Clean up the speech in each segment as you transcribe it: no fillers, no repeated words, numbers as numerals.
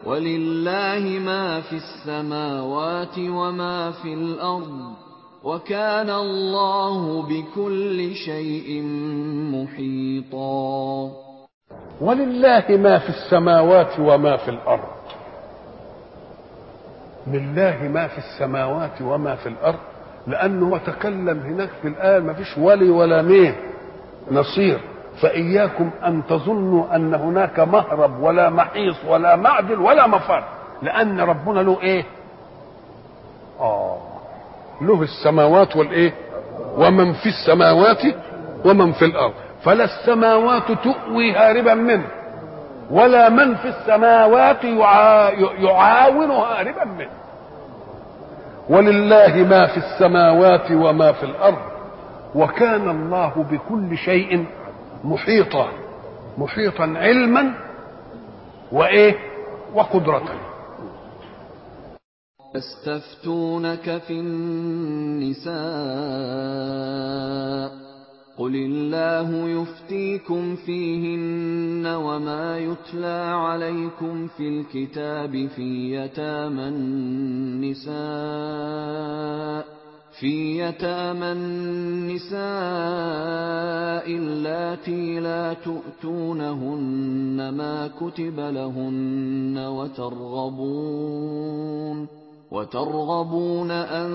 ولله ما في السماوات وما في الأرض وكان الله بكل شيء محيطا. ولله ما في السماوات وما في الأرض. لله ما في السماوات وما في الأرض، لأنه تكلم هناك في الآية ما فيش ولي ولا مين نصير، فإياكم أن تظنوا أن هناك مهرب ولا محيص ولا معدل ولا مفر، لأن ربنا له إيه؟ له السماوات والإيه؟ ومن في السماوات ومن في الأرض، فلا السماوات تؤوي هاربا منه ولا من في السماوات يعاون هاربا منه. ولله ما في السماوات وما في الأرض وكان الله بكل شيء محيطا. محيطا علما وإيه وقدرة. يستفتونك في النساء قل الله يفتيكم فيهن وما يتلى عليكم في الكتاب في يتامى النساء اللاتي لا تؤتونهن ما كتب لهن وترغبون أن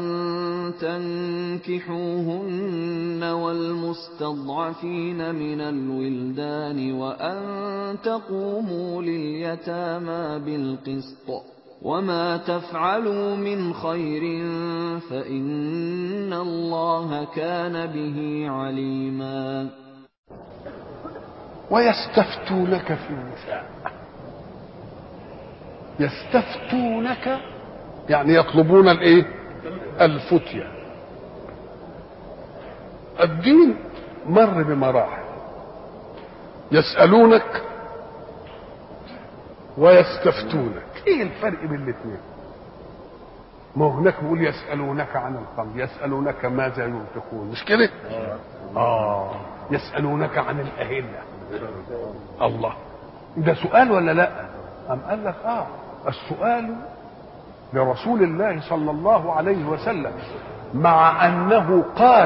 تنكحوهن والمستضعفين من الولدان وأن تقوموا لليتامى بالقسط وما تفعلوا من خير فإن الله كان به عليما. ويستفتونك في النساء. يستفتونك يعني يطلبون الايه؟ الفتية. الدين مر بمراحل، يسألونك ويستفتونك. ايه الفرق بين الاثنين؟ ما هناك بيقول يسألونك عن الخمر، يسألونك ماذا ينفقون، مش كده؟ يسألونك عن الأهلة. الله، ده سؤال ولا لا؟ أم قال لك السؤال لرسول الله صلى الله عليه وسلم، مع أنه قال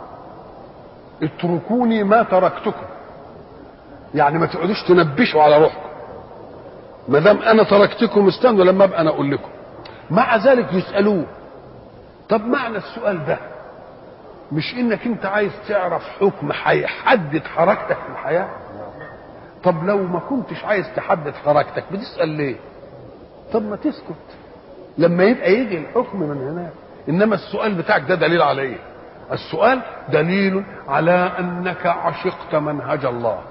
اتركوني ما تركتكم، يعني ما تقعدوش تنبشوا على روحكم، ما دام انا تركتكم استنوا لما ابقى انا اقول لكم. مع ذلك يسالوه. طب معنى السؤال ده مش انك انت عايز تعرف حكم هيحدد حركتك في الحياه؟ طب لو ما كنتش عايز تحدد حركتك بتسال ليه؟ طب ما تسكت لما يبقى يجي الحكم من هناك. انما السؤال بتاعك ده دليل على ايه؟ السؤال دليل على انك عشقت منهج الله،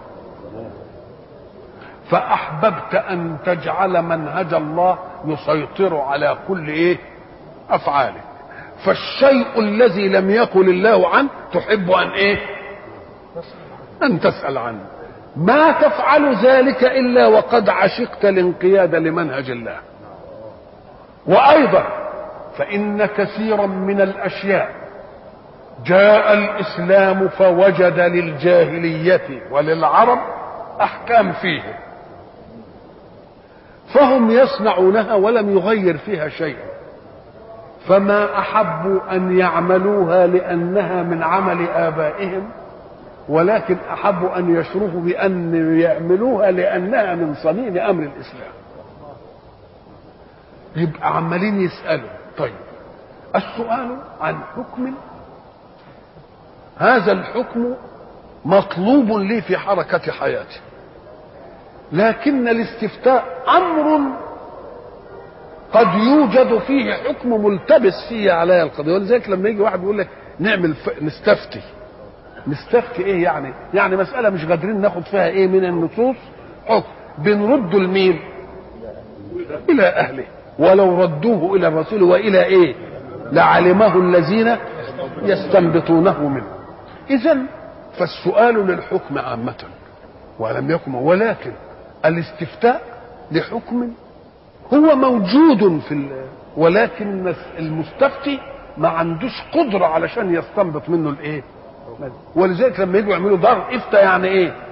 فأحببت أن تجعل منهج الله يسيطر على كل إيه؟ أفعالك. فالشيء الذي لم يقل الله عنه تحب أن إيه؟ أن تسأل عنه. ما تفعل ذلك إلا وقد عشقت الانقياد لمنهج الله. وأيضا فإن كثيرا من الأشياء جاء الإسلام فوجد للجاهلية وللعرب أحكام فيه، فهم يصنعونها ولم يغير فيها شيئا، فما أحبوا أن يعملوها لأنها من عمل آبائهم، ولكن أحبوا أن يشرفوا بأن يعملوها لأنها من صميم أمر الإسلام. يبقى عمالين يسألوا. طيب السؤال عن حكم، هذا الحكم مطلوب لي في حركة حياتي، لكن الاستفتاء أمر قد يوجد فيه حكم ملتبس فيه على القضية. ولذلك لما يجي واحد يقول لك نعمل نستفتي ايه يعني؟ يعني مسألة مش قادرين ناخد فيها ايه من النصوص حكم، بنرده لمين؟ إلى أهله، ولو ردوه إلى الرسول وإلى ايه؟ لعلمه الذين يستنبطونه منه. إذن فالسؤال للحكم عامة ولم يكن، ولكن الاستفتاء لحكم هو موجود ولكن المستفتي ما عندوش قدرة علشان يستنبط منه الايه. ولذلك لما يجوا يعملوا دار افتى يعني ايه؟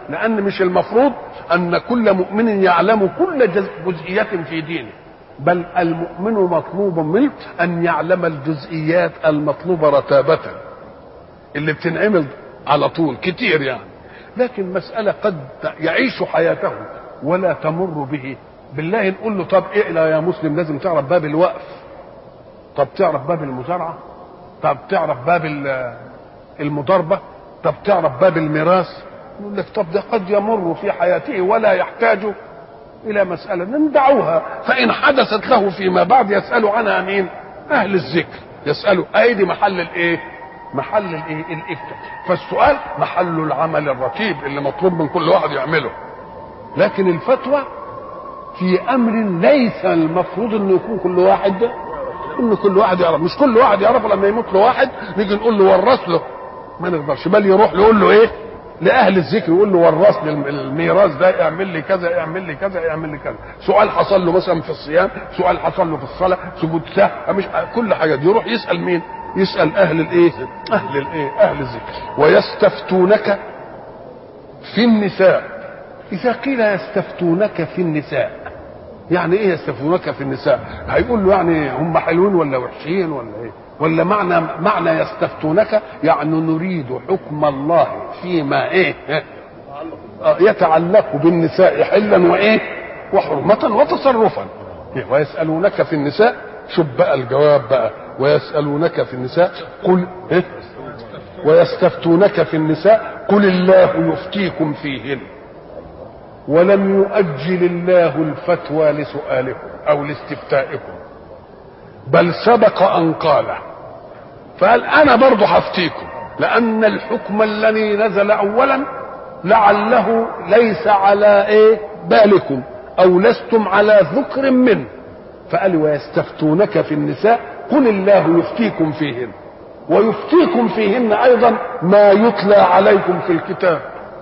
لأن مش المفروض أن كل مؤمن يعلم كل جزئية في دينه، بل المؤمن مطلوب منه أن يعلم الجزئيات المطلوبة رتابة اللي بتنعمل على طول كتير يعني. لكن مسألة قد يعيش حياته ولا تمر به، بالله نقول له طب اقلع يا مسلم لازم تعرف باب الوقف، طب تعرف باب المزارعة، طب تعرف باب المضاربة، طب تعرف باب الميراث، يقول لك طب ده قد يمر في حياته ولا يحتاج إلى مسألة ندعوها، فإن حدثت له فيما بعد يسأل عنها مين؟ أهل الذكر، يسألوا أيدي محل الإيه؟ محل الإيه؟ الإفتاء. فالسؤال محل العمل الرتيب اللي مطلوب من كل واحد يعمله، لكن الفتوى في أمر ليس المفروض إنه يكون كل واحد إنه كل واحد يعرف، مش كل واحد يعرفه. لما يموت له واحد نيجي نقول له ورث له، ما نقدرش، بل يروح يقول له إيه؟ لأهل الذكر يقول له ورث لي الميراث ده، اعمل لي كذا اعمل لي كذا اعمل لي كذا. سؤال حصل له مثلا في الصيام، سؤال حصل له في الصلاة، ثبوت سهو، مش كل حاجة دي يروح يسأل مين؟ يسأل أهل الإيه؟ أهل الإيه؟ أهل الذكر. ويستفتونك في النساء. إذا قيل يستفتونك في النساء يعني إيه يستفتونك في النساء؟ هيقول له يعني هم حلوين ولا وحشين ولا إيه؟ ولا معنى يستفتونك يعني نريد حكم الله فيما ايه يتعلق بالنساء حلا وايه وحرمة وتصرفا. ويسألونك في النساء، شوف بقى الجواب بقى، ويسألونك في النساء قل إيه؟ ويستفتونك في النساء قل الله يفتيكم فيهن ولم يؤجل الله الفتوى لسؤالكم او لاستفتائكم بل سبق ان قاله، فقال انا برضه هفتيكم، لان الحكم الذي نزل اولا لعله ليس على ايه بالكم او لستم على ذكر منه، فقال ويستفتونك في النساء قل الله يفتيكم فيهن، ويفتيكم فيهن ايضا ما يتلى عليكم في الكتاب.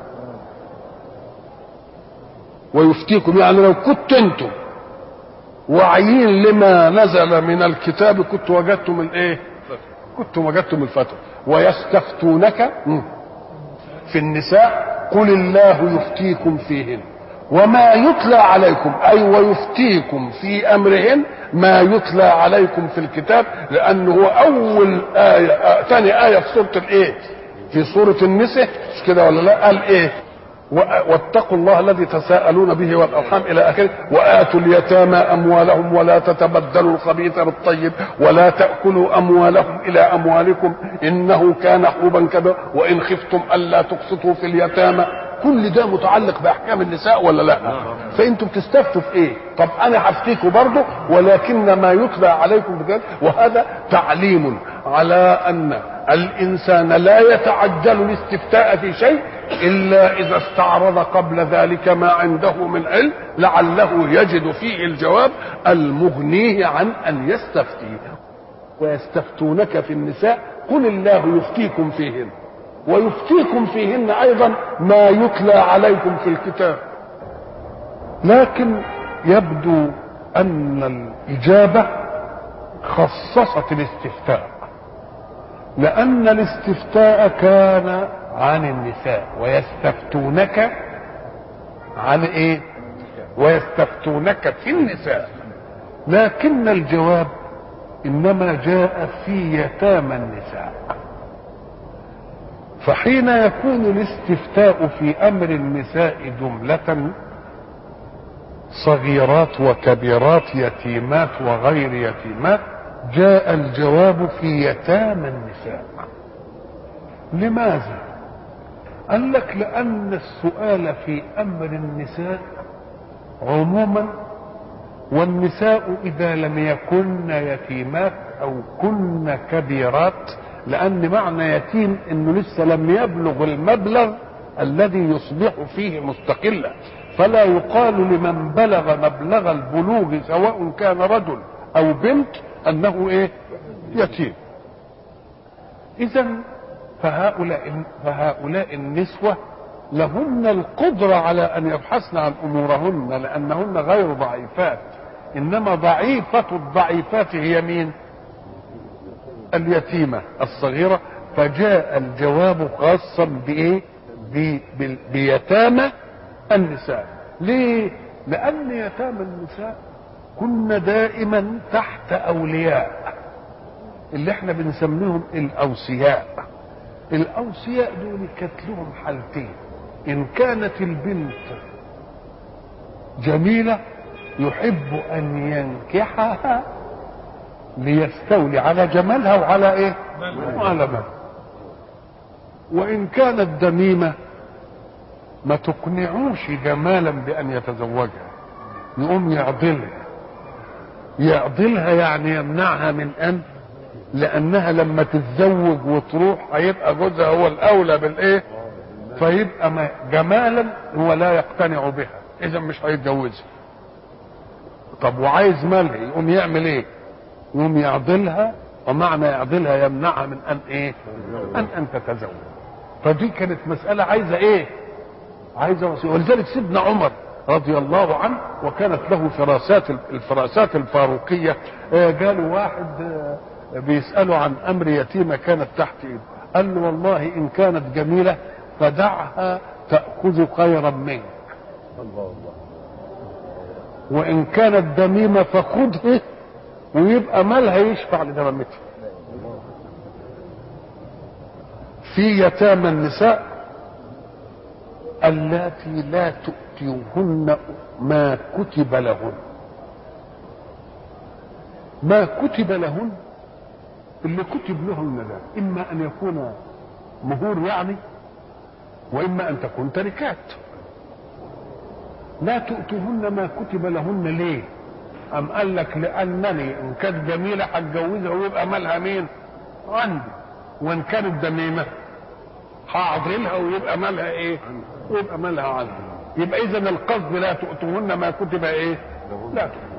ويفتيكم يعني لو كنت انتم واعيين لما نزل من الكتاب كنت وجدتم الايه؟ كنت وجدتم الفتوى. ويستفتونك في النساء قل الله يفتيكم فيهن وما يتلى عليكم، اي ويفتيكم في امرهن ما يتلى عليكم في الكتاب، لانه هو اول ايه ثاني ايه في سوره الايه؟ في سوره النساء، مش كده ولا لا؟ قال ايه؟ واتقوا الله الذي تساءلون به والارحام الى اخره، واتوا اليتامى اموالهم ولا تتبدلوا الخبيث بالطيب ولا تاكلوا اموالهم الى اموالكم انه كان حوبا كبيرا وان خفتم الا تقسطوا في اليتامى. كل ده متعلق باحكام النساء ولا لا؟ فانتم بتستفتوا في ايه؟ طب انا هفتيكوا برضه، ولكن ما يتلى عليكم بذلك. وهذا تعليم على ان الانسان لا يتعجل الاستفتاء في شيء الا اذا استعرض قبل ذلك ما عنده من علم لعله يجد فيه الجواب المغنيه عن ان يستفتي. ويستفتونك في النساء قل الله يفتيكم فيهن ويفتيكم فيهن ايضا ما يتلى عليكم في الكتاب. لكن يبدو ان الاجابه خصصت الاستفتاء، لان الاستفتاء كان عن النساء، ويستفتونك عن ايه؟ ويستفتونك في النساء، لكن الجواب انما جاء في يتامى النساء. فحين يكون الاستفتاء في امر النساء جملة صغيرات وكبيرات يتيمات وغير يتيمات، جاء الجواب في يتامى النساء. لماذا؟ قال لك لأن السؤال في أمر النساء عموما، والنساء إذا لم يكن يتيمات أو كن كبيرات، لأن معنى يتيم إنه لسه لم يبلغ المبلغ الذي يصبح فيه مستقلا، فلا يقال لمن بلغ مبلغ البلوغ سواء كان رجل أو بنت أنه إيه؟ يتيم. إذن فهؤلاء النسوة لهن القدرة على أن يبحثن عن أمورهن، لأنهن غير ضعيفات، إنما ضعيفة الضعيفات هي مين؟ اليتيمة الصغيرة. فجاء الجواب خاصا بإيه؟ بيتامى النساء. ليه؟ لأن يتامى النساء كنا دائما تحت أولياء اللي احنا بنسميهم الأوصياء. الأوصياء دول كانت لهم حالتين: إن كانت البنت جميلة يحب أن ينكحها ليستولي على جمالها وعلى إيه؟ وعلى مال. وإن كانت دميمة ما تقنعوش جمالا بأن يتزوجها، يقوم يعضلها يعني يمنعها من أن، لأنها لما تتزوج وتروح هيبقى جوزها هو الأولى بالإيه؟ فيبقى جمالا هو لا يقتنع بها، إذا مش هيتجوزها. طب وعايز مالها، يقوم يعمل إيه؟ يقوم يعضلها، ومعنى يعضلها يمنعها من أن إيه؟ أن تتزوج. فدي كانت مسألة عايزة إيه؟ عايزة وصية. ولذلك سيدنا عمر رضي الله عنه وكانت له الفراسات الفاروقية، قالوا واحد بيسأله عن أمر يتيمة كانت تحت إيده، قال له والله إن كانت جميلة فدعها تأخذ خيرا منك، وإن كانت دميمة فخذها ويبقى مالها يشفع لدمامتها. في يتامى النساء اللاتي لا تؤتيهن ما كتب لهن. ما كتب لهن اللي كتب لهن ده إما أن يكون مهور يعني، وإما أن تكون تركات. لا تؤتوهن ما كتب لهن. ليه؟ أم قال لك لأنني إن كانت جميلة هتجوزها ويبقى مالها مين؟ عندي. وإن كانت دميمة هعضلها ويبقى مالها إيه؟ ويبقى مالها عندي. يبقى إذا القصد لا تؤتوهن ما كتب إيه؟ لا تؤتوهن.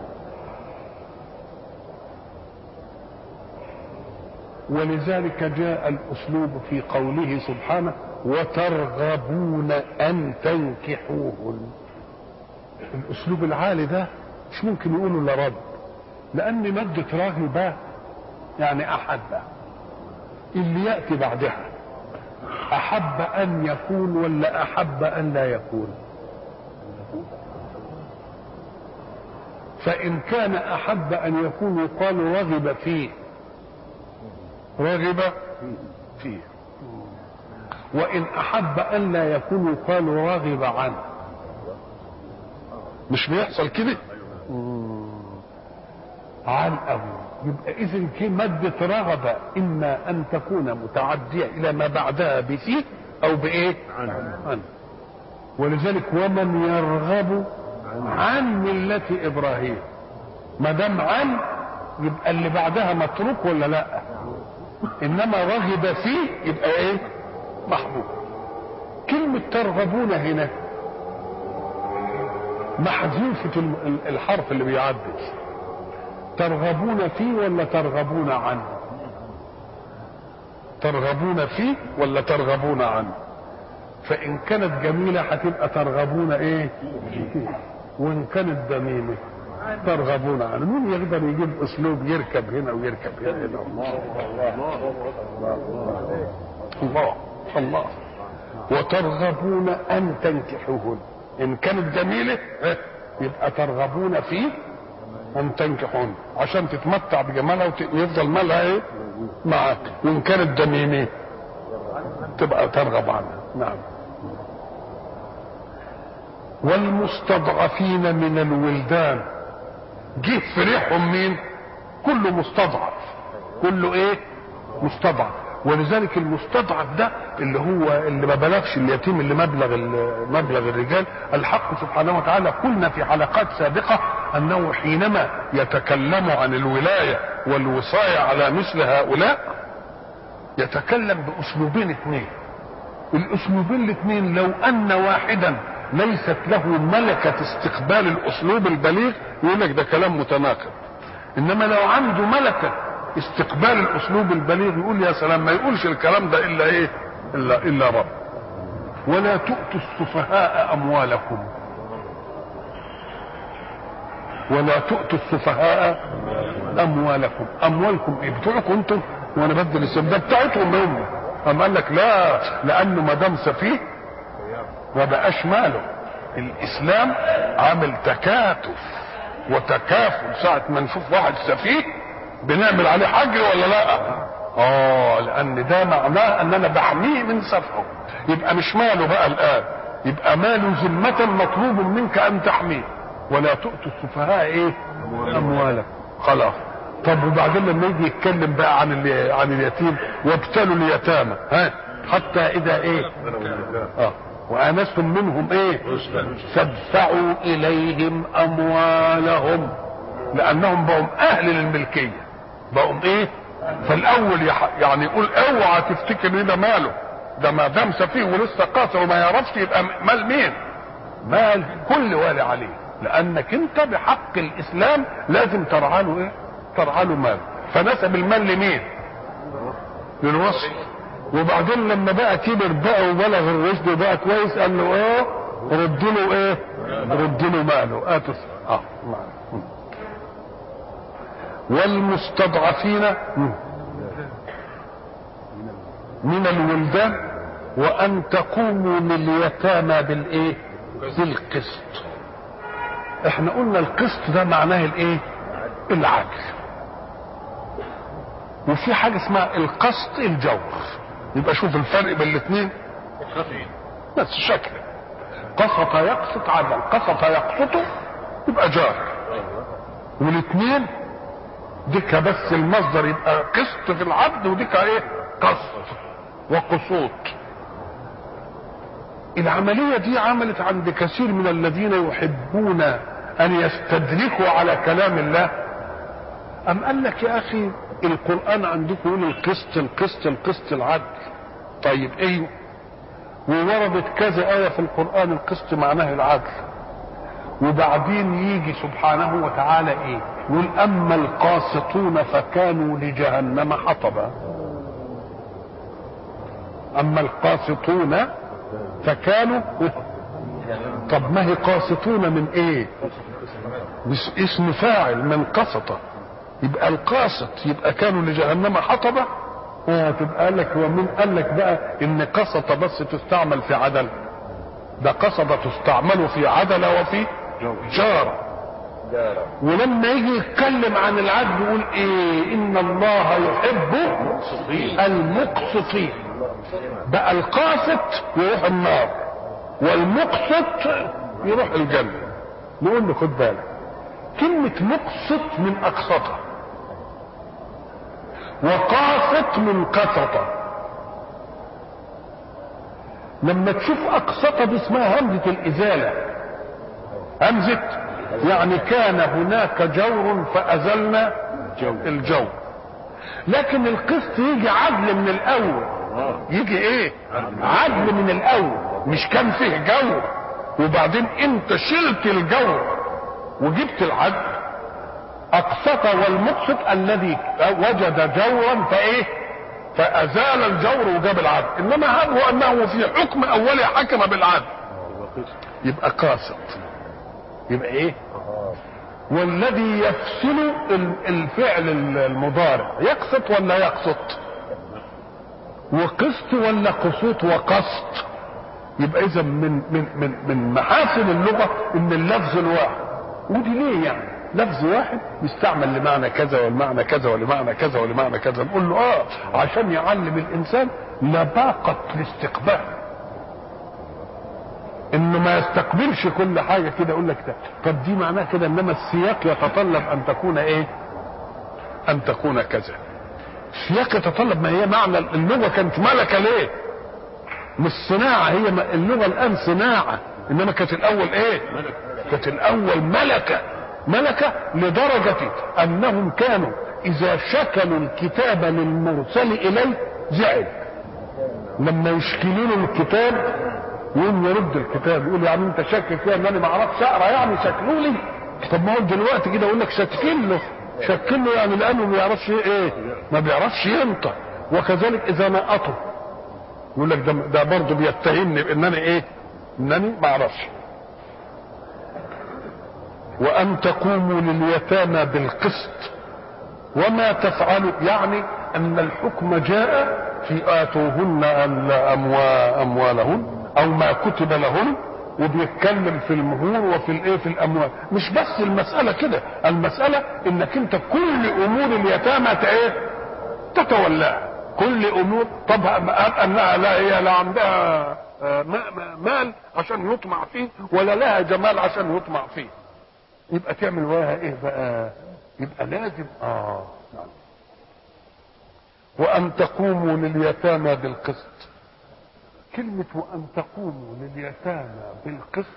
ولذلك جاء الأسلوب في قوله سبحانه وترغبون أن تنكحوهن. الأسلوب العالي ده مش ممكن يقولوا إلا رب، لأن مادة راغبة يعني أحب. اللي يأتي بعدها أحب أن يكون ولا أحب أن لا يكون؟ فإن كان أحب أن يكون يقال رغب فيه، رغب فيه. وإن أحب أن لا يكون يقال رغب عنه. مش بيحصل كده؟ عن أبو. يبقى إذن كي مادة رغبة إما أن تكون متعدية إلى ما بعدها بفيه أو بإيه؟ عن. ولذلك ومن يرغب عن ملة إبراهيم، ما دام عن يبقى اللي بعدها متروك ولا لا؟ إنما رغب فيه يبقى إيه؟ محبوب. كلمة ترغبون هنا محذوفة الحرف اللي بيعدل. ترغبون فيه ولا ترغبون عنه؟ ترغبون فيه ولا ترغبون عنه؟ فإن كانت جميلة هتبقى ترغبون ايه؟ فيه. وإن كانت دميمة ترغبون عنه. مين يقدر يجيب أسلوب يركب هنا ويركب هنا؟ الله الله الله. وترغبون أن تنكحوهن. إن كانت جميلة يبقى ترغبون فيه أن تنكحون عشان تتمتع بجمالها ويفضل مالها ايه؟ معك. وإن كانت دميمة تبقى ترغب عنها. نعم. والمستضعفين من الولدان، جه في ريحهم مين؟ كله مستضعف. كله ايه؟ مستضعف. ولذلك المستضعف ده اللي هو اللي ما بلغش اليتيم اللي مبلغ الرجال. الحق سبحانه وتعالى قلنا في حلقات سابقة انه حينما يتكلم عن الولاية والوصاية على مثل هؤلاء يتكلم باسلوبين اثنين. الاسلوبين الاثنين لو ان واحدا ليست له ملكة استقبال الاسلوب البليغ يقول لك ده كلام متناقض. انما لو عنده ملكة استقبال الاسلوب البليغ يقول يا سلام، ما يقولش الكلام ده الا ايه؟ الا رب. ولا تؤتوا السفهاء اموالكم. ولا تؤتوا السفهاء اموالكم. اموالكم ايه؟ بتوعكم انتم؟ وانا بدل السبب ده بتاعتهم هم. اما قال لك لا، لانه ما دام سفيه وبقاش ماله. الاسلام عامل تكاتف وتكافل. ساعة ما نشوف واحد سفيه بنعمل عليه حجر ولا لا؟ لان ده معناه ان انا بحميه من سفهه. يبقى مش ماله بقى الان، يبقى ماله ذمة مطلوب منك ان تحميه. ولا تؤتوا السفهاء ايه؟ اموالكم. خلاص. طب وبعدين لما يجي يتكلم بقى عن اليتيم، وابتلوا اليتامى حتى اذا ايه؟ وانستم منهم ايه؟ فادفعوا اليهم اموالهم، لانهم بقوا اهل للملكيه، بقوا ايه؟ فالاول يعني يقول اوعى تفتكر ان ده ماله، ده ما دام سفيه ولسه قاصر وما يعرفش، يبقى مال مين؟ مال كل والي عليه، لانك انت بحق الاسلام لازم ترعى له ايه؟ ترعى له مال. فنسب المال لمين؟ للوصي. وبعدين لما بقى كبر بقى وبلغ الرشد وبقى كويس، قال له رد له ايه؟ رد له ماله. والمستضعفين من الولدان وان تقوموا لليتامى بالايه؟ بالقسط. احنا قلنا القسط ده معناه الايه؟ العدل. وفي حاجه اسمها القسط الجور. يبقى شوف الفرق بين الاثنين بس شكل. قسط يقسط عدل، قسط يقسط يبقى جار. والاثنين ديك بس المصدر يبقى قسط في العدل، وديك ايه؟ قسط وقسوط. العملية دي عملت عند كثير من الذين يحبون ان يستدركوا على كلام الله. ام قال لك يا اخي القرآن عندكم يقول القسط القسط القسط العدل. طيب ايوه، ووردت كذا آية في القرآن القسط معناه العدل. وبعدين يجي سبحانه وتعالى ايه؟ يقول اما القاسطون فكانوا لجهنم حطبا. اما القاسطون فكانوا، طب ما هي قاسطون من ايه؟ مش اسم فاعل من قسطة، يبقى القاسط يبقى كانوا لجهنم حطبا. تبقى قال لك ومن قال لك بقى ان قسطة بس تستعمل في عدل؟ ده قسطة تستعمل في عدل وفي جار. ولما يجي يتكلم عن العدل يقول ايه؟ ان الله يحب المقسطين. بقى القاسط يروح النار والمقسط يروح الجنة. نقول له خد بالك، كلمة مقسط من اقسطة، وقاسط من قسطة. لما تشوف اقسطة دي اسمها همزة الازالة. همزة يعني كان هناك جور فازلنا الجور. لكن القسط يجي عدل من الاول. يجي ايه؟ عدل من الاول. مش كان فيه جور وبعدين انت شلت الجور وجبت العدل. اقسط والمقسط الذي وجد جورا فايه؟ فازال الجور وجاب العدل. انما هو انه في حكم اولي حكم بالعدل، يبقى قاسط. يبقى ايه؟ والذي يفصل الفعل المضارع يقسط ولا يقسط؟ وقسط ولا قسوط وقسط؟ يبقى اذا من محاسن اللغه ان اللفظ الواحد. ودي ليه يعني؟ لفظ واحد يستعمل لمعنى كذا ولمعنى كذا ولمعنى كذا ولمعنى كذا. نقول له عشان يعلم الانسان لباقة الاستقبال، انه ما يستقبلش كل حاجه كده. يقول لك ده طب دي معناه كده، انما السياق يتطلب ان تكون ايه؟ ان تكون كذا. السياق يتطلب. ما هي معنى اللغه كانت ملكه ليه؟ مش صناعه. هي اللغه الان صناعه، انما كانت الاول ايه؟ كانت الاول ملكه. ملكه لدرجه انهم كانوا اذا شكلوا الكتاب للمرسل اليه زعل. لما يشكلوا له الكتاب يقوم يرد الكتاب، يقول يعني انت شاكك فيها ان انا ما اعرفش اقرا يعني شكلوا لي؟ طب ما هو دلوقتي كده يقول لك شكل له يعني لانه ما بيعرفش ايه؟ ما بيعرفش ينطق. وكذلك اذا نقطه يقول لك ده برضه بيتهمني بانني ايه؟ انني ما اعرفش. وان تقوموا لليتامى بالقسط وما تفعلوا، يعني ان الحكم جاء في اتوهن اموالهن او ما كتب لهم، وبيتكلم في المهور وفي الايه في الاموال. مش بس المساله كده، المساله انك انت كل امور اليتامى ايه تتولاها، كل امور. طب انها لا هي لا عندها مال عشان يطمع فيه، ولا لها جمال عشان يطمع فيه، يبقى تعمل وراها ايه بقى؟ يبقى لازم وان تقوموا لليتامى بالقسط. كلمة وان تقوموا لليتامى بالقسط،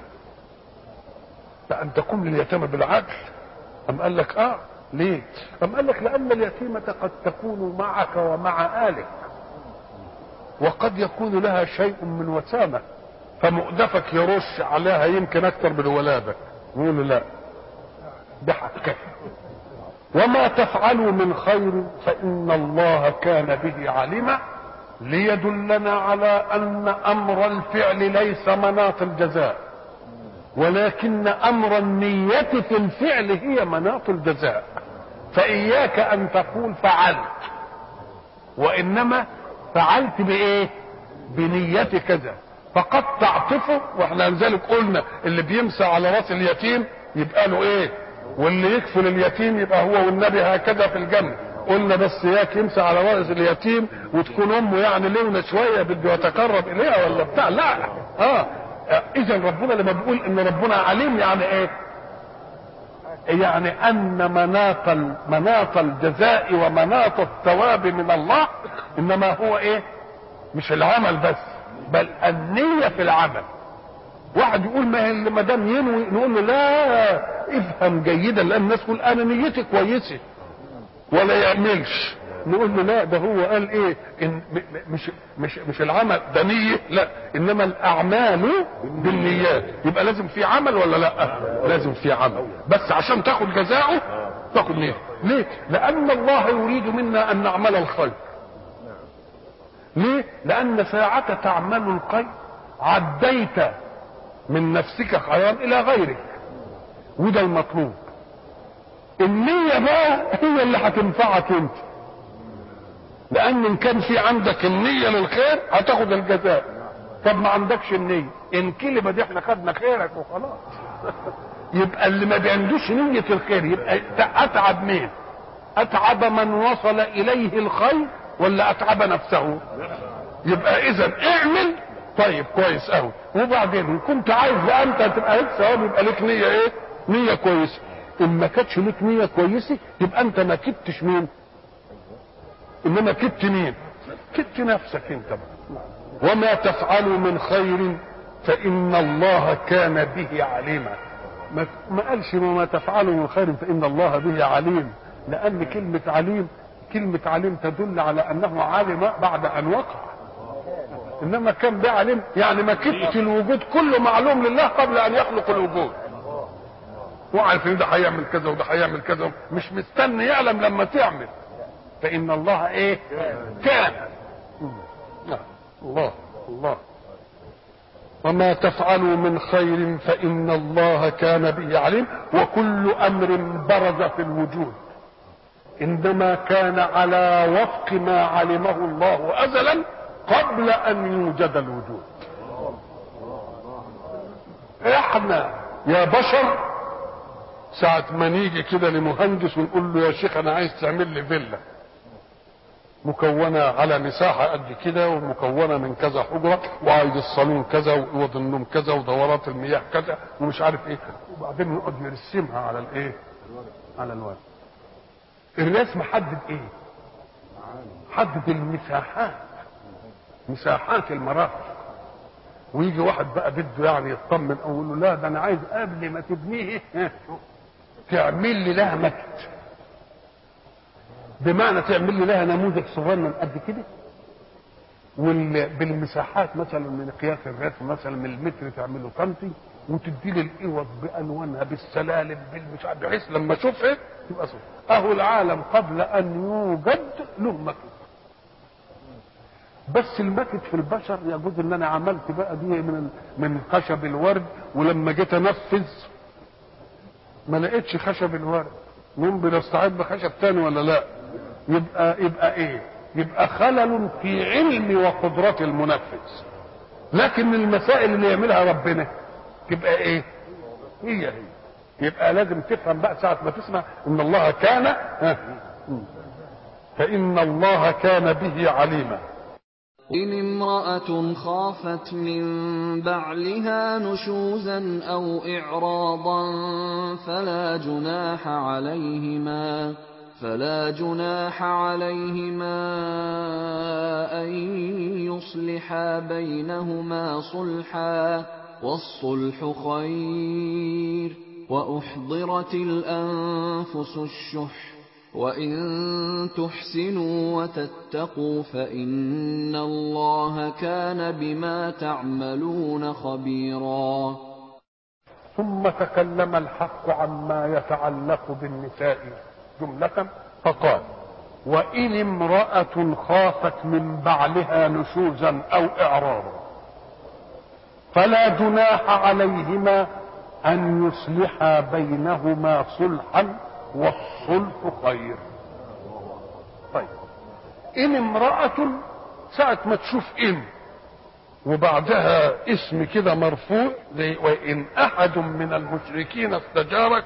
فان تقوم لليتامى بالعدل. أم قال لك ليه؟ أم قال لك لأن اليتيمة قد تكون معك ومع آلك، وقد يكون لها شيء من وسامة، فمؤدفك يرش عليها يمكن أكثر من ولادك. يقول لا، ده حقك. وما تفعلوا من خير فإن الله كان به عليما، ليدلنا على أن أمر الفعل ليس مناط الجزاء، ولكن أمر النية في الفعل هي مناط الجزاء. فإياك أن تقول فعلت، وإنما فعلت بإيه؟ بنية كذا، فقد تعطفه. واحنا لذلك قلنا اللي بيمسى على راس اليتيم يبقى له ايه، واللي يكفل اليتيم يبقى هو والنبي هكذا في الجنة. قلنا بس اياك يمسى على راس اليتيم وتكون امه يعني لونه شويه بده يتقرب اليها ولا بتاع، لا. اذا ربنا لما بيقول ان ربنا عليم يعني ايه؟ يعني ان مناط الجزاء ومناط الثواب من الله انما هو ايه؟ مش العمل بس، بل النية في العمل. واحد يقول ما دام ينوي، نقول له لا، افهم جيدا، لان الناس تقول انا نيتي كويسه ولا يعملش. نقول له لا، ده هو قال ايه؟ إن مش العمل ده نية، لا، انما الاعمال بالنيات. يبقى لازم في عمل ولا لا؟ لازم في عمل، بس عشان تاخد جزاؤه تاخد نية. ليه؟ لان الله يريد منا ان نعمل الخير. ليه؟ لان ساعة تعمل الخير عديت من نفسك خيرا الى غيرك، وده المطلوب. النية بقى هي اللي هتنفعك انت، لان ان كان في عندك النية للخير هتاخد الجزاء. طب ما عندكش النية، انكلمة دي احنا خدنا خيرك وخلاص. يبقى اللي ما بيعندوش نية الخير يبقى اتعب مين؟ اتعب من وصل اليه الخير ولا اتعب نفسه؟ يبقى اذا اعمل طيب كويس قوي، وبعدين ان كنت عايز انت تبقى لك ثواب يبقى لك نية ايه؟ نية كويسة. ان ما كانتش لك نية كويسة يبقى انت ما كدتش مين؟ انما كدت مين؟ كدت نفسك انت بقى. وما تفعلوا من خير فان الله كان به عليما. ما قالش وما تفعلوا من خير فان الله به عليم، لان كلمة عليم تدل على انه علم بعد ان وقع. انما كان ده علم يعني ما كدت الوجود كله معلوم لله قبل ان يخلق الوجود، وعارف ان ده هيعمل كذا وده هيعمل كذا، مش مستني يعلم لما تعمل. فان الله ايه؟ كان. الله وما تفعلوا من خير فان الله كان به عليم. وكل امر برز في الوجود انما كان على وفق ما علمه الله ازلا قبل ان يوجد الوجود. احنا يا بشر ساعة ما نيجي كده لمهندس ونقول له يا شيخ انا عايز تعمل لي فيلا مكونة على مساحة قد كده ومكونة من كذا حجرة، وعايز الصالون كذا واوض النوم كذا ودورات المياه كذا ومش عارف ايه، وبعدين نقعد نرسمها على الايه؟ على الورق. الرسم حدد ايه؟ حدد المساحات، مساحات المرافق. ويجي واحد بقى بده يعني يطمن او يقول له لا ده انا عايز قبل ما تبنيه تعمل لي لها مكت، بمعنى تعمل لي لها نموذج صغير قد كده، بالمساحات مثلا من قياس الرسم مثلا من المتر تعمله سنتي، وتدي لي الاوض بالوانها بالسلالم بالمش، بحيث لما اشوفها تبقى صغير. اهو العالم قبل ان يوجد له مكت، بس المكت في البشر يجوز ان انا عملت بقى دي من خشب الورد، ولما جيت انفذ ما لقيتش خشب الورد، ممكن استعد بخشب تاني ولا لا؟ يبقى ايه؟ يبقى خلل في علم وقدرة المنفذ. لكن المسائل اللي يعملها ربنا تبقى ايه؟ هي يبقى لازم تفهم بقى ساعة ما تسمع ان الله كان فإن الله كان به عليما. إن امرأة خافت من بعلها نشوزا أو إعراضا فلا جناح عليهما أن يصلحا بينهما صلحا، والصلح خير، وأحضرت الأنفس الشح، وإن تحسنوا وتتقوا فإن الله كان بما تعملون خبيرا. ثم تكلم الحق عما يتعلق بالنساء جملة فقال: وإن امرأة خافت من بعلها نشوزا أو إعراضا فلا جناح عليهما أن يصلحا بينهما صلحا، والصلح خير. طيب، إن امرأة ساعة ما تشوف إن وبعدها اسم كده مرفوع زي وإن أحد من المشركين استجارك،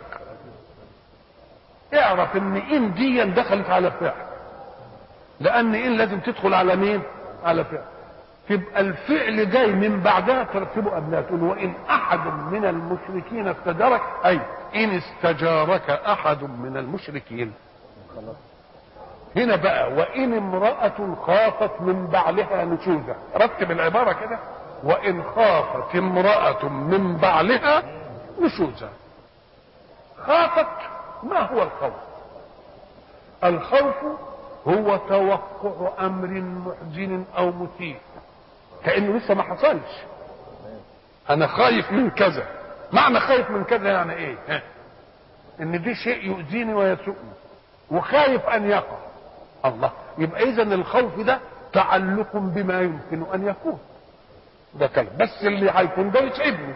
اعرف إن دي دخلت على فعل، لأن إن لازم تدخل على مين؟ على فعل. تبقى الفعل جاي من بعدها ترتبه قبلها، تقول وإن أحد من المشركين استجارك، أي إن استجارك أحد من المشركين. هنا بقى وإن امرأة خافت من بعلها نشوزا، رتب العبارة كده: وإن خافت امرأة من بعلها نشوزا. خافت، ما هو الخوف؟ الخوف هو توقع أمر محزن أو مثير، كأنه لسه ما حصلش. أنا خايف من كذا. معنى خايف من كذا يعني إيه؟ إن دي شيء يؤذيني ويسوءني وخايف أن يقع. الله، يبقى إذا الخوف ده تعلق بما يمكن أن يكون، ده كلام، بس اللي هيكون ده يتعبني.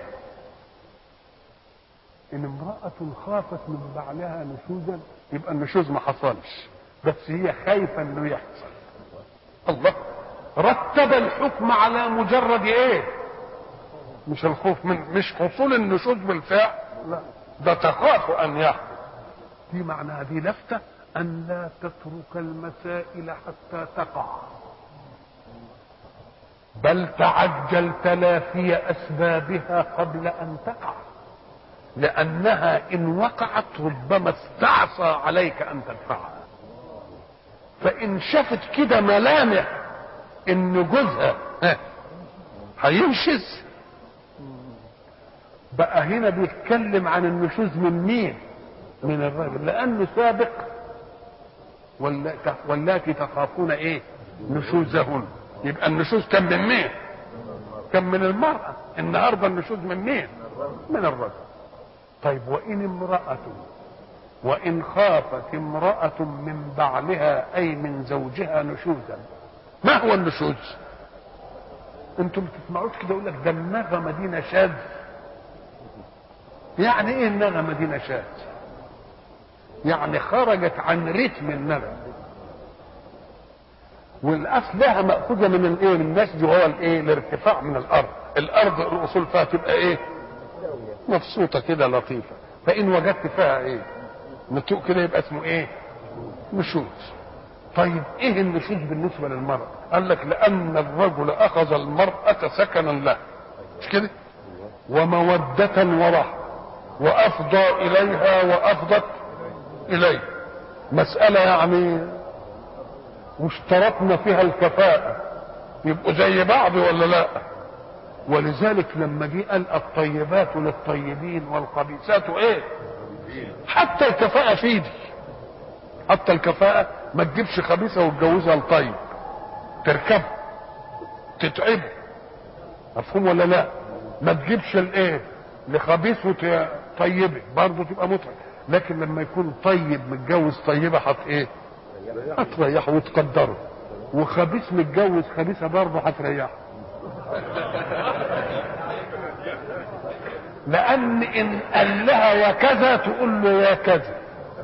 إن امرأة خافت من بعلها نشوزا، يبقى النشوز ما حصلش، بس هي خايفة إنه يحصل. الله، رتب الحكم على مجرد إيه؟ مش الخوف مش حصول النشوز بالفعل، لا، ده تخاف أن يحصل. دي معناها دي لفتة أن لا تترك المسائل حتى تقع، بل تعجل تلافي أسبابها قبل أن تقع، لأنها إن وقعت ربما استعصى عليك أن تدفعها. فإن شافت كده ملامح إن جوزها هينشز، بقى هنا بيتكلم عن النشوز من مين؟ من الرجل، لأنه سابق واللاتي تخافون ايه؟ نشوزهن. يبقى النشوز كان من مين؟ كان من المرأة. النهارده النشوز من مين؟ من الرجل. طيب، وإن خافت امرأة من بعلها أي من زوجها نشوزا. ما هو النشوز؟ انتم بتسمعوش كده يقول لك ده النغمة دي نشاز. يعني ايه النغمة دي نشاز؟ يعني خرجت عن رتم النغمة، والاصل لها مأخوذة من الايه؟ من النسج، وهو الايه؟ الارتفاع من الارض. الارض الاصول فيها تبقى ايه؟ مبسوطة كده لطيفة. فان وجدت فيها ايه؟ نتوء كده، يبقى اسمه ايه؟ نشوز. طيب، ايه النشوز بالنسبة للمرأة؟ قال لك لان الرجل اخذ المرأة سكنا له، مش كده؟ ومودة ورحمة، وافضى اليها وافضت اليه. مسألة يعني واشترطنا فيها الكفاءة، يبقوا زي بعض ولا لا؟ ولذلك لما جه قال الطيبات للطيبين والخبيثات ايه؟ حتى الكفاءة في دي، حتى الكفاءة ما تجيبش خبيثة وتجوزها لطيب تركب تتعب، مفهوم ولا لا؟ ما تجيبش الايه لخبيث وطيبه برضه تبقى متعب. لكن لما يكون طيب متجوز طيبه ايه؟ هتريحه وتقدره. وخبيث متجوز خبيثه برضه هتريحه. لان ان قال لها يا كذا تقول له يا كذا،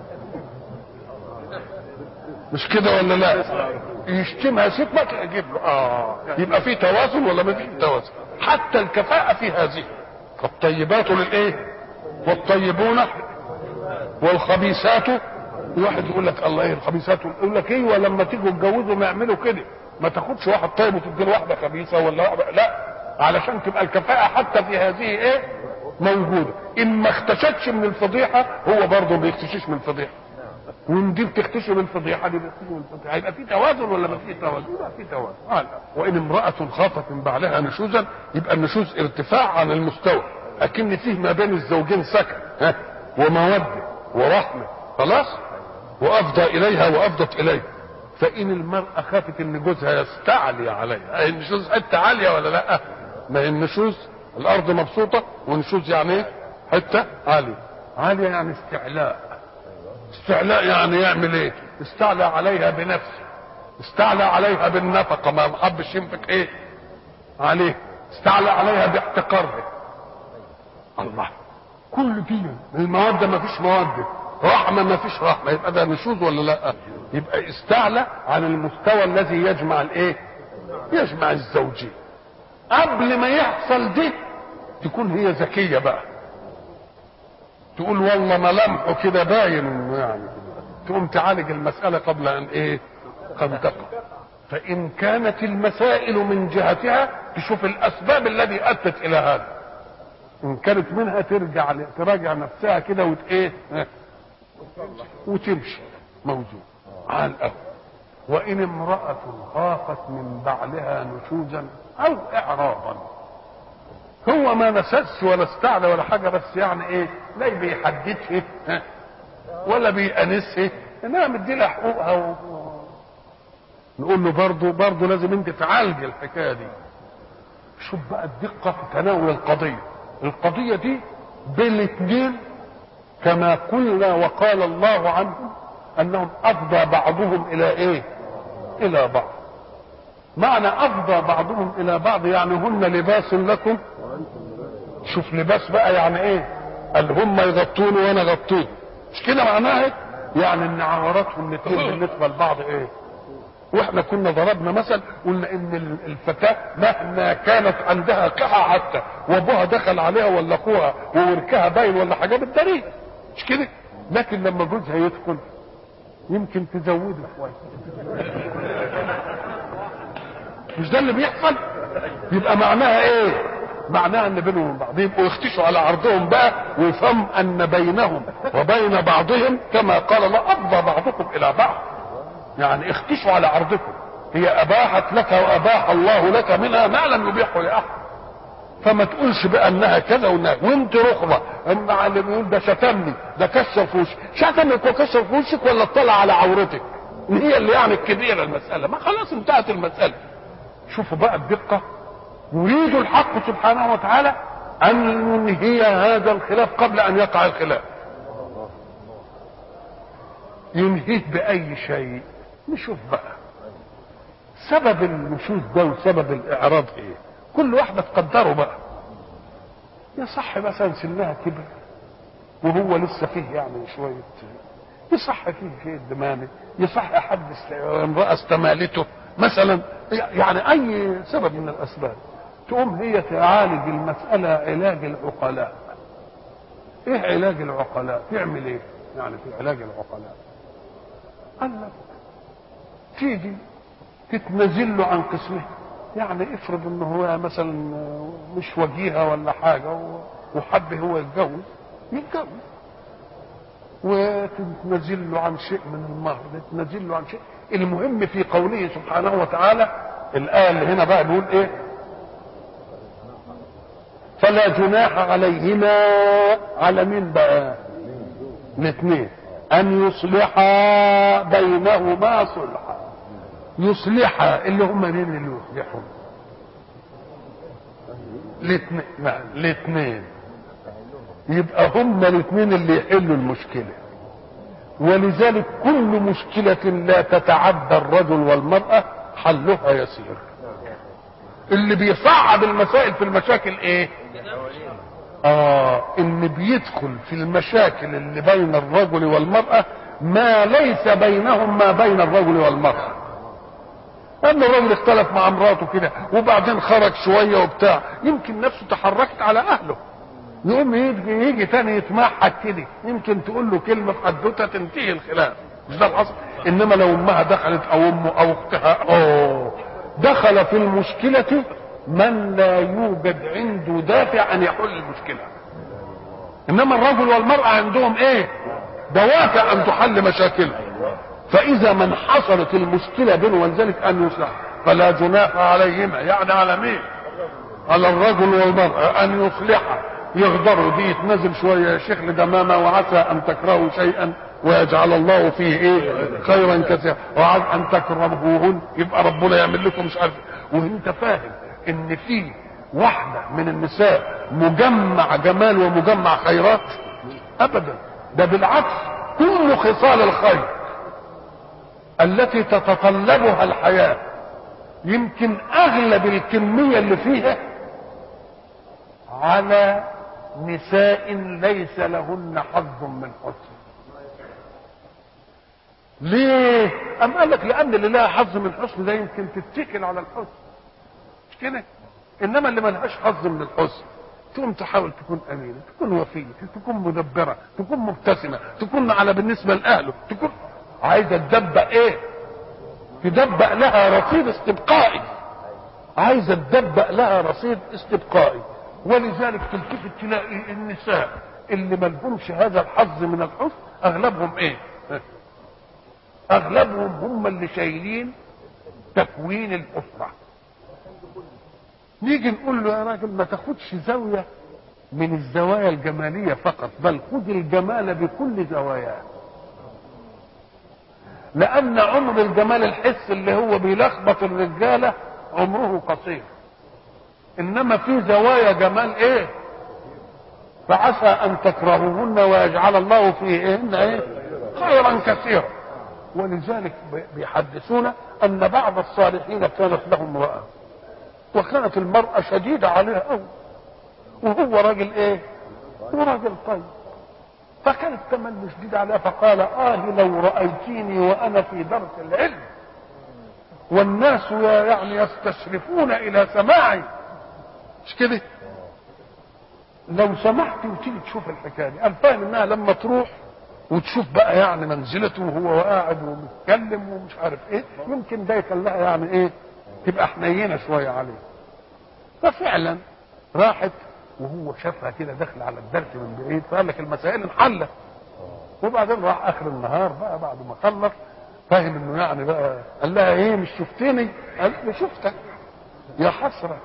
مش كده ولا لا؟ يشتمها ست ما تجيب له يبقى في توازن ولا ما فيش توازن؟ حتى الكفاءة في هذه. فالطيبات للايه؟ والطيبون والخبيثات. واحد يقول لك الله ايه الخبيثات، يقول لك ايه ولما تيجوا تتجوزوا ما يعملوا كده، ما تاخدش واحد طيب وتدي له واحده خبيثه ولا واحده، لا، علشان تبقى الكفاءه حتى في هذه ايه موجوده. ان ما اختشتش من الفضيحه هو برضه ما بيختشش من الفضيحه، وان دي بتختشي من الفضيحه دي بتختشي من الفضيحه. هيبقى في توازن ولا ما فيش توازن؟ يبقى في توازن. وان امراه خافت من بعلها نشوزا، يبقى النشوز ارتفاع عن المستوى، اكن فيه ما بين الزوجين سكن وموده ورحمه، خلاص، وافضى اليها وافضت اليه. فان المراه خافت ان جوزها يستعلي عليها، النشوز حته عاليه ولا لا؟ ما هي النشوز الارض مبسوطه، والنشوز يعني ايه؟ حته عاليه. عاليه يعني استعلاء. استعلاء يعني يعمل ايه؟ استعلى عليها بنفسه، استعلى عليها بالنفقه، ما حبش ينفق ايه عليه، استعلى عليها باحتقاره. الله، كل دي الموده ما فيش موده، رحمه ما فيش رحمه، يبقى ده نشوز ولا لا؟ يبقى استعلى عن المستوى الذي يجمع الايه؟ يجمع الزوجين. قبل ما يحصل دي تكون هي ذكيه بقى، تقول والله ملامحه كده باين يعني، تقوم تعالج المساله قبل ان ايه؟ قد تقع. فان كانت المسائل من جهتها تشوف الاسباب التي ادت الى هذا، ان كانت منها تراجع نفسها كده ايه وتمشي موجود على الأول. وإن امرأة خافت من بعلها نشوزا أو إعراضا، هو ما نسس ولا استعلى ولا حاجة، بس يعني إيه؟ لا بيحددها ولا بيأنسها، إنها مديلها حقوقها نقول له برضه لازم أنت تعالج الحكاية دي. شوف بقى الدقة في تناول القضية دي بين الاثنين، كما قلنا وقال الله عنهم انهم افضى بعضهم الى ايه؟ الى بعض. معنى افضى بعضهم الى بعض يعني هن لباس لكم. شوف لباس بقى يعني ايه؟ قال هم يغطوني وانا غطيت، مش كده معناها؟ يعني ان عوراتهم الاثنين بالنسبه لبعض ايه؟ واحنا كنا ضربنا مثل قلنا ان الفتاه مهما كانت عندها قحه حتى وابوها دخل عليها ولا اخوها ووركها باين ولا حاجه بالدليل، مش كده؟ لكن لما جوزها يدخل يمكن تزوده شويه، مش ده اللي بيحصل؟ يبقى معناها ايه؟ معناها ان بينهم وبين بعض يبقوا يختشوا على عرضهم بقى، ويفهم ان بينهم وبين بعضهم كما قال الله افضى بعضكم الى بعض، يعني اختشوا على عرضكم. هي اباحت لك واباح الله لك منها ما لم يبيحه لاحد، فما تقولش بانها كذا وانت رخبه. اما اللي بيقول ده شتمني، ده كسر في وشك، شتمك وكسر في وشك ولا اطلع على عورتك؟ هي اللي يعني الكبيره المساله، ما خلاص انتهت المساله. شوفوا بقى الدقه. يريد الحق سبحانه وتعالى ان ينهي هذا الخلاف قبل ان يقع الخلاف. ينهيه باي شيء؟ نشوف بقى سبب النشوز ده وسبب الاعراض ايه. كل واحده تقدره بقى. يصح مثلا سنها كبر وهو لسه فيه يعني شويه، يصح فيه شيء دمامي، يصح حد امراه استمالته مثلا، يعني اي سبب من الاسباب. تقوم هي تعالج المساله علاج العقلاء. ايه علاج العقلاء؟ تعمل ايه يعني في علاج العقلاء؟ قال لك تيجي تتنزل له عن قسمه. يعني افرض انه هو مثلا مش وجيهه ولا حاجه وحب هو يتجوز وتنزل له عن شيء من المهر، تنزل له عن شيء. المهم في قوله سبحانه وتعالى الايه اللي هنا بقى بيقول ايه؟ فلا جناح عليهما، على مين بقى؟ الاثنين، ان يصلحا بينهما صلحا. يصلحا اللي هم مين اللي يصلحهم؟ الاثنين. يبقى هم الاثنين اللي يحلوا المشكله. ولذلك كل مشكله لا تتعدى الرجل والمراه حلها يسير. اللي بيصعب المسائل في المشاكل ايه؟ ان بيدخل في المشاكل اللي بين الرجل والمراه ما ليس بينهم ما بين الرجل والمراه. ان الراجل اختلف مع مراته كده وبعدين خرج شويه وبتاع، يمكن نفسه تحركت على اهله، يقوم يجي تاني يتمحك كده، يمكن تقول له كلمه في حدوته تنتهي الخلاف. مش ده الحصل؟ انما لو امها دخلت او امه او اختها، دخل في المشكله من لا يوجد عنده دافع ان يحل المشكله. انما الرجل والمراه عندهم ايه؟ دوافع ان تحل مشاكلهم. فاذا من حصلت المشكله بينه وذلك ان يصلح، فلا جناح عليهما، يعني على مين؟ على الرجل والمراه ان يصلحا، يغدروا دي يتنزل شويه يا شيخ لدمامه، وعسى ان تكرهوا شيئا ويجعل الله فيه ايه؟ خيرا كثيرا، وعسى ان تكرهوهن يبقى ربنا يعمل لكم مش عارف. وانت فاهم ان في واحده من النساء مجمع جمال ومجمع خيرات؟ ابدا، ده بالعكس، كل خصال الخير التي تتطلبها الحياه يمكن اغلب الكميه اللي فيها على نساء ليس لهن حظ من حسن. ليه؟ أم قال لك لأن اللي لها حظ من حسن ده يمكن تتكل على الحسن، مش كده؟ إنما اللي ملهاش حظ من الحسن تقوم تحاول تكون أمينة، تكون وفية، تكون مدبرة، تكون مبتسمة، تكون على بالنسبة لأهله، تكون عايزة تدبق إيه؟ تدبق لها رصيد استبقائي، عايزة تدبق لها رصيد استبقائي. ولذلك تلتفت تلاقي النساء اللي ملهمش هذا الحظ من الحسن اغلبهم ايه؟ اغلبهم هم اللي شايلين تكوين الاسره. نيجي نقول له يا راجل ما تاخدش زاويه من الزوايا الجماليه فقط، بل خد الجمال بكل زواياه، لان عمر الجمال الحس اللي هو بيلخبط الرجاله عمره قصير، انما في زوايا جمال ايه؟ فعسى ان تكرهوهن ويجعل الله فيهن ايه؟ خيرا كثيرا. ولذلك بيحدثونا ان بعض الصالحين كانت لهم امراه، وكانت المراه شديده عليها قوي، وهو راجل ايه؟ هو راجل طيب، فكانت تملي شديده عليها، فقال لو رايتيني وانا في درس العلم والناس يعني يستشرفون الى سماعي، مش كده؟ لو سمحت وتيجي تشوف الحكايه دي. قال فاهم انها لما تروح وتشوف بقى يعني منزلته وهو قاعد وبيتكلم ومش عارف ايه، يمكن ده يخليها يعني ايه؟ تبقى حنينه شويه عليه. ففعلا راحت وهو شافها كده داخله على الدرس من بعيد، فقال لك المسائل انحلت. وبعدين راح اخر النهار بقى بعد ما خلص فاهم انه يعني بقى، قال لها ايه مش شفتني؟ قالت له شفتك يا حسره،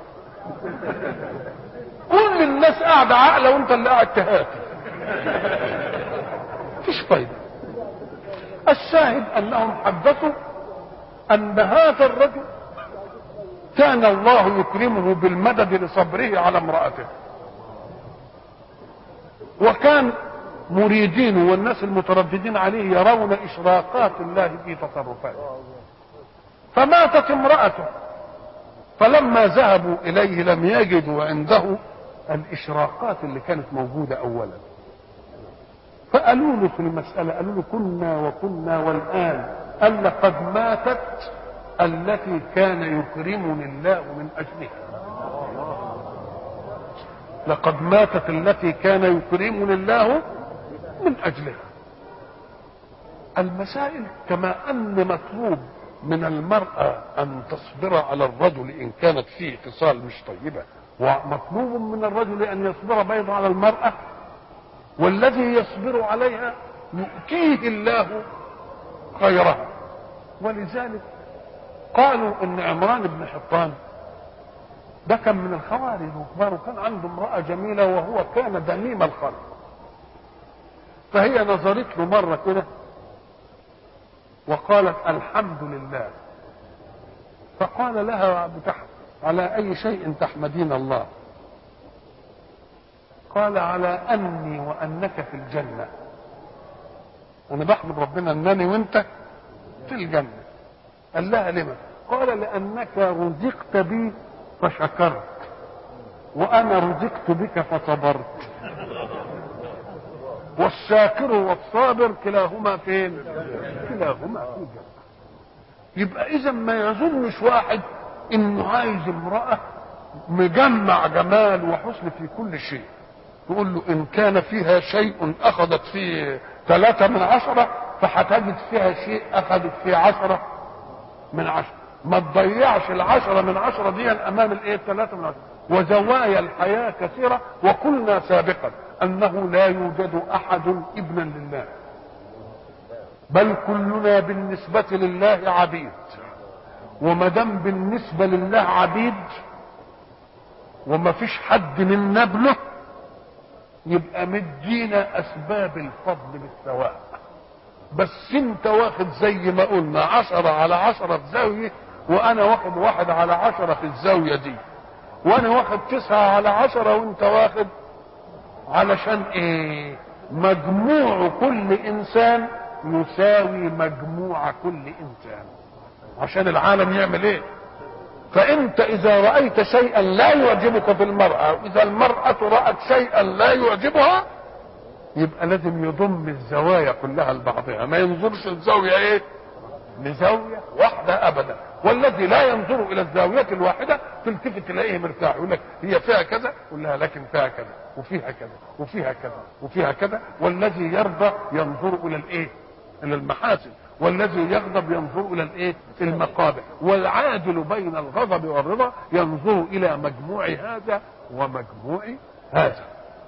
كل الناس قاعده عاقله وانت اللي قاعد تهاتي، مفيش فايده. الشاهد انهم حدثوا ان هذا الرجل كان الله يكرمه بالمدد لصبره على امرأته، وكان مريدين والناس المترددين عليه يرون اشراقات الله في تصرفاته. فماتت امرأته، فلما ذهبوا اليه لم يجدوا عنده الاشراقات اللي كانت موجودة اولا، فقالوا له في المسألة، قالوا له كنا والآن قال لقد ماتت التي كان يكرمني الله من أجلها، لقد ماتت التي كان يكرمني الله من أجلها. المسائل كما أن مطلوب من المرأة أن تصبر على الرجل إن كانت فيه خصال مش طيبة، ومطلوب من الرجل أن يصبر بيضا على المرأة، والذي يصبر عليها يؤتيه الله خيرها. ولذلك قالوا ان عمران بن حطان ده كان من الخوارج وكبار، وكان عنده امرأة جميلة وهو كان دميم الخلق، فهي نظرت له مرة كده وقالت الحمد لله، فقال لها على اي شيء تحمدين الله؟ قال على اني وانك في الجنة، انا بحمد ربنا انني وانت في الجنة. قال لها لما؟ قال لانك رزقت بي فشكرت، وانا رزقت بك فصبرت، والشاكر والصابر كلاهما فين؟ كلاهما في الجنة. يبقى اذا ما يظنش واحد انه عايز امرأة مجمع جمال وحسن في كل شيء، تقول له ان كان فيها شيء اخذت فيه 3/10 فهتجد فيها شيء اخذت فيه 10/10. ما تضيعش 10/10 دي امام الايه 3/10. وزوايا الحياة كثيرة، وقلنا سابقا انه لا يوجد احد ابنا لله، بل كلنا بالنسبة لله عبيد. وما دام بالنسبة لله عبيد وما فيش حد من نبله، يبقى مدينا اسباب الفضل بالسواء. بس انت واخد زي ما قلنا 10/10 في زاوية، وانا واخد 1/10 في الزاوية دي، وانا واخد 9/10 وانت واخد. علشان ايه؟ مجموع كل انسان يساوي مجموع كل انسان، عشان العالم يعمل ايه؟ فانت اذا رأيت شيئا لا يعجبك في المرأة، واذا المرأة رأت شيئا لا يعجبها، يبقى لازم يضم الزوايا كلها لبعضها، ما ينظرش الزاوية ايه؟ لزاوية واحدة ابدا. والذي لا ينظر الى الزاوية الواحدة تلتفت تلاقيه مرتاح، يقول لك هي فيها كذا، يقول لها لكن فيها كذا وفيها كذا وفيها كذا وفيها كذا. والذي يرضى ينظر الى الايه؟ الى المحاسن، والذي يغضب ينظر الى الايه؟ المقابح. والعادل بين الغضب والرضا ينظر الى مجموع هذا ومجموع هذا.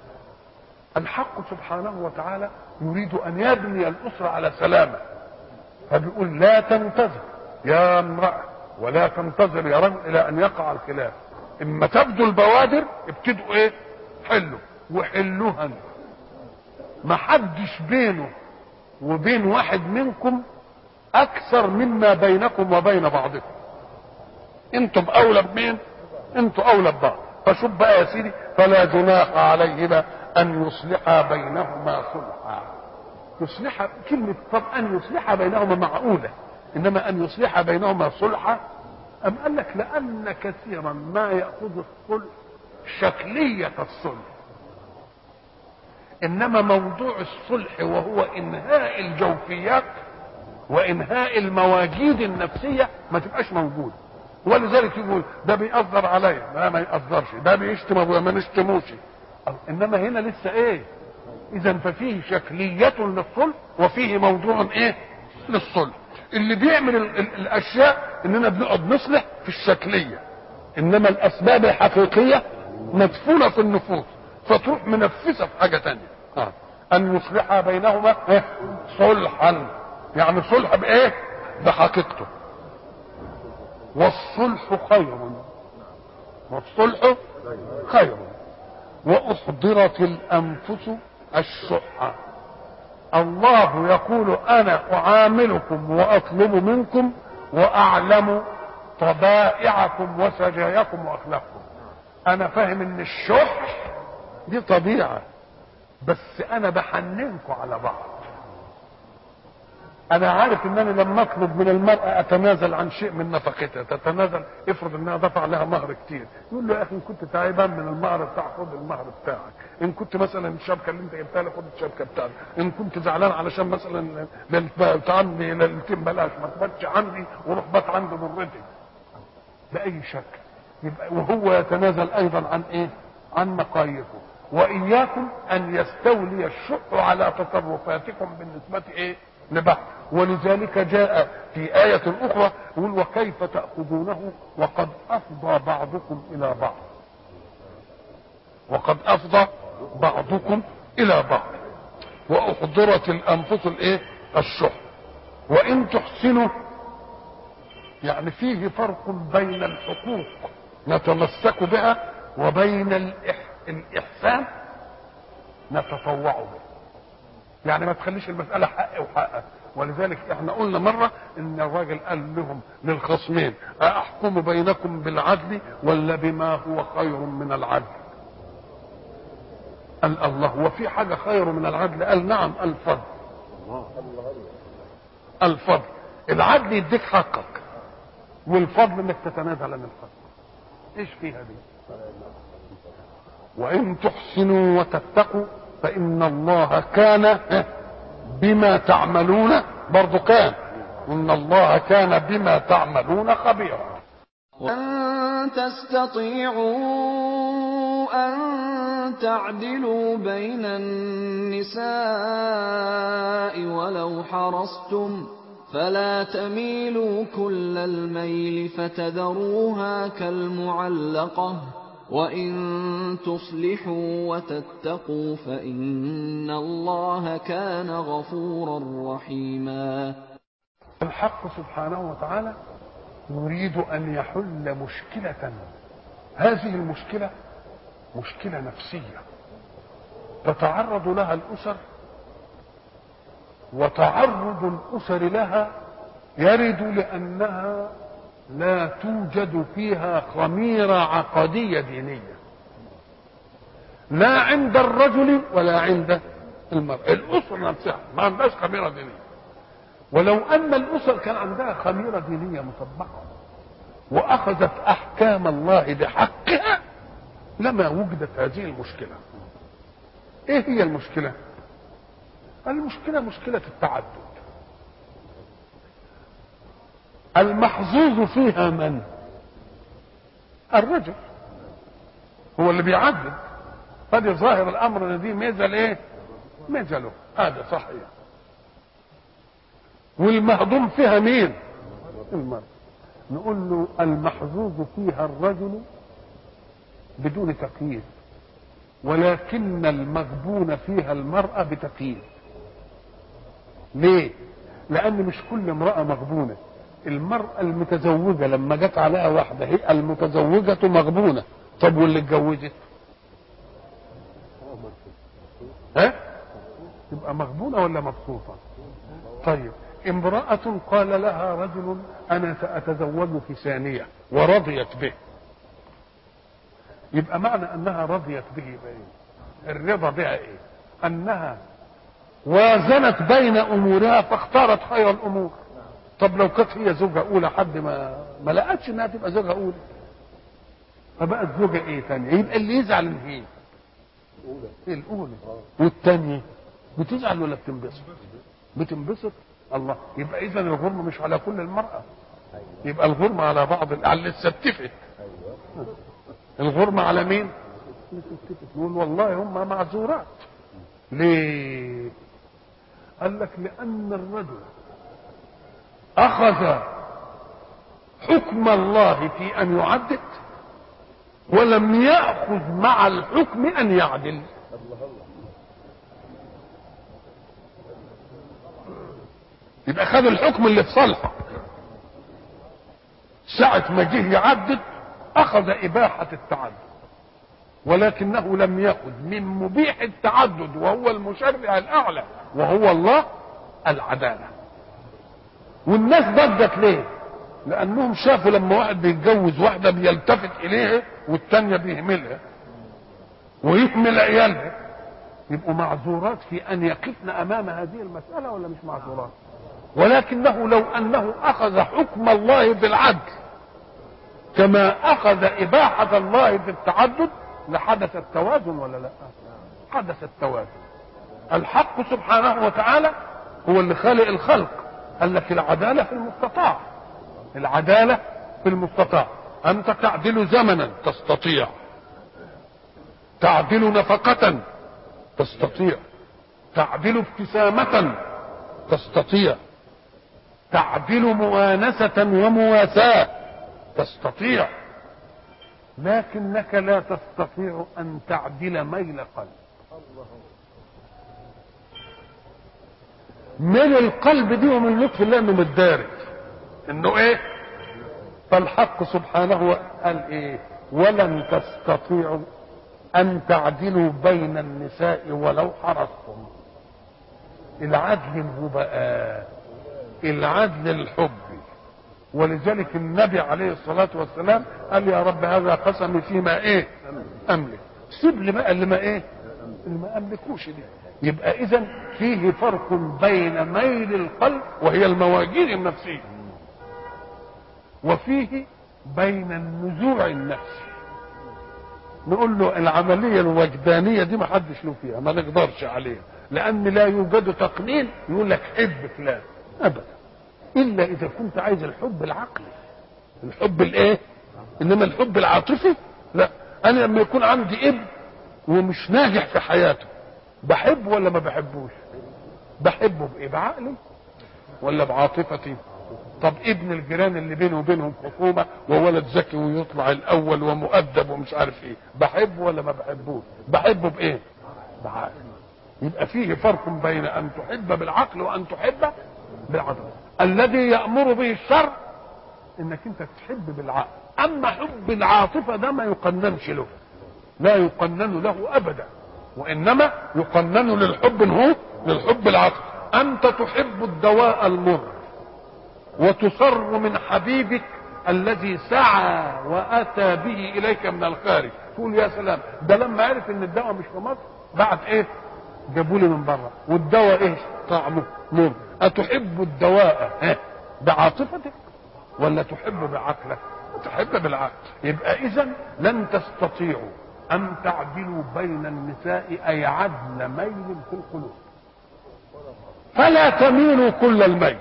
الحق سبحانه وتعالى يريد ان يبني الاسره على سلامه، فبيقول لا تنتظر يا امراه ولا تنتظر يا رجل الى ان يقع الخلاف. اما تبدو البوادر ابتدوا ايه؟ حلوا وحلوها. ما حدش بينه وبين واحد منكم اكثر مما بينكم وبين بعضكم. انتم اولى بمين؟ انتم اولى ببعض. فشوف بقى يا سيدي، فلا جناح عليهما ان يصلحا بينهما صلحا. يصلح كلمة، طب أن يصلح بينهما معقولة، إنما أن يصلح بينهما صلحا أم قال لك لأن كثيرا ما يأخذ الصلح شكلية الصلح، إنما موضوع الصلح وهو إنهاء الجوفيات وإنهاء المواجيد النفسية ما تبقاش موجود. ولذلك يقول ده بيأثر عليا، لا ما يأثرش، ده بيشتم أبويا ما نشتموش. إنما هنا لسه إيه؟ اذا ففيه شكلية للصلح وفيه موضوع ايه؟ للصلح. اللي بيعمل الاشياء اننا بنقعد نصلح في الشكلية، انما الاسباب الحقيقية مدفونة في النفوس، فتروح منفسة في حاجة تانية. ان يصلح بينهما صلحا، يعني صلح بايه؟ بحقيقته. والصلح خير، والصلح خير. واحضرت الانفس الشح. الله يقول انا اعاملكم واطلب منكم واعلم طبائعكم وسجاياكم واخلاقكم. انا فاهم ان الشح دي طبيعة، بس انا بحننكم على بعض. انا عارف ان انا لما اطلب من المرأة اتنازل عن شيء من نفقتها، تتنازل، افرض انها دفع لها مهر كتير، يقول له يا اخي ان كنت تعبان من المهر بتاعك خد المهر بتاعك، ان كنت مثلا الشبكه اللي انت جبتها لي خد الشبكه بتاعتك، ان كنت زعلان علشان مثلا عندي ليلتين بلاش ما تباتش عندي وروح بات عندي ضرتي باي شكل. يبقى وهو يتنازل ايضا عن ايه؟ عن مقاييسه. واياكم ان يستولي الشح على تصرفاتكم بالنسبه ايه؟ لبعض. ولذلك جاء في آية أخرى يقول وكيف تأخذونه وقد أفضى بعضكم إلى بعض، وقد أفضى بعضكم إلى بعض. وأحضرت الأنفس الإيه؟ الشح. وإن تحسنوا، يعني فيه فرق بين الحقوق نتمسك بها وبين الإحسان نتطوع به. يعني ما تخليش المسألة حق وحقك. ولذلك احنا قلنا مرة ان الراجل قال لهم للخصمين احكم بينكم بالعدل ولا بما هو خير من العدل؟ قال الله وفي حاجة خير من العدل؟ قال نعم، الفضل. الفضل، العدل يديك حقك، والفضل انك تتنازل عن الفضل. ايش فيها دي؟ وان تحسنوا وتتقوا فان الله كان بما تعملون برضو كان إن الله كان بما تعملون خبيرا. وأن تستطيعوا أن تعدلوا بين النساء ولو حرصتم فلا تميلوا كل الميل فتذروها كالمعلقة وإن تصلحوا وتتقوا فإن الله كان غفورا رحيما. الحق سبحانه وتعالى يريد أن يحل مشكلة. هذه المشكلة مشكلة نفسية تتعرض لها الأسر، وتعرض الأسر لها يرد لأنها لا توجد فيها خميرة عقدية دينية، لا عند الرجل ولا عند المرأة. الأسر نفسها ما عندهاش خميرة دينية. ولو أن الأسر كان عندها خميرة دينية مطبقة وأخذت أحكام الله بحقها لما وجدت هذه المشكلة. إيه هي المشكلة؟ المشكلة مشكلة التعدد. المحظوظ فيها من؟ الرجل هو اللي بيعدد. فدي ظاهر الأمر ان دي ميزة لإيه؟ ميزة له، هذا صحيح. والمهضوم فيها مين؟ المرأة. نقول له المحظوظ فيها الرجل بدون تقييد، ولكن المغبون فيها المرأة بتقييد. ليه؟ لأن مش كل امرأة مغبونة. المرأة المتزوجة لما جت عليها واحدة هي المتزوجة مغبونة. طب واللي اتجوزت؟ ها؟ تبقى مغبونة ولا مبسوطة؟ طيب امرأة قال لها رجل أنا سأتزوجك ثانية ورضيت به، يبقى معنى أنها رضيت به إيه؟ الرضا بها إيه؟ أنها وازنت بين أمورها فاختارت خير الأمور. طب لو كانت هي زوجة أولى حد ما لقتش إنها تبقى زوجة أولى فبقت زوجة إيه ثانية؟ يبقى اللي يزعل من إيه؟ الأولى. والثانية بتزعل ولا بتنبسط؟ بتنبسط. الله. يبقى إذا الغرم مش على كل المرأة، يبقى الغرم على بعض اللي اتستفت. الغرم على مين؟ نقول والله هم معذورات. ليه؟ قال لك لأن الرجل أخذ حكم الله في أن يعدد ولم يأخذ مع الحكم أن يعدل. يبقى خد الحكم اللي في صالحه. ساعة ما جه يعدد أخذ إباحة التعدد، ولكنه لم يأخذ من مبيح التعدد وهو المشرع الأعلى وهو الله العدالة. والناس ضجت ليه؟ لأنهم شافوا لما واحد بيتجوز واحدة بيلتفت إليها والتانية بيهملها ويهمل عيالها، يبقوا معذورات في أن يقفن أمام هذه المسألة ولا مش معذورات؟ ولكنه لو أنه أخذ حكم الله بالعدل كما أخذ إباحة الله بالتعدد لحدث التوازن ولا لا؟ حدث التوازن. الحق سبحانه وتعالى هو اللي خالق الخلق. قال لك العدالة في المستطاع. العدالة في المستطاع. أنت تعدل زمنا تستطيع، تعدل نفقة تستطيع، تعدل ابتسامة تستطيع، تعدل مؤانسة ومواساة تستطيع، لكنك لا تستطيع أن تعدل ميل قلب. ميل القلب دي ومن لطف الله انه متدارك انه ايه. فالحق سبحانه قال ايه؟ ولن تستطيعوا ان تعدلوا بين النساء ولو حرصتم. العدل هو بقى العدل الحبي. ولذلك النبي عليه الصلاة والسلام قال يا رب هذا قسمي فيما ايه املك، سيب لي بقى اللي ما ايه اللي ما املكوش دي. يبقى اذا فيه فرق بين ميل القلب وهي المواجير النفسية، وفيه بين النزوع النفسي. نقول له العملية الوجدانية دي ما حدش له فيها، ما نقدرش عليها، لان لا يوجد تقنين يقول لك حب فلان ابدا. الا اذا كنت عايز الحب العقلي، الحب الايه؟ انما الحب العاطفي لا. انا لما يكون عندي ابن ومش ناجح في حياته بحبه ولا ما بحبوش؟ بحبه بايه؟ بعقلي ولا بعاطفتي؟ طب ابن الجيران اللي بينه وبينهم خصومه وولد ذكي ويطلع الاول ومؤدب ومش عارف ايه، بحبه ولا ما بحبوش؟ بحبه بايه؟ بعقلي. يبقى فيه فرق بين ان تحب بالعقل وان تحب بالعاطفه. الذي يامر به الشرع انك انت تحب بالعقل، اما حب العاطفه ده ما يقننش له، لا يقنن له ابدا، وانما يقنن للحب، هو للحب العقل. انت تحب الدواء المر وتصر من حبيبك الذي سعى واتى به اليك من الخارج، تقول يا سلام ده لما عرف ان الدواء مش في مصر بعد ايه؟ جابوا لي من بره، والدواء ايه؟ طعمه مر. اتحب الدواء بعاطفتك ولا تحب بعقلك؟ تحب بالعقل. يبقى اذا لن تستطيعوا ان تعدلوا بين النساء اي عدل ميل في القلوب، فلا تميلوا كل الميل.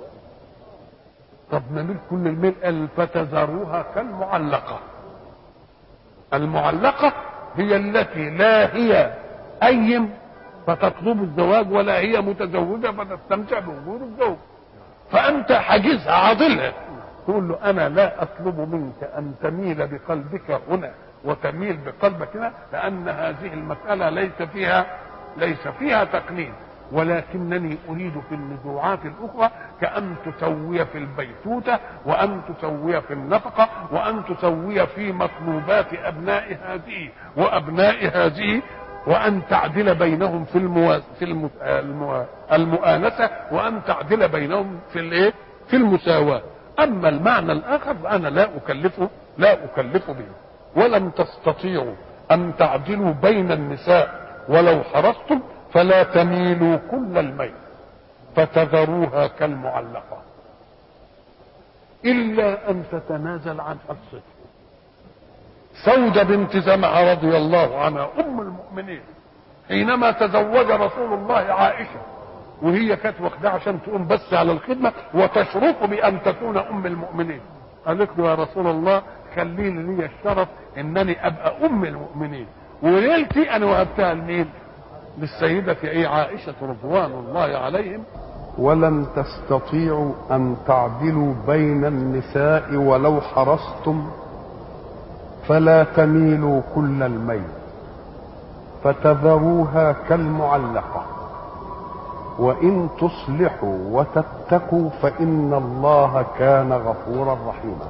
طب نميل كل الميل؟ قال فتذروها كالمعلقه. المعلقه هي التي لا هي ايم فتطلب الزواج ولا هي متزوجه فتستمتع بوجود الزوج، فانت حاجزها عاضلها، تقول له انا لا اطلب منك ان تميل بقلبك هنا وتميل بقلبك هنا، لان هذه المساله ليس فيها تقنين، ولكنني اريد في النزوعات الاخرى كأن تسوي في البيتوتة، وأن تسوي في النفقة، وأن تسوي في مطلوبات أبناء هذه وأبناء هذه، وأن تعدل بينهم في المؤانسة، وأن تعدل بينهم في المساواة. أما المعنى الآخر فأنا لا أكلف به. ولم تستطيعوا أن تعدلوا بين النساء ولو حرصتم فلا تميلوا كل الميل فتذروها كالمعلقة إلا أن تتنازل عن حصته. سودة بنت زمعة رضي الله عنها أم المؤمنين حينما تزوج رسول الله عائشة، وهي كانت واخدة عشان تقوم بس على الخدمة وتشرف بأن تكون أم المؤمنين، قالت له يا رسول الله خليني لي الشرف إنني أبقى أم المؤمنين، وليلتي أنا وهبتها لمين؟ للسيدة عائشة رضوان الله عليهم. ولن تستطيعوا أن تعدلوا بين النساء ولو حرصتم فلا تميلوا كل الميل فتذروها كالمعلقة وإن تصلحوا وتتقوا فإن الله كان غفورا رحيما.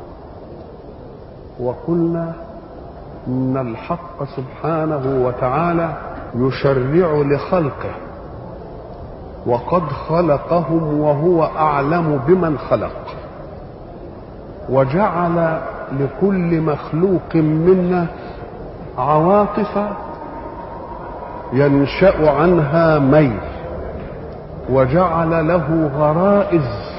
وقلنا إن الحق سبحانه وتعالى يشرع لخلقه، وقد خلقهم وهو أعلم بمن خلق، وجعل لكل مخلوق منا عواطف ينشأ عنها ميل، وجعل له غرائز،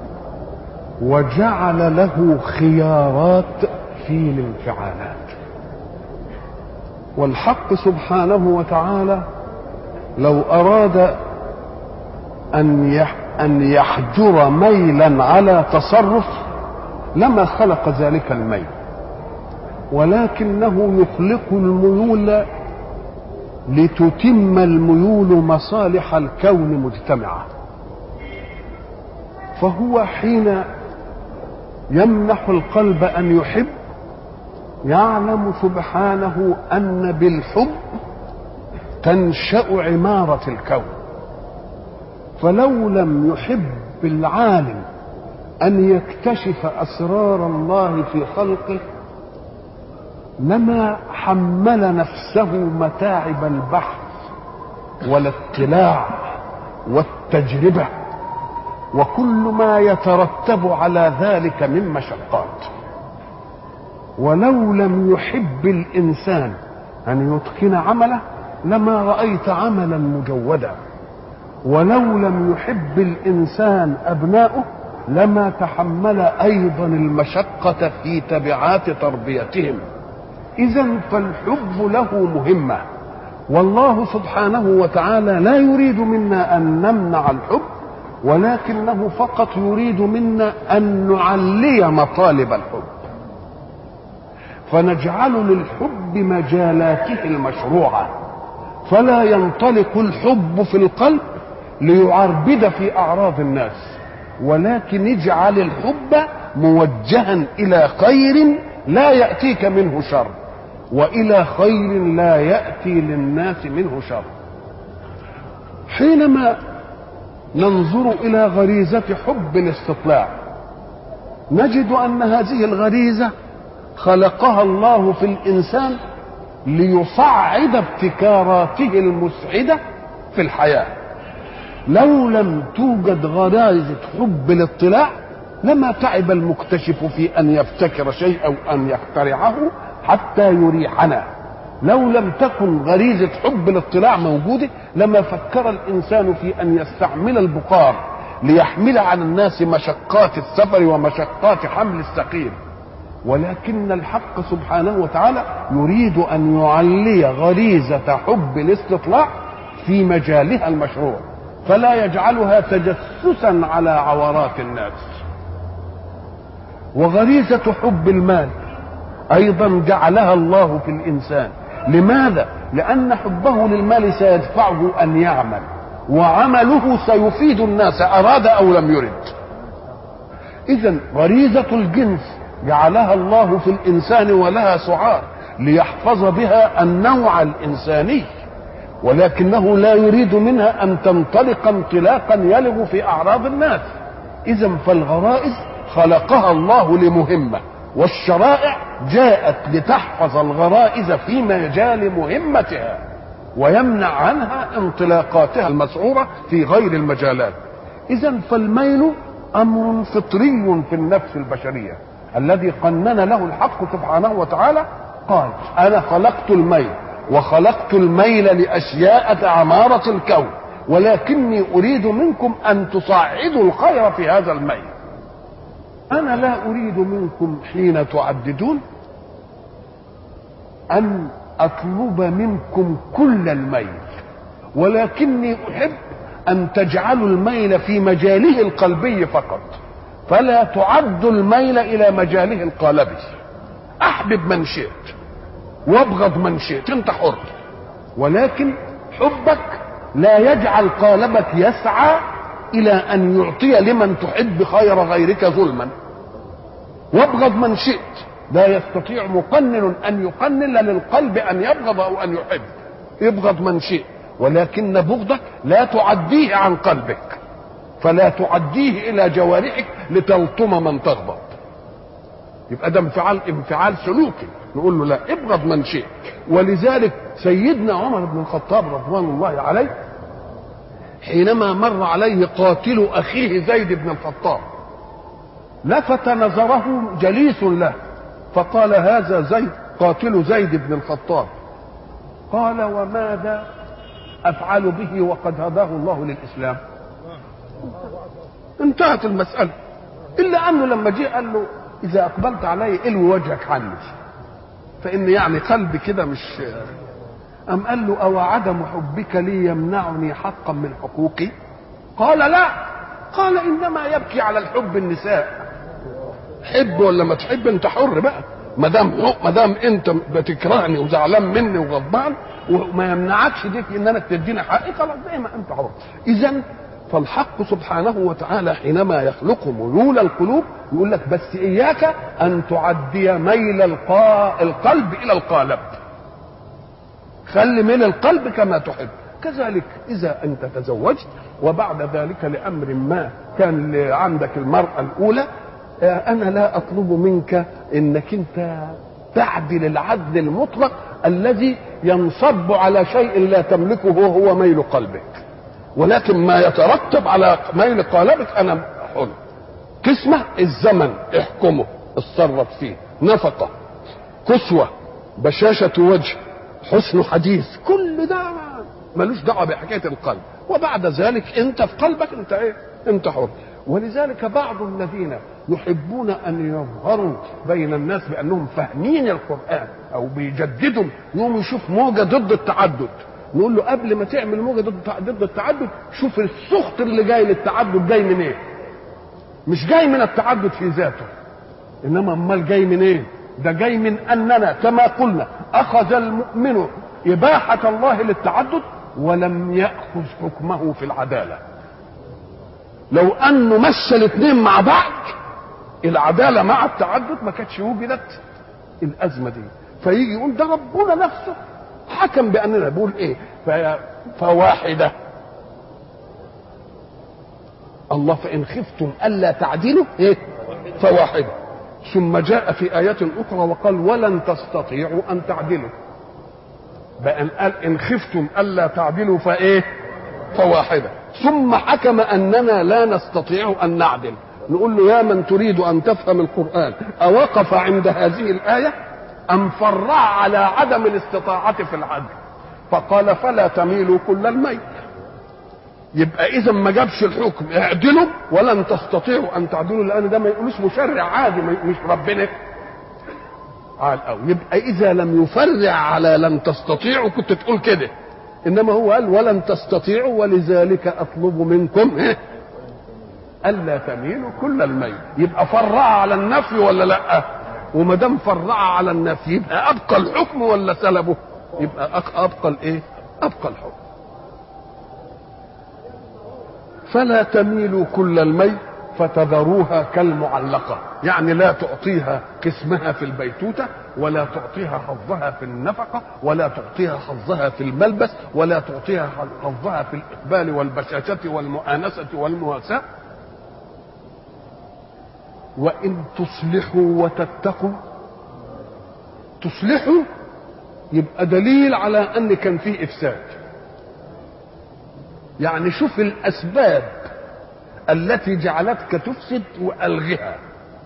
وجعل له خيارات في الانفعالات. والحق سبحانه وتعالى لو أراد أن يحجر ميلا على تصرف لما خلق ذلك الميل، ولكنه يخلق الميول لتتم الميول مصالح الكون مجتمعة. فهو حين يمنح القلب أن يحب يعلم سبحانه أن بالحب تنشأ عمارة الكون، فلو لم يحب العالم أن يكتشف أسرار الله في خلقه لما حمل نفسه متاعب البحث والاطلاع والتجربة وكل ما يترتب على ذلك من مشقات. ولو لم يحب الإنسان أن يتقن عمله لما رأيت عملا مجودا، ولو لم يحب الإنسان أبناؤه لما تحمل أيضا المشقة في تبعات تربيتهم. إذن فالحب له مهمة، والله سبحانه وتعالى لا يريد منا أن نمنع الحب ولكنه فقط يريد منا أن نعلي مطالب الحب، فنجعل للحب مجالاته المشروعة، فلا ينطلق الحب في القلب ليعربد في أعراض الناس، ولكن اجعل الحب موجها إلى خير لا يأتيك منه شر، وإلى خير لا يأتي للناس منه شر. حينما ننظر إلى غريزة حب الاستطلاع نجد أن هذه الغريزة خلقها الله في الإنسان ليصعد ابتكاراته المسعدة في الحياة. لو لم توجد غرائز حب الاطلاع لما تعب المكتشف في أن يبتكر شيء أو أن يخترعه حتى يريحنا. لو لم تكن غريزة حب الاطلاع موجودة لما فكر الإنسان في أن يستعمل البخار ليحمل على الناس مشقات السفر ومشقات حمل الثقيل. ولكن الحق سبحانه وتعالى يريد أن يعلي غريزة حب الاستطلاع في مجالها المشروع، فلا يجعلها تجسسا على عورات الناس. وغريزة حب المال أيضا جعلها الله في الإنسان. لماذا؟ لأن حبه للمال سيدفعه أن يعمل، وعمله سيفيد الناس أراد أو لم يرد. إذن غريزة الجنس جعلها الله في الإنسان ولها سعار ليحفظ بها النوع الإنساني، ولكنه لا يريد منها أن تنطلق انطلاقا يلغ في أعراض الناس. إذن فالغرائز خلقها الله لمهمة، والشرائع جاءت لتحفظ الغرائز في مجال مهمتها ويمنع عنها انطلاقاتها المسعورة في غير المجالات. إذن فالميل أمر فطري في النفس البشرية الذي قنن له الحق سبحانه وتعالى. قال أنا خلقت الميل، وخلقت الميل لأشياء عمارة الكون، ولكني أريد منكم أن تصعدوا الخير في هذا الميل. أنا لا أريد منكم حين تعددون أن أطلب منكم كل الميل، ولكني أحب أن تجعلوا الميل في مجاله القلبي فقط، فلا تعدوا الميل إلى مجاله القالبي. أحبب من شئت وابغض من شئت، أنت حر، ولكن حبك لا يجعل قالبك يسعى إلى أن يعطي لمن تحب خير غيرك ظلما. وابغض من شئت، لا يستطيع مقنن أن يقنن للقلب أن يبغض أو أن يحب. ابغض من شئت، ولكن بغضك لا تعديه عن قلبك، فلا تعديه إلى جوارحك لتلطم من تغضب. يبقى ده انفعال سلوكي. نقول له لا، ابغض من شئت. ولذلك سيدنا عمر بن الخطاب رضوان الله عليه حينما مر عليه قاتل أخيه زيد بن الخطاب لفت نظره جليس له فقال هذا زيد قاتل زيد بن الخطاب. قال وماذا أفعل به وقد هداه الله للإسلام؟ انتهت المسألة. إلا أنه لما جاء قال له إذا أقبلت علي إلو وجهك عني، فإن يعني قلبي كده مش. أم قال له أو عدم حبك لي يمنعني حقا من حقوقي؟ قال لا. قال إنما يبكي على الحب النساء. حب ولا ما تحب أنت حر بقى، ما دام أنت بتكرهني وزعلان مني وغضبان وما يمنعكش ديك إن أنا تديني حقي، خلاص زي ما أنت حر. إذن فالحق سبحانه وتعالى حينما يخلق ميول القلوب يقول لك بس إياك أن تعدي ميل القلب إلى القالب، خلي ميل القلب كما تحب. كذلك إذا أنت تزوجت وبعد ذلك لأمر ما كان عندك المرأة الأولى، أنا لا أطلب منك إنك أنت تعدل العدل المطلق الذي ينصب على شيء لا تملكه وهو ميل قلبك، ولكن ما يترتب على ميل قالبك أنا حر. قسمة الزمن احكمه، اتصرف فيه، نفقة، كسوة، بشاشة وجه، حسن حديث، كل ده ملوش دعوة بحكاية القلب. وبعد ذلك انت في قلبك انت ايه؟ انت حر. ولذلك بعض الذين يحبون ان يظهروا بين الناس بانهم فاهمين القرآن او بيجددوا، يوم يشوف موجة ضد التعدد نقول له قبل ما تعمل موجة ضد التعدد شوف السخط اللي جاي للتعدد جاي من ايه؟ مش جاي من التعدد في ذاته، انما امال جاي من ايه؟ ده جاي من اننا كما قلنا اخذ المؤمن اباحة الله للتعدد ولم يأخذ حكمه في العدالة. لو انه مشى الاثنين مع بعض العدالة مع التعدد ما كانتش وجدت الازمة دي. فيجي يقول ده ربنا نفسه حكم باننا، بيقول ايه؟ فواحدة الله فإن خفتم ألا تعدلوا إيه؟ فواحدة. ثم جاء في آيات أخرى وقال ولن تستطيعوا أن تعدلوا، بأن قال إن خفتم ألا تعدلوا فإيه؟ فواحدة. ثم حكم أننا لا نستطيع أن نعدل. نقول له يا من تريد أن تفهم القرآن أوقف عند هذه الآية أم فرع على عدم الاستطاعة في العدل؟ فقال فلا تميلوا كل الميل. يبقى اذا ما جابش الحكم اعدلوا ولن تستطيعوا ان تعدلوا، لان ده ما يقولوش مشرع عادي، مش ربنا قال. او يبقى اذا لم يفرع على لن تستطيعوا كنت تقول كده، انما هو قال ولن تستطيعوا ولذلك اطلب منكم الا تميلوا كل الميل. يبقى فرع على النفي ولا لا؟ وما دام فرع على النفي يبقى ابقى الحكم ولا سلبه؟ يبقى ابقى الايه؟ ابقى الحكم. فلا تميلوا كل الميل فتذروها كالمعلقة، يعني لا تعطيها قسمها في البيتوتة، ولا تعطيها حظها في النفقة، ولا تعطيها حظها في الملبس، ولا تعطيها حظها في الإقبال والبشاشة والمؤانسة والمواساة. وإن تصلحوا وتتقوا، تصلحوا يبقى دليل على أن كان فيه إفساد. يعني شوف الأسباب التي جعلتك تفسد وألغها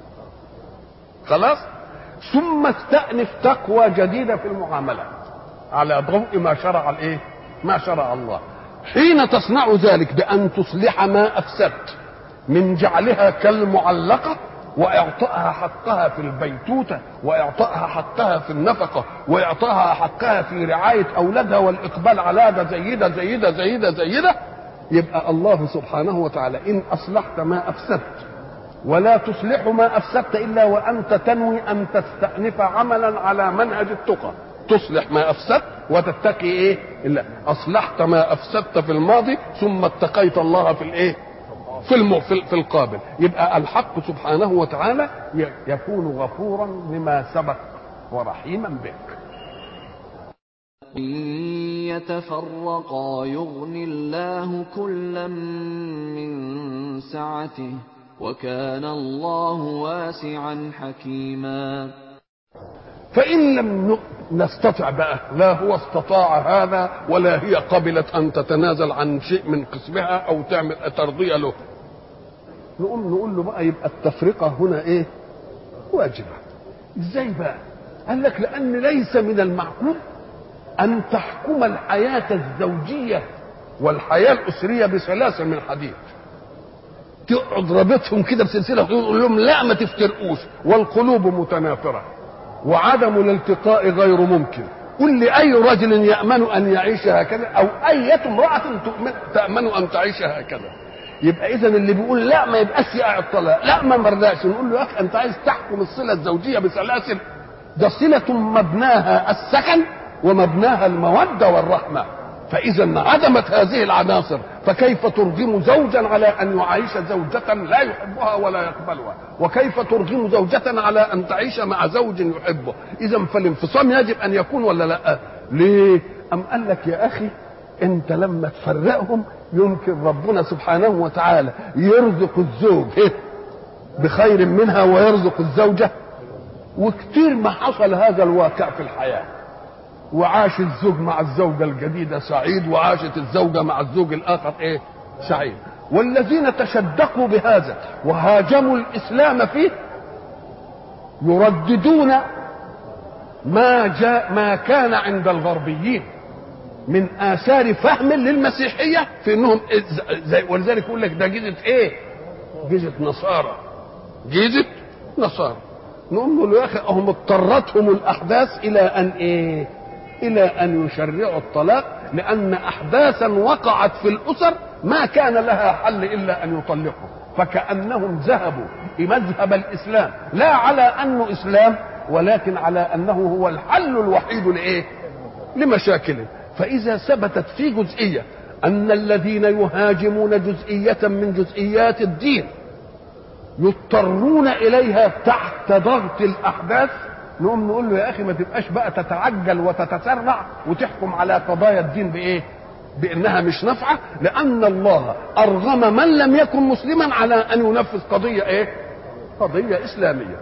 خلاص، ثم استأنف تقوى جديدة في المعاملة على ضوء ما شرع الايه؟ ما شرع الله. حين تصنع ذلك بأن تصلح ما أفسدت من جعلها كالمعلقة وإعطائها حقها في البيتوتة، وإعطائها حقها في النفقة، وإعطائها حقها في رعاية أولادها والإقبال على ده زيدة زيدة زيدة زيدة، يبقى الله سبحانه وتعالى إن أصلحت ما أفسدت، ولا تصلح ما أفسدت إلا وأنت تنوي أن تستأنف عملا على منهج التقى، تصلح ما أفسدت وتتقي إيه؟ إلا أصلحت ما أفسدت في الماضي ثم اتقيت الله في الإيه؟ في القابل. يبقى الحق سبحانه وتعالى يكون غفورا لما سبق ورحيما بك. إن يتفرقا يغني الله كلا من سعته وكان الله واسعا حكيما. فإن لم نستطع بقى، لا هو استطاع هذا ولا هي قبلت أن تتنازل عن شيء من قسمها أو تعمل ترضية له، نقول له بقى يبقى التفرقة هنا إيه؟ واجبة. إزاي بقى؟ قال لك لأن ليس من المعقول أن تحكم الحياة الزوجية والحياة الأسرية بسلاسل من حديد، تقعد رابطهم كده بسلسلة وتقول لهم لا ما تفترقوش، والقلوب متنافرة وعدم الالتقاء غير ممكن. قل لأي رجل يأمن أن يعيش هكذا أو أية امرأة تأمن أن تعيش هكذا. يبقى إذن اللي بيقول لا ما يبقاش يقع الطلاق، لا ما مرضاش، نقول له يا أخي أنت عايز تحكم الصلة الزوجية بسلاسل؟ ده صلة مبناها السكن ومبناها المودة والرحمة، فإذا عدمت هذه العناصر فكيف ترغم زوجا على أن يعيش زوجة لا يحبها ولا يقبلها، وكيف ترغم زوجة على أن تعيش مع زوج يحبه؟ إذا فالانفصام يجب أن يكون ولا لا؟ ليه؟ أم قال لك يا أخي أنت لما تفرقهم يمكن ربنا سبحانه وتعالى يرزق الزوج بخير منها ويرزق الزوجة، وكتير ما حصل هذا الواقع في الحياة، وعاش الزوج مع الزوجة الجديدة سعيد، وعاشت الزوجة مع الزوج الآخر إيه؟ سعيد. والذين تشدقوا بهذا وهاجموا الإسلام فيه يرددون ما كان عند الغربيين من آثار فهم للمسيحية في إنهم ولذلك يقول لك ده جيزة إيه؟ جيزة نصارى، جيزة نصارى. نقول له يا أخي هم اضطرتهم الأحداث إلى أن إيه؟ إلى أن يشرعوا الطلاق لأن أحداثا وقعت في الأسر ما كان لها حل إلا أن يطلقوا، فكأنهم ذهبوا مذهب الإسلام لا على أنه إسلام ولكن على أنه هو الحل الوحيد لإيه؟ لمشاكله. فإذا ثبتت في جزئية أن الذين يهاجمون جزئية من جزئيات الدين يضطرون إليها تحت ضغط الأحداث، نقوم نقول له يا أخي ما تبقاش بقى تتعجل وتتسرع وتحكم على قضايا الدين بإيه؟ بأنها مش نافعة، لأن الله أرغم من لم يكن مسلما على أن ينفذ قضية إيه؟ قضية إسلامية.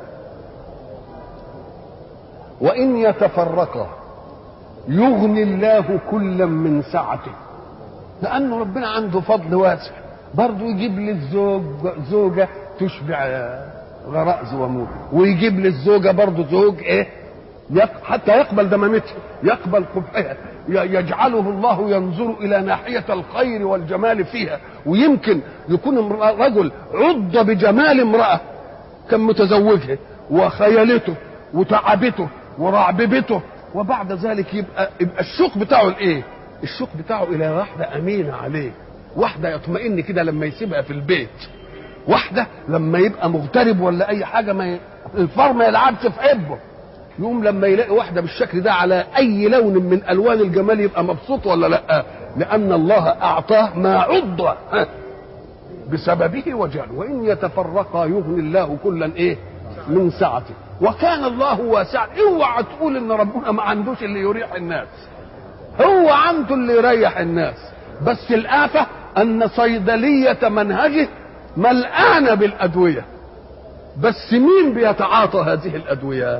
وإن يتفرقا يغني الله كلا من سعته، لأنه ربنا عنده فضل واسع، برضه يجيب للزوج زوجة تشبع غرائز وموت، ويجيب للزوجة برضه زوج إيه؟ حتى يقبل دمامتها، يقبل قبحها، يجعله الله ينظر إلى ناحية الخير والجمال فيها. ويمكن يكون رجل عض بجمال امرأة كان متزوجها وخيالته وتعبته ورعببته، وبعد ذلك يبقى الشوق بتاعه الايه؟ الشوق بتاعه الى واحده امينه عليه، واحده يطمئن كده لما يسيبها في البيت، واحده لما يبقى مغترب ولا اي حاجه الفار ما يلعبش في عبه، يقوم لما يلاقي واحده بالشكل ده على اي لون من الوان الجمال يبقى مبسوط ولا لا؟ لان الله اعطاه ما عض بسببه وجعله. وان يتفرقا يغني الله كلا ايه؟ من سعته، وكان الله واسعا. اوعى تقول ان ربنا ما عندوش اللي يريح الناس، هو عنده اللي يريح الناس، بس الآفة ان صيدلية منهجه ملآنة بالادوية، بس مين بيتعاطى هذه الادوية؟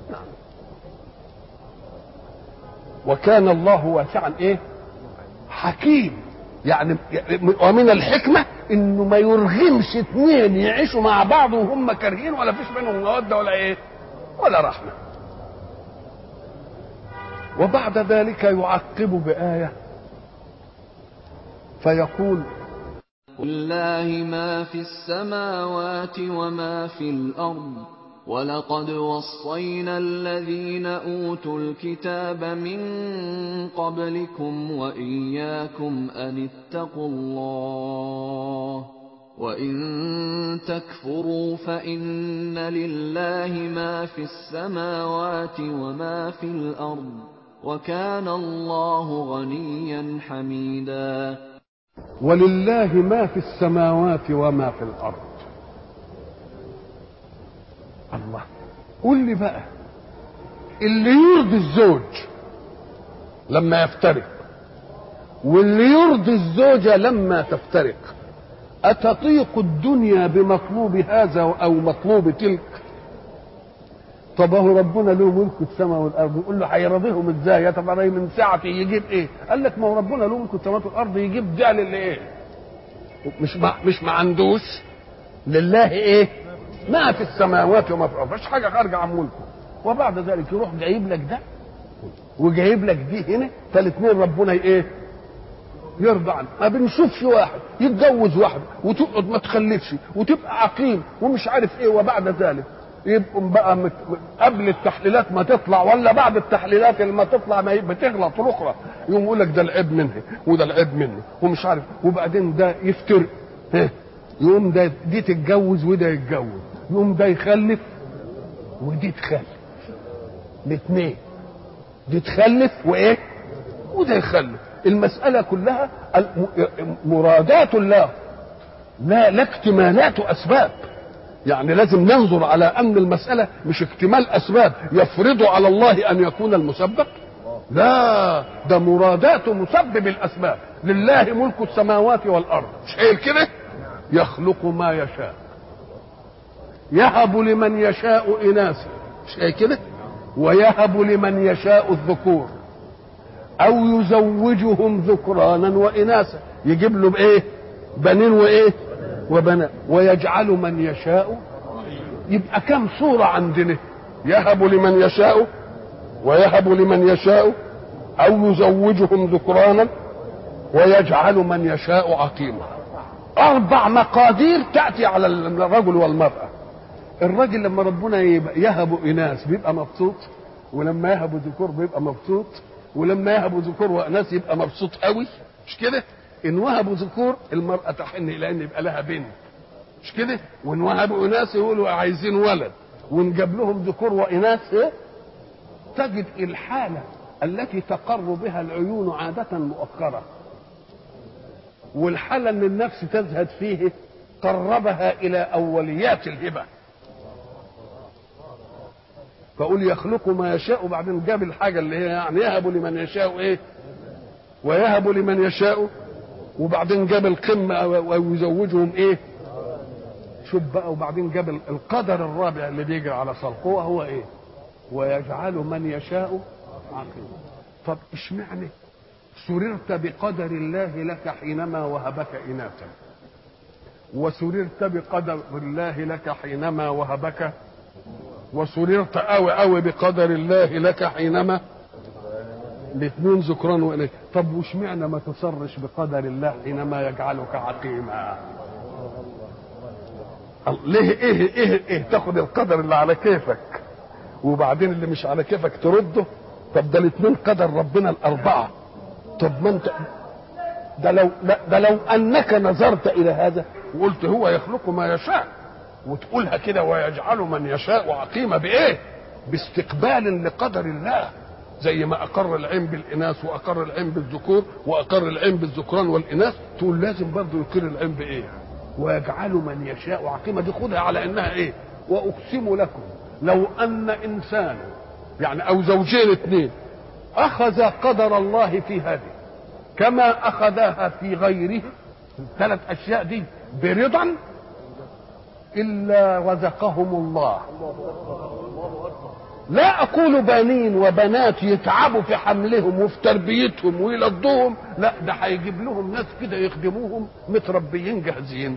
وكان الله واسعا ايه؟ حكيم. يعني ومن الحكمة انه ما يرغمش اثنين يعيشوا مع بعض وهم كارهين ولا فيش بينهم مودة ولا ايه؟ ولا رحمة. وبعد ذلك يعقب بآية فيقول: لله ما في السماوات وما في الأرض ولقد وصينا الذين أوتوا الكتاب من قبلكم وإياكم أن اتقوا الله وإن تكفروا فإن لله ما في السماوات وما في الأرض وكان الله غنيا حميدا. ولله ما في السماوات وما في الأرض. الله، قول لي بقى اللي يرضي الزوج لما يفترق واللي يرضي الزوجة لما تفترق، أتطيق الدنيا بمطلوب هذا أو مطلوب تلك؟ طب هو ربنا له ملك السماء والأرض، يقول له هيرضيهم ازاي؟ يتبرأ من سعته يجيب ايه؟ قال لك ما هو ربنا له ملك السماوات والأرض، يجيب ده للي ايه؟ مش ما عندوش لله ايه؟ ما في السماوات وما في الارض، مفيش حاجه خارجه عن ملكه. وبعد ذلك يروح جايب لك ده وجايب لك دي هنا، فالاثنين ربنا ايه؟ يرضى عنه. ما بنشوفش واحد يتجوز واحده وتقعد ما تخلفش وتبقى عقيم ومش عارف ايه، وبعد ذلك يبقوا بقى قبل التحليلات ما تطلع ولا بعد التحليلات اللي ما تطلع ما بتغلط الاخرى، يقوم يقول لك ده العيب منه وده العيب منه ومش عارف، وبعدين ده يفترق، يقوم ده دي تتجوز وده يتجوز، يقوم ده يخلف ودي تخلف، الاثنين دي تخلف وايه وده يخلف. المسألة كلها مرادات الله لا اكتمالات أسباب. يعني لازم ننظر على أن المسألة مش اكتمال أسباب يفرض على الله أن يكون المسبب، لا، ده مرادات مسبب الأسباب. لله ملك السماوات والأرض، مش قايل كده؟ يخلق ما يشاء، يهب لمن يشاء إناثا، مش قايل كده؟ ويهب لمن يشاء الذكور أو يزوجهم ذكرانا وإناثا، يجيب له بإيه؟ بنين وإيه؟ وبنات. ويجعل من يشاء، يبقى كم صورة عندنا؟ يهب لمن يشاء ويهب لمن يشاء أو يزوجهم ذكرانا ويجعل من يشاء عقيما. 4 مقادير تأتي على الرجل والمرأة. الرجل لما ربنا يهب إناث بيبقى مبسوط، ولما يهب ذكور بيبقى مبسوط، ولما يهبوا ذكور واناث يبقى مبسوط قوي، مش كده؟ ان وهبوا ذكور المراه تحن الى ان يبقى لها بنت، مش كده؟ وان وهبوا اناث يقولوا عايزين ولد، ونجاب لهم ذكور واناث تجد الحاله التي تقر بها العيون عاده مؤخره، والحاله اللي النفس تزهد فيه قربها الى اوليات الهبه. فقول يخلق ما يشاء، وبعدين جاب الحاجه اللي هي يعني يهب لمن يشاء ايه، ويهب لمن يشاء، وبعدين جاب القمه ويزوجهم ايه، شوف بقى، وبعدين جاب القدر الرابع اللي بيجري على صلقوه هو ايه، ويجعل من يشاء عقيما. طب اشمعنى سررت بقدر الله لك حينما وهبك اناثا، وسررت بقدر الله لك حينما وهبك، وسررت قوي بقدر الله لك حينما الاثنين ذكران واناث؟ طب واشمعنى ما تصرش بقدر الله حينما يجعلك عقيما؟ ليه ايه تاخد القدر اللي على كيفك وبعدين اللي مش على كيفك ترده؟ طب ده الاثنين قدر ربنا الاربعه. طب ما انت ده لو انك نظرت الى هذا وقلت هو يخلق ما يشاء، وتقولها كده ويجعل من يشاء عقيمة بايه؟ باستقبال لقدر الله، زي ما اقر العين بالاناث واقر العين بالذكور واقر العين بالذكران والاناث، تقول لازم برضه يقر العين بايه؟ ويجعل من يشاء عقيمة. دي خدها على انها ايه؟ واقسم لكم لو ان انسان يعني او زوجين اثنين اخذ قدر الله في هذه كما اخذها في غيره، الثلاث اشياء دي برضا، إلا رزقهم الله. لا أقول بنين وبنات يتعبوا في حملهم وفي تربيتهم ويلضوهم، لا، ده هيجيب لهم ناس كده يخدموهم متربيين جاهزين.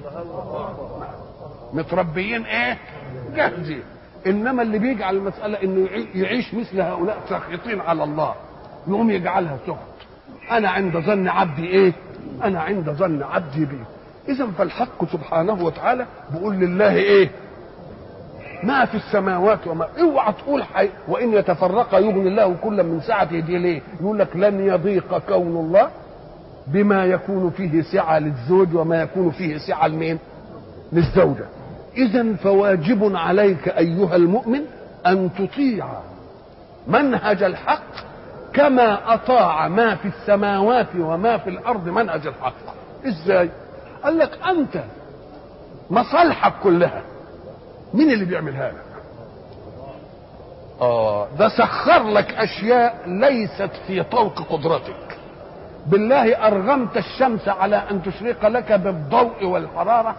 متربيين ايه؟ جاهزين. إنما اللي بيجعل المسألة إنه يعيش مثل هؤلاء ساخطين على الله، يقوم يجعلها سخط. أنا عند ظن عبدي إيه؟ أنا عند ظن عبدي بي. إذا فالحق سبحانه وتعالى بيقول لله إيه؟ ما في السماوات وما، اوعى تقول وإن يتفرق يغني الله كلا من سعته. دي ليه؟ يقول لك لن يضيق كون الله بما يكون فيه سعة للزوج وما يكون فيه سعة لمين؟ للزوجة. إذا فواجب عليك أيها المؤمن أن تطيع منهج الحق كما أطاع ما في السماوات وما في الأرض منهج الحق. إزاي؟ قال لك أنت مصالحك كلها مين اللي بيعملها لك؟ ده سخر لك أشياء ليست في طوق قدرتك. بالله أرغمت الشمس على أن تشرق لك بالضوء والحرارة؟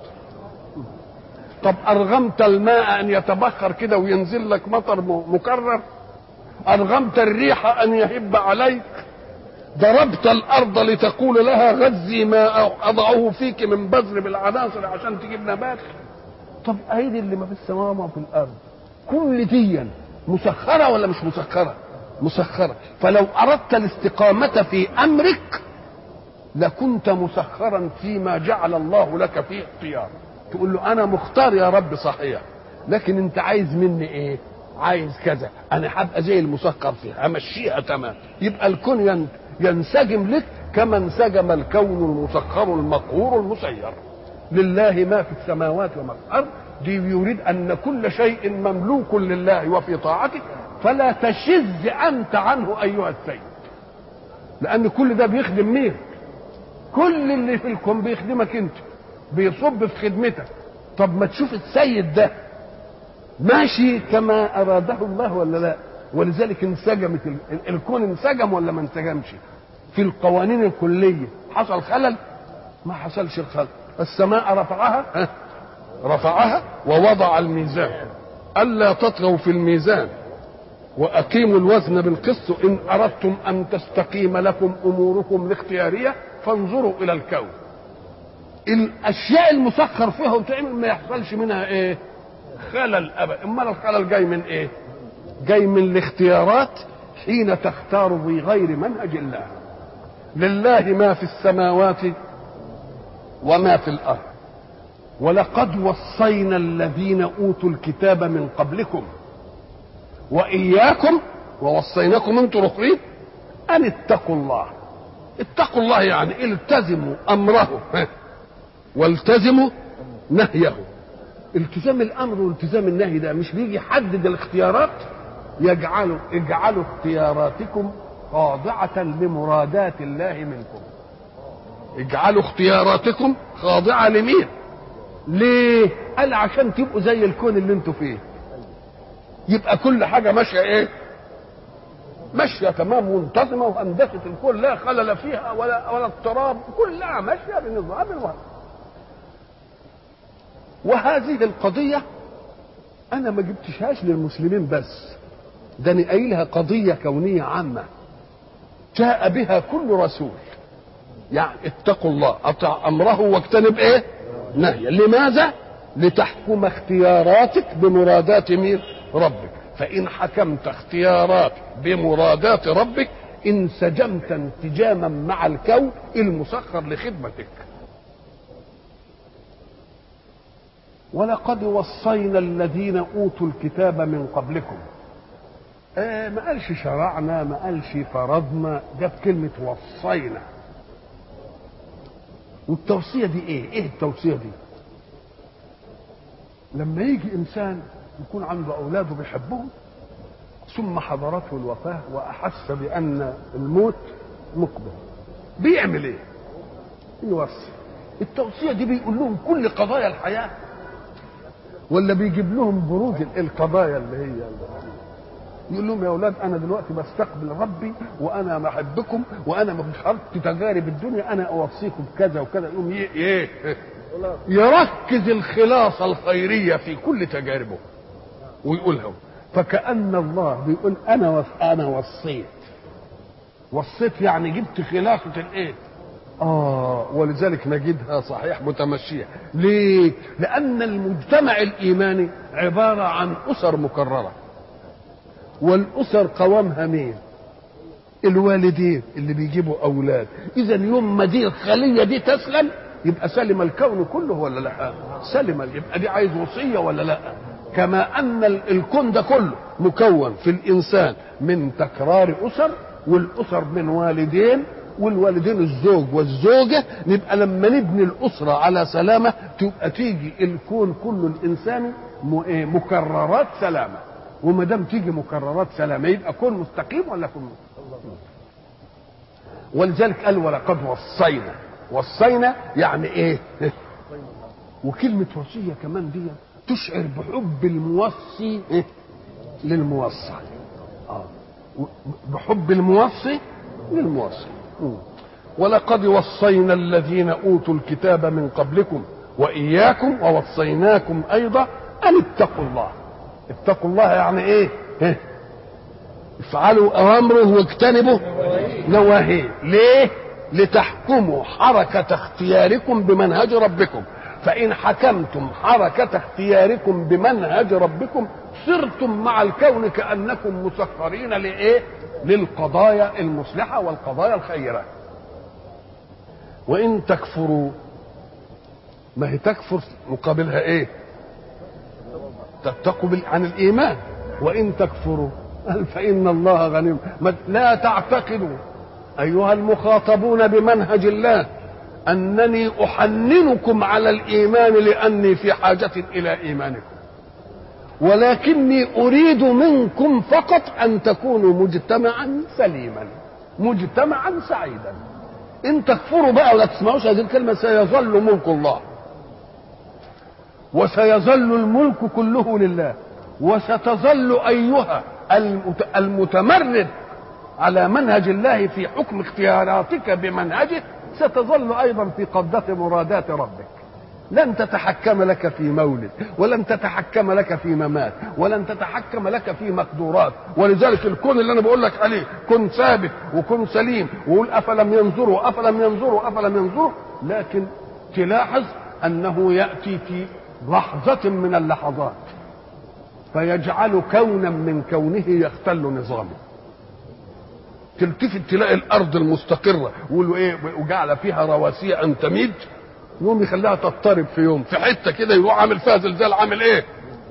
طب أرغمت الماء أن يتبخر كده وينزل لك مطر مكرر؟ أرغمت الريح أن يهب عليك؟ ضربت الأرض لتقول لها غذي ما أضعه فيك من بذر بالعناصر عشان تجيب نبات؟ طب أيدي اللي ما في السماء وما في الأرض كل دي مسخرة ولا مش مسخرة؟ مسخرة. فلو أردت الاستقامة في أمرك لكنت مسخرا فيما جعل الله لك فيه اختيار. تقول له أنا مختار يا رب صحيح، لكن أنت عايز مني إيه؟ عايز كذا، أنا هبقى زي المسخر فيها، همشيها تمام. يبقى الكون ينسجم لك كما انسجم الكون المسخر المقهور المسير. لله ما في السماوات وما في الأرض. دي يريد أن كل شيء مملوك لله وفي طاعته، فلا تشذ أنت عنه أيها السيد، لأن كل ده بيخدم مين؟ كل اللي في الكون بيخدمك أنت، بيصب في خدمتك. طب ما تشوف السيد ده ماشي كما أراده الله ولا لا؟ ولذلك انسجمت الكون، انسجم ولا ما انسجمش؟ في القوانين الكلية حصل خلل؟ ما حصلش الخلل. السماء رفعها ووضع الميزان ألا تطغوا في الميزان وأقيموا الوزن بالقسط إن أردتم أن تستقيم لكم أموركم الاختيارية فانظروا إلى الكون. الأشياء المسخر فيها وتعمل ما يحصلش منها إيه؟ خلل أبدا. أمال الخلل جاي من إيه؟ جاي من الاختيارات حين تختار بغير منهج الله. لله ما في السماوات وما في الأرض ولقد وصينا الذين أوتوا الكتاب من قبلكم وإياكم، ووصيناكم انتم رخرين أن اتقوا الله. اتقوا الله يعني التزموا أمره والتزموا نهيه. التزام الأمر والتزام النهي ده مش بيجي يحدد الاختيارات؟ اجعلوا اختياراتكم خاضعة لمرادات الله منكم. اجعلوا اختياراتكم خاضعة لمين؟ ليه؟ قال عشان تبقوا زي الكون اللي انتوا فيه، يبقى كل حاجة ماشية ايه؟ ماشية تمام منتظمة، وهندسة الكون لا خلل فيها ولا اضطراب، كلها ماشية بنظام واحد. وهذه القضية أنا ما جبتشهاش للمسلمين بس، ده أنا قايلها قضية كونية عامة جاء بها كل رسول. يعني اتقوا الله، أطع أمره واجتنب إيه؟ نهيه. لماذا؟ لتحكم اختياراتك بمرادات مين؟ ربك. فإن حكمت اختياراتك بمرادات ربك انسجمت انسجاما مع الكون المسخر لخدمتك. ولقد وصينا الذين اوتوا الكتاب من قبلكم. ما قالش شرعنا، ما قالش فرضنا، ده بكلمه وصينا. والتوصيه دي ايه التوصيه دي؟ لما يجي انسان يكون عنده اولاده بيحبهم ثم حضرته الوفاه واحس بان الموت مقبل، بيعمل ايه؟ يوصي. التوصيه دي بيقول لهم كل قضايا الحياه ولا بيجيب لهم بروز القضايا اللي هي يقول لهم يا اولاد انا دلوقتي بستقبل ربي وانا بحبكم وانا مش خرجت تجارب الدنيا، انا اوصيكم كذا وكذا. يقوم يركز الخلاصه الخيريه في كل تجاربه ويقولها. فكأن الله بيقول انا وصيت يعني جبت خلاصه الايه؟ ولذلك نجدها صحيح متمشيه. ليه؟ لأن المجتمع الإيماني عبارة عن أسر مكررة، والأسر قوامها مين؟ الوالدين اللي بيجيبوا أولاد. إذا يوم ما دي الخلية دي تسلم يبقى سلم الكون كله ولا لا؟ سلم. يبقى دي عايز وصية ولا لا؟ كما أن الكون ده كله مكون في الإنسان من تكرار أسر، والأسر من والدين، والوالدين الزوج والزوجة. نبقى لما نبني الأسرة على سلامة تبقى تيجي الكون كله الإنساني مكررات سلامة. وما دام تيجي مكررات سلامة يبقى كون مستقيم ولا كون مستقيم؟ ولذلك قال ولقد وصينا يعني ايه؟ وكلمة وصية كمان دي تشعر بحب الموصي للموصى. بحب الموصي للموصي. ولقد وصينا الذين اوتوا الكتاب من قبلكم واياكم ووصيناكم ايضا ان اتقوا الله. اتقوا الله يعني ايه؟ افعلوا اوامره واجتنبوا نواهيه. ليه؟ لتحكموا حركة اختياركم بمنهج ربكم. فإن حكمتم حركة اختياركم بمنهج ربكم صرتم مع الكون كأنكم مسخرين لإيه؟ للقضايا المصلحة والقضايا الخيرة. وإن تكفروا، ما هي تكفر مقابلها إيه؟ تتقوا عن الإيمان. وإن تكفروا فإن الله غني. لا تعتقدوا أيها المخاطبون بمنهج الله أنني أحننكم على الإيمان لأني في حاجة إلى إيمانكم، ولكني أريد منكم فقط أن تكونوا مجتمعا سليما، مجتمعا سعيدا. إن تكفروا بقى ولا تسمعوش هذه الكلمة سيظل ملك الله، وسيظل الملك كله لله، وستظل أيها المتمرد على منهج الله في حكم اختياراتك بمنهجه ستظل أيضا في قبضة مرادات ربك. لن تتحكم لك في مولد، ولن تتحكم لك في ممات، ولن تتحكم لك في مقدورات. ولذلك الكون اللي أنا بقول لك عليه كن ثابت وكن سليم، وقول أفلم ينظروا، لكن تلاحظ أنه يأتي في لحظة من اللحظات فيجعل كونا من كونه يختل نظامه. تلتفت تلاقي الارض المستقره ويقولوا ايه وجعل فيها رواسي ان تميد، يقوم يخليها تضطرب في يوم في حته كده، يروح عامل فيها زلزال، عامل ايه؟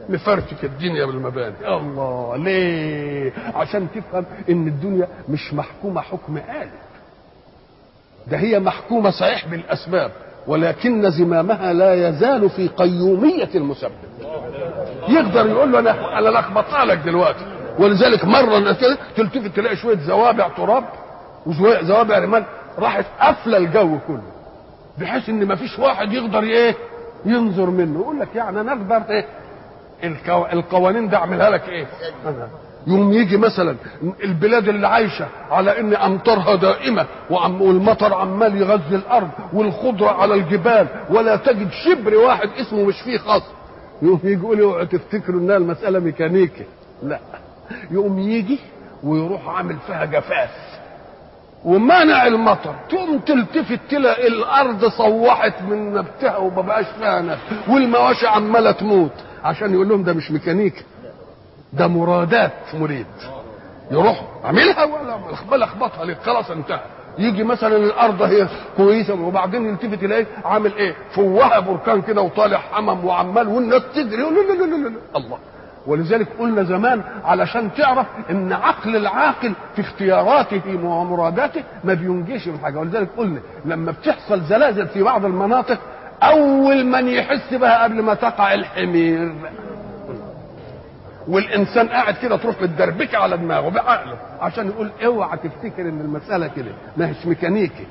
مفرتك الدنيا بالمباني. الله، ليه؟ عشان تفهم ان الدنيا مش محكومه حكم آلي، ده هي محكومه صحيح بالاسباب، ولكن زمامها لا يزال في قيوميه المسبب. يقدر يقول له انا لخبطها لك دلوقتي، ولذلك مره كده تلتفت تلاقي شويه زوابع تراب وشويه زوابع رمال راحت قافله الجو كله، بحيث ان ما فيش واحد يقدر ايه ينظر منه. يقول لك يعني انا اقدر ايه القوانين دي اعملها لك ايه؟ يوم يجي مثلا البلاد اللي عايشه على ان امطارها دائمه والمطر عمال يغذي الارض والخضره على الجبال ولا تجد شبر واحد اسمه مش فيه خصم، يقوم يجي يقول اوعوا تفتكروا انها المساله ميكانيكي، لا، يقوم يجي ويروح عامل فيها جفاف ومانع المطر، تقوم تلتفت تلاقي الارض صوحت من نبتها وما بقاش فيها نبت والمواشي عماله تموت، عشان يقول لهم ده مش ميكانيكا، ده مرادات مريد، يروح عاملها ولا اخبطها لك خلاص انتهى. يجي مثلا الارض هي كويسه وبعدين يلتفت يلاقي عامل ايه فوهه بركان كده وطالع حمم وعمال والناس تجري الله. ولذلك قلنا زمان علشان تعرف ان عقل العاقل في اختياراته ومراداته ما بينجيش من حاجه، ولذلك قلنا لما بتحصل زلازل في بعض المناطق اول من يحس بها قبل ما تقع الحمير، والانسان قاعد كده تروح متدربكه على دماغه بعقله عشان يقول اوعى تفتكر ان المساله كده ما هيش ميكانيكي.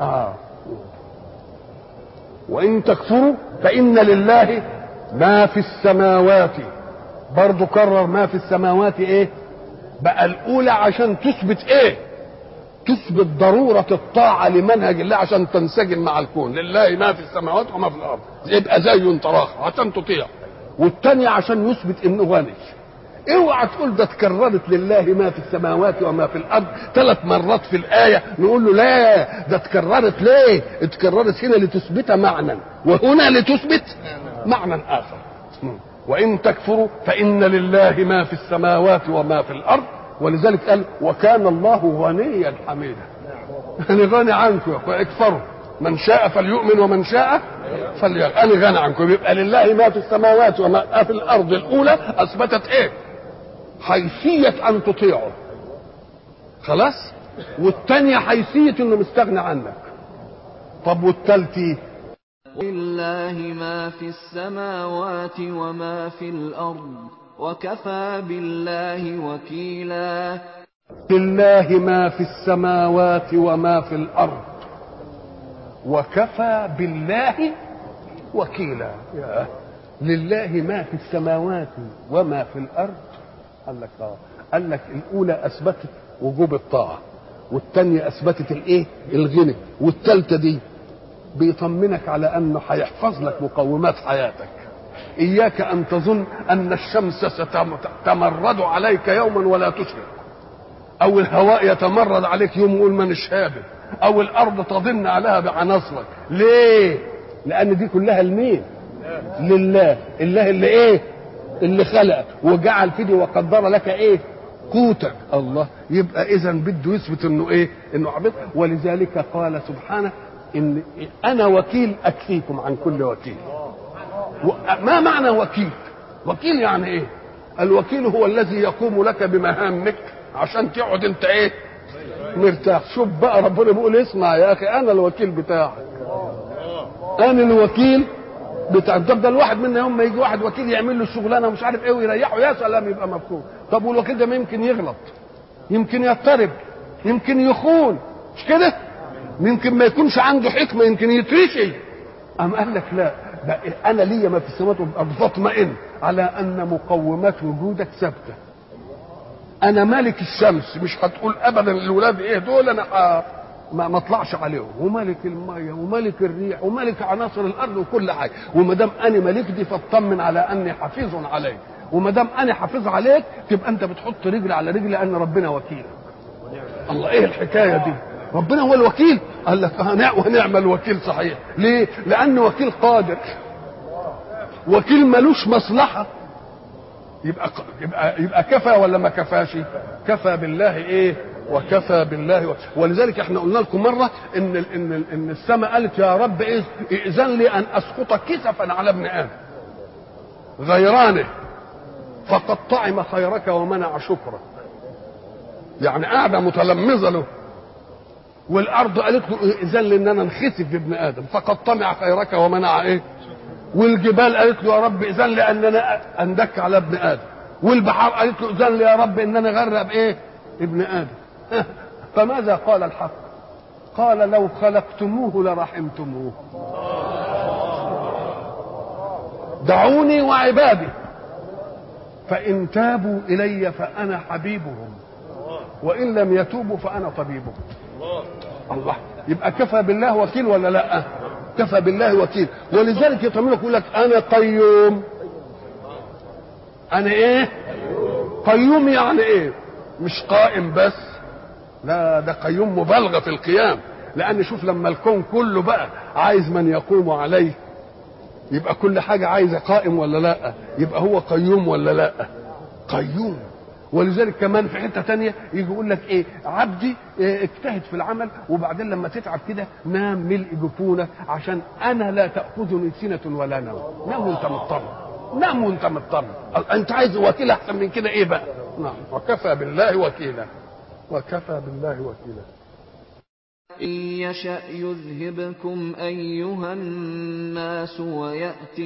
وان تكفروا فان لله ما في السماوات، برضو كرر ما في السماوات ايه بقى الاولى عشان تثبت ايه؟ تثبت ضروره الطاعه لمنهج الله عشان تنسجم مع الكون، لله ما في السماوات وما في الارض، يبقى زي تراخ عشان تطيع. والثانيه عشان يثبت انه غني. اوعى تقول ده اتكررت لله ما في السماوات وما في الارض 3 مرات في الايه، نقول له لا، ده اتكررت ليه؟ اتكررت هنا لتثبت معنى وهنا لتثبت معنى اخر. وان تكفروا فان لله ما في السماوات وما في الارض، ولذلك قال وكان الله غنيا حميدا. يعني غني عنكم يا اخويا، اكفروا، من شاء فليؤمن ومن شاء فليكفر، انا غني عنكم. يبقى لله ما في السماوات وما في الارض الاولى اثبتت ايه؟ حيثيه ان تطيعه، خلاص، والثانيه حيثيه انه مستغني عنك. طب والثالثه لله ما في السماوات وما في الأرض وكفى بالله وكيلا. لله ما في السماوات وما في الأرض وكفى بالله وكيلا. لله ما في السماوات وما في الأرض، قال لك الأولى أثبتت وجوب الطاعة، والثانية أثبتت الإيه؟ الغنى، والثالثة دي بيطمنك على انه هيحفظ لك مقومات حياتك. اياك ان تظن ان الشمس ستتمرد عليك يوما ولا تشرق، او الهواء يتمرد عليك يوم ويقول مانيش هابل، او الارض تضن عليها بعناصرك. ليه؟ لان دي كلها لمين؟ لله. الله اللي ايه؟ اللي خلقك وجعل فيدي وقدر لك ايه؟ قوتك. الله. يبقى اذا بده يثبت انه ايه؟ انه عبد. ولذلك قال سبحانه ان انا وكيل اكفيكم عن كل وكيل. ما معنى وكيل؟ وكيل يعني ايه؟ الوكيل هو الذي يقوم لك بمهامك عشان تقعد انت ايه؟ مرتاح. شوف بقى ربنا بيقول اسمع يا اخي انا الوكيل بتاعك، انا الوكيل بتاع. طب ده الواحد منا يوم ما يجي واحد وكيل يعمل له الشغلانه ومش عارف ايه ويريحه، يا سلام، يبقى مبسوط. طب والوكيل ده ما يمكن يغلط، يمكن يضطرب، يمكن يخون، مش كده؟ يمكن ما يكونش عنده حكمه، يمكن يترشي. قام قال لك لا، ده انا ليا ما في السماوات والارض، فاطمئن على ان مقومات وجودك ثابته. انا مالك الشمس، مش هتقول ابدا الولاد ايه دول انا ما اطلعش عليهم، ومالك الميه ومالك الريح ومالك عناصر الارض وكل حاجه، وما دام انا مالك دي فاطمن على اني حفيظ عليك، وما دام انا حافظ عليك تبقى انت بتحط رجل على رجل لان ربنا وكيلك. الله، ايه الحكايه دي؟ ربنا هو الوكيل. قال لك ونعم الوكيل. صحيح. ليه؟ لانه وكيل قادر، وكيل ملوش مصلحه. يبقى كفى ولا ما كفاش؟ كفى بالله ايه؟ وكفى بالله ولذلك احنا قلنا لكم مره ان السماء قالت يا رب ايه؟ ائذن لي ان اسقط كسفا على ابن ادم غيرانه، فقد طعم خيرك ومنع شكرك. يعني قاعده متلمذه له، والارض قالت له اذن لي ان نخسف بابن ادم، فقد طمع خيرك ومنع ايه؟ والجبال قالت له يا رب اذن لي ان انا اندك على ابن ادم، والبحار قالت له اذن لي يا رب ان انا اغرق بايه؟ ابن ادم. فماذا قال الحق؟ قال لو خلقتموه لرحمتموه، دعوني وعبادي فإن تابوا إلي فأنا حبيبهم وإن لم يتوبوا فأنا طبيبهم. الله، يبقى كفى بالله وكيل ولا لا؟ كفى بالله وكيل. ولذلك يطمنك يقول لك أنا قيوم. أنا إيه؟ قيوم. يعني إيه؟ مش قائم بس، لا، ده قيوم مبالغة في القيام. لأن شوف لما الكون كله بقى عايز من يقوم عليه، يبقى كل حاجة عايزة قائم ولا لا؟ يبقى هو قيوم ولا لا؟ قيوم. ولذلك كمان في حتة تانية يجي يقول لك ايه؟ عبدي اجتهد في العمل وبعدين لما تتعب كده نام ملء جفونك عشان انا لا تأخذني سنة ولا نوم. نام وانت مطمن، نام وانت مطمن. انت عايز وكيل احسن من كده ايه بقى؟ نعم، وكفى بالله وكيلا. وكفى بالله وكيلا. إن يشأ يذهبكم أيها الناس ويأت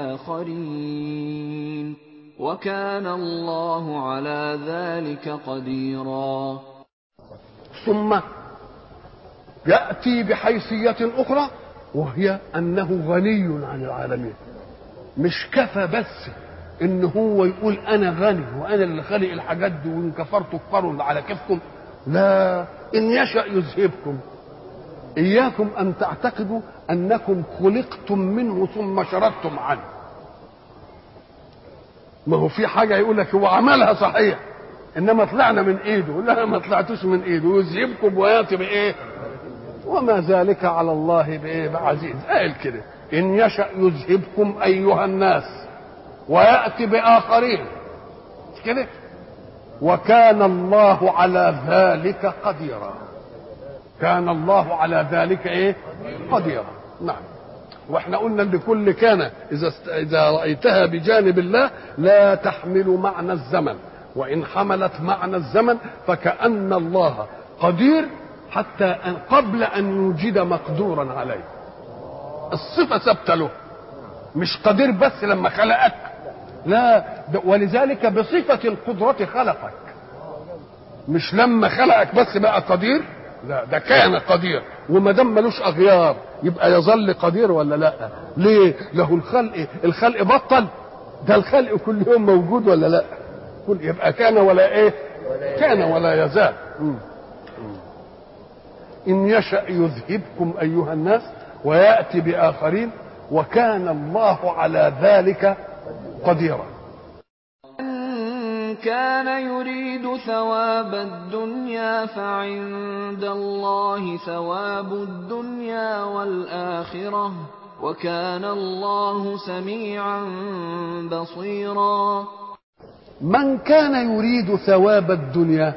بآخرين وكان الله على ذلك قديرا. ثم يأتي بحيثية أخرى وهي أنه غني عن العالمين. مش كفى بس إن هو يقول أنا غني وأنا اللي خالق الحاجات دي وإن كفرتوا كفروا على كيفكم، لا، إن يشأ يذهبكم. إياكم أن تعتقدوا أنكم خلقتم منه ثم شردتم عنه. ما هو في حاجة يقول لك هو عملها صحيح إنما طلعنا من إيده، لا، ما طلعتوش من إيده. يذهبكم ويأتي بإيه؟ وما ذلك على الله بإيه؟ بعزيز. قال كده إن يشأ يذهبكم أيها الناس ويأتي بآخرين كده وكان الله على ذلك قديرا. كان الله على ذلك ايه؟ قديرا. نعم. واحنا قلنا ان كل كان اذا رايتها بجانب الله لا تحمل معنى الزمن، وان حملت معنى الزمن فكأن الله قدير حتى قبل ان يوجد مقدورا عليه. الصفه ثابته له، مش قدير بس لما خلقك، لا، ولذلك بصفه القدره خلقك، مش لما خلقك بس بقى قدير، لا، ده كان قدير. وما دام ملوش اغيار يبقى يظل قدير ولا لا؟ ليه؟ له الخلق بطل؟ ده الخلق كل يوم موجود ولا لا؟ يبقى كان ولا ايه؟ كان ولا يزال. ان يشأ يذهبكم ايها الناس ويأتي بآخرين وكان الله على ذلك قديرا. كان يريد ثواب الدنيا فعند الله ثواب الدنيا والآخرة وكان الله سميعا بصيرا. من كان يريد ثواب الدنيا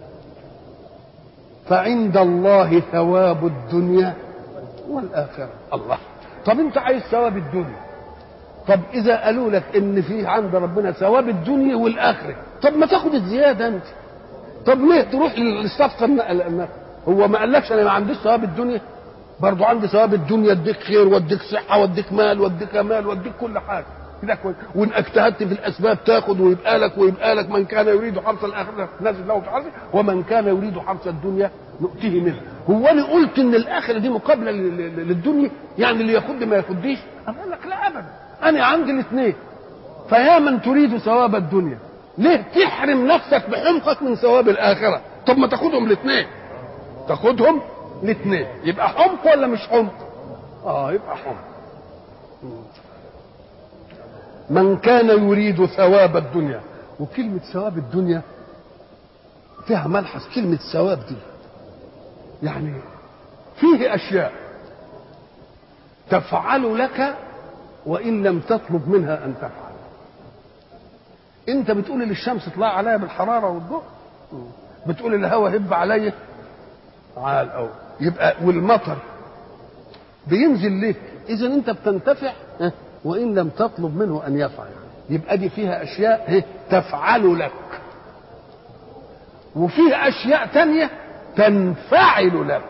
فعند الله ثواب الدنيا والآخرة. الله، طب انت عايز ثواب الدنيا، طب اذا قالوا لك ان في عند ربنا ثواب الدنيا والاخره، طب ما تاخد الزياده انت. طب ليه تروح للصفقه النقل؟ هو ما قالكش انا ما عنديش ثواب الدنيا؟ برضو عندي ثواب الدنيا، اديك خير واديك صحه واديك مال واديك امال واديك كل حاجه كده، وان اجتهدت في الاسباب تاخد ويبقى لك. من كان يريد حرث الاخره نزل له في حرثه ومن كان يريد حرث الدنيا نؤتيه منها. هو انا قلت ان الاخره دي مقابله للدنيا؟ يعني اللي ياخد ما ياخديش؟ اقول لك لا ابدا، انا عندي الاثنين. فيا من تريد ثواب الدنيا ليه تحرم نفسك بحمقك من ثواب الاخره؟ طب ما تاخدهم الاثنين، تاخدهم الاثنين. يبقى حمق ولا مش حمق؟ يبقى حمق. من كان يريد ثواب الدنيا. وكلمه ثواب الدنيا فيها ملحظ. كلمه ثواب دي يعني فيه اشياء تفعل لك وإن لم تطلب منها أن تفعل. أنت بتقول للشمس اطلع عليها بالحرارة والضوء، بتقول الهواء هب عليا عال أو يبقى، والمطر بينزل لك، إذا أنت بتنتفع وإن لم تطلب منه أن يفعل. يبقى دي فيها اشياء تفعل لك، وفيها اشياء تانية تنفعل لك.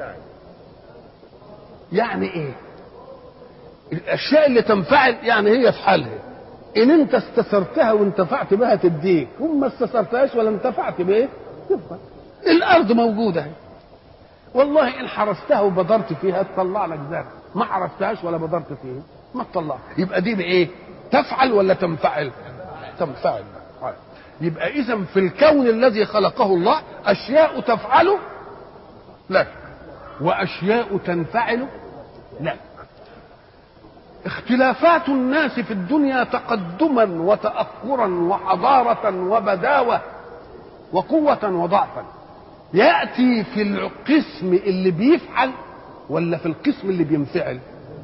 يعني ايه الاشياء اللي تنفعل؟ يعني هي في حالها، ان انت استثرتها وانتفعت بها تديك، وما استثرتهاش ولا انتفعت بايه تبقى. الارض موجوده، والله ان حرستها وبدرت فيها تطلع لك زرع، ما حرستهاش ولا بدرت فيها ما تطلع. يبقى دي بايه؟ تفعل ولا تنفعل؟ تنفعل. يبقى اذا في الكون الذي خلقه الله اشياء تفعل لك واشياء تنفعل لك. اختلافات الناس في الدنيا تقدما وتأخرا وحضارة وبداوة وقوة وضعفا يأتي في القسم اللي بيفعل ولا في القسم اللي بينفعل؟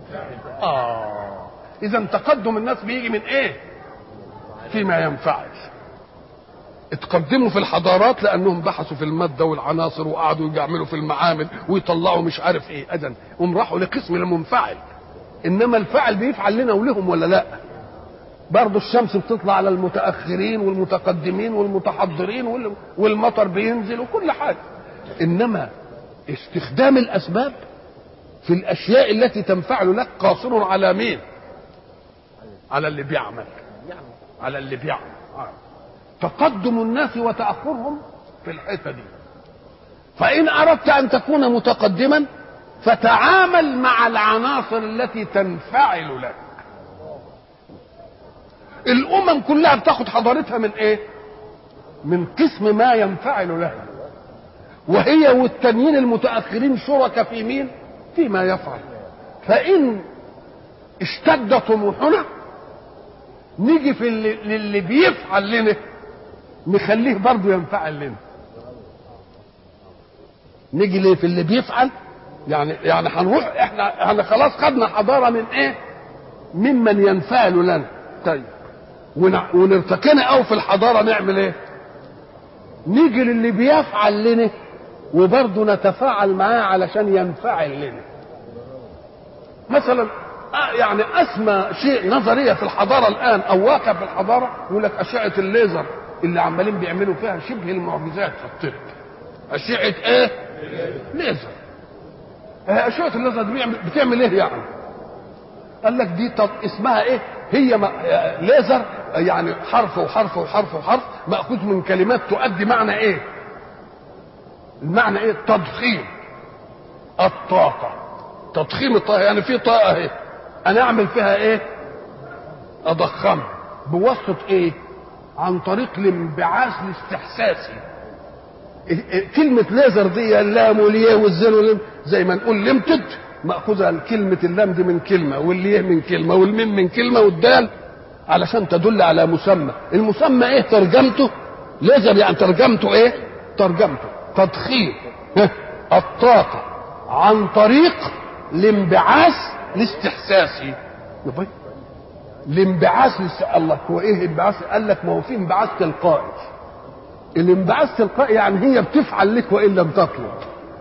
إذا تقدم الناس بيجي من إيه؟ فيما ينفعل. اتقدموا في الحضارات لأنهم بحثوا في المادة والعناصر وقعدوا يعملوا في المعامل ويطلعوا مش عارف إيه، إذن هم راحوا لقسم المنفعل. انما الفعل بيفعل لنا ولهم ولا لا؟ برضه الشمس بتطلع على المتاخرين والمتقدمين والمتحضرين والمطر بينزل وكل حاجه. انما استخدام الاسباب في الاشياء التي تنفعل لك قاصر على مين؟ على اللي بيعمل، على اللي بيعمل. تقدم الناس وتاخرهم في الحته دي. فان اردت ان تكون متقدما فتعامل مع العناصر التي تنفعل لك. الامم كلها بتاخد حضارتها من ايه؟ من قسم ما ينفعل لها، وهي والتانيين المتاخرين شركاء في مين؟ فيما يفعل. فان اشتد طموحنا نيجي في اللي بيفعل لنا نخليه برضه ينفعل لنا. نيجي ليه في اللي بيفعل؟ يعني هنروح احنا خلاص خدنا حضاره من ايه؟ ممن ينفعل لنا. طيب ونرتكنا او في الحضاره نعمل ايه؟ نيجي للي بيفعل لنا وبرضه نتفاعل معاه علشان ينفعل لنا. مثلا يعني اسمى شيء نظريه في الحضاره الان او واقع في الحضاره يقول لك اشعه الليزر اللي عمالين بيعملوا فيها شبه المعجزات في الطب. اشعه ايه؟ ليزر. اشعه الليزر دي بتعمل ايه يعني؟ قال لك دي اسمها ايه؟ هي ليزر يعني حرف وحرف وحرف وحرف ماخوذ من كلمات تؤدي معنى ايه؟ المعنى ايه؟ تضخيم الطاقه. تضخيم الطاقه يعني في طاقه اهي انا اعمل فيها ايه؟ اضخمها بواسطه ايه؟ عن طريق الانبعاث الاستحساسي. كلمة ليزر دي اللام والياء والزين واللام زي ما نقول ليمتد مأخوذة كلمة اللام دي من كلمة والياء من كلمة والميم من كلمة والدال علشان تدل على مسمى. المسمى ايه ترجمته؟ ليزر يعني ترجمته ايه؟ ترجمته تضخيم الطاقة عن طريق الانبعاث الاستحساسي. الانبعاث الله هو ايه انبعاث؟ قال لك ما هو في انبعاث تلقائي. الانبعاث تلقائي يعني هي بتفعل لك وان لم تطلب،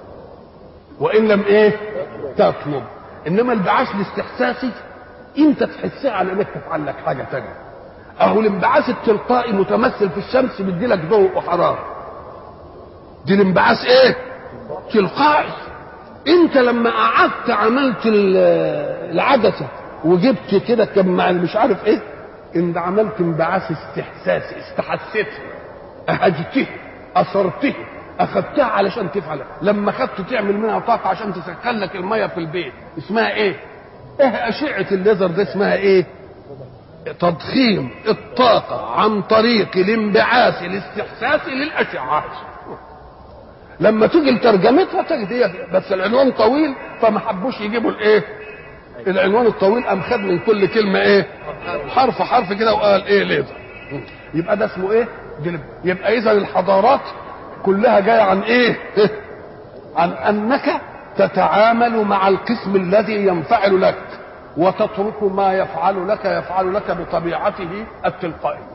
وان لم ايه تطلب. انما الانبعاث الاستحساسي انت تحسها على انك تفعل لك حاجه ثانيه. اهو الانبعاث التلقائي متمثل في الشمس بيدي لك ضوء وحراره. دي الانبعاث ايه؟ تلقائي. انت لما قعدت عملت العدسه وجبت كده كم مع مش عارف ايه، انت عملت انبعاث استحساسي، استحسيته، اهجته، اثرته، اخذتها علشان تفعل. لما اخذت تعمل منها طاقه عشان تسخن لك الميه في البيت اسمها ايه؟ ايه اشعه الليزر ده اسمها ايه؟ تضخيم الطاقه عن طريق الانبعاث الاستحساسي للاشعه. لما تيجي لترجمتها تجد هي بس العنوان طويل فما حبوش يجيبوا الايه؟ العنوان الطويل قام خد من كل كلمه ايه؟ حرف حرف كده وقال ايه ليزر. يبقى ده اسمه ايه؟ يبقى اذا الحضارات كلها جايه عن ايه؟ عن انك تتعامل مع القسم الذي ينفعل لك وتترك ما يفعل لك بطبيعته التلقائيه.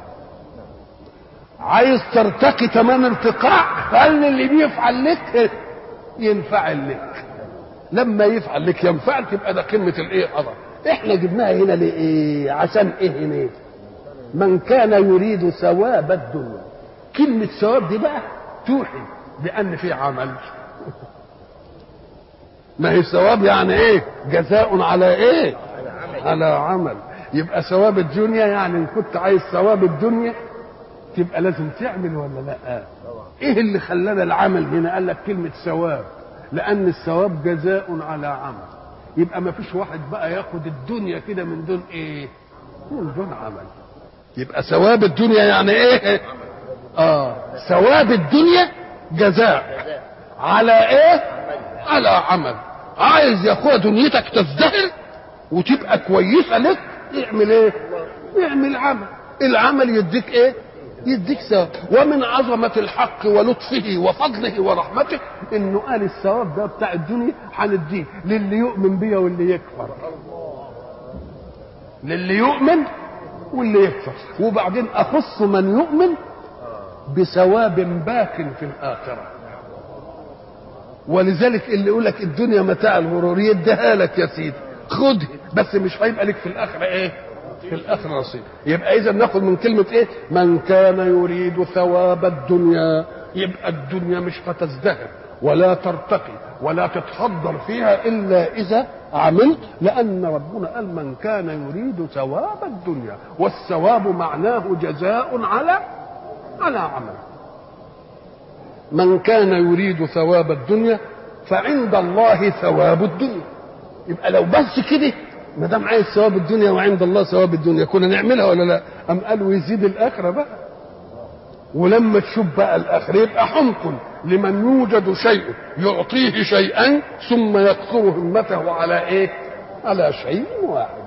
عايز ترتقي تمام ارتقاء خلي اللي بيفعل لك ينفعل لك. لما يفعل لك ينفعل تبقى ده قمه الايه؟ حضر. احنا جبناها هنا ليه؟ عشان ايه هنا؟ من كان يريد ثواب الدنيا. كلمة ثواب دي بقى توحي بأن في عمل. ما هي ثواب يعني ايه؟ جزاء على ايه؟ على عمل. يبقى ثواب الدنيا يعني ان كنت عايز ثواب الدنيا تبقى لازم تعمل ولا لا؟ ايه اللي خلانا العمل هنا؟ قال لك كلمة ثواب، لأن الثواب جزاء على عمل. يبقى ما فيش واحد بقى ياخد الدنيا كده من دون ايه؟ من دون عمل. يبقى ثواب الدنيا يعني ايه؟ ثواب الدنيا جزاء على ايه؟ على عمل. عايز يا اخويا دنيتك تزدهر وتبقى كويسه لك، اعمل ايه؟ اعمل عمل. العمل يديك ايه؟ يديك ثواب. ومن عظمه الحق ولطفه وفضله ورحمته انه قال الثواب ده بتاع الدنيا هنديه للي يؤمن بيا واللي يكفر. للي يؤمن واللي يكفر. وبعدين اخص من يؤمن بثواب باق في الاخره. ولذلك اللي يقول لك الدنيا متاع الغرور يديها لك يا سيدي، خدها، بس مش هيبقى لك في الاخره ايه؟ في الاخره نصيب. يبقى اذا ناخد من كلمه ايه؟ من كان يريد ثواب الدنيا. يبقى الدنيا مش هتزدهر ولا ترتقي ولا تتحضر فيها الا اذا عملت، لان ربنا قال من كان يريد ثواب الدنيا، والثواب معناه جزاء على عمل. من كان يريد ثواب الدنيا فعند الله ثواب الدنيا. يبقى لو بس كده ما دام عايز ثواب الدنيا وعند الله ثواب الدنيا كنا نعملها ولا لا؟ ام قالوا يزيد الاخره بقى. ولما تشوف بقى الاخره يبقى حمق لمن يوجد شيء يعطيه شيئا ثم يقصر همته على ايه؟ على شيء واحد.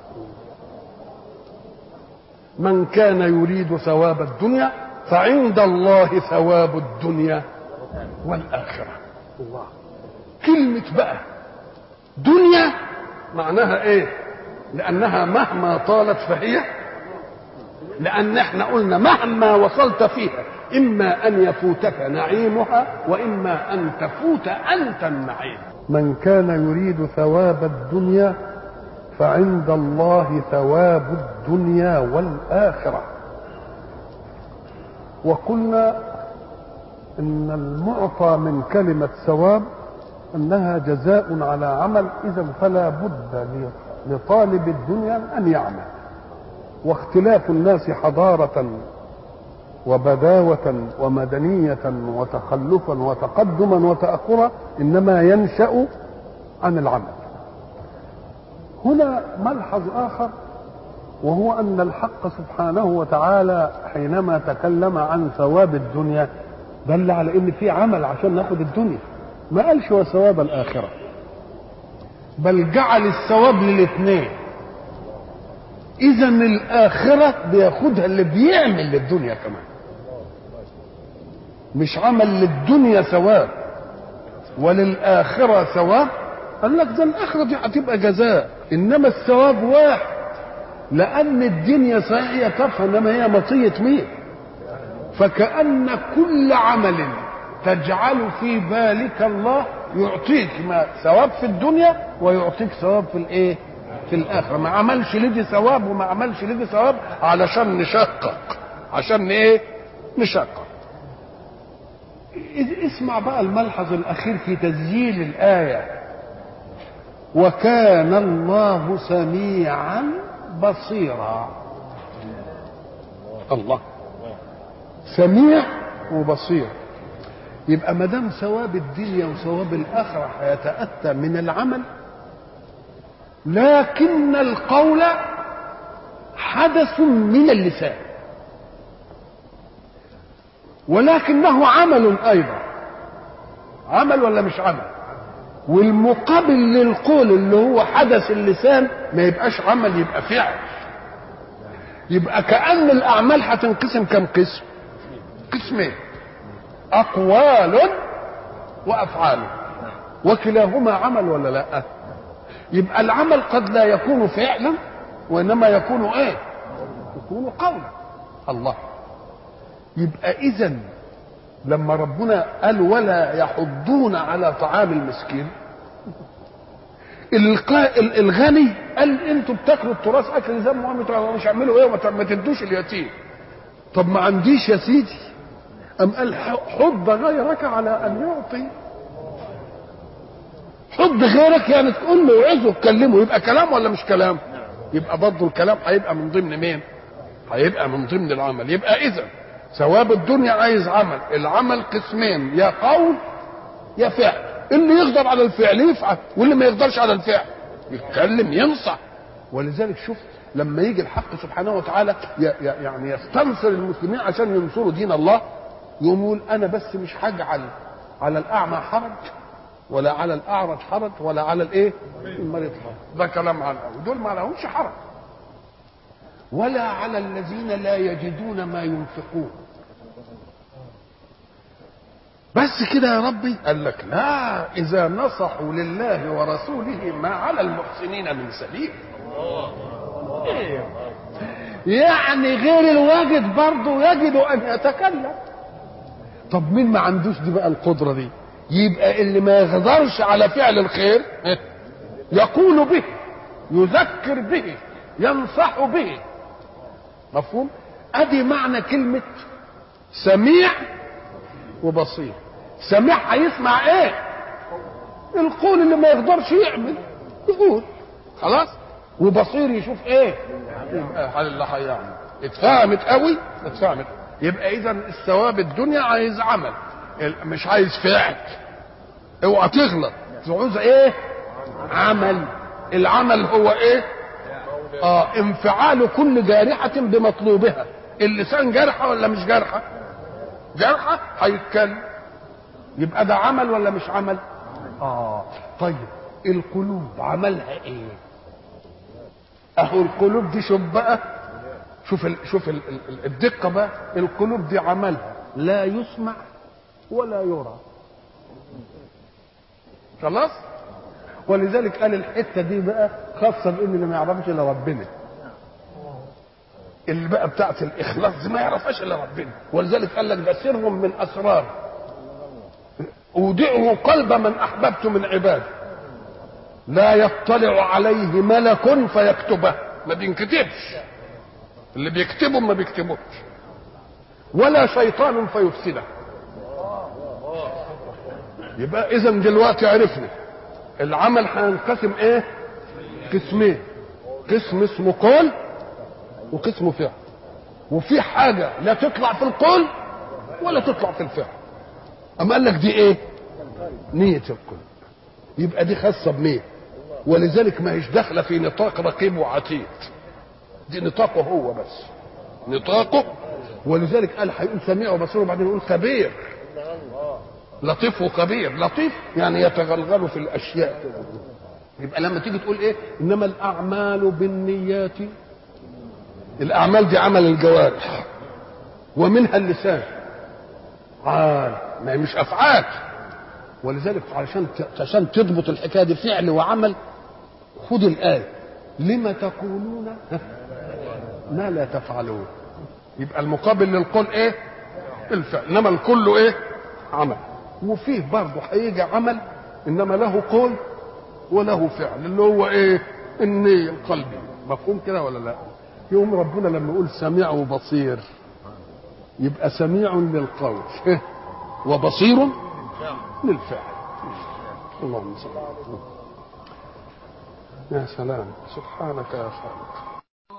من كان يريد ثواب الدنيا فعند الله ثواب الدنيا والآخرة. الله. كلمة بقى دنيا معناها ايه؟ لأنها مهما طالت فهي، لأن احنا قلنا مهما وصلت فيها إما أن يفوتك نعيمها وإما أن تفوت أنت النعيم. من كان يريد ثواب الدنيا فعند الله ثواب الدنيا والآخرة. وقلنا ان المعطى من كلمة ثواب انها جزاء على عمل، اذا فلا بد لطالب الدنيا ان يعمل. واختلاف الناس حضارة وبداوة ومدنية وتخلفا وتقدما وتأخرا انما ينشأ عن العمل. هنا ملحظ اخر، وهو أن الحق سبحانه وتعالى حينما تكلم عن ثواب الدنيا دل على أن في عمل عشان ناخد الدنيا، ما قالش وثواب الآخرة، بل جعل الثواب للاثنين. إذا الآخرة بياخدها اللي بيعمل للدنيا كمان، مش عمل للدنيا ثواب وللآخرة ثواب. قال لك ده الآخرة دي هتبقى جزاء، إنما الثواب واحد، لأن الدنيا صحيح هي تافهة إنما هي مطية مين؟ فكأن كل عمل تجعل في بالك الله يعطيك ما ثواب في الدنيا ويعطيك ثواب في الايه؟ في الآخرة. ما عملش لدي ثواب وما عملش لدي ثواب علشان نشقق، عشان ايه؟ نشقق. اسمع بقى الملحظ الأخير في تسجيل الآية: وكان الله سميعا بصيرا. الله سميع وبصير. يبقى ما دام ثواب الدنيا وثواب الاخره هيتاتى من العمل، لكن القول حدث من اللسان، ولكنه عمل ايضا. عمل ولا مش عمل؟ والمقابل للقول اللي هو حدث اللسان ما يبقاش عمل، يبقى فعل. يبقى كأن الأعمال هتنقسم كم قسم؟ قسمين: أقوال وأفعال، وكلاهما عمل ولا لا؟ يبقى العمل قد لا يكون فعلا وإنما يكون إيه؟ يكون قولا. الله. يبقى إذن لما ربنا قال ولا يحضون على طعام المسكين، الغني قال انتوا بتاكلوا التراث اكل ذم ومش اعملوا ايه وما تدوش اليتيم. طب ما عنديش يا سيدي، ام قال حض غيرك على ان يعطي. حض غيرك يعني تقول له وعظه تكلمه، يبقى كلام ولا مش كلام؟ يبقى برضه الكلام هيبقى من ضمن مين؟ هيبقى من ضمن العمل. يبقى اذا ثواب الدنيا عايز عمل، العمل قسمين، يا قول يا فعل. اللي يقدر على الفعل يفعل، واللي ما يقدرش على الفعل يتكلم ينصح. ولذلك شوف لما يجي الحق سبحانه وتعالى يعني يستنصر المسلمين عشان ينصروا دين الله، يقوم يقول انا بس مش هجعل على الاعمى حرج ولا على الاعرج حرج ولا على الايه المريض حرج. ده كلام على الاول، دول ما لهمش حرج. ولا على الذين لا يجدون ما ينفقون. بس كده يا ربي؟ قال لك لا، اذا نصحوا لله ورسوله ما على المحسنين من سبيل. يعني غير الواجد برضه يجد ان يتكلم. طب مين ما عندوش دي بقى القدره دي؟ يبقى اللي ما يقدرش على فعل الخير يقول به، يذكر به، ينصح به. مفهوم؟ ادي معنى كلمه سميع وبصير. سميع هيسمع ايه؟ القول اللي ما يقدرش يعمل يقول خلاص. وبصير يشوف ايه؟ يبقى اللي هيعمل. اتفهمت قوي؟ اتفهمت. يبقى اذا الثواب الدنيا عايز عمل، مش عايز فعل. اوعى تغلط، عاوز ايه؟ عمل. العمل هو ايه؟ انفعال كل جارحة بمطلوبها. اللسان جارحة ولا مش جارحة؟ جارحة، هيتكلم. يبقى ده عمل ولا مش عمل؟ طيب القلوب عملها ايه؟ اهو القلوب دي شوف بقى، شوف الدقة بقى. القلوب دي عملها لا يسمع ولا يرى. خلاص. ولذلك قال الحته دي بقى خاصه بان اللي ما يعرفش الا ربنا. اللي بقى بتاعت الاخلاص دي ما يعرفهاش الا ربنا. ولذلك قال لك ده سر من اسرار اودعه قلب من احببت من عبادي، لا يطلع عليه ملك فيكتبه. ما بينكتبش، اللي بيكتبه ما بيكتبوش، ولا شيطان فيفسده. يبقى اذا دلوقتي عرفنا العمل هينقسم ايه؟ قسمين، قسم اسمه قول وقسم فعل. وفي حاجه لا تطلع في القول ولا تطلع في الفعل. اما قال لك دي ايه؟ نيه القلب. يبقى دي خاصه بمين؟ ولذلك ما هيش داخله في نطاق رقيب وعتيد، دي نطاقه هو بس، نطاقه. ولذلك قال هيقول سميع وبصير وبعدين يقول خبير. لطيف وخبير. لطيف يعني يتغلغل في الاشياء. يبقى لما تيجي تقول ايه؟ انما الاعمال بالنيات. الاعمال دي عمل الجوارح ومنها اللسان. ما هي مش افعال. ولذلك عشان تضبط الحكايه دي فعل وعمل، خد الايه لما تقولون ما لا تفعلون. يبقى المقابل للقول ايه؟ الفعل. انما الكل ايه؟ عمل. وفيه برضه هيجي عمل انما له قول وله فعل، اللي هو ايه؟ النية القلبي. مفهوم كده ولا لا؟ يوم ربنا لما يقول سميع وبصير، يبقى سميع للقول وبصير للفعل. اللهم صل على محمد. يا سلام، سبحانك يا خالق.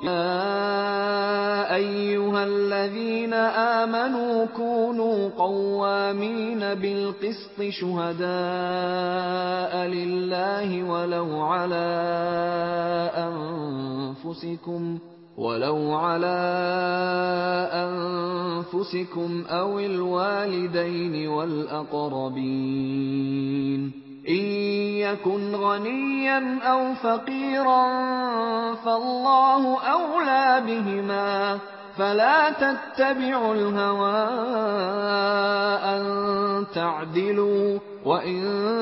يا أيها الذين آمنوا كونوا قوامين بالقسط شهداء لله ولو على أنفسكم أو الوالدين والأقربين. إن يكن غنيا أو فقيرا فالله أولى بهما، فلا تتبعوا الهوى أن تعدلوا، وإن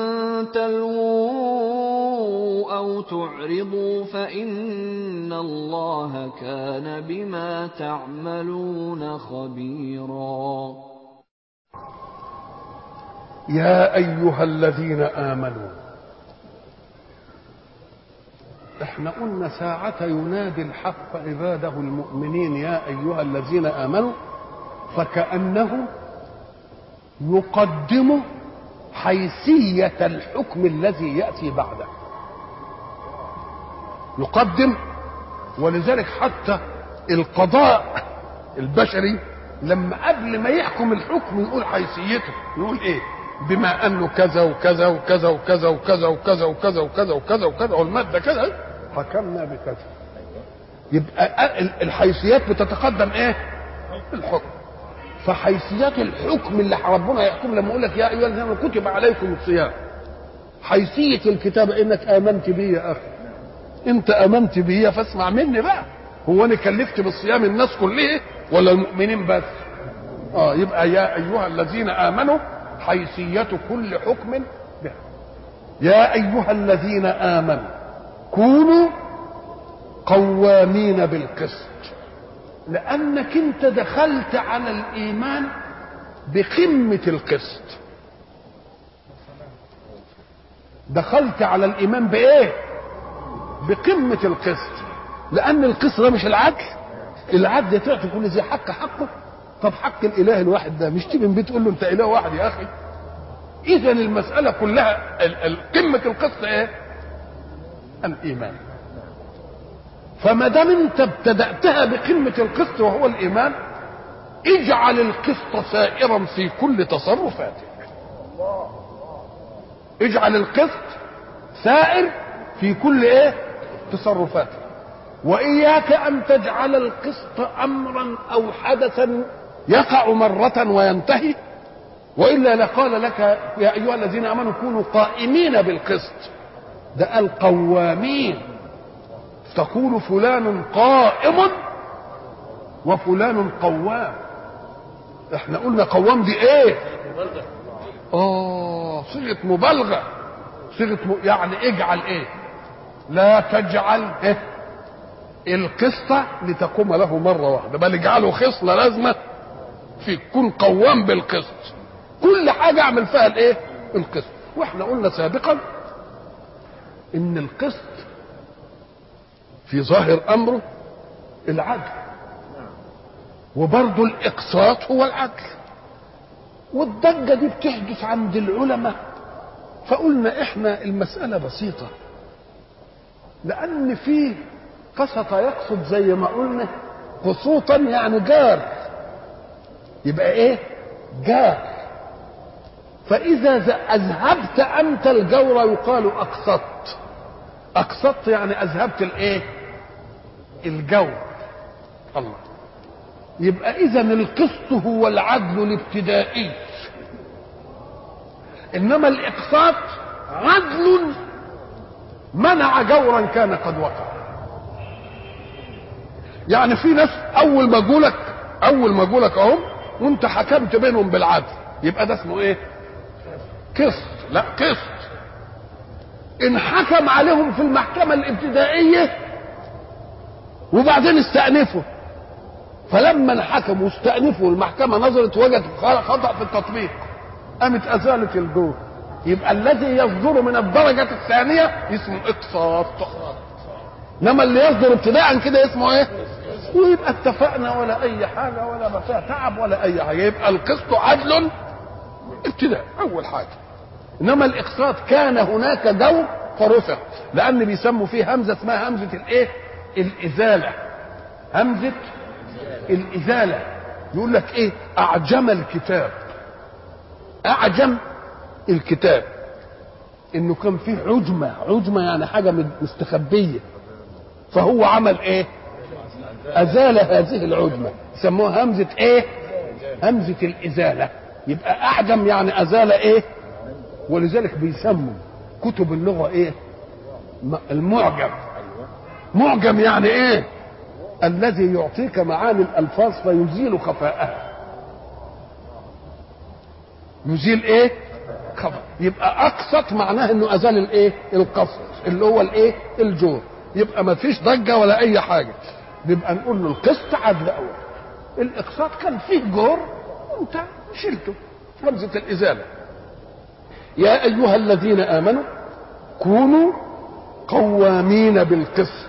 تلووا أو تعرضوا فإن الله كان بما تعملون خبيرا. يا أيها الذين آمنوا، احنا قلنا ساعة ينادي الحق عباده المؤمنين يا أيها الذين آمنوا، فكأنه يقدم حيثية الحكم الذي يأتي بعده، يقدم. ولذلك حتى القضاء البشري لما قبل ما يحكم الحكم يقول حيثيته، يقول ايه؟ بما انه كذا وكذا وكذا وكذا وكذا وكذا وكذا وكذا وكذا وكذا والماده كذا حكمنا بكذا. يبقى الحيثيات بتتقدم ايه؟ الحكم. فحيثيات الحكم اللي ربنا يحكم لما يقول لك يا ايها الذين امنوا كتب عليكم الصيام، حيثيه الكتاب انك امنت بي يا اخي، انت امنت بي فاسمع مني بقى. هو انا كلفت بالصيام الناس كلها ولا المؤمنين بس؟ يبقى يا ايها الذين امنوا حيثيه كل حكم به. يا ايها الذين امنوا كونوا قوامين بالقسط، لانك انت دخلت على الايمان بقمه القسط. دخلت على الايمان بايه؟ بقمه القسط. لان القسط ده مش العدل. العدل تعطي كل ذي حق حقه. طب حق الاله الواحد ده مش تيجي من بيت تقول له انت اله واحد يا اخي؟ اذا المساله كلها قمه القسط ايه؟ الايمان. فما دام انت ابتداتها بقمه القسط وهو الايمان، اجعل القسط سائرا في كل تصرفاتك. اجعل القسط سائر في كل ايه؟ تصرفاتك. واياك ان تجعل القسط امرا او حدثا يقع مره وينتهي، والا لقال لك يا ايها الذين امنوا كونوا قائمين بالقسط. ده قال قوامين. تقول فلان قائم وفلان قوام. احنا قلنا قوام دي ايه؟ صيغه مبالغه. يعني اجعل ايه؟ لا تجعل ايه القسط لتقوم له مره واحده، بل اجعله خصله لازمه في كن قوام بالقسط. كل حاجه اعمل فيها الايه؟ القسط. واحنا قلنا سابقا ان القسط في ظاهر امره العدل، وبرضه الاقساط هو العدل. والضجه دي بتحدث عند العلماء، فقلنا احنا المساله بسيطه، لان في قسط يقسط زي ما قلنا قسوطا يعني جار، يبقى ايه؟ جار. فاذا اذهبت انت الجور يقال اقسطت. اقسطت يعني اذهبت الايه؟ الجور. الله. يبقى اذا القسط هو العدل الابتدائي، انما الاقساط عدل منع جورا كان قد وقع. يعني في ناس اول ما اقولك اهو وانت حكمت بينهم بالعدل، يبقى ده اسمه ايه؟ قسط. لا، قسط. ان حكم عليهم في المحكمه الابتدائيه وبعدين استأنفوا، فلما الحكم واستأنفوا المحكمه نظرت وجدت خطأ في التطبيق، قامت ازالت الجور. يبقى الذي يصدر من الدرجه الثانيه اسمه اقساط، انما اللي يصدر ابتداء كده اسمه ايه؟ ويبقى اتفقنا ولا اي حاجه ولا ما فيها تعب ولا اي حاجه. يبقى القسط عدل ابتداء اول حاجه، انما الاقساط كان هناك جو فرفع، لان بيسموا فيه همزه اسمها همزه الايه؟ الازاله. همزه الازاله. يقول لك ايه؟ اعجم الكتاب. اعجم الكتاب انه كان فيه عجمه يعني حاجه مستخبيه، فهو عمل ايه؟ ازال هذه العجمه، سموها همزه ايه؟ همزه الازاله. يبقى اعجم يعني ازال ايه؟ ولذلك بيسموا كتب اللغه ايه؟ المعجم. معجم يعني ايه؟ الذي يعطيك معاني الالفاظ فيزيل خفاءها. يزيل ايه؟ خفاء. يبقى اقسط معناه انه ازال الايه؟ القسط اللي هو الايه؟ الجور. يبقى ما فيش ضجه ولا اي حاجه، نبقى نقول له القسط عدل اول. الاقساط كان فيه جور وانت شلته، همزه الازاله. يا ايها الذين امنوا كونوا قوامين بالقسط،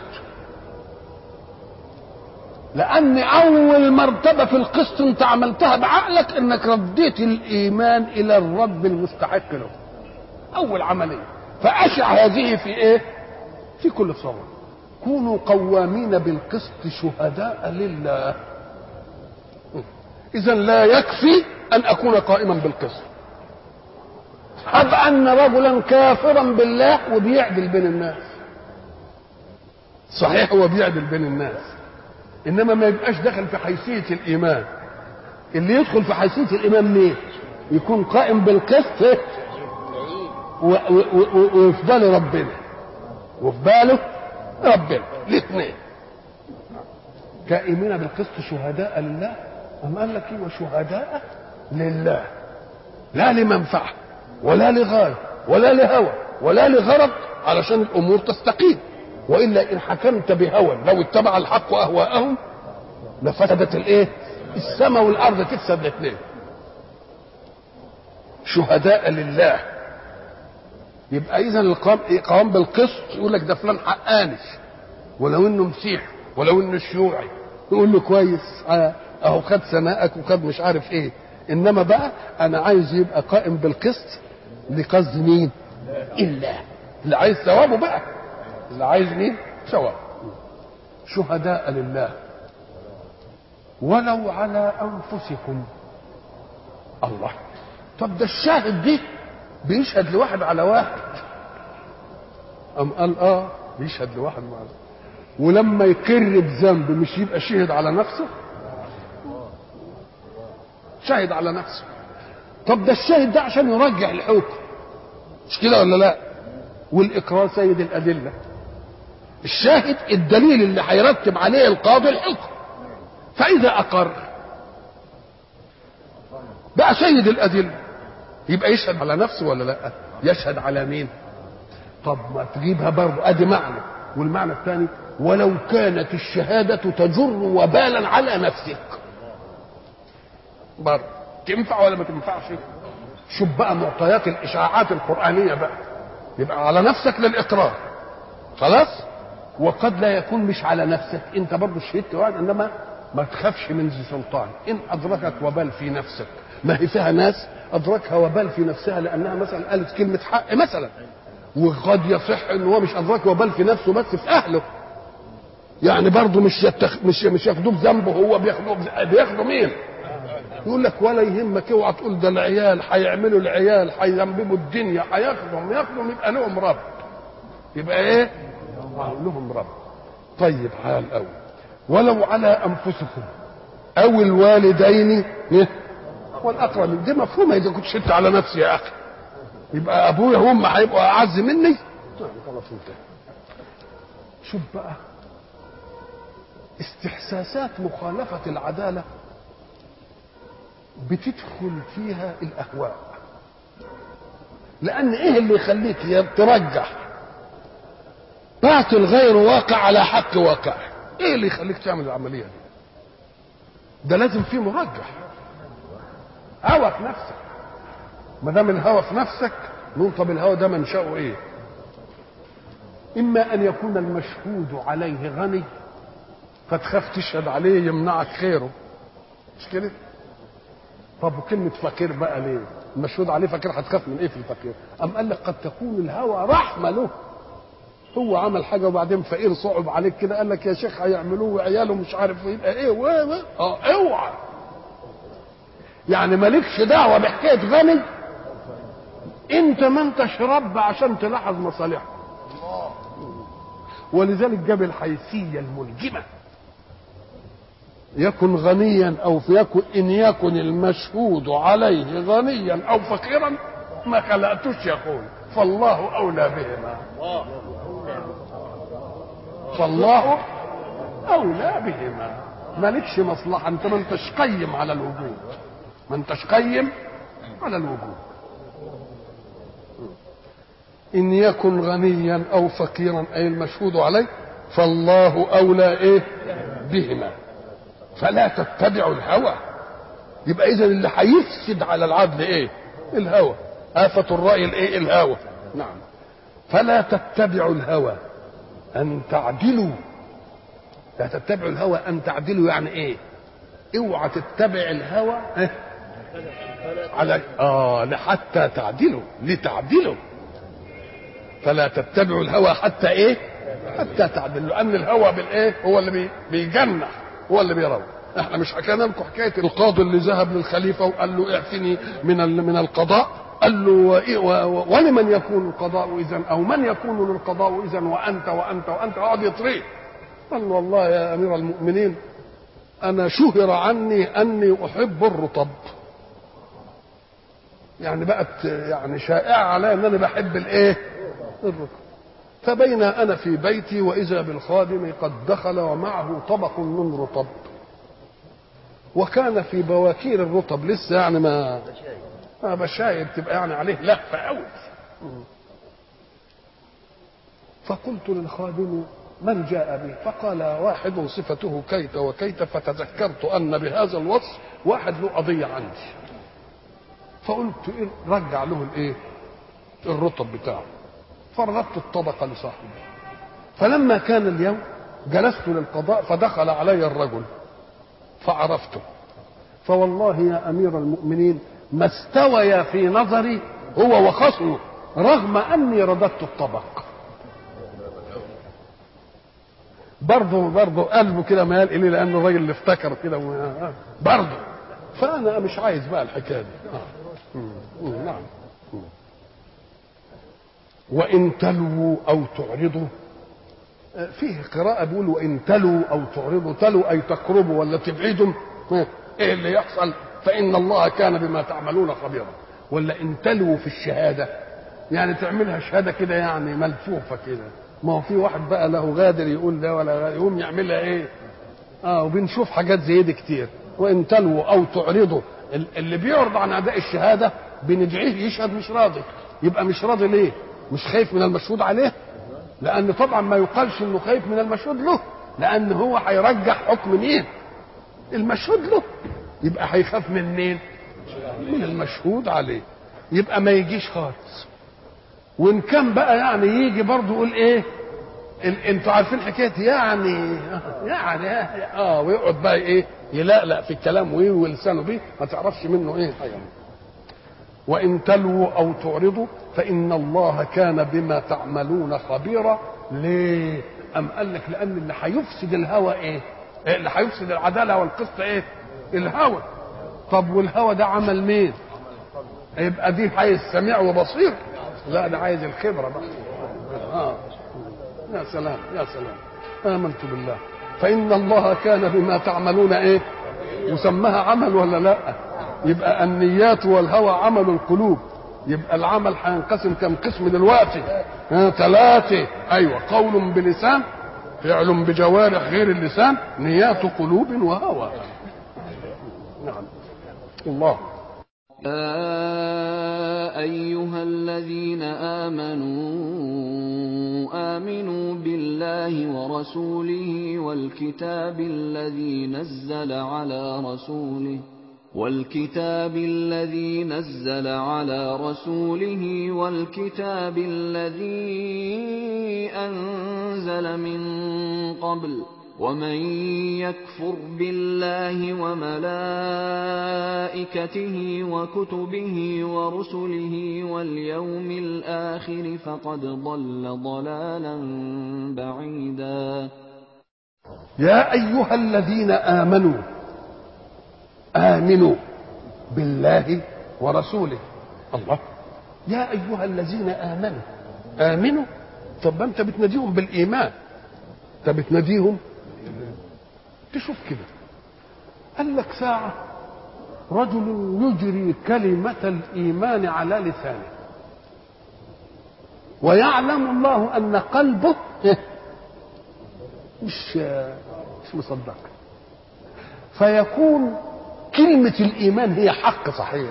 لأن أول مرتبة في القسط أنت عملتها بعقلك إنك رديت الإيمان إلى الرب المستحق له، أول عملية. فأشع هذه في إيه؟ في كل صورة. كونوا قوامين بالقسط شهداء لله. إذا لا يكفي أن أكون قائما بالقسط، أب أن رجلا كافرا بالله وبيعدل بين الناس، صحيح هو بيعدل بين الناس، إنما ما يبقاش داخل في حيثية الإيمان. اللي يدخل في حيثية الإيمان مين؟ يكون قائم بالقسط وفي باله ربنا، وفي باله ربنا الاثنين. قائمين بالقسط شهداء لله. أم قال لك إيه؟ وشهداء لله، لا لمنفعة ولا لغاية ولا لهوى ولا لغرض، علشان الأمور تستقيم. وإلا إن حكمت بهوى لو اتبع الحق أهواءهم لفسدت الإيه؟ السماء والأرض تفسد الاثنين. شهداء لله. يبقى إذا القوام بالقسط يقول لك ده فلان حقاني ولو إنه مسيحي ولو إنه شيوعي، يقول له كويس أهو خد سماءك وخد مش عارف إيه. إنما بقى أنا عايز يبقى قائم بالقسط لقصد مين؟ الله. اللي عايز ثوابه بقى، اللي عايز مين؟ ثواب. شهداء لله ولو على أنفسكم. الله، طب ده الشاهد دي بيشهد لواحد على واحد. أم قال بيشهد لواحد على واحد، ولما يقر بذنب مش يبقى شهد على نفسه؟ شهد على نفسه. طب ده الشاهد ده عشان يرجع الحكم، مش كده ولا لا؟ والإقرار سيد الأدلة. الشاهد الدليل اللي هيرتب عليه القاضي الحكم، فإذا أقر بقى سيد الأدلة، يبقى يشهد على نفسه ولا لا؟ يشهد على مين؟ طب ما تجيبها برضه ادي معنى. والمعنى الثاني ولو كانت الشهادة تجر وبالا على نفسك، برضه تنفع ولا ما تنفعش؟ شوف بقى معطيات الإشاعات القرآنية بقى. يبقى على نفسك للإقرار خلاص، وقد لا يكون مش على نفسك، انت برضه شهدت واحد، انما ما تخافش من ذي سلطان. ان ادركك وبال في نفسك، ما هي فيها ناس ادركها وبال في نفسها لانها مثلا قالت كلمه حق مثلا، وقد يصح ان هو مش ادرك وبال في نفسه بس في اهله، يعني برضه مش ياخدوه بذنبه، هو بياخدوا مين؟ يقول لك ولا يهمك، اوعى تقول ده العيال هيعملوا، العيال هيذنبوا الدنيا، هياخدهم يبقى لهم رب. يبقى ايه؟ لهم رب. طيب حال قوي. ولو على انفسكم او الوالدين والاقربين، دي مفهومه. اذا كنت شدت على نفسي يا اخي يبقى ابويا هم هيبقوا اعز مني؟ خلاص انتهى. شوف بقى استحساسات مخالفه العداله بتدخل فيها الاهواء. لان ايه اللي يخليك ترجح باطل غير واقع على حق واقع؟ ايه اللي يخليك تعمل العمليه دي؟ ده لازم فيه مرجح. هوى في نفسك. ما دام الهوى في نفسك نقول طب الهوى ده منشأه ايه؟ اما ان يكون المشهود عليه غني فتخاف تشهد عليه يمنعك خيره، مش كده؟ طب وكلمه فقير بقى ليه؟ المشهود عليه فقير، هتخاف من ايه في الفقير؟ ام قال لك قد تكون الهوى رحمه له، هو عمل حاجه وبعدين فقير صعب عليك كده، قال لك يا شيخ هيعملوه وعياله مش عارف يبقى ايه اوعى. يعني مالكش دعوه بحكايه غني، انت ما انتش رب عشان تلاحظ مصالحه. ولذلك جاب الحيثيه الملجمه، يكن غنيا او ان يكن المشهود عليه غنيا او فقيرا ما خلقتوش يا اخوي، فالله اولى بهما. فالله اولى بهما. مالكش مصلحه، انت ما انتش قيم على الوجود، ما انتش قيم على الوجود. ان يكن غنيا او فقيرا اي المشهود عليه فالله اولى ايه بهما فلا تتبعوا الهوى. يبقى اذا اللي هيفسد على العدل ايه؟ الهوى. آفة الرأي الايه؟ الهوى. نعم. فلا تتبعوا الهوى أن تعدلوا، لا تتبعوا الهوى أن تعدلوا. يعني إيه؟ اوعى تتبع الهوى على حتى تعدلوا، لتعدلوا. فلا تتبعوا الهوى حتى ايه؟ حتى تعدلوا. لان الهوى بالايه؟ هو اللي بيجنح، هو اللي بيروح. احنا مش حكينا لكم حكايه القاضي اللي ذهب للخليفه وقال له اعفني من القضاء؟ قال له ولمن يكون القضاء اذا، او من يكون للقضاء اذا وانت وانت وانت؟ قعد يطريه. قال له والله يا امير المؤمنين انا شهر عني اني احب الرطب، يعني بقت يعني شائعه علي ان انا بحب الايه؟ الرطب. فبين انا في بيتي واذا بالخادم قد دخل ومعه طبق من رطب، وكان في بواكير الرطب لسه يعني ما بشايب تبقى يعني عليه لهفه قوي. فقلت للخادم من جاء به؟ فقال واحد صفته كيت وكيت، فتذكرت ان بهذا الوصف واحد له قضيه عندي، فقلت إيه؟ رجع له الايه؟ الرطب بتاعه. فرددت الطبق لصاحبه. فلما كان اليوم جلست للقضاء فدخل علي الرجل فعرفته، فوالله يا امير المؤمنين ما استويا في نظري هو وخصمه رغم اني رددت الطبق. برضه قلبه كده مال اليه، لان الراجل اللي افتكر كده برضه. فانا مش عايز بقى الحكايه دي. نعم. وان تلووا او تعرضوا، فيه قراءه بيقول وان تلوا او تعرضوا. تلوا اي تقربوا ولا تبعدوا، ايه اللي يحصل؟ فان الله كان بما تعملون خبيرا. ولا ان تلوا في الشهاده، يعني تعملها شهاده كده يعني ملفوفه كده. ما هو في واحد بقى له غادر يقول ده ولا غادر يقوم يعملها ايه؟ وبنشوف حاجات زي دي كتير. وان تلوا او تعرضوا، اللي بيعرض عن اداء الشهاده بندعيه يشهد مش راضي. يبقى مش راضي ليه؟ مش خايف من المشهود عليه؟ لان طبعا ما يقالش انه خايف من المشهود له، لان هو هيرجح حكم مين؟ المشهود له. يبقى هيخاف من مين؟ من المشهود عليه. يبقى ما يجيش خالص. وان كان بقى يعني يجي برضه يقول ايه؟ انتوا عارفين حكايه يعني ويقعد بقى ايه؟ يلقلق في الكلام ولسانه بيه ما تعرفش منه ايه حاجه. وان تلووا او تعرضوا فان الله كان بما تعملون خبيرا. ليه؟ ام قال لك لان اللي هيفسد الهوى ايه؟ اللي هيفسد العداله والقسط ايه؟ الهوى. طب والهوى ده عمل مين؟ يبقى دي عايز سميع وبصير؟ لا ده عايز الخبره بقى. يا سلام يا سلام. آمنت بالله. فإن الله كان بما تعملون ايه؟ وسماها عمل ولا لا؟ يبقى النيات والهوى عمل القلوب. يبقى العمل هينقسم كم قسم دلوقتي؟ 3. ايوه، قول بلسان، فعل بجوارح غير اللسان، نيات قلوب وهوى. نعم. الله. يا أيها الذين آمنوا بالله ورسوله والكتاب الذي نزل على رسوله والكتاب الذي أنزل من قبل، ومن يكفر بالله وملائكته وكتبه ورسله واليوم الآخر فقد ضل ضلالا بعيدا. يا أيها الذين آمنوا بالله ورسوله. الله، يا أيها الذين آمنوا. طب أنت بتناديهم بالإيمان، أنت بتناديهم تشوف كده. قال لك ساعة رجل يجري كلمة الإيمان على لسانه ويعلم الله أن قلبه مش مصدق، فيكون كلمة الإيمان هي حق صحيح،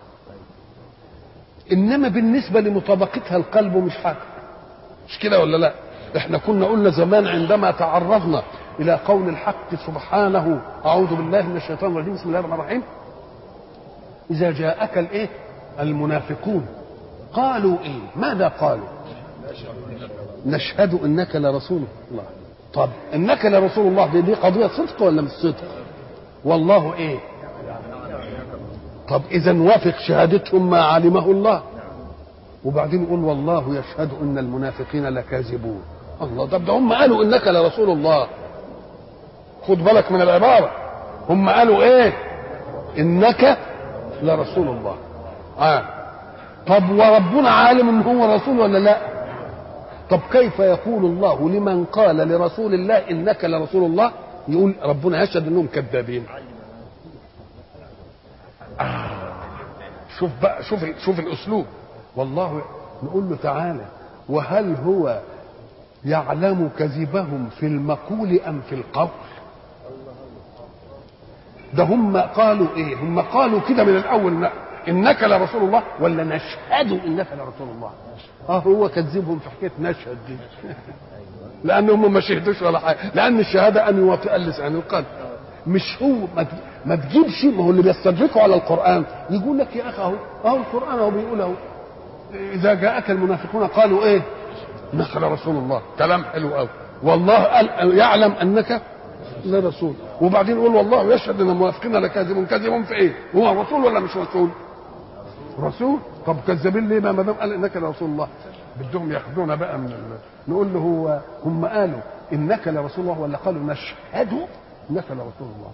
إنما بالنسبة لمطابقتها القلب مش حق. مش كده ولا لا؟ احنا كنا قلنا زمان عندما تعرضنا الى قول الحق سبحانه، اعوذ بالله من الشيطان الرجيم، بسم الله الرحمن الرحيم، اذا جاءك المنافقون قالوا ايه؟ ماذا قالوا؟ نشهد انك لرسول الله. طب انك لرسول الله دي قضيه صدق ولا مش صدق؟ والله ايه؟ طب اذا وافق شهادتهم ما علمه الله. وبعدين يقول والله يشهد ان المنافقين لكاذبون. الله، طب ده هم قالوا انك لرسول الله. خد بالك من العباره، هم قالوا ايه؟ انك لرسول الله. طب وربنا عالم ان هو رسول ولا لا؟ طب كيف يقول الله لمن قال لرسول الله انك لرسول الله يقول ربنا يشهد انهم كذابين؟ شوف بقى، شوف الاسلوب. والله نقول له تعالى، وهل هو يعلم كذبهم في المقول ام في القول؟ ده هم قالوا ايه؟ هم قالوا كده من الاول انك لرسول الله ولا نشهد انك لرسول الله؟ هو كذبهم في حكايه نشهد دي لانهم ما شهدوش ولا حاجه، لان الشهاده ان يوافق اللسان القلب. مش هو ما تجيبش، ما هو اللي بيستدركوا على القران يقول لك يا اخي اهو القران اهو بيقول اهو اذا جاءك المنافقون قالوا ايه؟ انك لرسول الله. كلام حلو قوي. والله قال يعلم انك لرسول، وبعدين يقول والله يشهد ان المنافقين لكاذبون. كاذبون في ايه؟ هو رسول ولا مش رسول؟ رسول. طب كذابين ليه ما دام قال انك لرسول الله؟ بدهم ياخذونا بقى نقول له هم قالوا انك لرسول الله ولا قالوا نشهد انك لرسول الله؟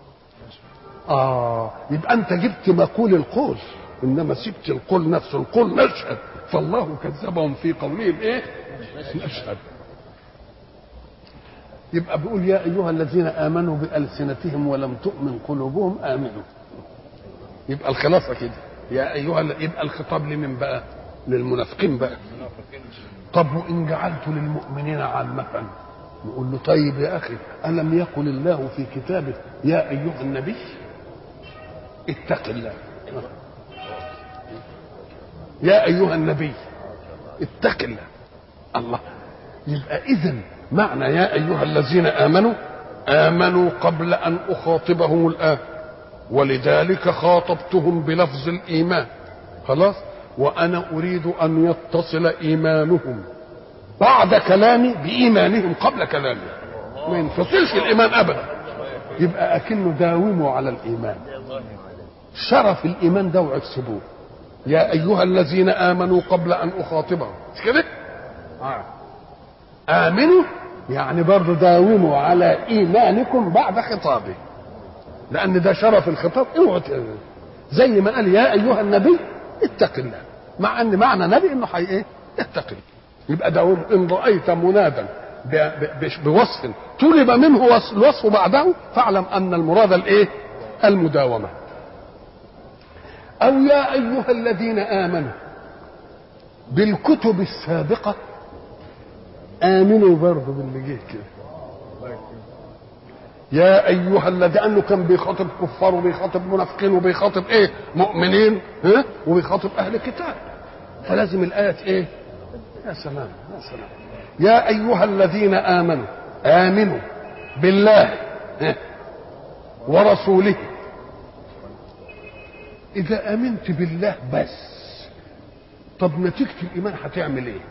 يبقى انت جبت مقول القول، انما سبت القول نفسه. القول نشهد، فالله كذبهم في قولهم ايه؟ نشهد. يبقى بيقول يا ايها الذين امنوا بالسنتهم ولم تؤمن قلوبهم امنوا. يبقى الخلاصه كده، يا ايها يبقى الخطاب لمن بقى؟ للمنافقين بقى. طب وان جعلت للمؤمنين عامه؟ نقول له طيب يا اخي، الم يقل الله في كتابه يا ايها النبي اتق الله؟ يا ايها النبي اتق الله. الله، يبقى اذا معنى يا ايها الذين امنوا قبل ان اخاطبهم الان، ولذلك خاطبتهم بلفظ الايمان. خلاص، وانا اريد ان يتصل ايمانهم بعد كلامي بايمانهم قبل كلامي، ما ينفصلش الايمان ابدا. يبقى اكنه داوموا على الايمان، شرف الايمان ده واكسبوه. يا ايها الذين امنوا قبل ان اخاطبهم، مش كده؟ امنوا يعني برضه داوموا على ايمانكم بعد خطابه، لان ده شرف الخطاب. اوعوا زي ما قال يا ايها النبي اتق الله، مع ان معنى نبي انه حي ايه؟ اتق الله. يبقى داوم. ان رايت منادا بوصف طلب منه الوصف بعده فاعلم ان المراد الايه؟ المداومه. او يا ايها الذين امنوا بالكتب السابقه امنوا برضه باللي جه كده. يا ايها الذين، لانه كان بيخاطب كفار وبيخاطب منافقين وبيخاطب ايه؟ مؤمنين، وبيخاطب اهل الكتاب، فلازم الايات ايه؟ يا سلام يا سلام. يا ايها الذين امنوا بالله ورسوله. اذا امنت بالله بس، طب نتيجه الايمان هتعمل ايه؟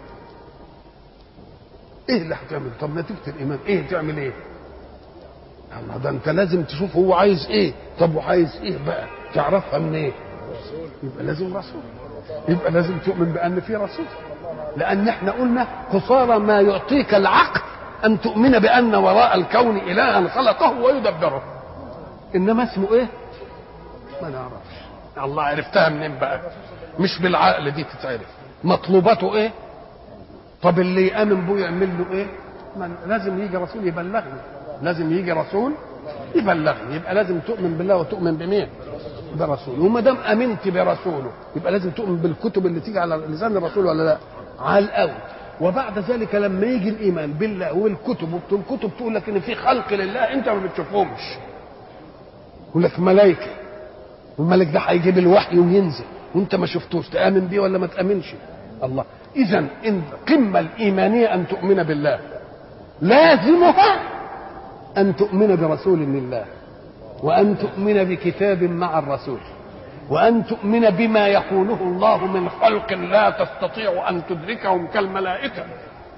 ايه اللي هتعمل؟ طب نتيجه الايمان ايه تعمل ايه؟ الله، ده انت لازم تشوف هو عايز ايه. طب وعايز ايه بقى؟ تعرفها من ايه؟ يبقى لازم رسول، يبقى لازم تؤمن بان في رسول. لان احنا قلنا قصارى ما يعطيك العقل ان تؤمن بان وراء الكون الها خلقه ويدبره، انما اسمه ايه؟ ما نعرفش. الله، عرفتها منين بقى؟ مش بالعقل دي تتعرف. مطلوباته ايه؟ طب اللي يامن بيه يعمل له ايه؟ لازم يجي رسول يبلغني، لازم يجي رسول يبلغني. يبقى لازم تؤمن بالله وتؤمن بمين؟ برسوله. وما دام امنت برسوله يبقى لازم تؤمن بالكتب اللي تيجي على لسان الرسول ولا لا؟ على الاول. وبعد ذلك لما يجي الايمان بالله والكتب، والكتب تقول لك ان في خلق لله انت ما بتشوفهمش، يقول لك ملائكه، والملك ده هيجيب الوحي وينزل وانت ما شفتوش، تامن بيه ولا ما تامنش؟ الله. اذا ان القمه الايمانيه ان تؤمن بالله، لازمها ان تؤمن برسول من الله، وان تؤمن بكتاب مع الرسول، وان تؤمن بما يقوله الله من خلق لا تستطيع ان تدركهم كالملائكه،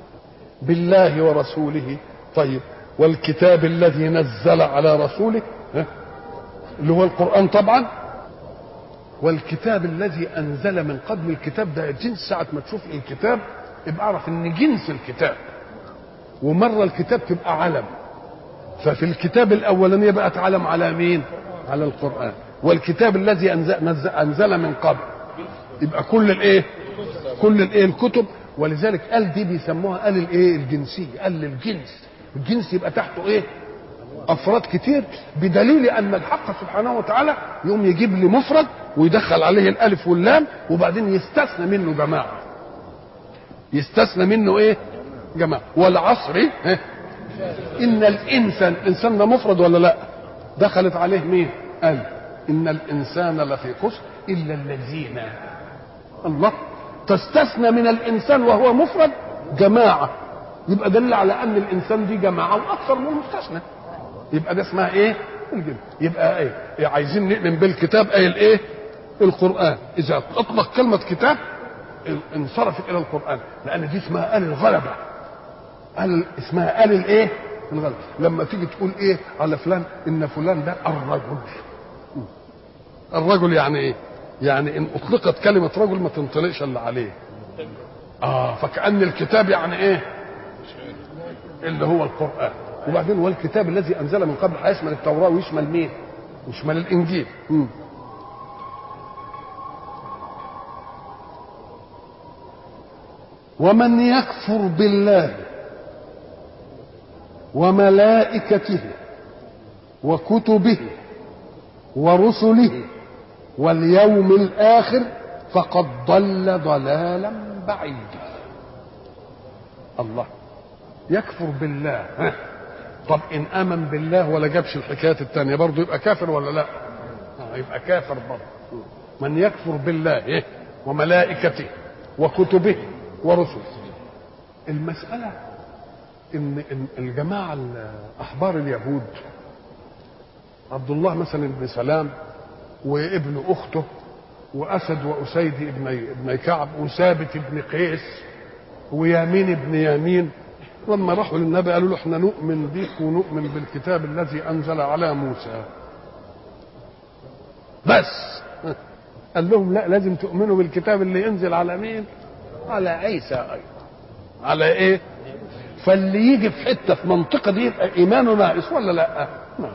بالله ورسوله. طيب والكتاب الذي نزل على رسوله اللي هو القرآن طبعا، والكتاب الذي أنزل من قبل. الكتاب ده جنس، ساعة ما تشوف الكتاب يبقى اعرف ان جنس الكتاب، ومرة الكتاب تبقى علم، ففي الكتاب الأولانية بقت علم على مين؟ على القرآن. والكتاب الذي أنزل من قبل يبقى كل الايه الكتب. ولذلك قال دي بيسموها قال الايه الجنسية، قال الجنس. الجنس يبقى تحته ايه؟ افراد كتير، بدليل ان الحق سبحانه وتعالى يقوم يجيب لي مفرد ويدخل عليه الالف واللام وبعدين يستثنى منه جماعه، يستثنى منه ايه؟ جماعه. والعصر ان الانسان ده مفرد ولا لا؟ دخلت عليه مين؟ قال ان الانسان لفي خسر الا الذين. الله، تستثنى من الانسان وهو مفرد جماعه، يبقى دل على ان الانسان دي جماعه واكثر من المستثنى، يبقى ده اسمها ايه؟ الجنس. يبقى ايه عايزين نؤمن بالكتاب اي الايه؟ القرآن. اذا اطلق كلمة كتاب انصرفت الى القرآن، لان دي اسمها آل الغلبة، اسمها آل الايه؟ الغلبة. لما تيجي تقول ايه على فلان ان فلان ده الرجل، يعني ايه؟ يعني ان اطلقت كلمة رجل ما تنطلقش الا عليه. فكأن الكتاب يعني ايه؟ اللي هو القرآن. وبعدين والكتاب الذي انزل من قبل هيشمل التوراة ويشمل مين؟ يشمل الانجيل. ومن يكفر بالله وملائكته وكتبه ورسله واليوم الآخر فقد ضل ضلالا بعيدا. الله، يكفر بالله. طب ان امن بالله ولا جابش الحكايات التانية برضه يبقى كافر ولا لا؟ يبقى كافر برضه. من يكفر بالله وملائكته وكتبه ورسله. المسألة ان الجماعة احبار اليهود، عبد الله مثلا بن سلام وابن اخته واسد واسيد ابن كعب وثابت ابن قيس ويامين ابن يامين، لما راحوا للنبي قالوا له احنا نؤمن بك ونؤمن بالكتاب الذي انزل على موسى بس. قال لهم لا، لازم تؤمنوا بالكتاب اللي ينزل على مين؟ على عيسى ايضا. على ايه؟ فاللي يجي في حته في منطقه دي يبقى ايمانه ناقص ولا لا؟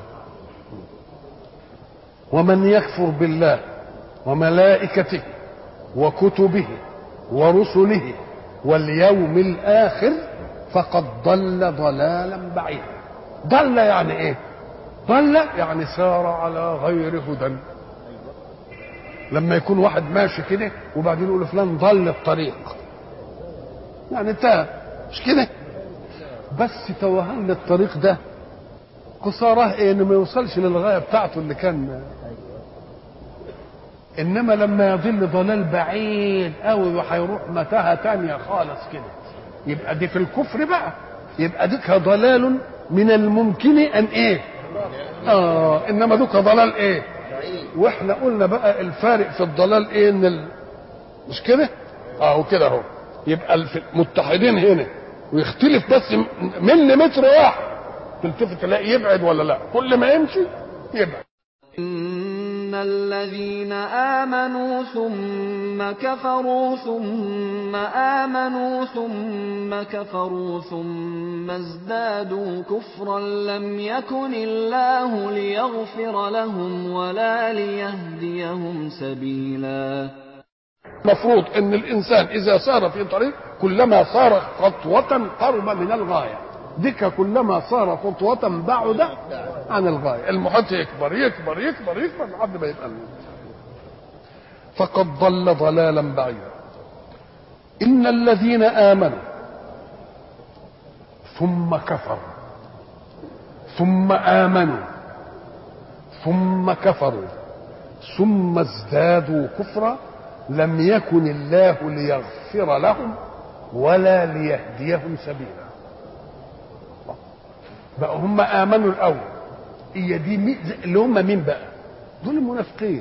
ومن يكفر بالله وملائكته وكتبه ورسله واليوم الآخر فقد ضل ضلالا بعيدا. ضل يعني ايه؟ ضل يعني سار على غير هدى. لما يكون واحد ماشي كده وبعدين يقول فلان ضل الطريق، يعني تاه، مش كده؟ بس توهان للطريق ده قصاره ايه؟ انه ما يوصلش للغايه بتاعته اللي كان. انما لما يضل ضلال بعيد قوي وهيروح متاهه تانية خالص كده، يبقى دي في الكفر بقى، يبقى ديك ضلال من الممكن ان ايه؟ انما دوك ضلال ايه؟ واحنا قلنا بقى الفارق في الضلال ايه؟ مش كده؟ وكده اهو. يبقى المتحدين هنا ويختلف بس مليمتر واحد، تلتفت تلاقي يبعد ولا لا؟ كل ما يمشي يبعد. إن الذين آمنوا ثم كفروا ثم آمنوا ثم كفروا ثم ازدادوا كفرا لم يكن الله ليغفر لهم ولا ليهديهم سبيلا. المفروض ان الانسان اذا سار في طريق كلما صار خطوة قرب من الغاية، ديك كلما صار خطوة بعد عن الغاية. المحيط يكبر يكبر يكبر يكبر لحد ما يبقى فقد ضل ضلالا بعيدا. إن الذين آمنوا ثم كفروا ثم آمنوا ثم كفروا ثم ازدادوا كفرا لم يكن الله ليغفر لهم ولا ليهديهم سبيلا. بقى هم آمنوا الأول، هي دي اللي هم مين بقى؟ دول المنافقين.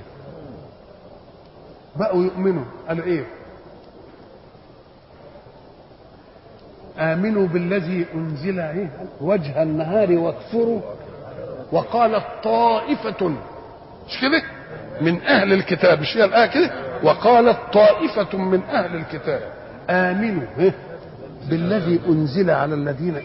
بقوا يؤمنوا قالوا ايه؟ آمنوا بالذي أنزل وجه النهار واكفروا. وقالت طائفة مش كده من أهل الكتاب، مش هي الآية كده؟ وقالت طائفة من أهل الكتاب آمنوا بالذي أنزل على الذين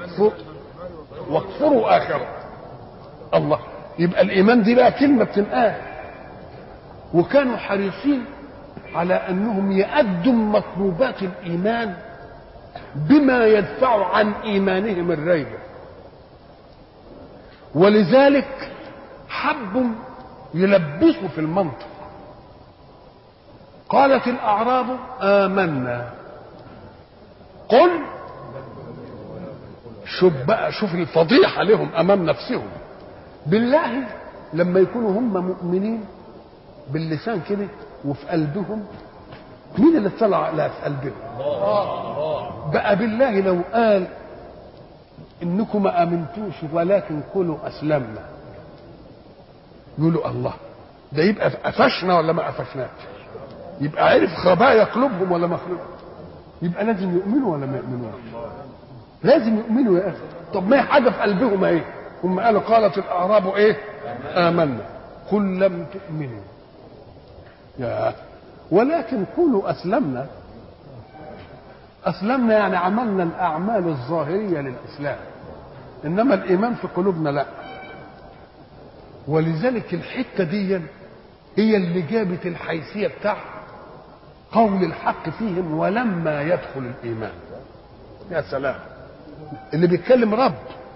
واكفروا آخره. الله، يبقى الإيمان دي بقى كلمة بتنقال. وكانوا حريصين على أنهم يأدوا مطلوبات الإيمان بما يدفع عن إيمانهم الريبة، ولذلك حبوا يلبسوا في المنطق. قالت الأعراب آمنا قل. شوف الفضيحة لهم أمام نفسهم. بالله لما يكونوا هم مؤمنين باللسان كده وفي قلبهم، مين اللي اطلع على في قلبهم؟ بقى بالله لو قال انكم ما امنتوش ولكن قولوا اسلمنا، يقولوا الله، ده يبقى قفشنا ولا ما قفشناش؟ يبقى عرف خبايا قلوبهم ولا ما قلوبهم؟ يبقى لازم يؤمنوا ولا ما يؤمنوش؟ لازم يؤمنوا يا اخي. طب ما هي حاجه في قلبهم ايه؟ هم قالوا قالت الاعراب ايه؟ امنا قل لم تؤمنوا يا ولكن قولوا اسلمنا. اسلمنا يعني عملنا الاعمال الظاهريه للاسلام، انما الايمان في قلوبنا لا. ولذلك الحته دي هي اللي جابت الحيثيه بتاع قول الحق فيهم ولما يدخل الايمان. يا سلام، اللي بيتكلم رب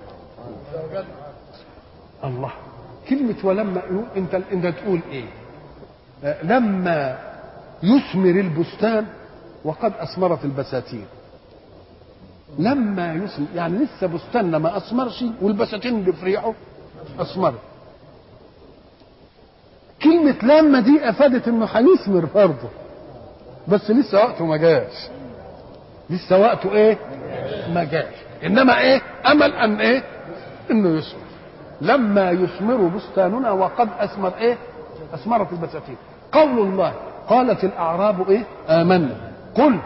الله. كلمه ولما انت تقول ايه؟ لما يثمر البستان وقد اثمرت البساتين. لما يثمر يعني لسه بستاننا ما اثمرش والبساتين اللي في ريحه اثمرت. كلمه لما دي افادت انه هيثمر برضه، بس لسه وقته ما جاش. لسه وقته ايه؟ ما جاش. انما ايه؟ امل ان ايه؟ انه يثمر. لما يثمر بستاننا وقد اثمر ايه؟ اثمرت البساتين. قول الله قالت الاعراب ايه؟ امنا قل.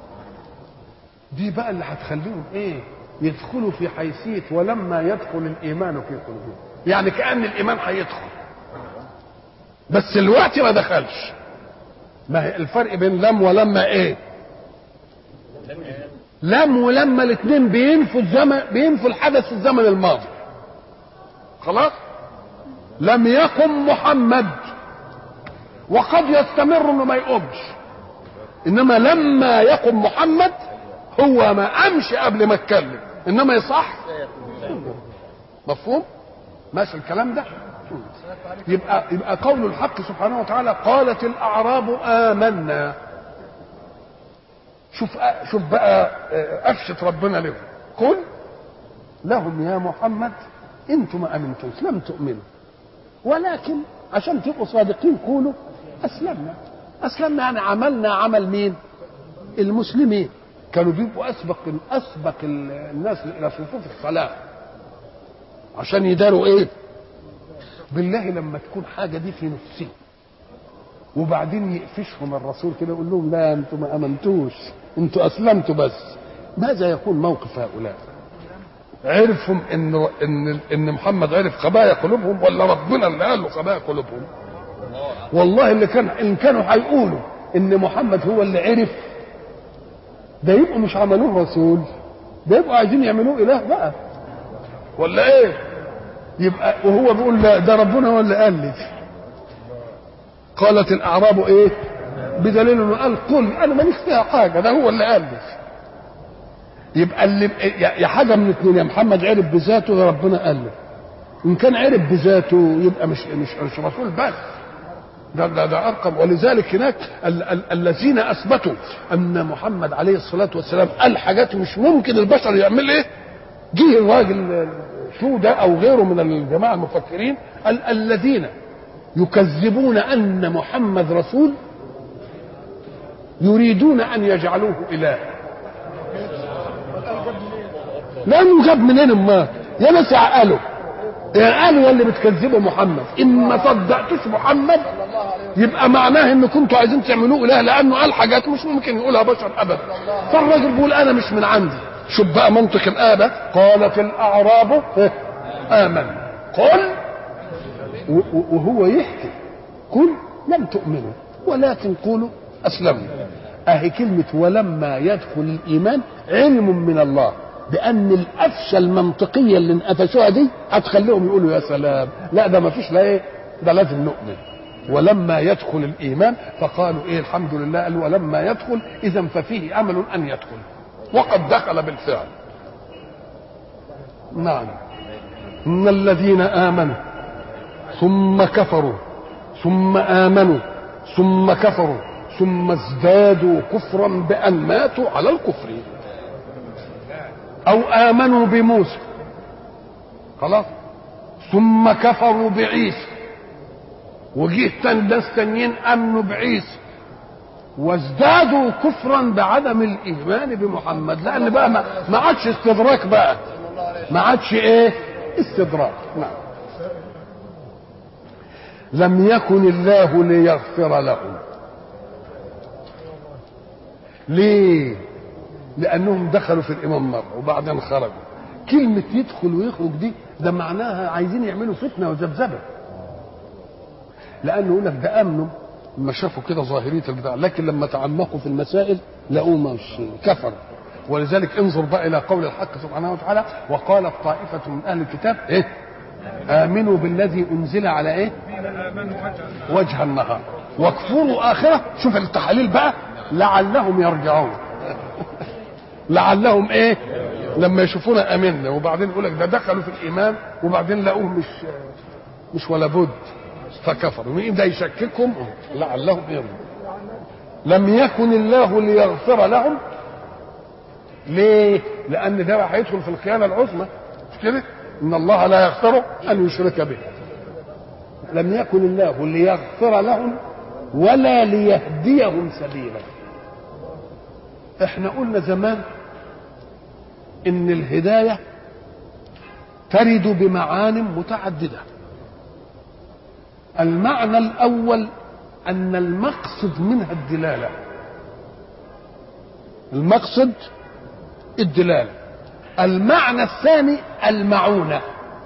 دي بقى اللي هتخليهم ايه؟ يدخلوا في حيثيه ولما يدخل الايمان في قلوبهم. يعني كأن الايمان هيدخل بس الوقت ما دخلش. ما هي الفرق بين لم ولما ايه؟ لم ولما الاثنين بينفوا الزمن، بينفوا الحدث في الزمن الماضي. خلاص؟ لم يقم محمد، وقد يستمر انه ما يقومش. انما لما يقم محمد هو ما قامش قبل ما اتكلم، انما يصح. مفهوم؟ ماشي الكلام ده؟ يبقى قول الحق سبحانه وتعالى قالت الاعراب آمنا. شوف بقى قفشة ربنا لهم. قل لهم يا محمد انتم ما امنتوش، لم تؤمنوا، ولكن عشان تبقوا صادقين قولوا اسلمنا. اسلمنا يعني عملنا عمل مين؟ المسلمين. كانوا بيبقوا اسبق الناس الى صفوف الصلاه عشان يداروا ايه؟ بالله لما تكون حاجه دي في نفسهم وبعدين يقفشهم الرسول كده يقول لهم لا انتم ما امنتوش، انتم اسلمتوا بس، ماذا يكون موقف هؤلاء؟ عرفوا ان محمد عرف خبايا قلوبهم ولا ربنا اللي قال له خبايا قلوبهم؟ والله اللي ان كانوا هيقولوا ان محمد هو اللي عرف، ده يبقوا مش عملوه رسول، ده يبقوا عايزين يعملوه اله بقى ولا ايه؟ يبقى وهو بيقول لا ده ربنا هو اللي قال لي. قالت الاعراب ايه؟ بدليل انه قال قل انا ماليش فيها حاجه، ده هو اللي قال لي. يبقى اللي يا حاجه من اثنين، يا محمد عرف بذاته يا ربنا قال له. ان كان عرف بذاته يبقى مش رسول بس، ده ارقم. ولذلك هناك الذين اثبتوا ان محمد عليه الصلاه والسلام قال حاجات مش ممكن البشر يعمل ايه. جه الراجل شو ده او غيره من الجماعه المفكرين الذين يكذبون ان محمد رسول يريدون ان يجعلوه اله. لانه جاب منين ما يا ناس عقلوا قالوا اللي بتكذبوا محمد ان ما صدقتوش محمد يبقى معناه ان كنتوا عايزين تعملوه اله، لانه قال حاجات مش ممكن يقولها بشر ابدا. فالراجل بيقول انا مش من عندي، شوف بقى منطق الآية، قالت الأعراب آمن قل، وهو يحكي قل لم تؤمنوا ولكن قولوا أسلموا. أهي كلمة ولما يدخل الإيمان علم من الله بأن الأفشى المنطقية اللي انقفشوها دي هتخليهم يقولوا يا سلام، لا ده ما فيش، لا إيه ده لازم نؤمن. ولما يدخل الإيمان فقالوا إيه الحمد لله، قالوا ولما يدخل إذا ففيه أمل أن يدخل، وقد دخل بالفعل. نعم. إن الذين آمنوا ثم كفروا ثم آمنوا ثم كفروا ثم ازدادوا كفرا بأن ماتوا على الكفر، أو آمنوا بموسى خلاص ثم كفروا بعيسى، وجيه ناس تانيين آمنوا بعيسى وازدادوا كفرا بعدم الإيمان بمحمد، لأن بقى ما عادش استدراك، بقى ما عادش إيه استدراك. نعم. لم يكن الله ليغفر لهم. ليه؟ لأنهم دخلوا في الإيمان مرة وبعدين خرجوا. كلمة يدخل ويخرج دي ده معناها عايزين يعملوا فتنة وذبذبة، لأنه يقول لك ده أمنوا لما شافوا كده ظاهرية البتاع، لكن لما تعمقوا في المسائل لقوا مش كفروا. ولذلك انظر بقى إلى قول الحق سبحانه وتعالى: وقالت طائفة من أهل الكتاب إيه؟ آمنوا بالذي أنزل على إيه؟ وجه النهار واكفروا آخره. شوف التحاليل بقى، لعلهم يرجعون. لعلهم إيه؟ لما يشوفونا آمنا، وبعدين يقول لك ده دخلوا في الإيمان وبعدين لقوه مش ولا بد فكفروا. مين ده يشككهم؟ لعلهم يرجعون. لم يكن الله ليغفر لهم. ليه؟ لأن ده هيدخل في الخيانة العظمى، مش كده؟ إن الله لا يغفر أن يشرك به. لم يكن الله ليغفر لهم ولا ليهديهم سبيلا. احنا قلنا زمان إن الهداية ترد بمعان متعددة. المعنى الأول أن المقصد منها الدلالة، المقصد الدلالة. المعنى الثاني المعونة.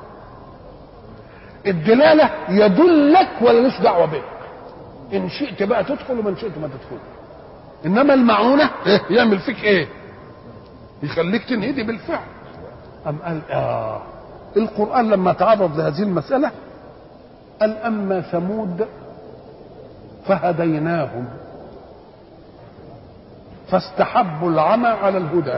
الدلالة يدلك ولا ليش دعوة بك، إن شئت بقى تدخل ومن شئت ما تدخل. إنما المعونة يعمل فيك إيه؟ يخليك تنهدي بالفعل. أم قال القرآن لما تعرض لهذه المسألة قال: أما ثمود فهديناهم فاستحبوا العمى على الهدى.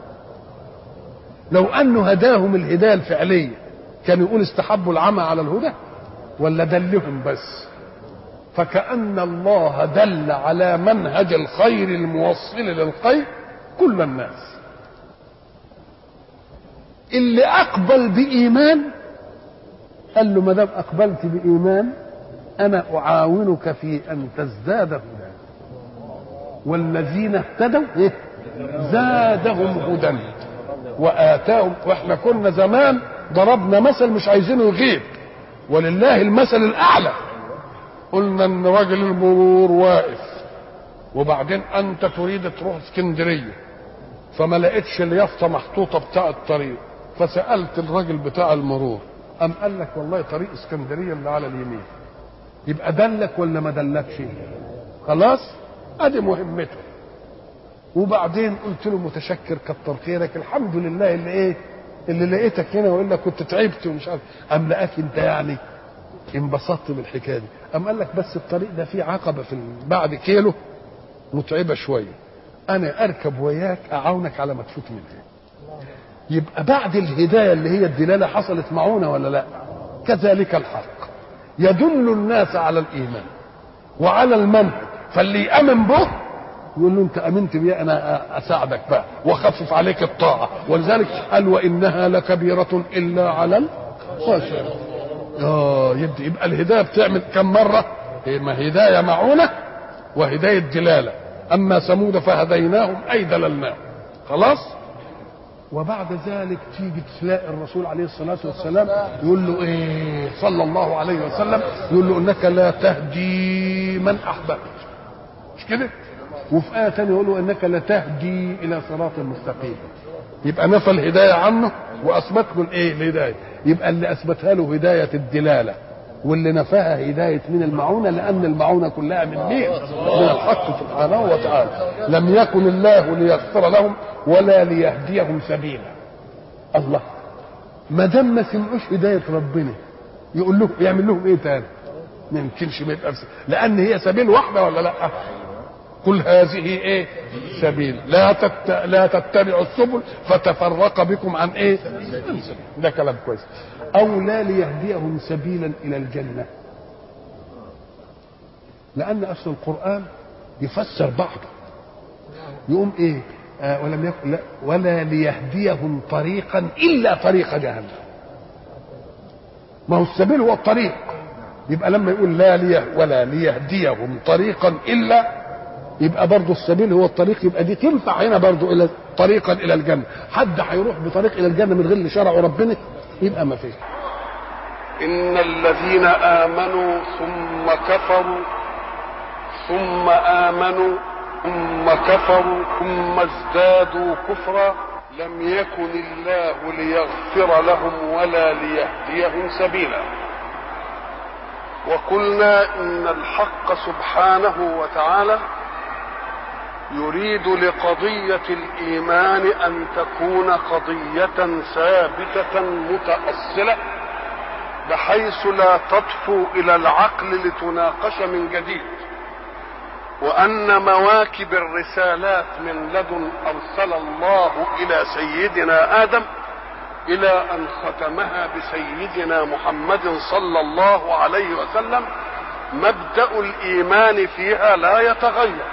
لو أنه هداهم الهداية الفعلية كان يقول استحبوا العمى على الهدى ولا دلهم بس؟ فكأن الله دل على منهج الخير الموصل للخير كل الناس. اللي أقبل بإيمان قال له: ما دام أقبلت بإيمان أنا أعاونك في أن تزداد هدى، والذين اهتدوا زادهم هدى وآتاهم. واحنا كنا زمان ضربنا مثل مش عايزينه يغيب، ولله المثل الأعلى. قلنا ان راجل المرور واقف، وبعدين انت تريد تروح اسكندريه فما لقيتش اليافطه محطوطه بتاع الطريق، فسالت الراجل بتاع المرور، قام قال لك: والله طريق اسكندريه اللي على اليمين. يبقى دلك ولا ما دلكش؟ خلاص، ادي مهمته. وبعدين قلت له: متشكر، كتر خيرك، الحمد لله اللي ايه اللي لقيتك هنا، والا كنت تعبت ومش عارف. قام لقاك انت يعني انبسطت بالحكايه دي. قام قال لك: بس الطريق ده فيه عقبه في بعد كيلو متعبه شويه، انا اركب وياك اعاونك على ما تفوت منها. يبقى بعد الهدايه اللي هي الدلاله حصلت معونه ولا لا؟ كذلك الحق يدل الناس على الايمان وعلى المنهج، فاللي يامن به يقول له: انت امنت بي، انا اساعدك بقى واخفف عليك الطاعه. ولذلك قال: وانها لكبيره الا على الخاشعين. يبقى الهدايه بتعمل كم مره؟ ما هدايه معونه وهدايه دلاله. اما ثمود فهديناهم اي دللناهم. خلاص. وبعد ذلك تيجي تلاقي الرسول عليه الصلاه والسلام يقول له ايه صلى الله عليه وسلم، يقول له: انك لا تهدي من احببت. مش كده؟ وفي آية تانية يقول له إنك لتهدي إلى صراط مستقيم. يبقى نفى الهداية عنه وأثبت له الإيه؟ الهداية. يبقى اللي أثبتها له هداية الدلالة، واللي نفاها هداية من المعونة، لأن المعونة كلها من مين؟ من الحق سبحانه وتعالى. لم يكن الله ليغفر لهم ولا ليهديهم سبيلا. الله، ما دام ما سمعوش هداية ربنا يقول لهم يعمل لهم ايه تاني؟ ما يمكنش ما يبقى، لأن هي سبيل واحدة ولا لا؟ قل هذه ايه؟ سبيل لا تتبعوا السبل فتفرق بكم عن ايه؟ ده كلام كويس. او لا ليهديهم سبيلا الى الجنه، لان اصل القران يفسر بعضه. يقوم ايه؟ ولم يكن لا ولا ليهديهم طريقا الا طريق جهنم. ما هو السبيل هو الطريق، يبقى لما يقول ولا ليهديهم طريقا الا، يبقى برضه السبيل هو الطريق، يبقى دي تنفع هنا برضه الى طريقا الى الجنه. حد هيروح بطريق الى الجنه من غير اللي شرعه ربنا؟ يبقى ما فيش. ان الذين امنوا ثم كفروا ثم امنوا ثم كفروا ثم ازدادوا كفرا لم يكن الله ليغفر لهم ولا ليهديهم سبيلا. وقلنا ان الحق سبحانه وتعالى يريد لقضية الإيمان أن تكون قضية ثابتة متأصلة، بحيث لا تطفو إلى العقل لتناقش من جديد، وأن مواكب الرسالات من لدن أرسل الله إلى سيدنا آدم إلى أن ختمها بسيدنا محمد صلى الله عليه وسلم مبدأ الإيمان فيها لا يتغير.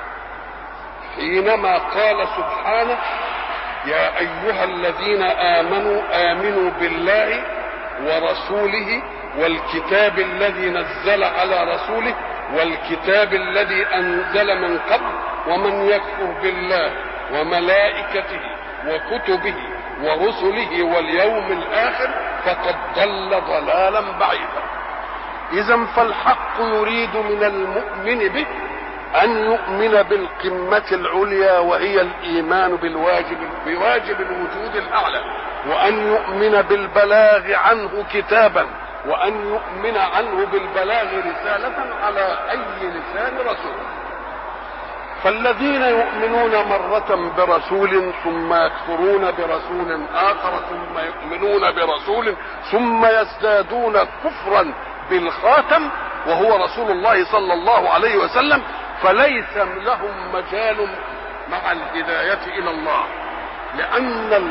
حينما قال سبحانه: يا أيها الذين آمنوا آمنوا بالله ورسوله والكتاب الذي نزل على رسوله والكتاب الذي أنزل من قبل ومن يكفر بالله وملائكته وكتبه ورسله واليوم الآخر فقد ضل ضلالا بعيدا. إذن فالحق يريد من المؤمن به أن يؤمن بالقمة العليا وهي الإيمان بواجب الوجود الأعلى، وأن يؤمن بالبلاغ عنه كتابا، وأن يؤمن عنه بالبلاغ رسالة على أي لسان رسول. فالذين يؤمنون مرة برسول ثم يكفرون برسول آخر ثم يؤمنون برسول ثم يزدادون كفرا بالخاتم وهو رسول الله صلى الله عليه وسلم، فليس لهم مجال مع الهداية إلى الله، لأن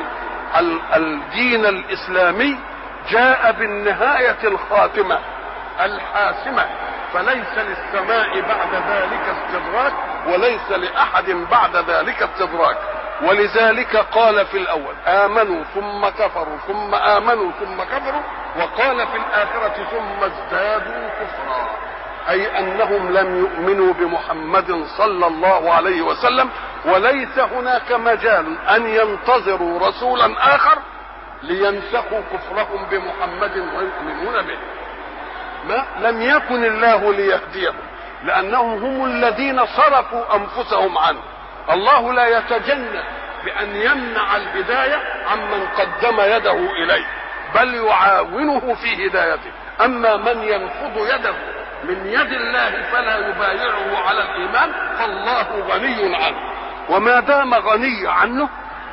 الدين الإسلامي جاء بالنهاية الخاتمة الحاسمة، فليس للسماء بعد ذلك استدراك وليس لأحد بعد ذلك استدراك. ولذلك قال في الأول: آمنوا ثم كفروا ثم آمنوا ثم كفروا، وقال في الآخرة: ثم ازدادوا كفرا، أي أنهم لم يؤمنوا بمحمد صلى الله عليه وسلم، وليس هناك مجال أن ينتظروا رسولا آخر لينسخوا كفرهم بمحمد ويؤمنون به. ما لم يكن الله ليهديهم، لأنهم هم الذين صرفوا أنفسهم عنه. الله لا يتجنى بأن يمنع الهداية عمن قدم يده إليه، بل يعاونه في هدايته. أما من ينفض يده من يد الله فلا يبايعه على الإيمان فالله غني عنه، وما دام غني عنه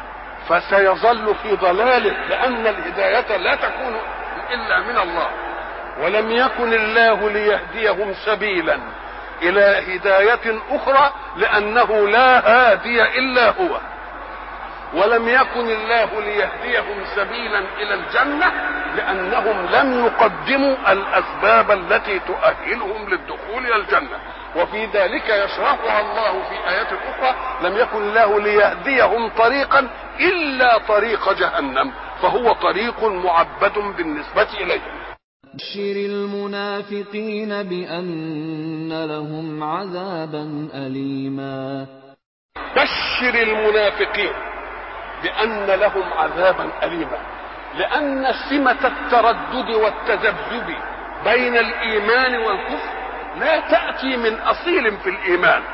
فسيظل في ضلاله، لأن الهداية لا تكون إلا من الله. ولم يكن الله ليهديهم سبيلا إلى هداية أخرى، لأنه لا هادي إلا هو. ولم يكن الله ليهديهم سبيلا إلى الجنة، لأنهم لم يقدموا الأسباب التي تؤهلهم للدخول إلى الجنة. وفي ذلك يشرحها الله في آيات أخرى: لم يكن الله ليهديهم طريقا إلا طريق جهنم، فهو طريق معبد بالنسبة إليهم. بشر المنافقين بأن لهم عذابا أليما. بشر المنافقين بأن لهم عذابا أليما، لأن سمة التردد والتذبذب بين الإيمان والكفر لا تأتي من أصيل في الإيمان،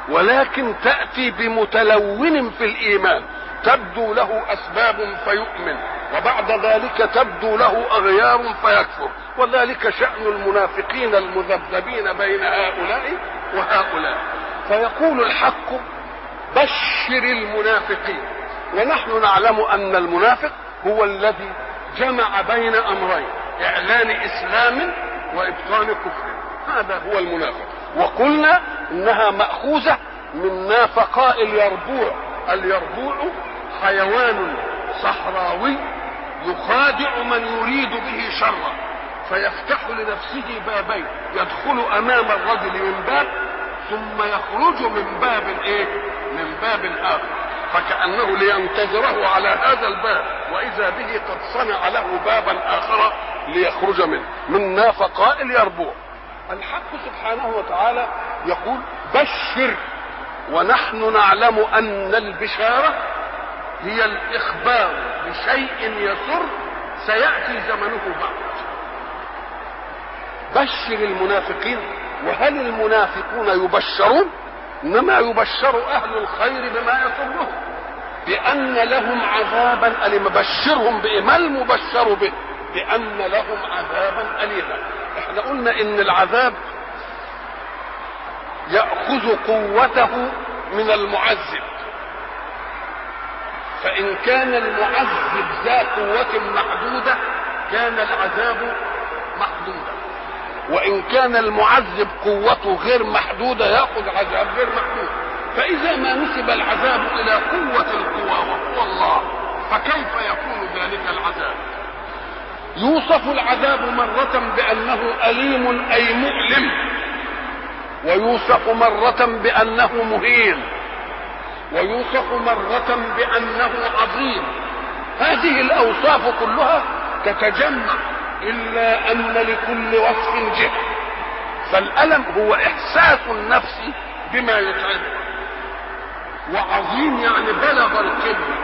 ولكن تأتي بمتلون في الإيمان، تبدو له أسباب فيؤمن، وبعد ذلك تبدو له أغيار فيكفر. وذلك شأن المنافقين المذبذبين بين هؤلاء وهؤلاء. فيقول الحق: بشر المنافقين. ونحن نعلم أن المنافق هو الذي جمع بين أمرين: إعلان إسلام وإبطان كفر. هذا هو المنافق. وقلنا إنها مأخوذة من نافقاء اليربوع. اليربوع حيوان صحراوي يخادع من يريد به شرا، فيفتح لنفسه بابين، يدخل أمام الرجل من باب ثم يخرج من باب من باب آخر، فكأنه لينتظره على هذا الباب، وإذا به قد صنع له بابا آخر ليخرج منه، من نافقاء اليربوع. الحق سبحانه وتعالى يقول: بشر. ونحن نعلم أن البشارة هي الإخبار بشيء يسر سيأتي زمنه بعد. بشر المنافقين. وهل المنافقون يبشرون؟ إنما يبشر أهل الخير بما يسرهم، بأن لهم عذابا أليما. بشرهم بإيه؟ ما المبشر به؟ بأن لهم عذابا أليما. احنا قلنا إن العذاب يأخذ قوته من المعذب، فإن كان المعذب ذا قوة محدودة كان العذاب محدودا، وإن كان المعذب قوته غير محدودة يأخذ عذاب غير محدود. فإذا ما نسب العذاب إلى قوة القوى وهو الله، فكيف يكون ذلك العذاب؟ يوصف العذاب مرة بأنه أليم أي مؤلم، ويوصف مرة بأنه مهين، ويوصف مرة بأنه عظيم. هذه الأوصاف كلها تتجمع، إلا أن لكل وصف جهة. فالألم هو إحساس النفس بما يتعبه، وعظيم يعني بلغ القمة.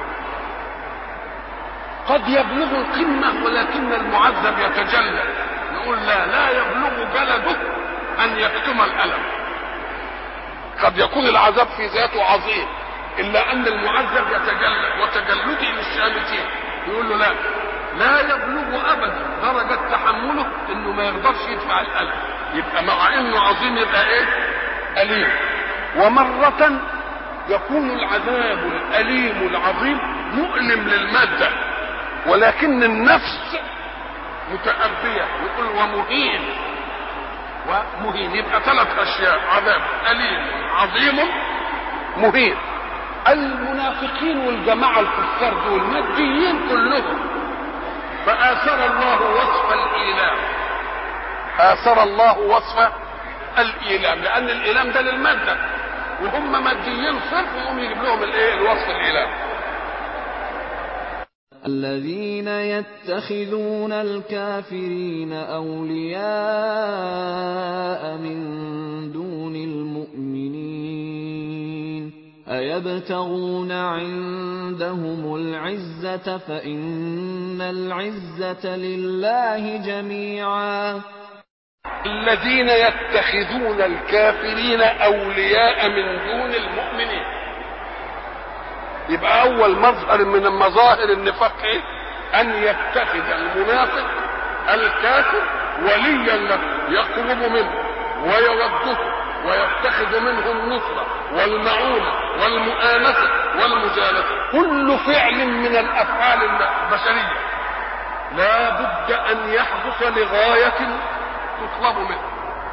قد يبلغ القمة ولكن المعذب يتجلى، نقول لا يبلغ جلده أن يكتم الألم. قد يكون العذاب في ذاته عظيم، إلا أن المعذب يتجلى، وتجلده للشامتين يقول له لا يبلغ أبدا درجة تحمله إنه ما يقدرش يدفع الألم. يبقى مع إنه عظيم يبقى أليم. ومرة يكون العذاب الأليم العظيم مؤلم للمادة، ولكن النفس متأبية، يقول ومهين. يبقى 3 أشياء: عذاب أليم عظيم مهين. المنافقين والجماعة الكفار دول ماديين كلهم، فآثر الله وصف الإيلام. آثر الله وصف الإيلام، لأن الإيلام ده للمادة، وهم ماديين صرف، يقوم يجيب لهم الوصف الإيلام. الذين يتخذون الكافرين أولياء من دون المؤمنين أيبتغون عندهم العزة فإن العزة لله جميعا. الذين يتخذون الكافرين أولياء من دون المؤمنين. يبقى أول مظهر من مظاهر النفاق أن يتخذ المنافق الكافر وليا له، يقرب منه ويوده ويتخذ منه النصرة والمعونة والمؤانسة والمجالسة. كل فعل من الأفعال البشرية لا بد أن يحدث لغاية تطلب منه،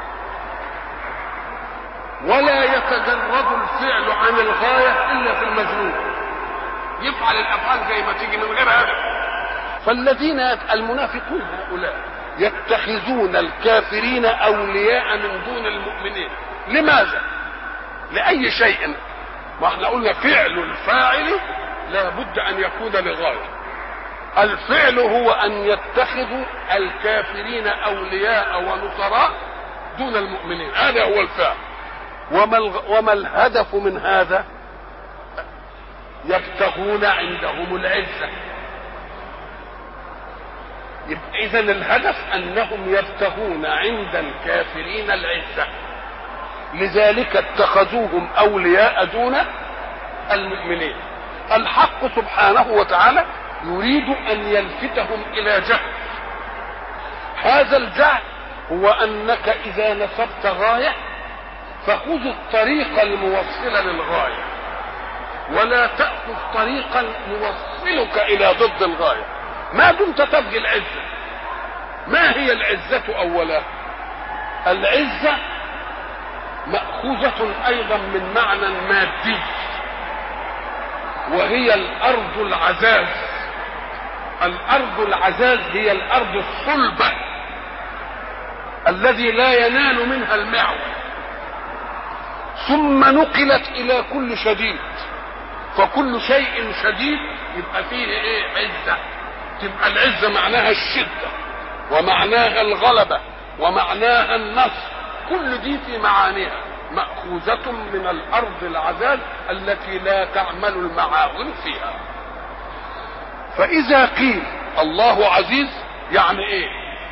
ولا يتجرد الفعل عن الغاية إلا في المجنون، يفعل الأفعال زي ما تيجي من غير هدف. فالذين المنافقون هؤلاء يتخذون الكافرين أولياء من دون المؤمنين. لماذا؟ لأي شيء. ما احنا قلنا فعل الفاعل لا بد أن يكون لغاية. الفعل هو أن يتخذوا الكافرين أولياء ونصراء دون المؤمنين، هذا هو الفعل. وما الهدف من هذا؟ يبتغون عندهم العزة. يبقى إذن الهدف أنهم يبتغون عند الكافرين العزة. لذلك اتخذوهم اولياء دون المؤمنين. الحق سبحانه وتعالى يريد ان يلفتهم الى جهل. هذا الجهل هو انك اذا نصبت غايه فخذ الطريق الموصل للغايه، ولا تأخذ طريقا يوصلك الى ضد الغايه ما دمت تبغي العزه. ما هي العزه اولا؟ العزه مأخوذة ايضا من معنى مادي، وهي الارض العزاز. الارض العزاز هي الارض الصلبة الذي لا ينال منها المعول، ثم نقلت الى كل شديد، فكل شيء شديد يبقى فيه ايه؟ عزة. تبقى العزة معناها الشدة، ومعناها الغلبة، ومعناها النصر. كل دي في معانيها مأخوذة من الارض العزاز التي لا تعمل المعاول فيها. فاذا قيل الله عزيز يعني ايه؟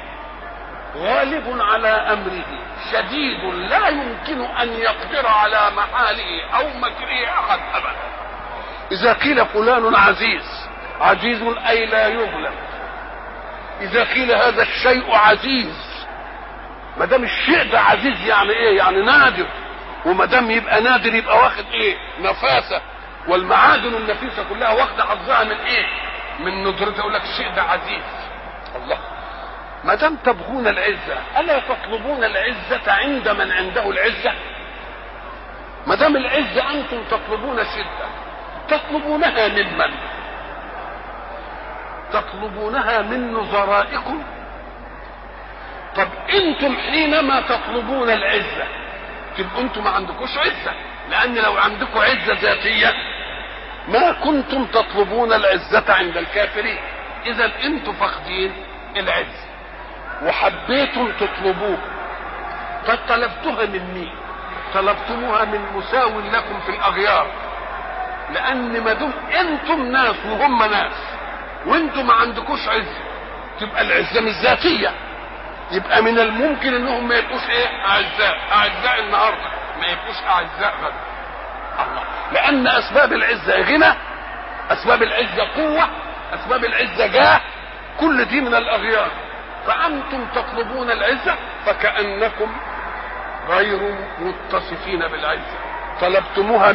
غالب على امره، شديد لا يمكن ان يقدر على محاله او مكره احد ابدا. اذا قيل فلان عزيز، عزيز اي لا يغلب. اذا قيل هذا الشيء عزيز، ما دام الشيء ده عزيز يعني ايه؟ يعني نادر، وما دام يبقى نادر يبقى واخد ايه؟ نفاسه. والمعادن النفيسه كلها واخده حظها من ايه؟ من ندرتها. يقول لك الشيء ده عزيز. الله، ما دام تبغون العزه الا تطلبون العزه عند من عنده العزه؟ ما دام العزه انتم تطلبون شده، تطلبونها من من؟ تطلبونها من نظرائكم. طب انتم حينما تطلبون العزه تبقوا انتم ما عندكوش عزه، لان لو عندكم عزه ذاتيه ما كنتم تطلبون العزه عند الكافرين. اذا انتم فاقدين العزه وحبيتم تطلبوها. قد طلبتها من مين؟ طلبتموها من مساو لكم في الاغيار، لان ما دام انتم ناس وهم ناس وانتم ما عندكوش عزه تبقى العزه مش ذاتيه. يبقى من الممكن انهم ما يبقوش ايه؟ اعزاء النهارده، ما يبقوش اعزاء غدا. الله، لان اسباب العزه غنى، اسباب العزه قوه، اسباب العزه جاه، كل دي من الاغيار. فانتم تطلبون العزه فكانكم غير متصفين بالعزه. طلبتموها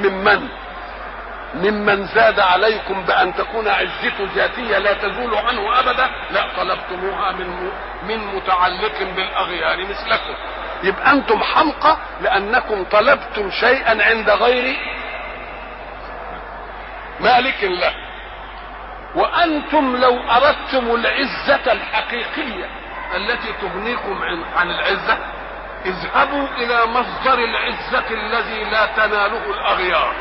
ممن زاد عليكم بان تكون عزته ذاتيه لا تزول عنه ابدا؟ لا، طلبتموها من متعلق بالاغيار مثلكم. يبقى انتم حمقى لانكم طلبتم شيئا عند غير مالك له. وانتم لو اردتم العزه الحقيقيه التي تغنيكم عن العزه اذهبوا الى مصدر العزه الذي لا تناله الاغيار،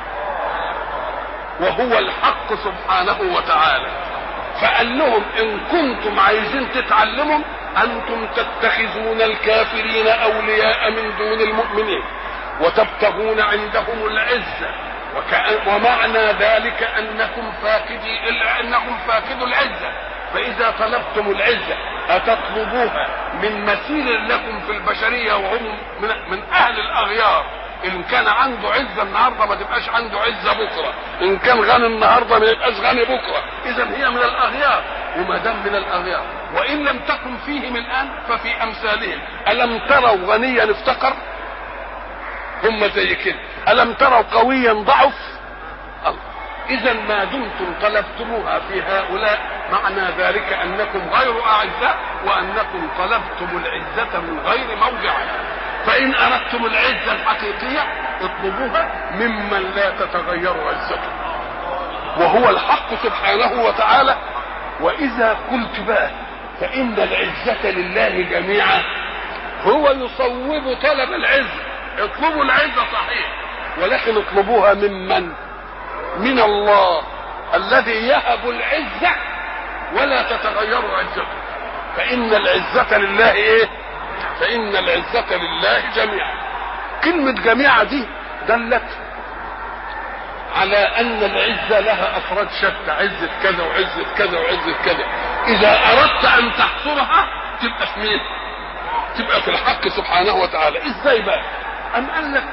وهو الحق سبحانه وتعالى. فقال لهم ان كنتم عايزين تتعلموا انتم تتخذون الكافرين اولياء من دون المؤمنين وتبتغون عندهم العزه، ومعنى ذلك انكم فاقدوا العزه. فاذا طلبتم العزه اتطلبوها من مثيل لكم في البشريه وهم من اهل الاغيار؟ ان كان عنده عزه النهارده ما تبقاش عنده عزه بكره، ان كان غني النهارده ما يبقاش غني بكره. اذا هي من الاغيار، وما دام من الاغيار وان لم تكن فيهم الان ففي امثالهم. الم تروا غنيا افتقر؟ هم زي كده. الم تروا قويا ضعف؟ اذا ما دمتم طلبتموها في هؤلاء معنى ذلك انكم غير اعزاء، وانكم طلبتم العزه من غير موضعها. فإن أردتم العزة الحقيقية اطلبوها ممن لا تتغير عزته، وهو الحق سبحانه وتعالى. وإذا قلت بقى فإن العزة لله جميعا، هو يصوب طلب العزة. اطلبوا العزة صحيح، ولكن اطلبوها من الله الذي يهب العزة ولا تتغير عزته. فإن العزة لله ايه؟ فإن العزة لله جميعا. كلمة جميعا دي دلت على أن العزة لها أفراد شتى، عزة كذا وعزة كذا وعزة كذا. إذا أردت أن تحصرها تبقى في مين؟ تبقى في الحق سبحانه وتعالى. إزاي بقى؟ أم قال لك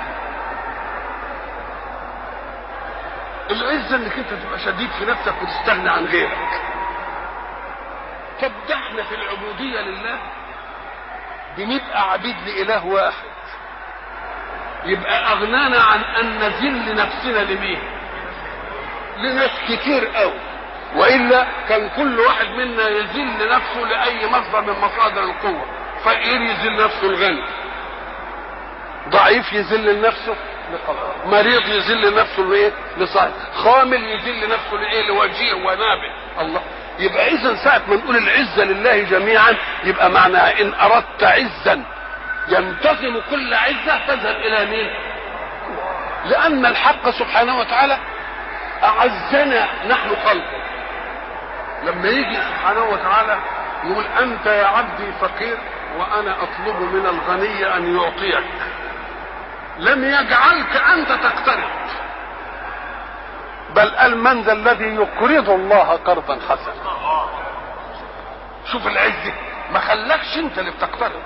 العزة انك انت تبقى شديد في نفسك وتستغنى عن غيرك. طب ده احنا في العبودية لله بنبقى عبيد لإله واحد، يبقى أغنانا عن أن نذل نفسنا لمين؟ لناس كتير قوي، وإلا كان كل واحد منا يذل نفسه لأي مصدر من مصادر القوة. فقير يذل نفسه الغني، ضعيف يذل نفسه لقلبه، مريض يذل نفسه لايه؟ لصحيح، خامل يذل نفسه لايه؟ لوجيه ونابه. الله، يبقى اذا ساعه ما نقول العزه لله جميعا يبقى معناها ان اردت عزا ينتظم كل عزه تذهب الى مين؟ لان الحق سبحانه وتعالى اعزنا نحن خلقه. لما يجي سبحانه وتعالى يقول انت يا عبدي فقير وانا اطلب من الغني ان يعطيك، لم يجعلك انت تقترض، بل قال من ذا الذي يقرض الله قرضا حسنا. شوف العزه، ما خلاكش انت اللي بتقترض،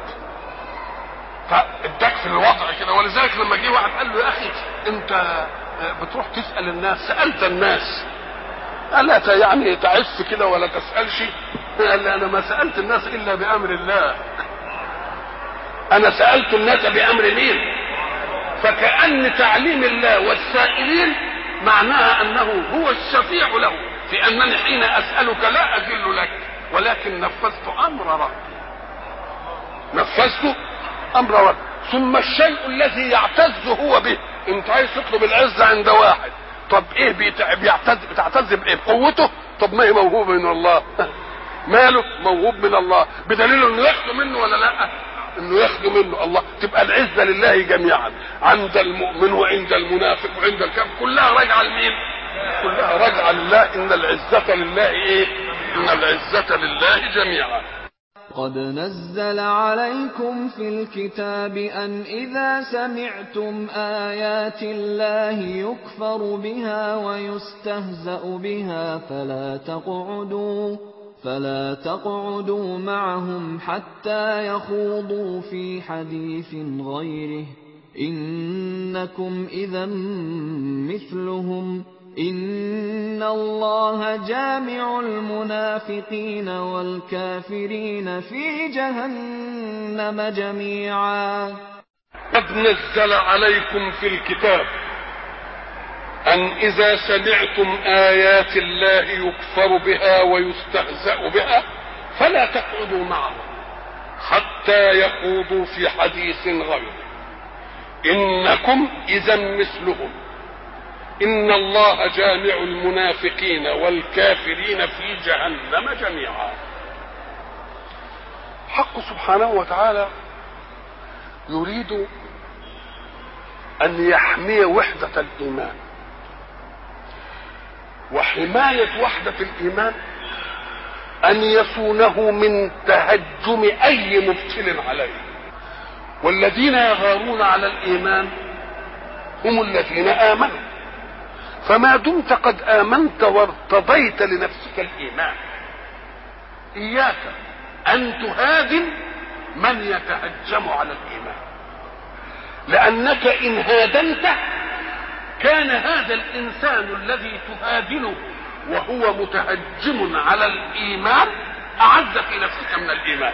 فاداك في الوضع كده. ولذلك لما جه واحد قال له يا اخي انت بتروح تسال الناس، سالت الناس؟ قال يعني تعس كده ولا تسالش؟ قال انا ما سالت الناس الا بامر الله، انا سالت الناس بامر مين؟ فكأن تعليم الله والسائلين معناها انه هو الشفيع له في انني حين اسالك لا اذل لك، ولكن نفذت امر رب، نفذت امر رب. ثم الشيء الذي يعتز هو به، انت عايز تطلب العزه عند واحد، طب ايه بتعتز بايه؟ بقوته؟ طب ما هي موهوبه من الله ماله؟ موهوب من الله، بدليل انه ياخده منه ولا لا؟ انه ياخده منه الله. تبقى العزه لله جميعا، عند المؤمن وعند المنافق وعند الكافر، كلها راجعه لمين؟ كلها راجعه لله. ان العزه لله ايه؟ ان العزه لله جميعا. قد نزل عليكم في الكتاب أن إذا سمعتم آيات الله يكفر بها ويستهزأ بها فلا تقعدوا معهم حتى يخوضوا في حديث غيره، إنكم إذا مثلهم، إن الله جامع المنافقين والكافرين في جهنم جميعا. قد نزل عليكم في الكتاب أن إذا سمعتم آيات الله يكفر بها ويستهزأ بها فلا تقعدوا معهم حتى يخوضوا في حديث غيره، إنكم إذا مثلهم، إن الله جامع المنافقين والكافرين في جهنم جميعا. حق سبحانه وتعالى يريد أن يحمي وحدة الإيمان، وحماية وحدة الإيمان أن يصونه من تهجم أي مبتل عليه. والذين يغارون على الإيمان هم الذين آمنوا، فما دمت قد آمنت وارتضيت لنفسك الإيمان إياك أن تهاجم من يتهجم على الإيمان، لأنك إن هادنته كان هذا الإنسان الذي تهادنه وهو متهجم على الإيمان أعز في نفسك من الإيمان.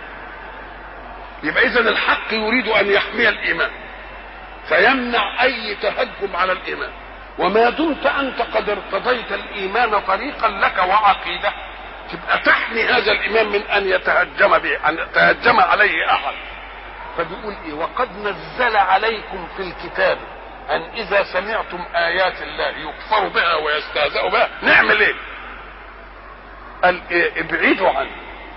يبقى إذن الحق يريد أن يحمي الإيمان فيمنع أي تهجم على الإيمان. وما دمت أنت قد ارتضيت الإيمان طريقا لك وعقيدة تبقى تحمي هذا الإيمان من أن يتهجم به، أن يتهجم عليه أحد. فبيقول إيه؟ وقد نزل عليكم في الكتاب أن إذا سمعتم آيات الله يكفر بها ويستهزأ بها نعمل إيه؟ قال إيه؟ ابعدوا عنه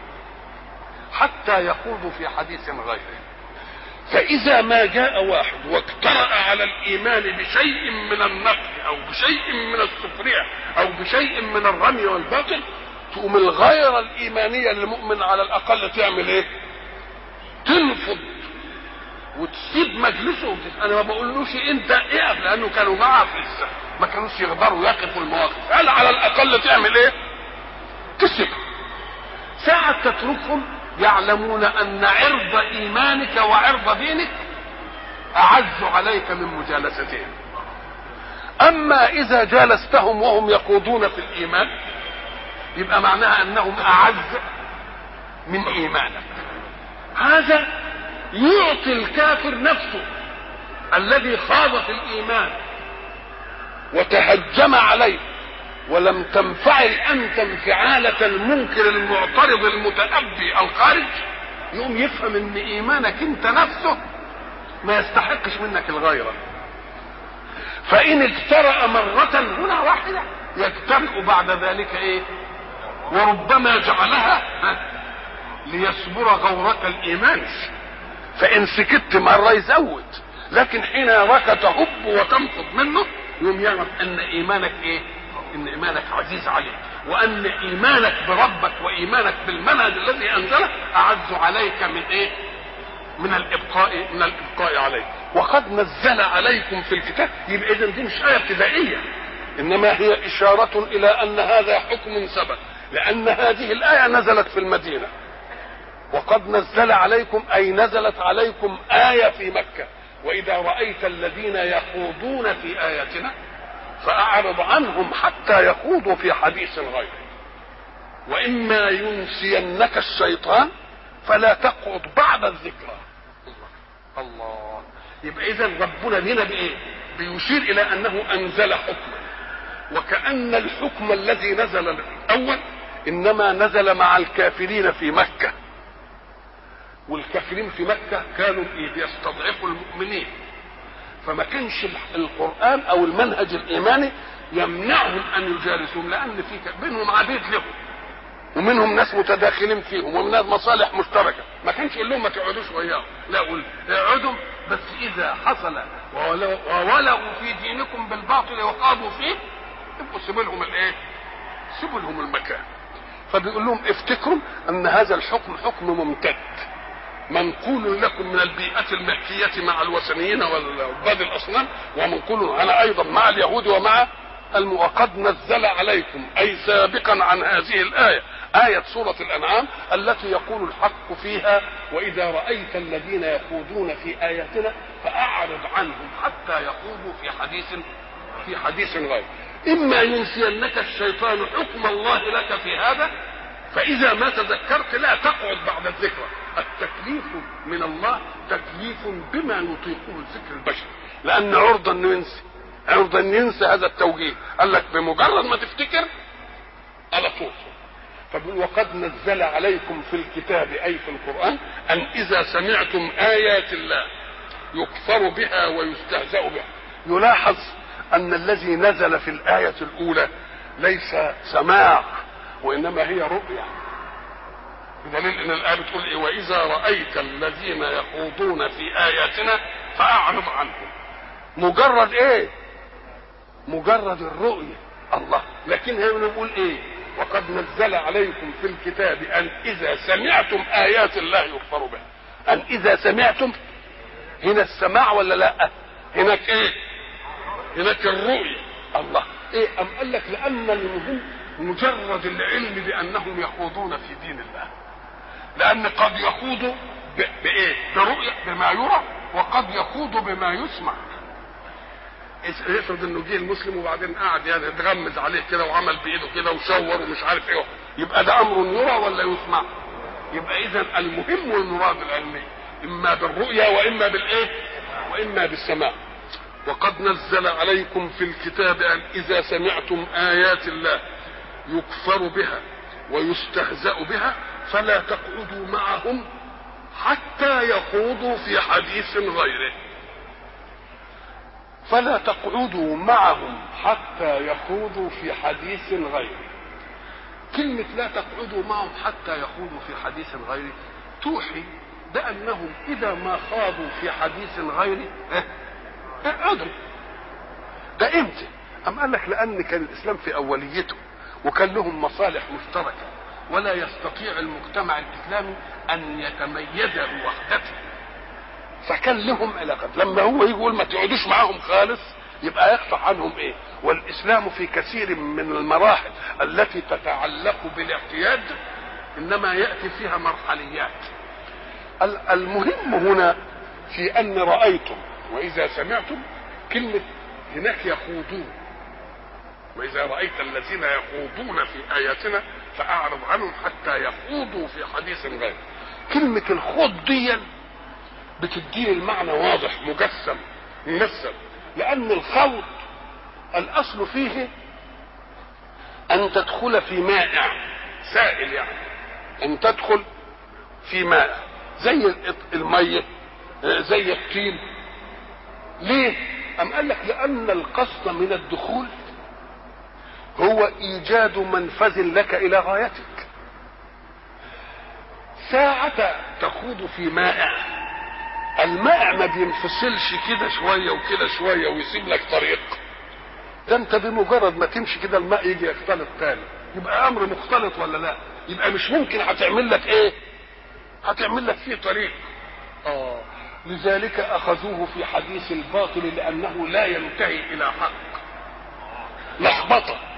حتى يخوضوا في حديث غيره. فإذا ما جاء واحد واقترأ على الإيمان بشيء من النقد أو بشيء من السخرية أو بشيء من الرمي والباطل، تقوم الغيرة الإيمانية للمؤمن على الأقل تعمل إيه؟ تنفض وتسيب مجلسه. انا ما بقولوش انت اقف، لانه كانوا معه في لسه ما كانوش يقدروا يقفوا المواقف. قال على الاقل تعمل ايه؟ تسيب. ساعة تتركهم يعلمون ان عرض ايمانك وعرض دينك أعز عليك من مجالستهم. أما إذا جالستهم وهم يخوضون في الإيمان يبقى معناها أنهم أعز من إيمانك. هذا يعطي الكافر نفسه الذي خاض في الإيمان وتهجم عليه ولم تنفعل أنت انفعالة المنكر المعترض المتأبي الخارج، يقوم يفهم ان ايمانك انت نفسه ما يستحقش منك الغيرة. فان اجترأ مرة هنا واحدة يجترئ بعد ذلك ايه؟ وربما جعلها ليصبر غورة الايمان. فان سكت مرة يزود، لكن حين يراك تهب وتنفض منه يوم يعرف ان ايمانك ايه؟ ان ايمانك عزيز عليه، وان ايمانك بربك وايمانك بالمنهج الذي انزله اعز عليك من ايه؟ من الابقاء عليه. وقد نزل عليكم في الكتاب، يبقى اذا دي مش ايه ابتدائيه، انما هي اشاره الى ان هذا حكم سبق، لان هذه الايه نزلت في المدينه. وقد نزل عليكم اي نزلت عليكم ايه في مكه. واذا رايت الذين يخوضون في اياتنا فأعرض عنهم حتى يخوضوا في حديث غيره. وإما ينسينك الشيطان فلا تقعد بعد الذكرى. الله. يبقى إذا ربنا هنا بإيه؟ بيشير إلى أنه أنزل حكما، وكأن الحكم الذي نزل الأول إنما نزل مع الكافرين في مكة، والكافرين في مكة كانوا يستضعفوا المؤمنين، فما كانش القرآن او المنهج الايماني يمنعهم ان يجالسوهم، لان في بينهم عبيد لهم ومنهم ناس متداخلين فيهم ومنها مصالح مشتركه. ما كانش يقول لهم ما تقعدوش وياهم، لا يقول اقعدوا بس اذا حصل وولوا في دينكم بالباطل وخاضوا فيه يبقوا سيبوا لهم الايه؟ سيبوا لهم المكان. فبيقول لهم افتكروا ان هذا الحكم حكم ممتد منقول لكم من البيئة المكية مع الوثنيين والعباد الأصنام، ومنقول أنا أيضا مع اليهود ومع وقد نزل عليكم أي سابقا عن هذه الآية آية سورة الأنعام التي يقول الحق فيها وإذا رأيت الذين يخوضون في آياتنا فأعرض عنهم حتى يخوضوا في حديث غيره. إما ينسينك الشيطان حكم الله لك في هذا، فإذا ما تذكرت لا تقعد بعد الذكرى. التكليف من الله تكليف بما يطيقه الفكر البشري، لأن عرضا ينسى هذا التوجيه. قال لك بمجرد ما تفتكر على طول. فبيقول وقد نزل عليكم في الكتاب أي في القرآن أن إذا سمعتم آيات الله يكفر بها ويستهزأ بها. يلاحظ أن الذي نزل في الآية الأولى ليس سماع وإنما هي رؤيا، بدليل ان الايه بتقول ايه؟ واذا رايت الذين يخوضون في اياتنا فاعرض عنهم. مجرد ايه؟ مجرد الرؤيه. الله. لكن هنا بنقول ايه؟ وقد نزل عليكم في الكتاب ان اذا سمعتم ايات الله يكفر بها. ان اذا سمعتم، هنا السماع ولا لا؟ هناك ايه؟ هناك الرؤيه. الله. ايه؟ ام قال لك لان المهم مجرد العلم بانهم يخوضون في دين الله، لان قد يخوضوا بايه؟ برؤيه بما يرى، وقد يخوضوا بما يسمع. افرض انه جه المسلم وبعدين قعد يعني اتغمز عليه كده وعمل بايده كده وشور ومش عارف ايه، يبقى ده امر يرى ولا يسمع؟ يبقى اذا المهم والمراد العلمي اما بالرؤيه واما بالايه؟ واما بالسماع. وقد نزل عليكم في الكتاب ان اذا سمعتم ايات الله يكفر بها ويستهزأ بها فلا تقعدوا معهم حتى يخوضوا في حديث غيره. فلا تقعدوا معهم حتى يخوضوا في حديث غيره. كلمة لا تقعدوا معهم حتى يخوضوا في حديث غيره توحي بأنهم إذا ما خاضوا في حديث غيره اقعدوا. ده امتى؟ أم قال لك لأن كان الإسلام في أوليته وكان لهم مصالح مشتركة، ولا يستطيع المجتمع الإسلامي أن يتميز بوحدته، فكان لهم علاقات. لما هو يقول ما تقعدوش معاهم خالص يبقى يقطع عنهم ايه؟ والإسلام في كثير من المراحل التي تتعلق بالاعتياد إنما يأتي فيها مرحليات. المهم هنا في أن رأيتم وإذا سمعتم كلمة هناك يخوضون، وإذا رأيت الذين يخوضون في آياتنا فأعرض عنهم حتى يخوضوا في حديث غيره. كلمة الخوض دي بتديه المعنى واضح مجسم ممثل، لأن الخوض الأصل فيه أن تدخل في مائع سائل، يعني أن تدخل في ماء زي المية زي الطين. ليه؟ أم قال لك لأن القصد من الدخول هو إيجاد منفذ لك إلى غايتك. ساعة تخوض في مائع، المائع ما بينفصلش كده شوية وكده شوية ويسيب لك طريق، ده انت بمجرد ما تمشي كده الماء يجي يختلط تاني، يبقى امر مختلط ولا لا؟ يبقى مش ممكن هتعمل لك ايه؟ هتعمل لك فيه طريق. لذلك اخذوه في حديث الباطل لانه لا ينتهي الى حق، لخبطه.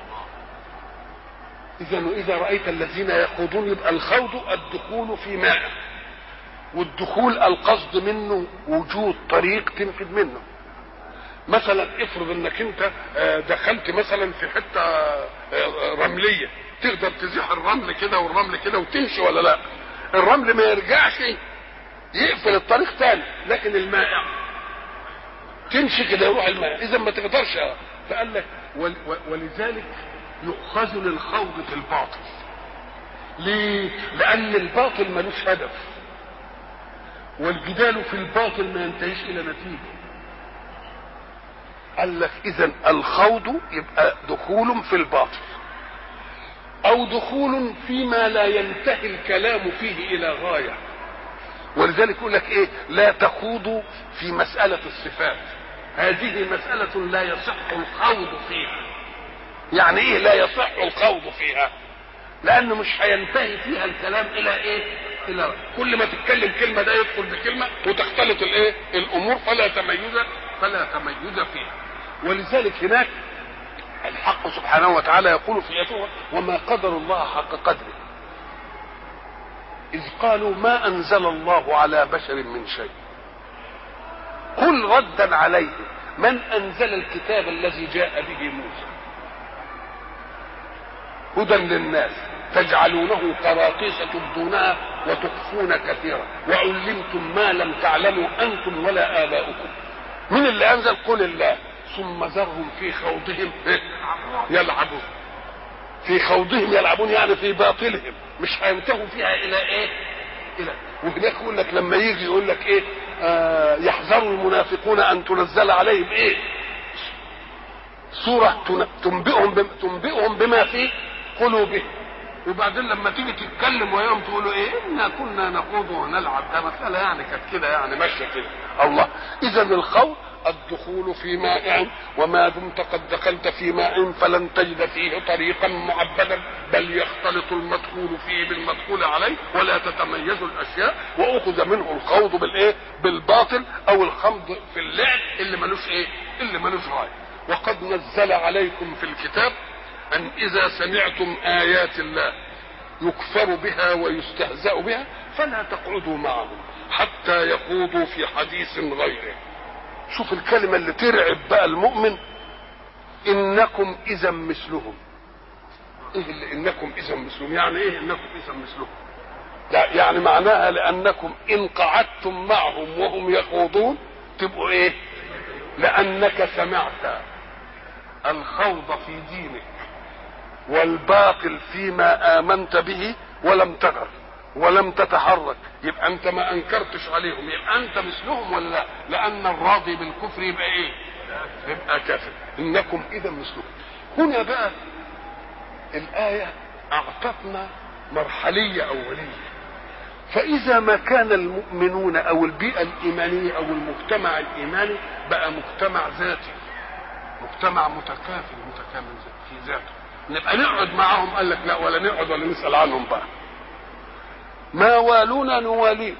اذا رايت الذين يخوضون، يبقى الخوض الدخول في ماء، والدخول القصد منه وجود طريق تنفذ منه. مثلا افرض انك انت دخلت مثلا في حته رمليه، تقدر تزيح الرمل كده والرمل كده وتمشي ولا لا؟ الرمل ما يرجعش، يقفل الطريق تاني، لكن المائع تمشي كده يروح المائع، اذا ما تقدرش. فقال لك ولذلك يؤخذ للخوض في الباطل. ليه؟ لان الباطل ملوش هدف، والجدال في الباطل ما ينتهيش الى نتيجه. قال لك اذا الخوض يبقى دخول في الباطل او دخول فيما لا ينتهي الكلام فيه الى غايه. ولذلك يقول لك ايه؟ لا تخوضوا في مساله الصفات، هذه مساله لا يصح الخوض فيها. يعني ايه لا يصح الخوض فيها؟ لانه مش هينتهي فيها الكلام الى ايه؟ الى كل ما تتكلم كلمه ده يدخل بكلمه وتختلط الايه؟ الامور، فلا تميز فيها. ولذلك هناك الحق سبحانه وتعالى يقول في آياته: وما قدر الله حق قدره إذ قالوا ما أنزل الله على بشر من شيء. قل ردا عليه من أنزل الكتاب الذي جاء به موسى هدى للناس تجعلونه قراطيس تبدونها وتخفون كثيرا وعلمتم ما لم تعلموا أنتم ولا آباؤكم. من اللي أنزل؟ قل الله. ثم ذرهم في خوضهم يلعبون. في خوضهم يلعبون يعني في باطلهم، مش هينتهوا فيها الى ايه؟ الى. وهناك يقول لك لما يجي يقول لك ايه؟ يحذر المنافقون ان تنزل عليهم ايه؟ سورة تنبئهم بما في قلوبهم. وبعدين لما تيجي تتكلم ويوم تقولوا ايه؟ انا كنا نخوض ونلعب، ده مسألة يعني كانت كده يعني ماشية كده. الله. اذا الخوض الدخول في مائع، وما دمت قد دخلت في ماء فلن تجد فيه طريقا معبدا، بل يختلط المدخول فيه بالمدخول عليه ولا تتميز الاشياء. واخذ منه الخوض بالايه؟ بالباطل، او الخمض في اللعب اللي ملوش ايه؟ اللي ملوش غايه. وقد نزل عليكم في الكتاب ان اذا سمعتم ايات الله يكفر بها ويستهزأ بها فلا تقعدوا معهم حتى يخوضوا في حديث غيره. شوف الكلمة اللي ترعب بقى المؤمن: انكم اذا مثلهم. ايه اللي انكم اذا مثلهم؟ يعني ايه انكم اذا مثلهم؟ يعني معناها لانكم ان قعدتم معهم وهم يخوضون تبقوا ايه؟ لانك سمعت الخوض في دينك والباطل فيما امنت به ولم تغر ولم تتحرك، يبقى انت ما انكرتش عليهم، يبقى انت مثلهم ولا لا؟ لان الراضي بالكفر يبقى ايه؟ يبقى كافر. انكم اذا مثلهم. هنا بقى الايه اعطتنا مرحليه اوليه. فاذا ما كان المؤمنون او البيئه الايمانيه او المجتمع الايماني بقى مجتمع ذاتي، مجتمع متكافل متكامل في ذاته، نبقى نقعد معهم؟ قال لك لا، ولا نقعد ولا نسال عنهم بقى. ما والونا نواليه.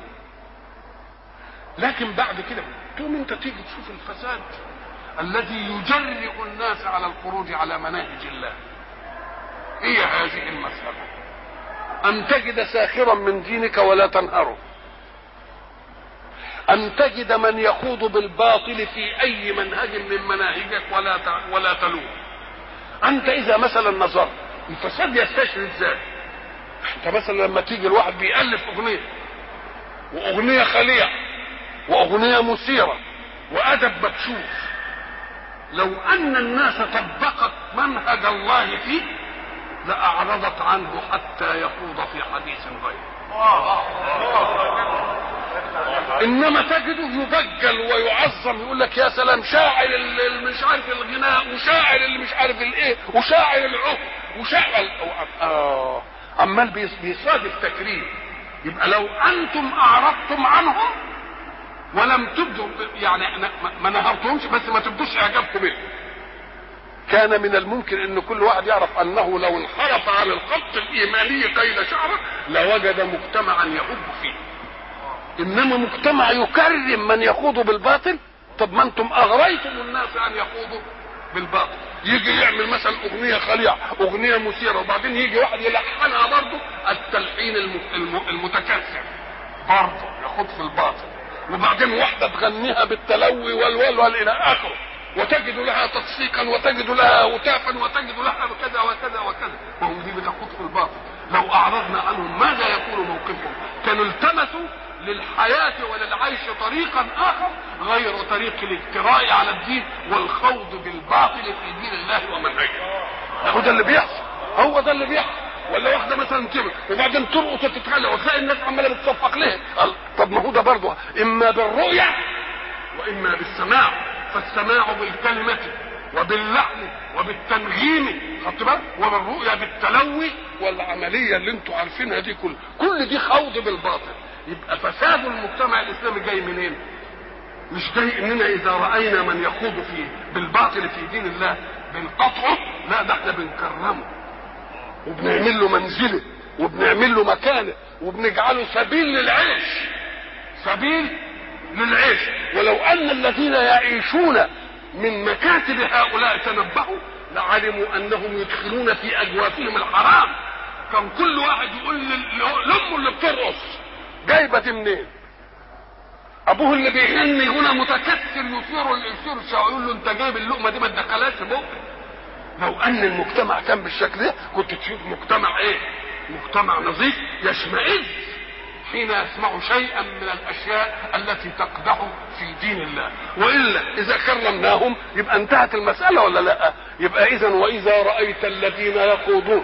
لكن بعد كده تقوم انت تيجي تشوف الفساد الذي يجرئ الناس على الخروج على مناهج الله. هي هذه المسألة: أن تجد ساخرا من دينك ولا تنهره، ان تجد من يخوض بالباطل في اي منهج من مناهجك ولا تلوم. انت اذا مثلا نظرت الفساد يستشري ازاي؟ انت مثلا لما تيجي الواحد بيألف اغنيه واغنيه خليعه واغنيه مثيره وادب مكشوف، لو ان الناس طبقت منهج الله فيه لاعرضت عنه حتى يخوض في حديث غيره. انما تجده يبجل ويعظم، يقول لك يا سلام شاعر اللي مش عارف الغناء، وشاعر اللي مش عارف الايه، وشاعر العهد، وشاعر عمال بيصادف تكريم. يبقى لو انتم اعرضتم عنهم ولم تبدوا يعني ما نهرتهمش بس ما تبدوش اعجابكم به، كان من الممكن ان كل واحد يعرف انه لو انحرف عن الخط الايماني قيد شعره لوجد مجتمعا يهب فيه. انما مجتمع يكرم من يخوض بالباطل، طب ما انتم اغريتم الناس ان يخوضوا بالباطل. يجي يعمل مثلا اغنيه خليعه، اغنيه مثيره، وبعدين يجي واحد يلحنها برضه التلحين المتكثر برضه يخوض في الباطل، وبعدين واحده تغنيها بالتلوي والولول الى اخره، وتجد لها تصفيقا وتجد لها هتافا وتجد لها كذا وكذا وكذا، وهم دي بتخوض في الباطل. لو اعرضنا عنهم ماذا يكون موقفهم؟ كانوا التمسوا للحياة وللعيش طريقا اخر غير طريق الاجتراء على الدين والخوض بالباطل في دين الله ومنهجه. هو ده اللي بيحصل، هو ده اللي بيحصل. ولا واحده مثلا تبكي وبعدين ترقص وتتخلع وتلاقي الناس عماله بتصفق لها، طب ما هو ده برضه اما بالرؤيه واما بالسماع. فالسماع بالكلمه وباللحن وبالتنغيم، خدت بالك، وبالرؤيه بالتلوي والعمليه اللي انتم عارفينها دي كل دي خوض بالباطل. يبقى فساد المجتمع الاسلامي جاي منين؟ مش جاي اننا اذا راينا من يخوض بالباطل في دين الله بنقطعه، لا ده احنا بنكرمه وبنعمل له منزله وبنعمل له مكانه وبنجعله سبيل للعيش، سبيل للعيش. ولو ان الذين يعيشون من مكاتب هؤلاء تنبهوا لعلموا انهم يدخلون في اجوافهم الحرام. كان كل واحد يقول لامه اللي بترقص جايبه دي منين؟ ابوه اللي بيغني هنا متكثر يثير الشعور، يقول له انت جايب اللقمه دي ما تدخلهاش بقك. لو ان المجتمع كان بالشكل ده كنت تشوف مجتمع ايه؟ مجتمع نظيف يشمئز حين يسمع شيئا من الاشياء التي تقدح في دين الله. والا اذا كرمناهم يبقى انتهت المساله ولا لا؟ يبقى اذا واذا رايت الذين يخوضون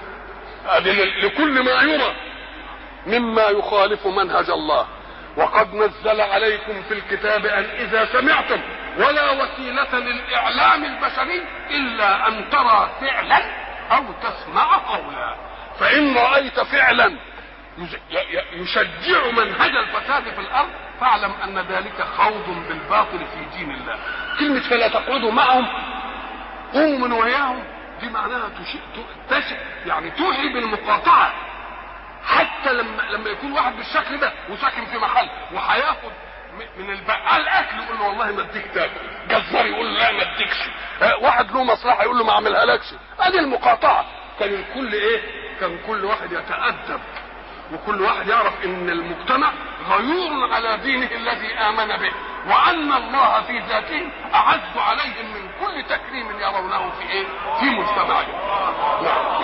لكل ما يرى مما يخالف منهج الله. وقد نزل عليكم في الكتاب ان اذا سمعتم، ولا وسيله للاعلام البشري الا ان ترى فعلا او تسمع قولا. فان رايت فعلا يشجع منهج الفساد في الارض فاعلم ان ذلك خوض بالباطل في دين الله. كلمه فلا تقعدوا معهم، قوموا من وياهم، دي معناها يعني توحي بالمقاطعه. حتى لما يكون واحد بالشكل ده وساكن في محل وهياخد من البقال اكل يقول له والله ما اديك تاكل، جزار يقول له لا ما اديكش، واحد له مصلحه يقول له ما اعملها لكش. ادي المقاطعه. كان الكل ايه؟ كان كل واحد يتأدب وكل واحد يعرف ان المجتمع غيور على دينه الذي امن به، وان الله في ذاته اعز عليهم من كل تكريم يرونه في ايه؟ في مجتمعهم. نعم.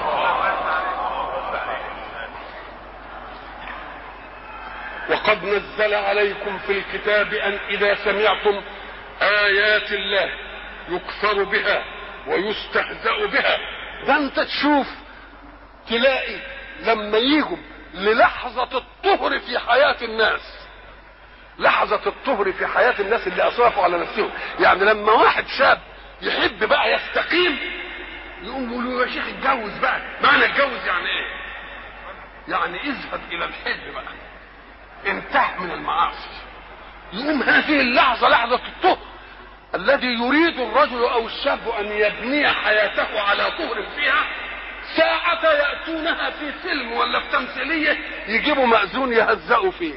وقد نزل عليكم في الكتاب ان اذا سمعتم ايات الله يكفر بها ويستهزأ بها. ده انت تشوف تلاقي لما يجوا للحظة الطهر في حياة الناس، لحظة الطهر في حياة الناس اللي اسرفوا على نفسهم، يعني لما واحد شاب يحب بقى يستقيم يقوم يقول له يا شيخ اتجوز بقى. معنى اتجوز يعني ايه؟ يعني اذهب الى الحل بقى، انتهى من المعاصي. يقوم هذه اللحظة لحظة الطهر الذي يريد الرجل او الشاب ان يبني حياته على طهر فيها، ساعة يأتونها في فيلم ولا في تمثيلية يجيبوا مأذون يهزأوا فيه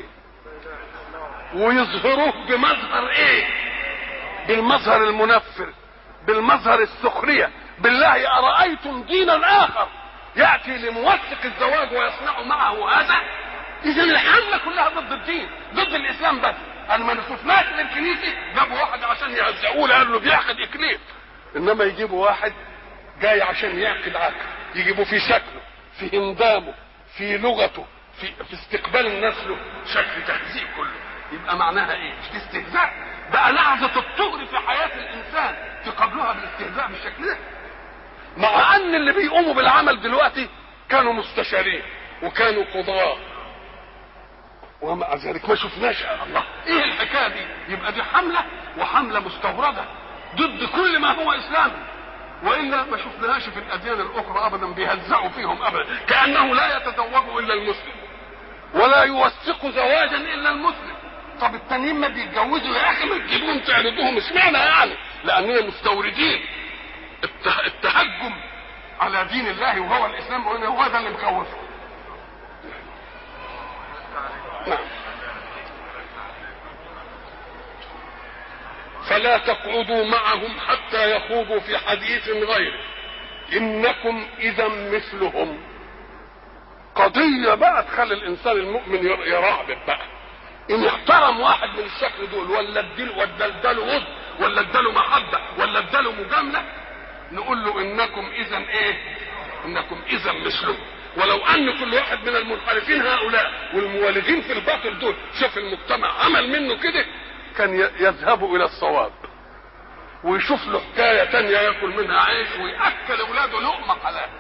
ويظهروه بمظهر ايه؟ بالمظهر المنفر، بالمظهر السخرية. بالله أرأيتم دينا آخر يأتي لموثق الزواج ويصنع معه هذا؟ إذا الحملة كلها ضد الدين، ضد الإسلام بس. انا ما شفناش للكنيسه جابوا واحد عشان يهزقوه لانه بيعقد اكليل، انما يجيبوا واحد جاي عشان يعقد عقد، يجيبوا في شكله، في اندامه، في لغته، في استقبال الناس له شكل تهزيء كله. يبقى معناها ايه؟ مش استهزاء بقى، لحظه الطغر في حياه الانسان تقابلوها بالاستهزاء بالشكل ده. مع ان اللي بيقوموا بالعمل دلوقتي كانوا مستشارين وكانوا قضاة، ومع ذلك ما شفناش. الله، ايه الحكايه دي؟ يبقى دي حمله، وحمله مستورده ضد كل ما هو اسلامي، والا ما شفناهاش في الاديان الاخرى ابدا بيهزقوا فيهم ابدا، كانه لا يتزوج الا المسلم ولا يوثق زواجا الا المسلم. طب التانيين ما بيتجوزوا يا اخي، ما تجيبوهم تعرضوهم، اشمعنى يعني؟ لاننا مستوردين التهجم على دين الله وهو الاسلام، وان هو ده اللي مخوفه. نعم. فلا تقعدوا معهم حتى يخوضوا في حديث غيره انكم اذا مثلهم. قضيه بقى تخلي الانسان المؤمن يرعبب بقى. ان احترم واحد من الشكل دول، ولا اداله ود، ولا اداله محبه، ولا اداله مجامله، نقول له انكم اذا ايه؟ انكم اذا مثلهم. ولو ان كل واحد من المنحرفين هؤلاء والموالدين في الباطل دول شاف المجتمع عمل منه كده، كان يذهب الى الصواب ويشوف له حكايه تانيه ياكل منها عيش وياكل اولاده لقمه حلال.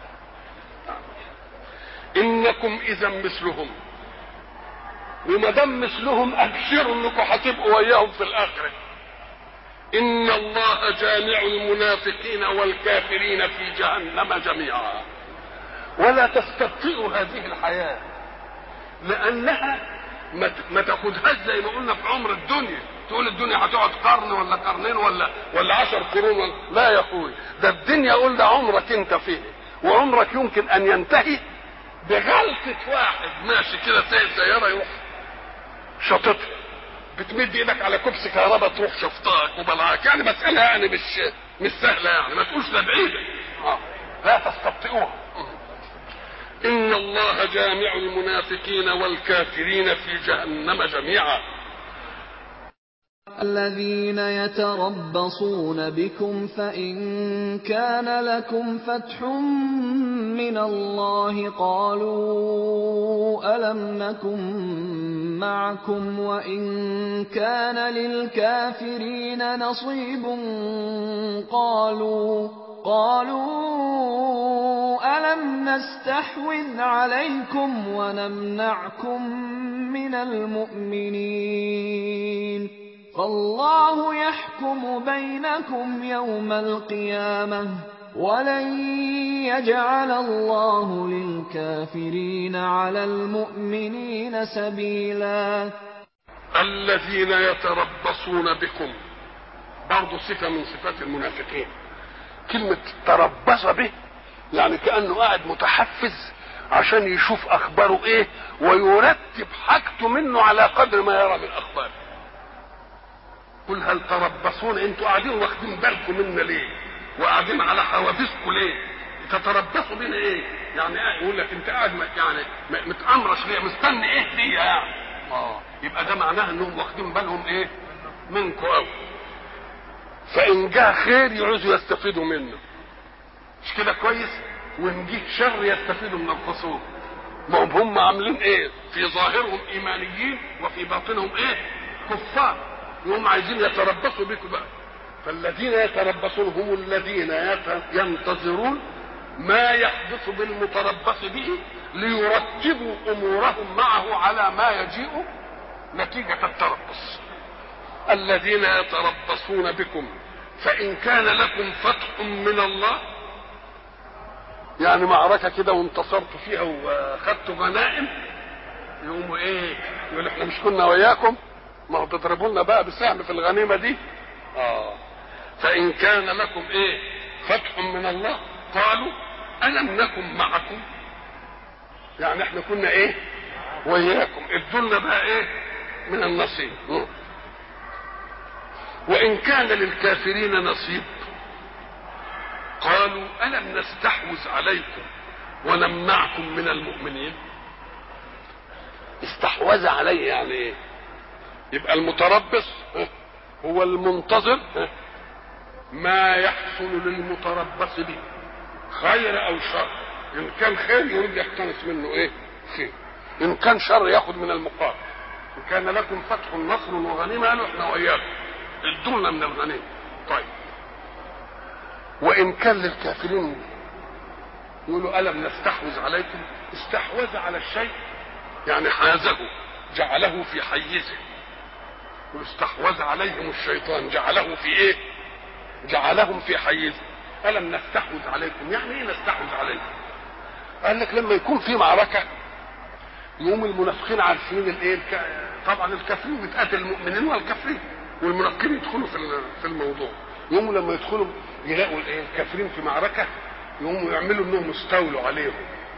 انكم اذا مثلهم، وما دام مثلهم ابشروا انكم هتبقوا وياهم في الاخره. ان الله جامع المنافقين والكافرين في جهنم جميعا. ولا تستبطئوا هذه الحياه، لانها ما تاخدهاش زي ما قلنا في عمر الدنيا، تقول الدنيا هتقعد قرن ولا قرنين ولا 10 قرون لا يا اخوي، ده الدنيا قول ده عمرك انت فيه، وعمرك يمكن ان ينتهي بغلطه واحد ماشي كده سياره يروح شاططها، بتمد ايدك على كبس كهرباء تروح شفطاك وبلعاك. يعني مساله يعني مش سهله، يعني ما تقولش ده بعيده. لا تستبطئوها. ان الله جامع المنافقين والكافرين في جهنم جميعا. الذين يتربصون بكم فإن كان لكم فتح من الله قالوا ألم نكن معكم وإن كان للكافرين نصيب قالوا ألم نستحوذ عليكم ونمنعكم من المؤمنين فالله يحكم بينكم يوم القيامة ولن يجعل الله للكافرين على المؤمنين سبيلا. الذين يتربصون بكم برضو صفة من صفات المنافقين. كلمة تربص به يعني كأنه قاعد متحفز عشان يشوف أخباره إيه ويرتب حاجته منه على قدر ما يرى من أخباره. قل هل تربصون، انتوا قاعدين واخدين بالكم منا ليه؟ وقاعدين على حوافزكم ليه؟ تتربصوا بينا ايه؟ يعني يقول لك انت قاعد يعني متأمرش ليه؟ مستني ايه دي يعني؟ يبقى ده معناه انهم واخدين بالهم ايه؟ منكم قوي. فان جاء خير يعوزوا يستفيدوا منه. مش كده كويس؟ وان جه شر يستفيدوا من الخصوم. ما هم عاملين ايه؟ في ظاهرهم ايمانيين وفي باطنهم ايه؟ كفار. هم عايزين يتربصوا بكم بقى. فالذين يتربصون هم الذين ينتظرون ما يحدث بالمتربص به ليرتبوا امورهم معه على ما يجيء نتيجة التربص. الذين يتربصون بكم فإن كان لكم فتح من الله، يعني معركة كده وانتصرتوا فيها وخدتوا غنائم، يقوموا ايه؟ يقول احنا مش كنا وياكم؟ ما هو تضربوا لنا بقى بسهم في الغنيمه دي. فان كان لكم ايه؟ فتح من الله قالوا الم نكن معكم، يعني احنا كنا ايه؟ وياكم، ادوا لنا بقى ايه؟ من النصيب. وان كان للكافرين نصيب قالوا الم نستحوذ عليكم ونمنعكم من المؤمنين. استحوذ عليه يعني ايه؟ يبقى المتربص هو المنتظر ما يحصل للمتربص به خير او شر. ان كان خير يريد يقتنص منه ايه؟ خير. ان كان شر ياخذ من المقابل. ان كان لكم فتح نصر وغنيمه قالوا احنا واياكم ادونا من الغنيمه. طيب وان كان للكافرين يقولوا الم نستحوذ عليكم. استحوذ على الشيء يعني حازه جعله في حيزه. واستحوذ عليهم الشيطان جعله في ايه؟ جعلهم في حيزه. الم نستحوذ عليكم يعني ايه نستحوذ عليكم؟ قال لك لما يكون في معركه يوم المنافقين عارفين الايه طبعا الكافرين بتقاتل المؤمنين والكافرين والمنافقين يدخلوا في الموضوع. يوم لما يدخلوا يلاقوا الايه الكافرين في معركه يقوموا يعملوا انهم استولوا عليهم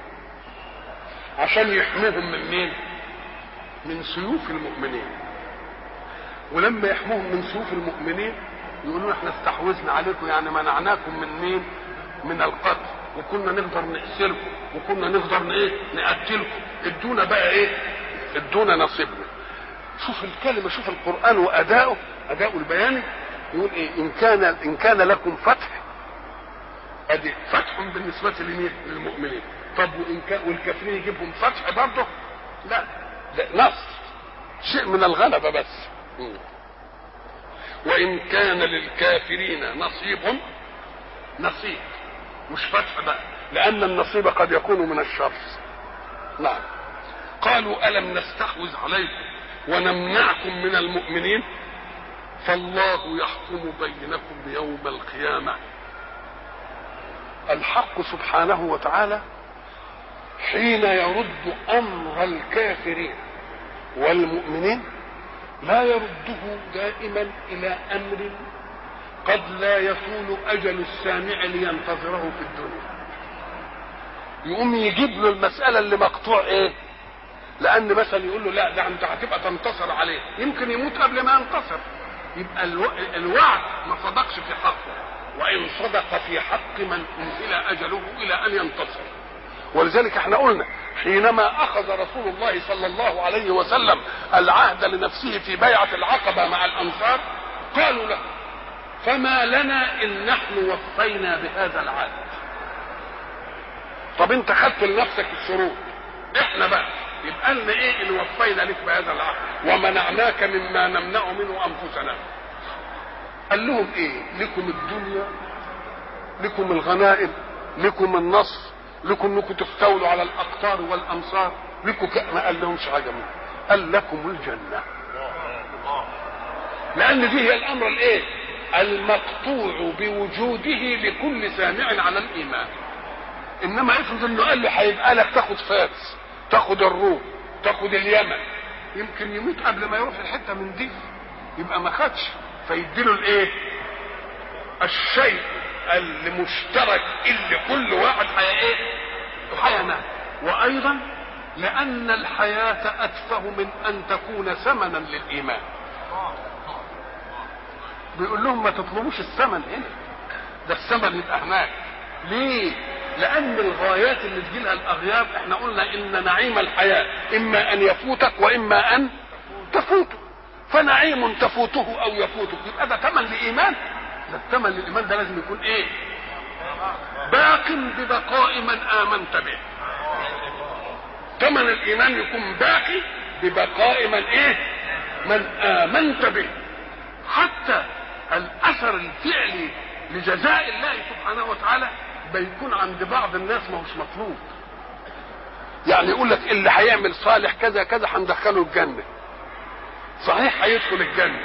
عشان يحموهم من مين؟ من سيوف المؤمنين. ولما يحموهم من سيوف المؤمنين يقولوا احنا استحوذنا عليكم يعني منعناكم من مين؟ من القتل وكنا نقدر نأسركم وكنا نقدر ايه؟ نقتلكم. ادونا بقى ايه؟ ادونا نصيبنا. شوف الكلمه، شوف القرآن واداؤه البياني يقول ايه؟ ان كان لكم فتح ادي فتح بالنسبه للمؤمنين. طب وان كان والكافرين يجيبهم فتح برضه؟ لا ده نصر شيء من الغلبه بس. وان كان للكافرين نصيب مش فتح بقى لان النصيب قد يكون من الشر. نعم. قالوا الم نستحوذ عليكم ونمنعكم من المؤمنين فالله يحكم بينكم يوم القيامه. الحق سبحانه وتعالى حين يرد امر الكافرين والمؤمنين لا يرده دائما الى امر قد لا يطول اجل السامع لينتظره في الدنيا. يقوم يجيب له المساله اللي مقطوع ايه؟ لان مثلا يقول له لا ده انت هتبقى تنتصر عليه يمكن يموت قبل ما ينتصر. يبقى الوعد ما صدقش في حقه وان صدق في حق من انزل اجله الى ان ينتصر. ولذلك احنا قلنا حينما اخذ رسول الله صلى الله عليه وسلم العهد لنفسه في بيعه العقبه مع الانصار قالوا له فما لنا ان نحن وفينا بهذا العهد. طب انت خدت لنفسك الشروط احنا بقى يبقى لنا ايه ان وفينا لك بهذا العهد ومنعناك مما نمنع منه انفسنا. قال لهم ايه؟ لكم الدنيا، لكم الغنائم، لكم النصر، لكم انكم تستولوا على الاقطار والامصار، لكم ما قال لهمش حاجه منه. قال لكم الجنه. لان دي هي الامر الايه؟ المقطوع بوجوده لكل سامع على الايمان. انما افرض انه قال له هيبقى لك تاخد فارس، تاخد الروم، تاخد اليمن، يمكن يموت قبل ما يروح الحته من دي يبقى ما خدش. فيديله الايه؟ الشيء المشترك اللي كل واحد ايه؟ حياة. وايضا لان الحياه اتفه من ان تكون ثمنا للايمان. بيقول لهم ما تطلبوش الثمن هنا، ده الثمن يبقى هناك. ليه؟ لان الغايات اللي تجيلها الاغيار احنا قلنا ان نعيم الحياه اما ان يفوتك واما ان تفوته. فنعيم تفوته او يفوتك يبقى ده ثمن لايمان. ده الثمن للايمان ده لازم يكون ايه؟ باق ببقاء من امنت به. ثمن الايمان يكون باقي ببقاء من ايه؟ من امنت به. حتى الاثر الفعلي لجزاء الله سبحانه وتعالى بيكون عند بعض الناس ما هوش مطلوب. يعني يقول لك اللي هيعمل صالح كذا كذا هندخله الجنه. صحيح هيدخل الجنه،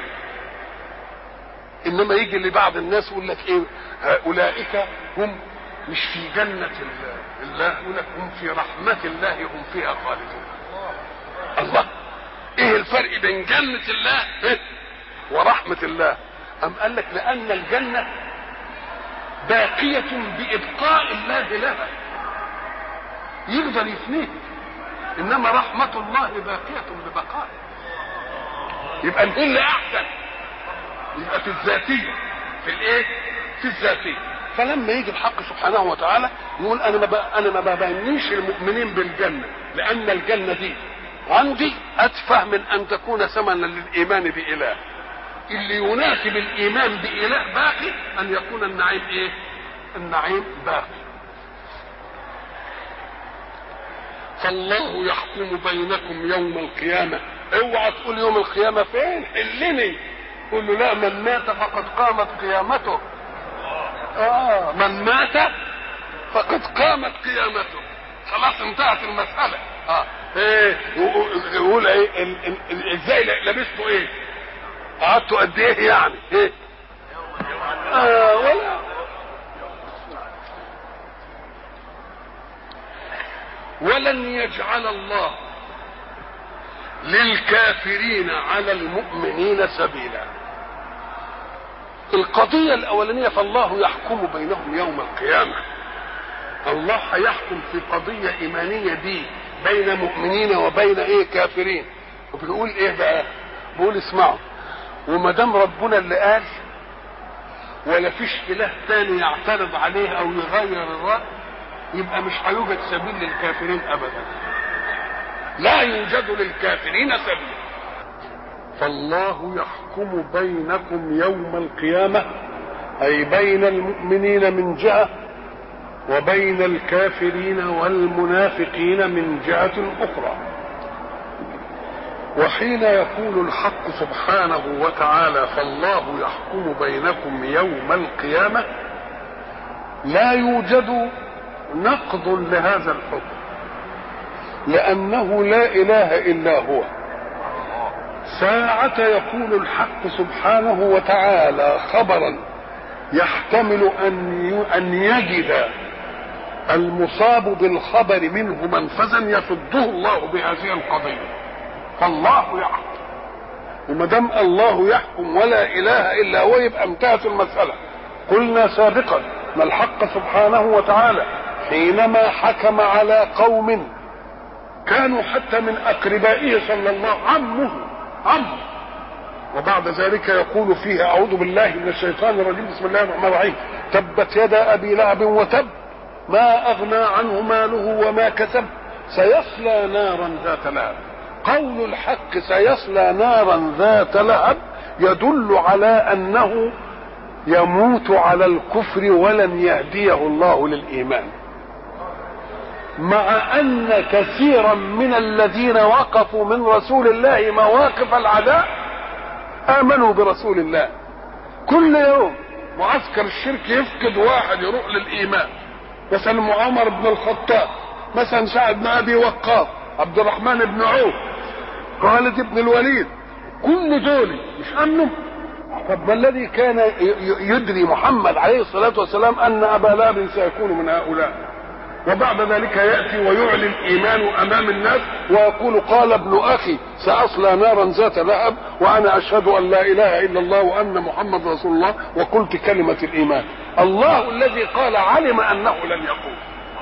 انما يجي لبعض الناس يقول لك ايه؟ اولئك هم مش في جنه الله، يقول لك هم في رحمه الله هم فيها خالدون. الله، ايه الفرق بين جنه الله ورحمه الله؟ ام قال لك لان الجنه باقيه بابقاء الله لها يقدر يفنيه، انما رحمه الله باقيه ببقائه. يبقى اللي احسن يبقى في الذاتيه، في الايه؟ في الذاتيه. فلما يجي الحق سبحانه وتعالى يقول انا ما ببينيش المؤمنين بالجنه، لان الجنه دي عندي أتفه من أن تكون ثمنا للإيمان بإله. اللي يناسب الإيمان بإله باقي أن يكون النعيم إيه؟ النعيم باقي. فالله يحكم بينكم يوم القيامة. اوعى تقول يوم القيامة فين؟ حلني. قل له لا، من مات فقد قامت قيامته. من مات فقد قامت قيامته. خلاص انتهت المسألة. ايه يقول ايه؟ ازاي لبسته ايه؟ قعدتوا قد ايه يعني؟ ايه؟ ولا ولن يجعل الله للكافرين على المؤمنين سبيلا. القضية الأولانية فالله يحكم بينهم يوم القيامة. الله هيحكم في قضية إيمانية دي بين مؤمنين وبين إيه؟ كافرين. وبيقول إيه بقى؟ بيقول اسمعوا، وما دام ربنا اللي قال ولا فيش إله تاني يعترض عليه أو يغير الرأي، يبقى مش هيوجد سبيل للكافرين أبدا. لا يوجد للكافرين سبيل. فالله يحكم بينكم يوم القيامة، أي بين المؤمنين من جهة وبين الكافرين والمنافقين من جهة أخرى. وحين يقول الحق سبحانه وتعالى فالله يحكم بينكم يوم القيامة، لا يوجد نقض لهذا الحكم، لأنه لا إله إلا هو. ساعة يقول الحق سبحانه وتعالى خبرا يحتمل أن يجد المصاب بالخبر منه منفذا يصده الله بهذه القضية. فالله يحكم، وما دام الله يحكم ولا إله إلا هو يبقى انتهت المسألة. قلنا سابقا ما الحق سبحانه وتعالى حينما حكم على قوم كانوا حتى من أقربائه صلى الله عمه، وبعد ذلك يقول فيه أعوذ بالله من الشيطان الرجيم بسم الله الرحمن الرحيم تبت يدا أبي لهب وتب ما أغنى عنه ماله وما كسب سيصلى نارا ذات لهب. قول الحق سيصلى نارا ذات لهب يدل على أنه يموت على الكفر ولن يهديه الله للإيمان، مع أن كثيرا من الذين وقفوا من رسول الله مواقف العداء آمنوا برسول الله. كل يوم معسكر الشرك يفقد واحد يروح للإيمان، مثلا عمر بن الخطاب، مثلا سعد بن أبي وقاص، عبد الرحمن بن عوف، خالد بن الوليد، كل دول مش آمنوا. طب ما الذي كان يدري محمد عليه الصلاة والسلام أن أبا لهب سيكون من هؤلاء؟ وبعد ذلك يأتي ويعلن الإيمان أمام الناس ويقول قال ابن أخي سأصلى نارا ذات لهب وأنا أشهد أن لا إله إلا الله وأن محمد رسول الله وقلت كلمة الإيمان. الله الذي قال علم أنه لن يقول،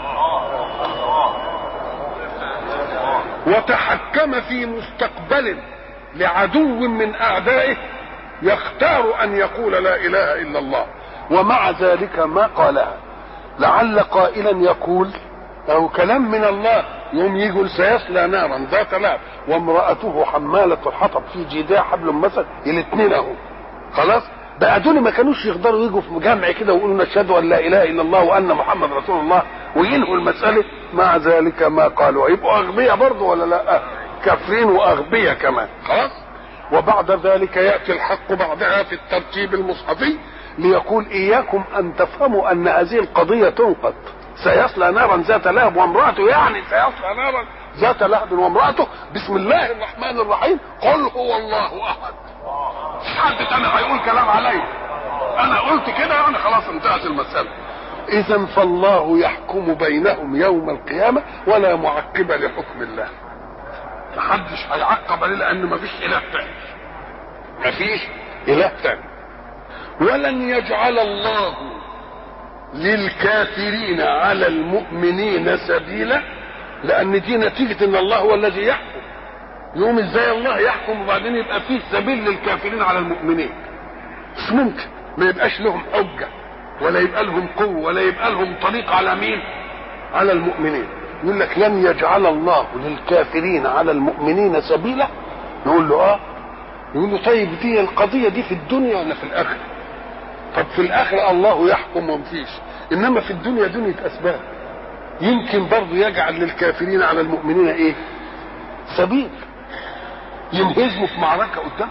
وتحكم في مستقبل لعدو من أعدائه يختار أن يقول لا إله إلا الله، ومع ذلك ما قالها. لعل قائلا يقول أو كلام من الله يوم يقول سيصلى نارا ذات لهب وامرأته حمالة الحطب في جيدها حبل مسد، الاثنين اهو خلاص بقى. دول ما كانوش يقدروا يجوا في مجمع كده ويقولوا نشهد ان لا اله الا الله وان محمد رسول الله وينهوا المسألة. مع ذلك ما قالوا. يبقوا اغبياء برضه ولا لا؟ كافرين واغبياء كمان خلاص. وبعد ذلك يأتي الحق بعدها في الترتيب المصحفي ليقول إياكم أن تفهموا أن هذه القضية تنقض. سيصلى نارا ذات لهب وامرأته، يعني سيصلى نارا ذات لهب وامرأته بسم الله الرحمن الرحيم قل هو الله أحد. حد تاني هيقول كلام علي؟ أنا قلت كده يعني خلاص انتهت المسألة. إذا فالله يحكم بينهم يوم القيامة ولا معقب لحكم الله. محدش هيعقب عليه لأن مفيش إله تاني، مفيش إله تاني. ولن يجعل الله للكافرين على المؤمنين سبيلا، لأن دي نتيجة إن الله هو الذي يحكم. يوم إزاي الله يحكم وبعدين يبقى فيه سبيل للكافرين على المؤمنين؟ مش ممكن. ما يبقاش لهم حجة ولا يبقى لهم قوة ولا يبقى لهم طريق على مين؟ على المؤمنين. يقول لك لن يجعل الله للكافرين على المؤمنين سبيلا. نقول له اه. يقول له طيب دي القضيه دي في الدنيا ولا في الاخره؟ طب في الاخره الله يحكم ومفيش، انما في الدنيا دنيا اسباب. يمكن برضه يجعل للكافرين على المؤمنين ايه؟ سبيل ينهزموا في معركه قدام.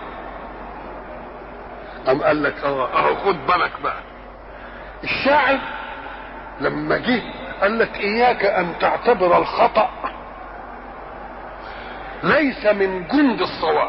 قام قال لك اه خد بالك بقى. الشاعر لما جه قال لك اياك ان تعتبر الخطأ ليس من جند الصواب.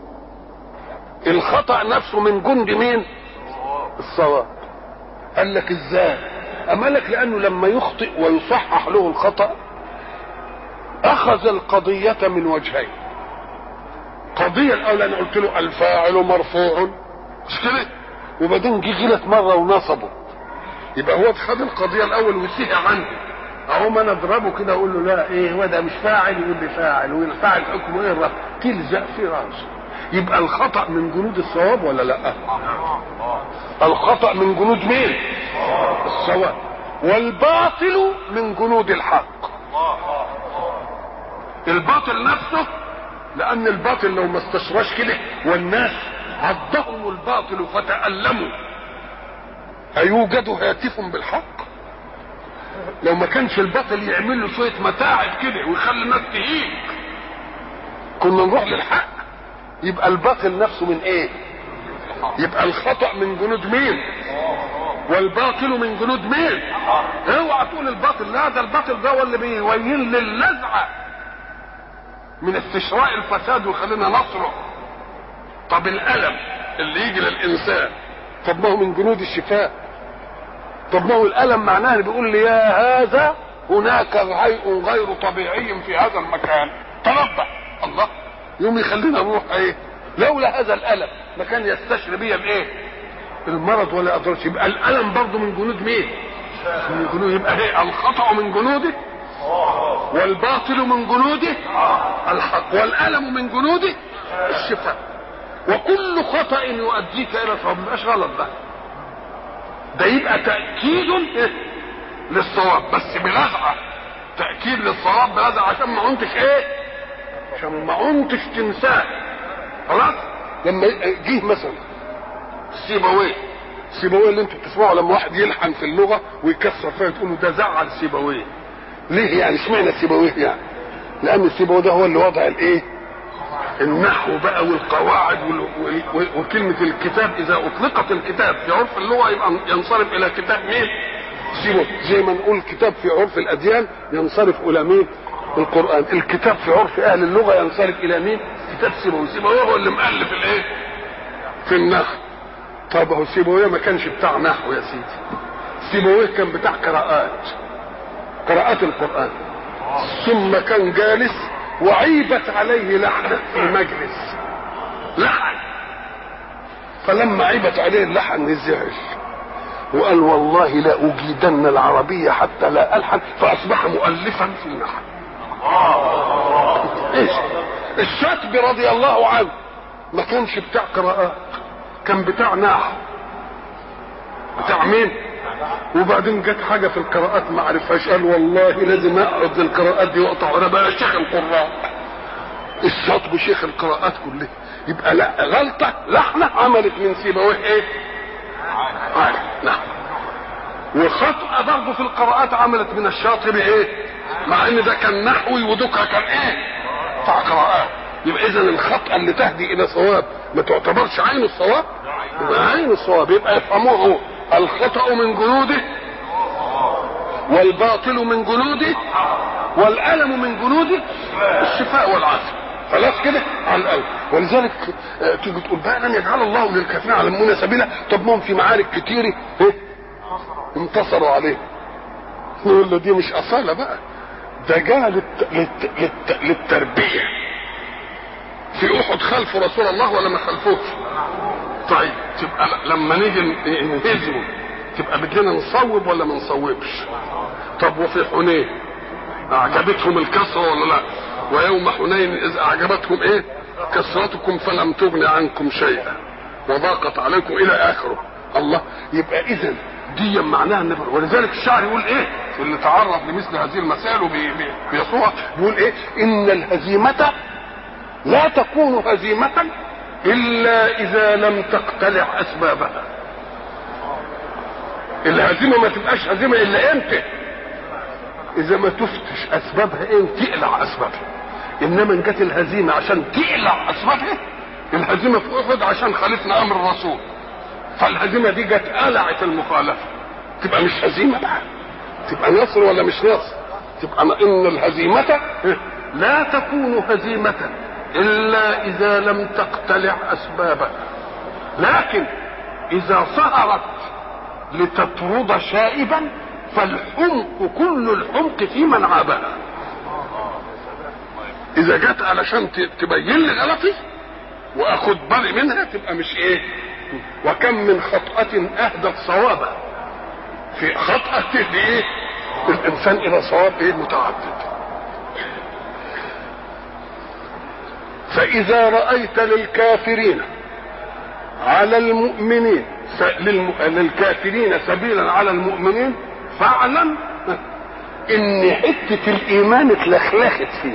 الخطأ نفسه من جند مين؟ الصواب. قال لك ازاي؟ اما لك لانه لما يخطئ ويصحح له الخطأ اخذ القضية من وجهين. قضية الاولى انا قلت له الفاعل مرفوع مش كده، وبعدين جه غلط مرة ونصبه، يبقى هو خد القضية الاول وسهى عنه. اهو ما نضربه كده اقول له لا ايه هو ده مش فاعل، يقول لي فاعل، والفاعل حكمه ايه؟ الرفع. تلزق في راسه. يبقى الخطأ من جنود الصواب ولا لا؟ الخطأ من جنود مين؟ الصواب. والباطل من جنود الحق. الباطل نفسه، لان الباطل لو ما استشراش كده والناس عضهم الباطل فتألموا ايوجد هاتف بالحق؟ لو ما كانش الباطل يعمل له شويه متاعب كده ويخلي الناس تهيج كنا نروح للحق. يبقى الباطل نفسه من ايه؟ يبقى الخطأ من جنود مين؟ والباطل من جنود مين؟ اوعى تقول الباطل، لا ده الباطل ده هو اللي بيوين للنزعه من استشراء الفساد ويخلينا نصره. طب الالم اللي يجي للانسان، طب ما هو من جنود الشفاء. طب ما هو الالم معناه بيقول لي يا هذا هناك شيء غير طبيعي في هذا المكان، تنبه. الله يوم يخلينا نروح ايه؟ لولا هذا الالم ما كان يستشري بيا بايه؟ المرض ولا اقدرش. يبقى الالم برضه من جنود مين؟ من جنود. يبقى ايه؟ الخطأ من جنوده والباطل من جنوده الحق، والالم من جنوده الشفاء. وكل خطأ يؤديك الى صواب ما يبقاش غلط بقى، ده يبقى تأكيد للصواب بس بلزعة. تأكيد للصواب بلزعة عشان ما عنتش ايه؟ عشان ما عنتش تنساه. خلاص؟ لما جه مثلا سيبويه اللي انتوا بتسمعوا لما واحد يلحن في اللغة ويكسر فيها تقولوا ده زعل سيبويه. ليه يعني؟ اشمعنى سيبويه يعني؟ لأن سيبويه ده هو اللي وضع الايه؟ النحو بقى والقواعد وكلمة الكتاب. إذا أطلقت الكتاب في عرف اللغة يبقى ينصرف إلى كتاب مين؟ سيبويه. زي ما نقول كتاب في عرف الأديان ينصرف إلى مين؟ القرآن. الكتاب في عرف أهل اللغة ينصرف إلى مين؟ كتاب سيبويه. سيبويه هو اللي مؤلف الإيه؟ في النحو. طب هو سيبويه ما كانش بتاع نحو يا سيدي، سيبويه كان بتاع قراءات القرآن. ثم كان جالس وعيبت عليه لحنة في مجلس لحن، فلما عيبت عليه اللحن نزعج وقال والله لا أجيدن العربية حتى لا ألحن، فأصبح مؤلفا في النحو. ايش؟ الشاطبي رضي الله عنه ما كانش بتاع قراءات، كان بتاع نحو. بتاع مين؟ وبعدين جت حاجه في القراءات ما عرفهاش، قال والله لازم اقعد القراءات دي واقطع وانا بقى شيخ القراء. الشاطبي شيخ القراءات كلها. يبقى لا غلطه لحنه عملت من سيبويه ايه؟ نعم. وخطأ برضه في القراءات عملت من الشاطبي ايه؟ مع ان ده كان نحوي ودكها كان ايه؟ بتاع قراءات. يبقى اذا الخطأ اللي تهدي الى صواب ما تعتبرش عين الصواب؟ يبقى عين الصواب. يبقى يفهموه الخطأ من جنوده والباطل من جنوده والألم من جنوده الشفاء والعافية. خلاص كده على الأول. ولذلك تيجي تقول بقى لن يجعل الله للكافرين على المؤمنين سبيلا. طب ما هم في معارك كتيرة انتصروا عليه. نقول له دي مش أصالة بقى، ده جاء للتربية. في أحد خلفوا رسول الله ولا ما خلفوش؟ طيب تبقى لما نيجي نهزمه تبقى بدنا نصوب ولا ما نصوبش؟ طب وفي حنين اعجبتهم الكسره ولا لا؟ ويوم حنين اذ اعجبتكم ايه؟ كسرتكم فلم تغن عنكم شيئا وضاقت عليكم الى اخره. الله، يبقى اذا دي معناها النبي. ولذلك الشاعر يقول ايه اللي تعرض لمثل هذه المسائل وبيصوها، يقول ايه؟ ان الهزيمه لا تكون هزيمه الا اذا لم تقتلع اسبابها. الهزيمه ما تبقاش هزيمه الا امتى؟ اذا ما تفتش اسبابها ايه وتقلع اسبابها. انما ان جت الهزيمه عشان تقلع اسبابها، الهزيمه في احد عشان خالفنا امر الرسول، فالهزيمه دي جت قلعت المخالفه، تبقى مش هزيمه بقى، تبقى نصر ولا مش نصر؟ تبقى ان الهزيمه لا تكون هزيمه الا اذا لم تقتلع اسبابها. لكن اذا سهرت لتطرد شائبا فالحمق كل الحمق في من عابها. اذا جت علشان تبين لي غلطي واخد بالي منها تبقى مش ايه. وكم من خطأة اهدت صوابا، في خطأة تهدي ايه الانسان الى صواب ايه متعدد. فاذا رأيت للكافرين على المؤمنين للكافرين سبيلا على المؤمنين فاعلم ان حتة الايمان اتلخلخت فيه،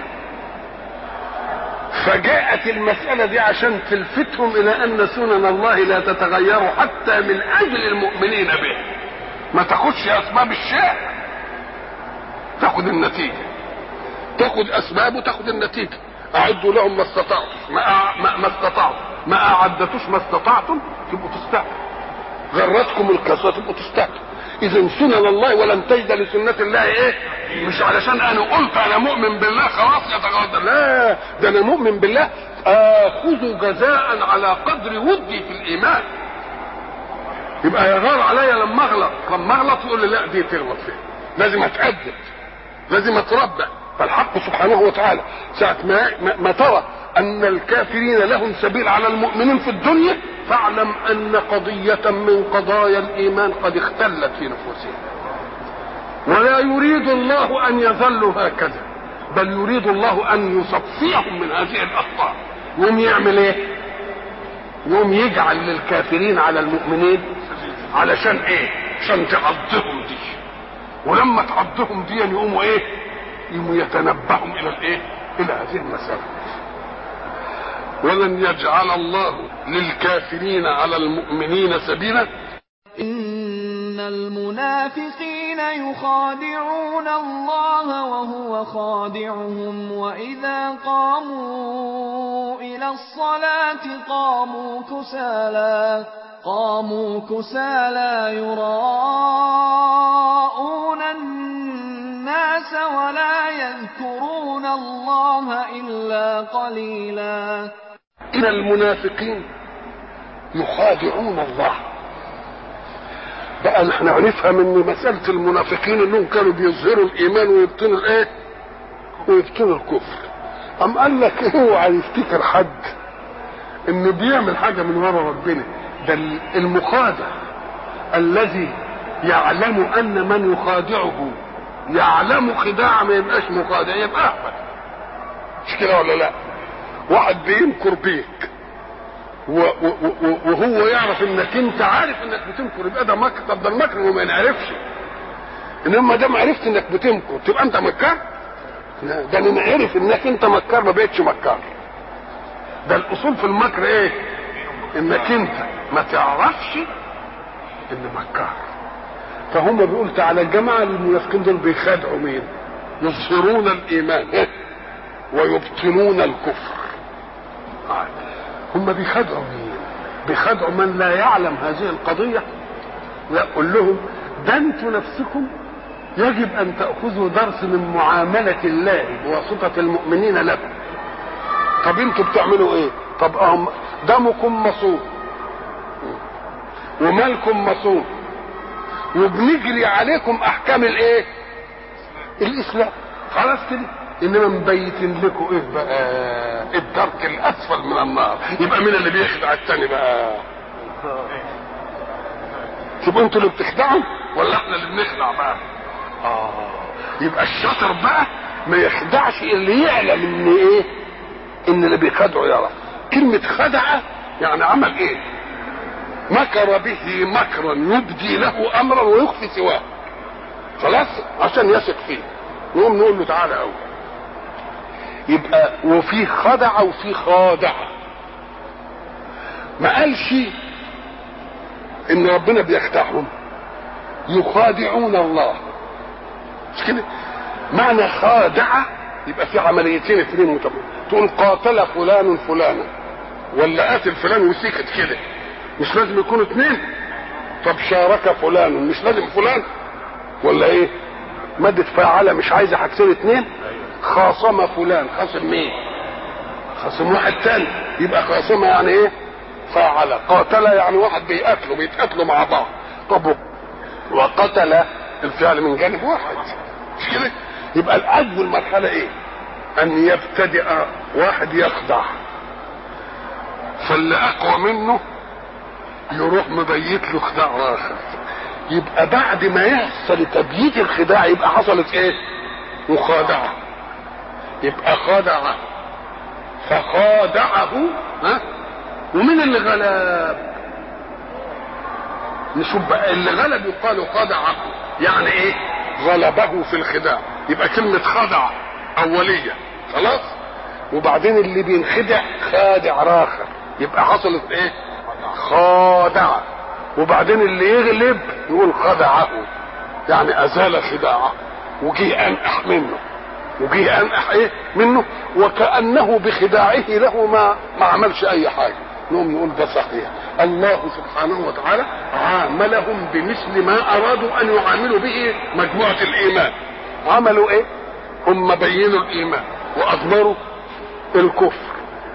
فجاءت المسألة دي عشان تلفتهم الى ان سنن الله لا تتغير حتى من اجل المؤمنين به. ما تاخدش اسباب الشيء، تاخد النتيجة، تاخد اسباب وتاخد النتيجة. اعدوا لهم ما استطعتم، ما استطعتم، ما اعدتوش ما استطعتم تبقوا تستهتروا، غرتكم الكسوة تبقوا تستهتروا. اذا سنن الله ولن تجد لسنة الله ايه؟ مش علشان انا قلت انا مؤمن بالله خلاص يتغير، لا، ده انا مؤمن بالله اخذ جزاء على قدر ودي في الايمان. يبقى يغار عليا لما اغلط يقول لي لا دي تغلط فيها، لازم اتأدب، لازم اتربى. فالحق سبحانه وتعالى ساعة ما ترى ان الكافرين لهم سبيل على المؤمنين في الدنيا فاعلم ان قضية من قضايا الايمان قد اختلت في نفوسهم، ولا يريد الله ان يظلوا هكذا، بل يريد الله ان يصفيهم من هذه الاخطاء. يوم يعمل ايه؟ يوم يجعل للكافرين على المؤمنين علشان ايه؟ عشان تعضهم دي، ولما تعضهم دي يقوموا ايه؟ يقوموا يتنبهوا الى الايه؟ الى هذه المسألة. ولن يجعل الله للكافرين على المؤمنين سبيلا. إن المنافقين يخادعون الله وهو خادعهم وإذا قاموا إلى الصلاة قاموا كسالى يراءون الناس ولا يذكرون الله إلا قليلا. إن المنافقين يخادعون الله. بقى نحن هنفهم ان مسألة المنافقين انهم كانوا بيظهروا الايمان ويبطنوا الايه؟ ويبطنوا الكفر. ام قال لك اوعى يفتكر حد انه بيعمل حاجة من ورا ربنا، ده المخادع الذي يعلم ان من يخادعه يعلم خداع ما يبقاش مخادع، يبقى احمد. مش كده ولا لا؟ واحد بينكر بيك وهو يعرف انك انت عارف انك بتنكر، يبقى ده مكر. طب ده المكر وما ينعرفش، انما ده ما عرفت انك بتنكر تبقى انت مكار؟ لا، ده انا عارف انك انت مكار ما بقتش مكار. ده الاصول في المكر ايه؟ انك انت ما تعرفش ان مكار. فهم بيقول تعالى الجماعه المنافقين دول بيخادعوا مين؟ يظهرون الايمان ويبطنون الكفر. هم بيخدعوا مين؟ بيخدعوا من لا يعلم هذه القضية. ويقول لهم ده انتوا نفسكم يجب ان تأخذوا درس من معاملة الله بواسطة المؤمنين لكم. طب انتوا بتعملوا ايه؟ طب دمكم مصون ومالكم مصون وبنجري عليكم احكام الايه؟ الاسلام. خلاص كده. انما مبيتين لكم ايه بقى؟ الدرك الاسفل من النار. يبقى مين اللي بيخدع التاني بقى؟ تبقوا انتوا اللي بتخدعوا ولا احنا اللي بنخدع بقى؟ يبقى الشاطر بقى ما يخدعش اللي يعلم ان ايه؟ ان اللي بيخدعه يعرف. كلمة خدعة يعني عمل ايه؟ مكر به مكرا يبدي له امرا ويخفي سواه، خلاص عشان يثق فيه. نقوم نقول له تعالى قوي. يبقى وفي خدع وفي خادع. ما قالش ان ربنا بيخدعهم، يخادعون الله، مش كده؟ معنى خادع يبقى في عمليتين اثنين متبقى. تقول قاتل فلان فلانا ولا قاتل فلان وسكت كده، مش لازم يكونوا اثنين. طب شارك فلان، مش لازم فلان ولا ايه؟ مادة فاعلة مش عايزة حاجتين اثنين. خاصم فلان، خاصم مين؟ خاصم واحد تاني، يبقى خاصمة يعني ايه؟ فاعلة. قاتل يعني واحد بيتقاتلوا مع بعض. طب وقتل الفعل من جانب واحد، مش كده؟ يبقى الاول مرحلة ايه؟ ان يبتدئ واحد يخدع، فاللي اقوى منه يروح مبيت له خداع اخر. يبقى بعد ما يحصل تبييت الخداع يبقى حصلت ايه؟ مخادعة. يبقى خدع فخادعه. ها؟ ومن اللي غلب؟ نشوف بقى اللي غلب يقال خدعه، يعني ايه؟ غلبه في الخداع. يبقى كلمة خدع اولية، خلاص. وبعدين اللي بينخدع خادع راخر، يبقى حصلت ايه؟ خادع. وبعدين اللي يغلب يقول خدعه، يعني ازال خداعه وجيه انقح منه، وجيه انقح ايه منه، وكأنه بخداعه له ما عملش اي حاجة. نقوم نقول ده صحيح. الله سبحانه وتعالى عاملهم بمثل ما ارادوا ان يعاملوا به مجموعة الايمان. عملوا ايه؟ هم بينوا الايمان واضمروا الكفر.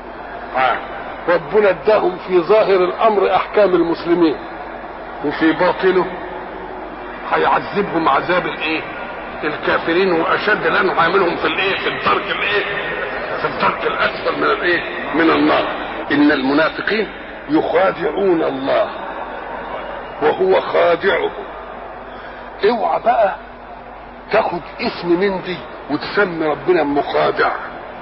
ربنا اداهم في ظاهر الامر احكام المسلمين، وفي باطنه هيعذبهم عذاب الايه؟ الكافرين، واشد لانه هيعملهم في الايه؟ في الدرك الايه؟ في الدرك الاسفل من الايه؟ من النار. ان المنافقين يخادعون الله وهو خادعهم. اوعى بقى تاخد اسم من دي وتسمي ربنا مخادع.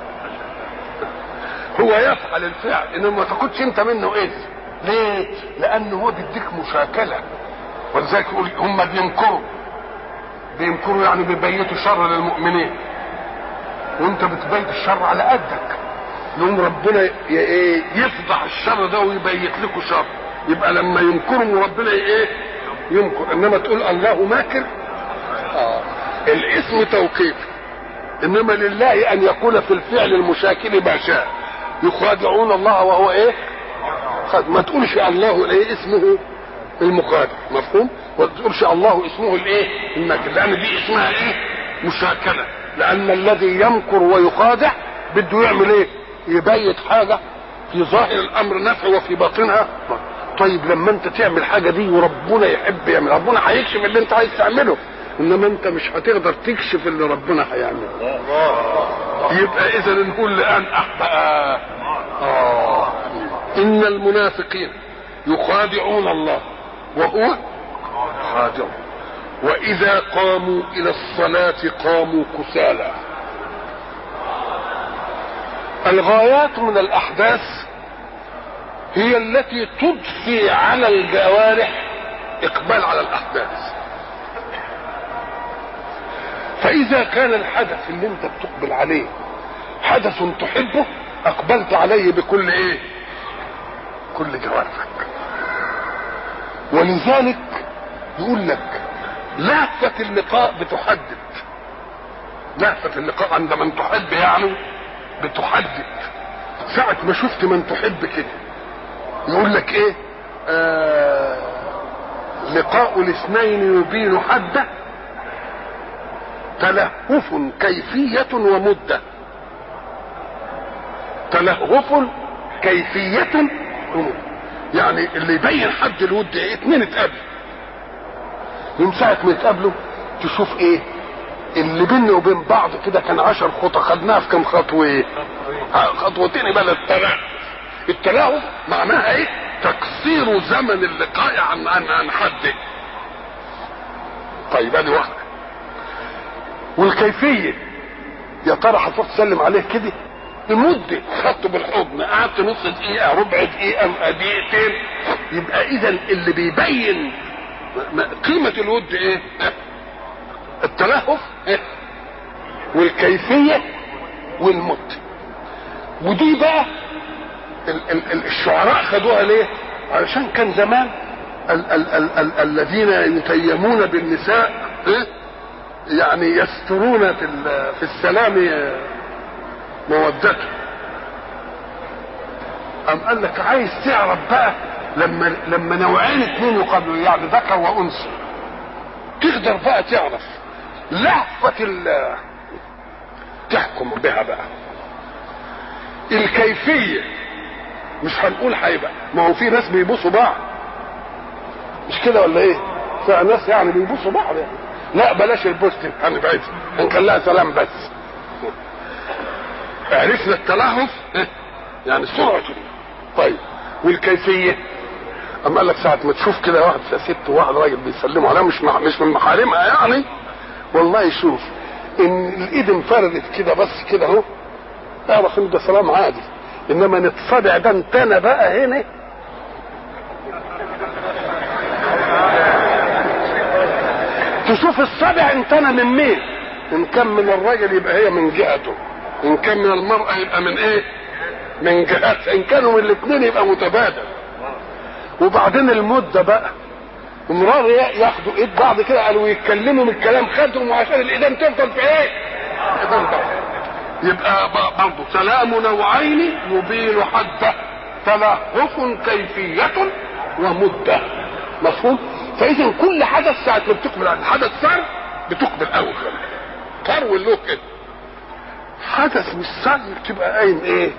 هو يفعل الفعل انما ما تاخدش انت منه اسم. ليه؟ لانه هو بيديك مشاكله. ولذلك يقول هم بيمكروا يعني بيبيتوا شر للمؤمنين، وانت بتبيت الشر على قدك. يوم ربنا يفضح الشر ده ويبيت لكم شر. يبقى لما يمكروا ربنا ايه؟ يمكر. انما تقول الله ماكر، الاسم توقيف. انما لله ان يقول في الفعل المشاكل ما شاء. يخادعون الله وهو ايه؟ ما تقولش الله ايه اسمه المخادع، مفهوم؟ وما تقولش الله اسمه الايه؟ الماكر، لان دي اسمها ايه؟ مشاكله. لان الذي يمكر ويخادع بده يعمل ايه؟ يبيت حاجه في ظاهر الامر نفع وفي باطنها. طيب لما انت تعمل حاجه دي وربنا يحب يعمل، ربنا هيكشف اللي انت عايز تعمله، انما انت مش هتقدر تكشف اللي ربنا هيعمله. يبقى اذا نقول لان بقى ان المنافقين يخادعون الله وهو خادع، واذا قاموا الى الصلاه قاموا كسالى. الغايات من الاحداث هي التي تضفي على الجوارح اقبال على الاحداث. فاذا كان الحدث اللي انت بتقبل عليه حدث تحبه اقبلت عليه بكل ايه؟ كل جوارحك. ولذلك يقول لك لهفة اللقاء بتحدد. لهفة اللقاء عند من تحب يعني بتحدد. ساعة ما شفت من تحب كده يقول لك ايه؟ لقاء الاثنين يبين حده تلهف كيفية ومدة. تلهف كيفية ومدة، يعني اللي يبين حد الود ايه؟ اتنين اتقابلوا، من ساعة ما يتقابلوا تشوف ايه اللي بيننا وبين بعض كده. كان 10 خطى، خدناها في كم خطوة؟ ايه؟ خطوتين. يبقى التلهف. التلهف معناها ايه؟ تقصير زمن اللقاء عن حد. طيب ادي واحدة. والكيفية يا ترى هتروح تسلم عليه كده؟ المدة خدته بالحضن، قعدت نص دقيقة، ربع دقيقة، دقيقتين، يبقى اذا اللي بيبين قيمة الود ايه؟ التلهف والكيفية والمد. ودي بقى الشعراء خدوها ليه؟ علشان كان زمان الذين يتيمون بالنساء يعني يسترون في السلام مودته. أم قال لك عايز تعرف بقى لما نوعين اتنين يقابلوا يعني ذكر وانثى تقدر بقى تعرف لهفة تحكم بها بقى الكيفية. مش هنقول هيبقى، ما هو في ناس بيبوسوا بعض مش كده ولا ايه؟ في ناس يعني بيبوسوا بعض يعني. لا بلاش البوست هنبعد هنخليها سلام بس. عرفنا التلهف يعني سرعته. طيب والكيفية اما قال لك ساعة ما تشوف كده واحد ست وواحد راجل بيسلموا عليها مش من محارمها يعني، والله شوف ان الايد انفردت كده بس كده اهو اعرف ان ده سلام عادي. انما نتصدع ده انتنا بقى هنا تشوف الصدع انتنا من مين. ان كان من الراجل يبقى هي من جهته، ان كان من المرأة يبقى من ايه؟ من جهتها، ان كانوا من الاثنين يبقى متبادل. وبعدين المدة بقى امرار ياخدوا ايد بعض كده قالوا يتكلموا من الكلام خدهم عشان الايدين تفضل في ايه؟ ايدين بعض. يبقى برضه سلام نوعين يبين حده، تلهف كيفية ومدة. مفهوم؟ فاذا كل حدث ساعة ما بتقبل عن حدث صار بتقبل اول صار والله كده. حدث مش صار بتبقى قايم ايه؟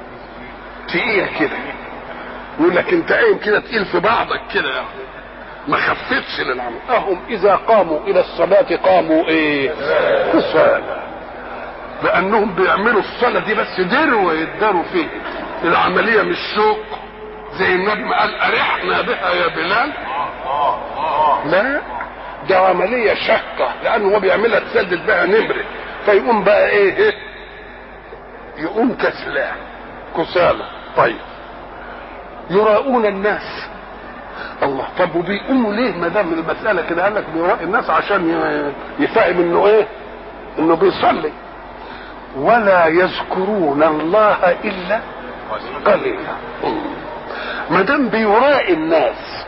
تقيل كده. يقول لك انت قايم كده تقيل في بعضك كده يعني. ما خفتش للعمل. اهم اذا قاموا الى الصلاة قاموا ايه؟ كسالى. لانهم بيعملوا الصلاة دي بس دروا يداروا فيه. العملية مش شوق زي النبي ما قال ارحنا بها يا بلال. لا ده عملية شقة لانه هو بيعملها تسدد بها نمرة فيقوم بقى ايه؟ يقوم كسلان كسالى. طيب يراؤون الناس. الله طب وبيقوموا ليه ما دام المسألة كده؟ قال لك بيراء الناس عشان يفهم انه ايه؟ انه بيصلي. ولا يذكرون الله الا قليلا. ما دام بيراء الناس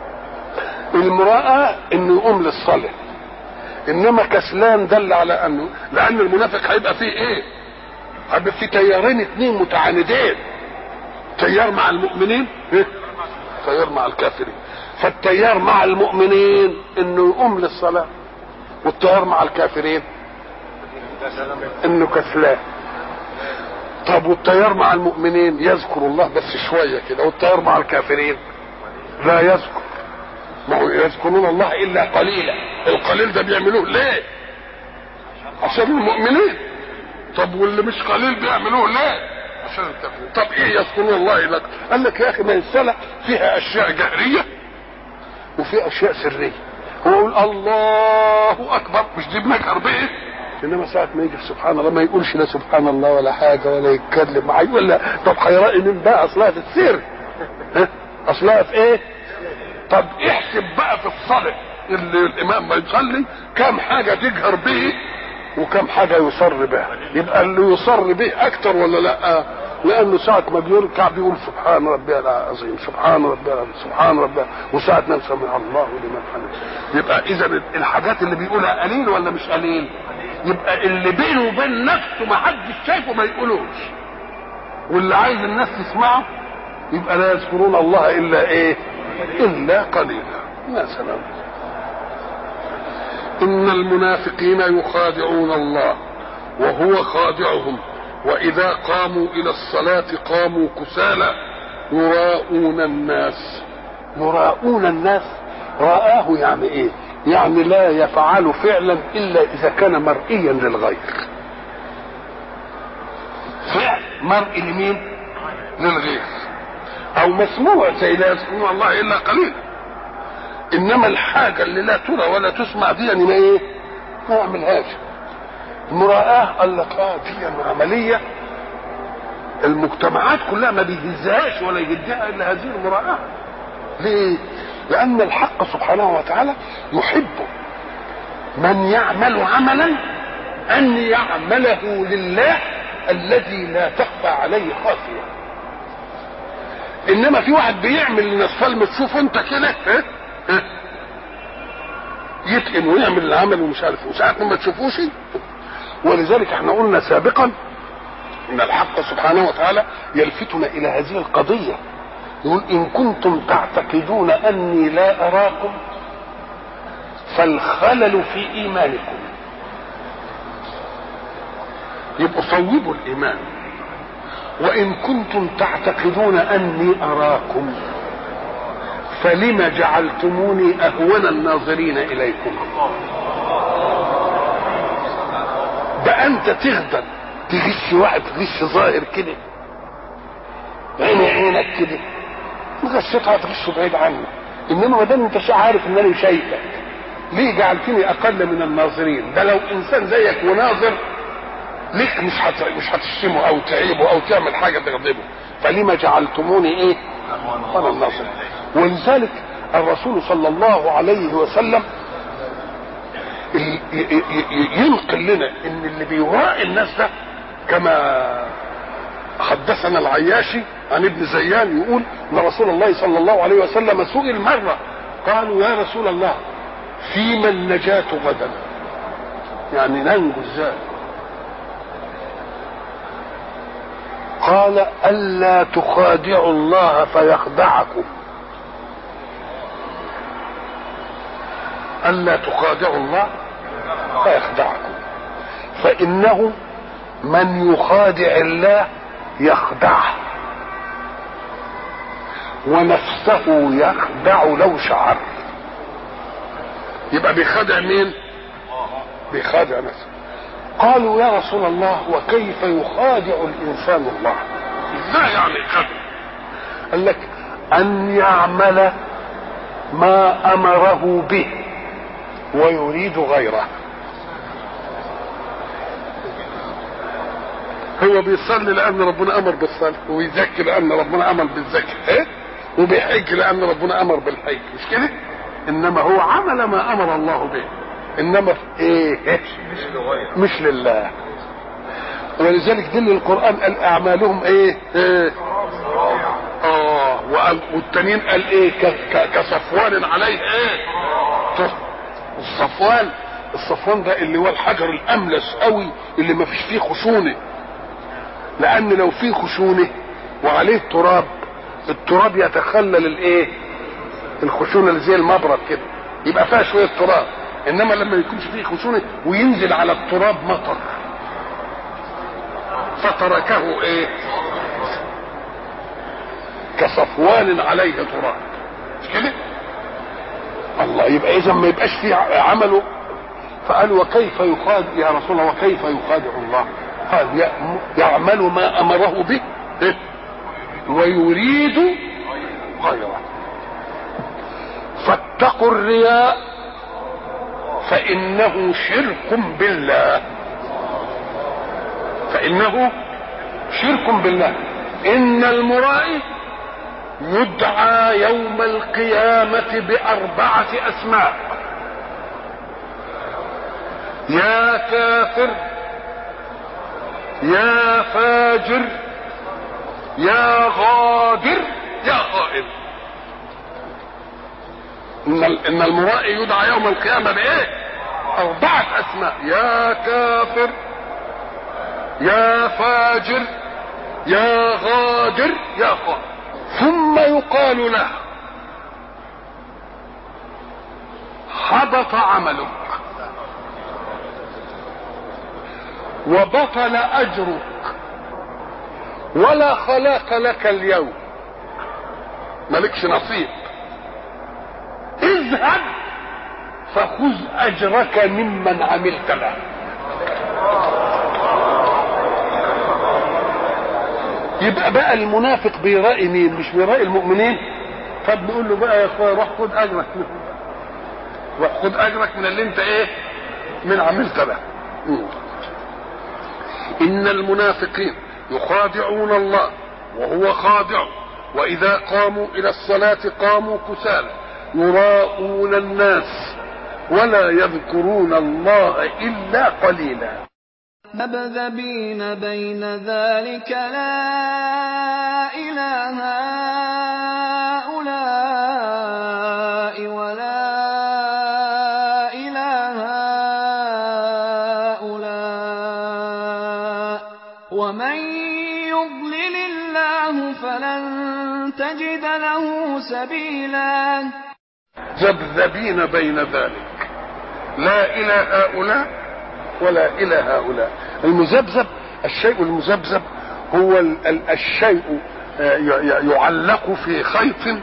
المراءة انه يقوم للصلاة، انما كسلان دل على انه لان المنافق هيبقى فيه ايه؟ هيبقى فيه تيارين اتنين متعاندين، تيار مع المؤمنين تيار مع الكافرين. فالتيار مع المؤمنين انه يقوم للصلاة، والتيار مع الكافرين انه كسلان. طب والتيار مع المؤمنين يذكر الله بس شوية كده، والتيار مع الكافرين لا يذكر. ما هو يذكرون الله الا قليلا. القليل ده بيعملوه ليه؟ عشان المؤمنين. طب واللي مش قليل بيعملوه ليه؟ عشان الكافرين. طب ايه يذكرون الله الا؟ قال لك يا اخي ما الصلاة فيها اشياء جهرية وفي اشياء سرية. هو يقول الله اكبر مش دي بنكر بايه؟ انما ساعة ما يجي سبحان الله ما يقولش لا سبحان الله ولا حاجة ولا يتكلم معاه. يقول لا طب هيرأي مين بقى؟ اصلها في السر. اصلها في ايه؟ طب احسب بقى في الصلاة اللي الامام ما يصلي كم حاجة تجهر به وكم حاجة يصر بها. يبقى اللي يصر به اكتر ولا لا؟ لانه ساعة ما بيركع بيقول سبحان ربي العظيم سبحان ربي العظيم سبحان ربي، وساعة ما سمع الله لمن حمده. يبقى اذا الحاجات اللي بيقولها قليل ولا مش قليل؟ يبقى اللي بينه وبين نفسه ما حدش شايفه ما يقولوش، واللي عايز الناس تسمعه يبقى لا يذكرون الله الا ايه؟ الا قليلا. يا سلام. ان المنافقين يخادعون الله وهو خادعهم واذا قاموا الى الصلاة قاموا كسالى يراؤون الناس. يراؤون الناس رآه يعني ايه؟ يعني لا يفعل فعلا الا اذا كان مرئيا للغير. فعل مرئي لمين؟ للغير. او مسموع زي لا يذكرون الله الا قليلا. انما الحاجة اللي لا ترى ولا تسمع دي يعني ما ايه؟ ما يعملهاش. المراءة قال لك دي عملية المجتمعات كلها ما بيهزهاش ولا يهدها الا هذه المراءة. ليه؟ لأن الحق سبحانه وتعالى يحب من يعمل عملا أن يعمله لله الذي لا تخفى عليه خافية. إنما في واحد بيعمل لناس ما تشوف أنت كده يتقن ويعمل العمل ومش عارف وساعات ما تشوفوش. ولذلك احنا قلنا سابقا ان الحق سبحانه وتعالى يلفتنا الى هذه القضية، يقول ان كنتم تعتقدون اني لا اراكم فالخلل في ايمانكم. يبقوا صوبوا الايمان. وان كنتم تعتقدون اني اراكم فلما جعلتموني اهون الناظرين اليكم. ده انت تغدر تغش واحد تغش ظاهر كده عينك كده غشيتها تغشه بعيد عنك. انما ما دام انت عارف ان انا شايفك ليه جعلتني اقل من الناظرين؟ ده لو انسان زيك وناظر ليك مش هتشتمه او تعيبه او تعمل حاجه تغضبه. فلما جعلتموني ايه؟ انا الناظر. ولذلك الرسول صلى الله عليه وسلم ينقل لنا ان اللي بيراعي الناس ده كما حدثنا العياشي عن ابن زيان يقول ان رسول الله صلى الله عليه وسلم سئل مره قالوا يا رسول الله فيما النجاة غدا؟ يعني ننجو ازاي؟ قال الا تخادعوا الله فيخدعكم. الا تخادعوا الله فيخدعكم فانه من يخادع الله يخدعه ونفسه يخدع لو شعر. يبقى بيخادع مين؟ بيخادع نفسه. قالوا يا رسول الله وكيف يخادع الانسان الله؟ ازاي يعني يخادع؟ قال لك ان يعمل ما امره به ويريد غيره. هو بيصلي لان ربنا امر بالصلاه ويزكي لان ربنا امر بالزكاه وبيحج لان ربنا امر بالحج، مش كده؟ انما هو عمل ما امر الله به، انما ايه؟ مش لله. ولذلك دل القران قال اعمالهم ايه؟ والتانيين قال ايه؟ كصفوان عليه ايه؟ الصفوان ده اللي هو الحجر الاملس قوي اللي ما فيش فيه خشونه، لان لو فيه خشونه وعليه تراب التراب يتخلل الايه؟ الخشونه اللي زي المبرد كده يبقى فيها شويه تراب. انما لما يكونش فيه خشونه وينزل على التراب مطر فتركه ايه؟ كصفوان عليه تراب، مش كده؟ الله. يبقى اذا ما يبقاش فيه عمله. فقال وكيف يخادع يا رسول الله وكيف يخادع الله؟ قال يعمل ما امره به ويريد غيره. فاتقوا الرياء فانه شرك بالله. فانه شرك بالله. ان المرائي يدعى يوم القيامة بأربعة أسماء: يا كافر، يا فاجر، يا غادر، يا خائن. إن المرائي يدعى يوم القيامة بإيه؟ 4 أسماء: يا كافر، يا فاجر، يا غادر، يا خائن. ثم يقال له حبط عملك وبطل اجرك ولا خلاق لك اليوم، مالكش نصيب. اذهب فخذ اجرك ممن عملت له. يبقى بقى المنافق بيرائي مين؟ مش بيرائي المؤمنين. طب نقول له بقى يا اخويا روح خد اجرك، وخد اجرك من اللي انت ايه؟ من عملت له. ان المنافقين يخادعون الله وهو خادع واذا قاموا الى الصلاة قاموا كسالى يراءون الناس ولا يذكرون الله الا قليلا. مذبذبين بين ذلك لا إله هؤلاء ولا إله هؤلاء ومن يضلل الله فلن تجد له سبيلا. ذبذبين بين ذلك لا إلى هؤلاء ولا إلى هؤلاء. المذبذب، الشيء المذبذب هو الشيء يعلق في خيط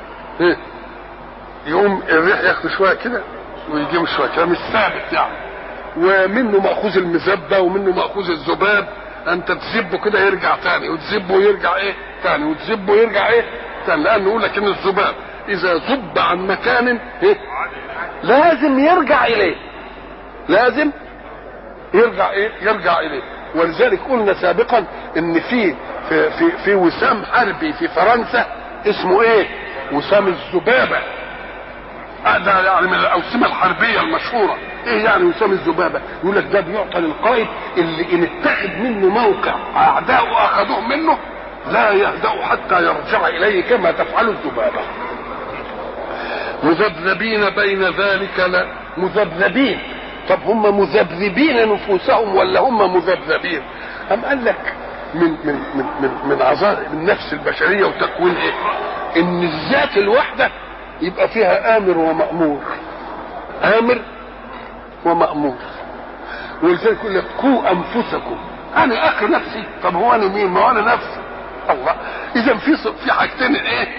يقوم الريح ياخد شويه كده ويجيب شويه كده، مش ثابت يعني. ومنه مأخوذ المذبه ومنه مأخوذ الذباب، انت تذبه كده يرجع تاني وتذبه ويرجع ايه تاني وتذبه ويرجع ايه تاني، لانه يقول لك ان الذباب اذا ذب عن مكان لازم يرجع اليه، لازم يرجع ايه يرجع اليه. ولذلك قلنا سابقا ان في وسام حربي في فرنسا اسمه ايه وسام الذبابه، ده يعني من الاوسمه الحربيه المشهوره. ايه يعني وسام الذبابه؟ يقول لك ده بيعطى للقائد اللي ان اتخذ منه موقع اعداؤه اخذوه منه لا يهدأ حتى يرجع اليه كما تفعل الذبابه. مذبذبين بين ذلك لا مذبذبين. طب هم مذبذبين نفوسهم ولا هم مذبذبين؟ أم قال لك من عظائم النفس البشريه وتكوين ايه؟ ان الذات الواحده يبقى فيها امر ومأمور، امر ومأمور. ولذلك يقول لك قوا انفسكم، انا اخي نفسي. طب هو انا مين؟ ما هو انا نفسي. الله. اذا في حاجتين ايه؟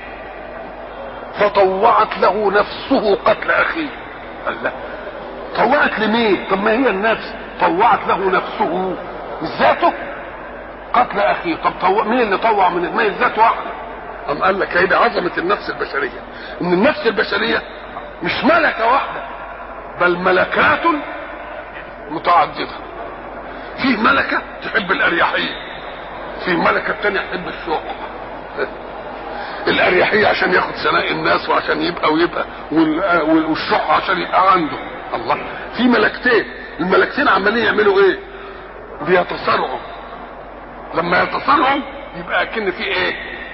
فطوعت له نفسه قتل اخيه. الله، طوعت لمين؟ طب ما هي النفس. طوعت له نفسه مش ذاته قتل اخيه. طب مين اللي طوع من ما الذات واحده؟ أم قال لك هي عظمه النفس البشريه، ان النفس البشريه مش ملكه واحده بل ملكات متعدده. فيه ملكه تحب الاريحيه، فيه ملكه تانية تحب الشوق. الاريحيه عشان ياخد ثناء الناس وعشان يبقى والشح عشان يبقى عنده. الله، في ملكتين، الملكتين عمالين يعملوا ايه؟ بيتصارعوا. لما يتصارعوا يبقى اكن في ايه؟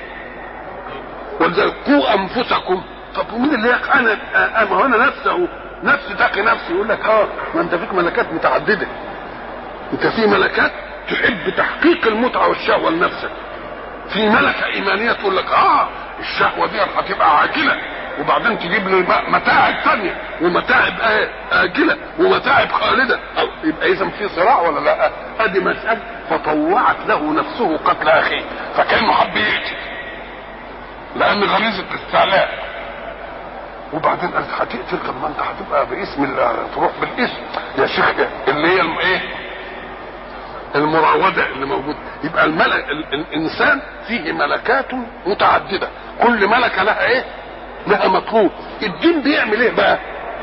ولذلك قوا انفسكم. طب ومين اللي انا ما هو انا نفسي اهو، نفسي تقي نفسي. يقول لك ما انت فيك ملكات متعدده، انت في ملكات تحب تحقيق المتعه والشهوه لنفسك. في ملكه ايمانيه تقول لك الشهوه دي هتبقى عاجله وبعدين تجيب لي متاعب ثانيه ومتاعب اجله ومتاعب خالده. يبقى اذا في صراع ولا لا؟ ادي مساله. فطوعت له نفسه قتل اخيه، فكانه حب يقتل لان غريزه استعلاء. وبعدين قالت هتقتل. طب ما انت هتبقى باسم الله، تروح بالاسم يا شيخ اللي هي ايه المراوده اللي موجود. يبقى الانسان فيه ملكات متعدده، كل ملكه لها ايه؟ لها مطلوب. الدين بيعمل ايه بقى؟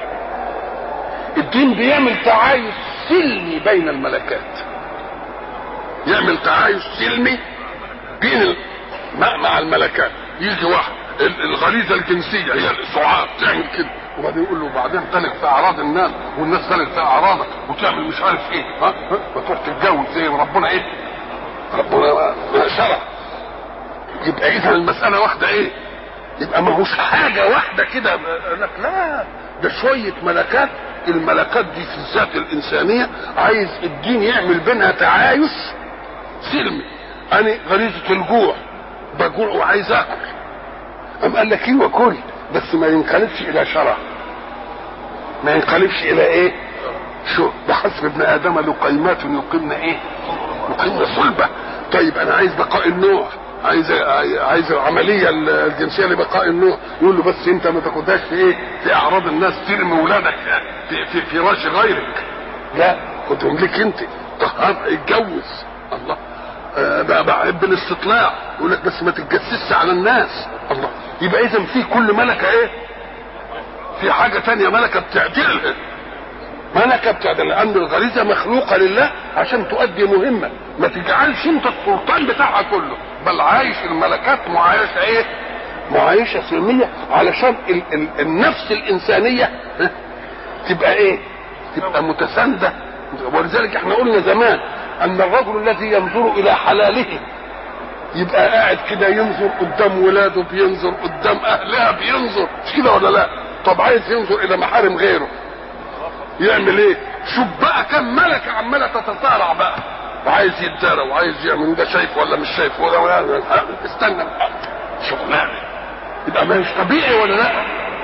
الدين بيعمل تعايش سلمي بين الملكات، يعمل تعايش سلمي بين مع الملكات. يجي واحد الغريزه الجنسيه هي السعاد تعمل كده، وبعدين يقول له بعدين تلك في اعراض الناس والناس تلك في اعراضك وتعمل مش عارف ايه وتروح تتجوز زي ربنا ايه؟ ربنا شرع. يبقى اذا المساله واحده ايه؟ يبقى ما هوش حاجه واحده كده. لك لا، ده شويه ملكات. الملكات دي في الذات الانسانيه عايز الدين يعمل بينها تعايش سلمي. انا غريزه الجوع، بجوع وعايز اكل. قام قال لك ايوه كل، بس ما ينقلبش الى شرع، ما ينقلبش الى ايه؟ شو بحسب ابن ادم لقيمات يقيمن ايه؟ يقيمن صلبه. طيب انا عايز بقاء النوع، عايز العمليه الجنسيه لبقاء النوع. يقول له بس انت ما تاخدهاش في ايه؟ في اعراض الناس، ترمي ولادك في فراش غيرك، لا خدهم لك انت. طهر اتجوز. الله، بحب الاستطلاع. يقول لك بس ما تتجسسش على الناس. الله، يبقى اذا في كل ملكه ايه؟ في حاجه تانية ملكه بتعدلها، ملكه بتعدل، لان الغريزه مخلوقه لله عشان تؤدي مهمه. ما تجعلش انت السلطان بتاعها كله، بل عايش الملكات معايشه ايه؟ معايشه سلميه، علشان النفس الانسانيه تبقى ايه؟ تبقى متسانده. ولذلك احنا قلنا زمان ان الرجل الذي ينظر الى حلاله يبقى قاعد كده ينظر قدام ولاده، بينظر قدام اهلها، بينظر، مش كده ولا لا؟ طب عايز ينظر الى محارم غيره يعمل ايه؟ شوف بقى كم ملكه عماله تتسارع بقى، وعايز يتدارى وعايز يعمل ده، شايف ولا مش شايف ولا استنى شغلانه. يبقى ما مش طبيعي ولا لا؟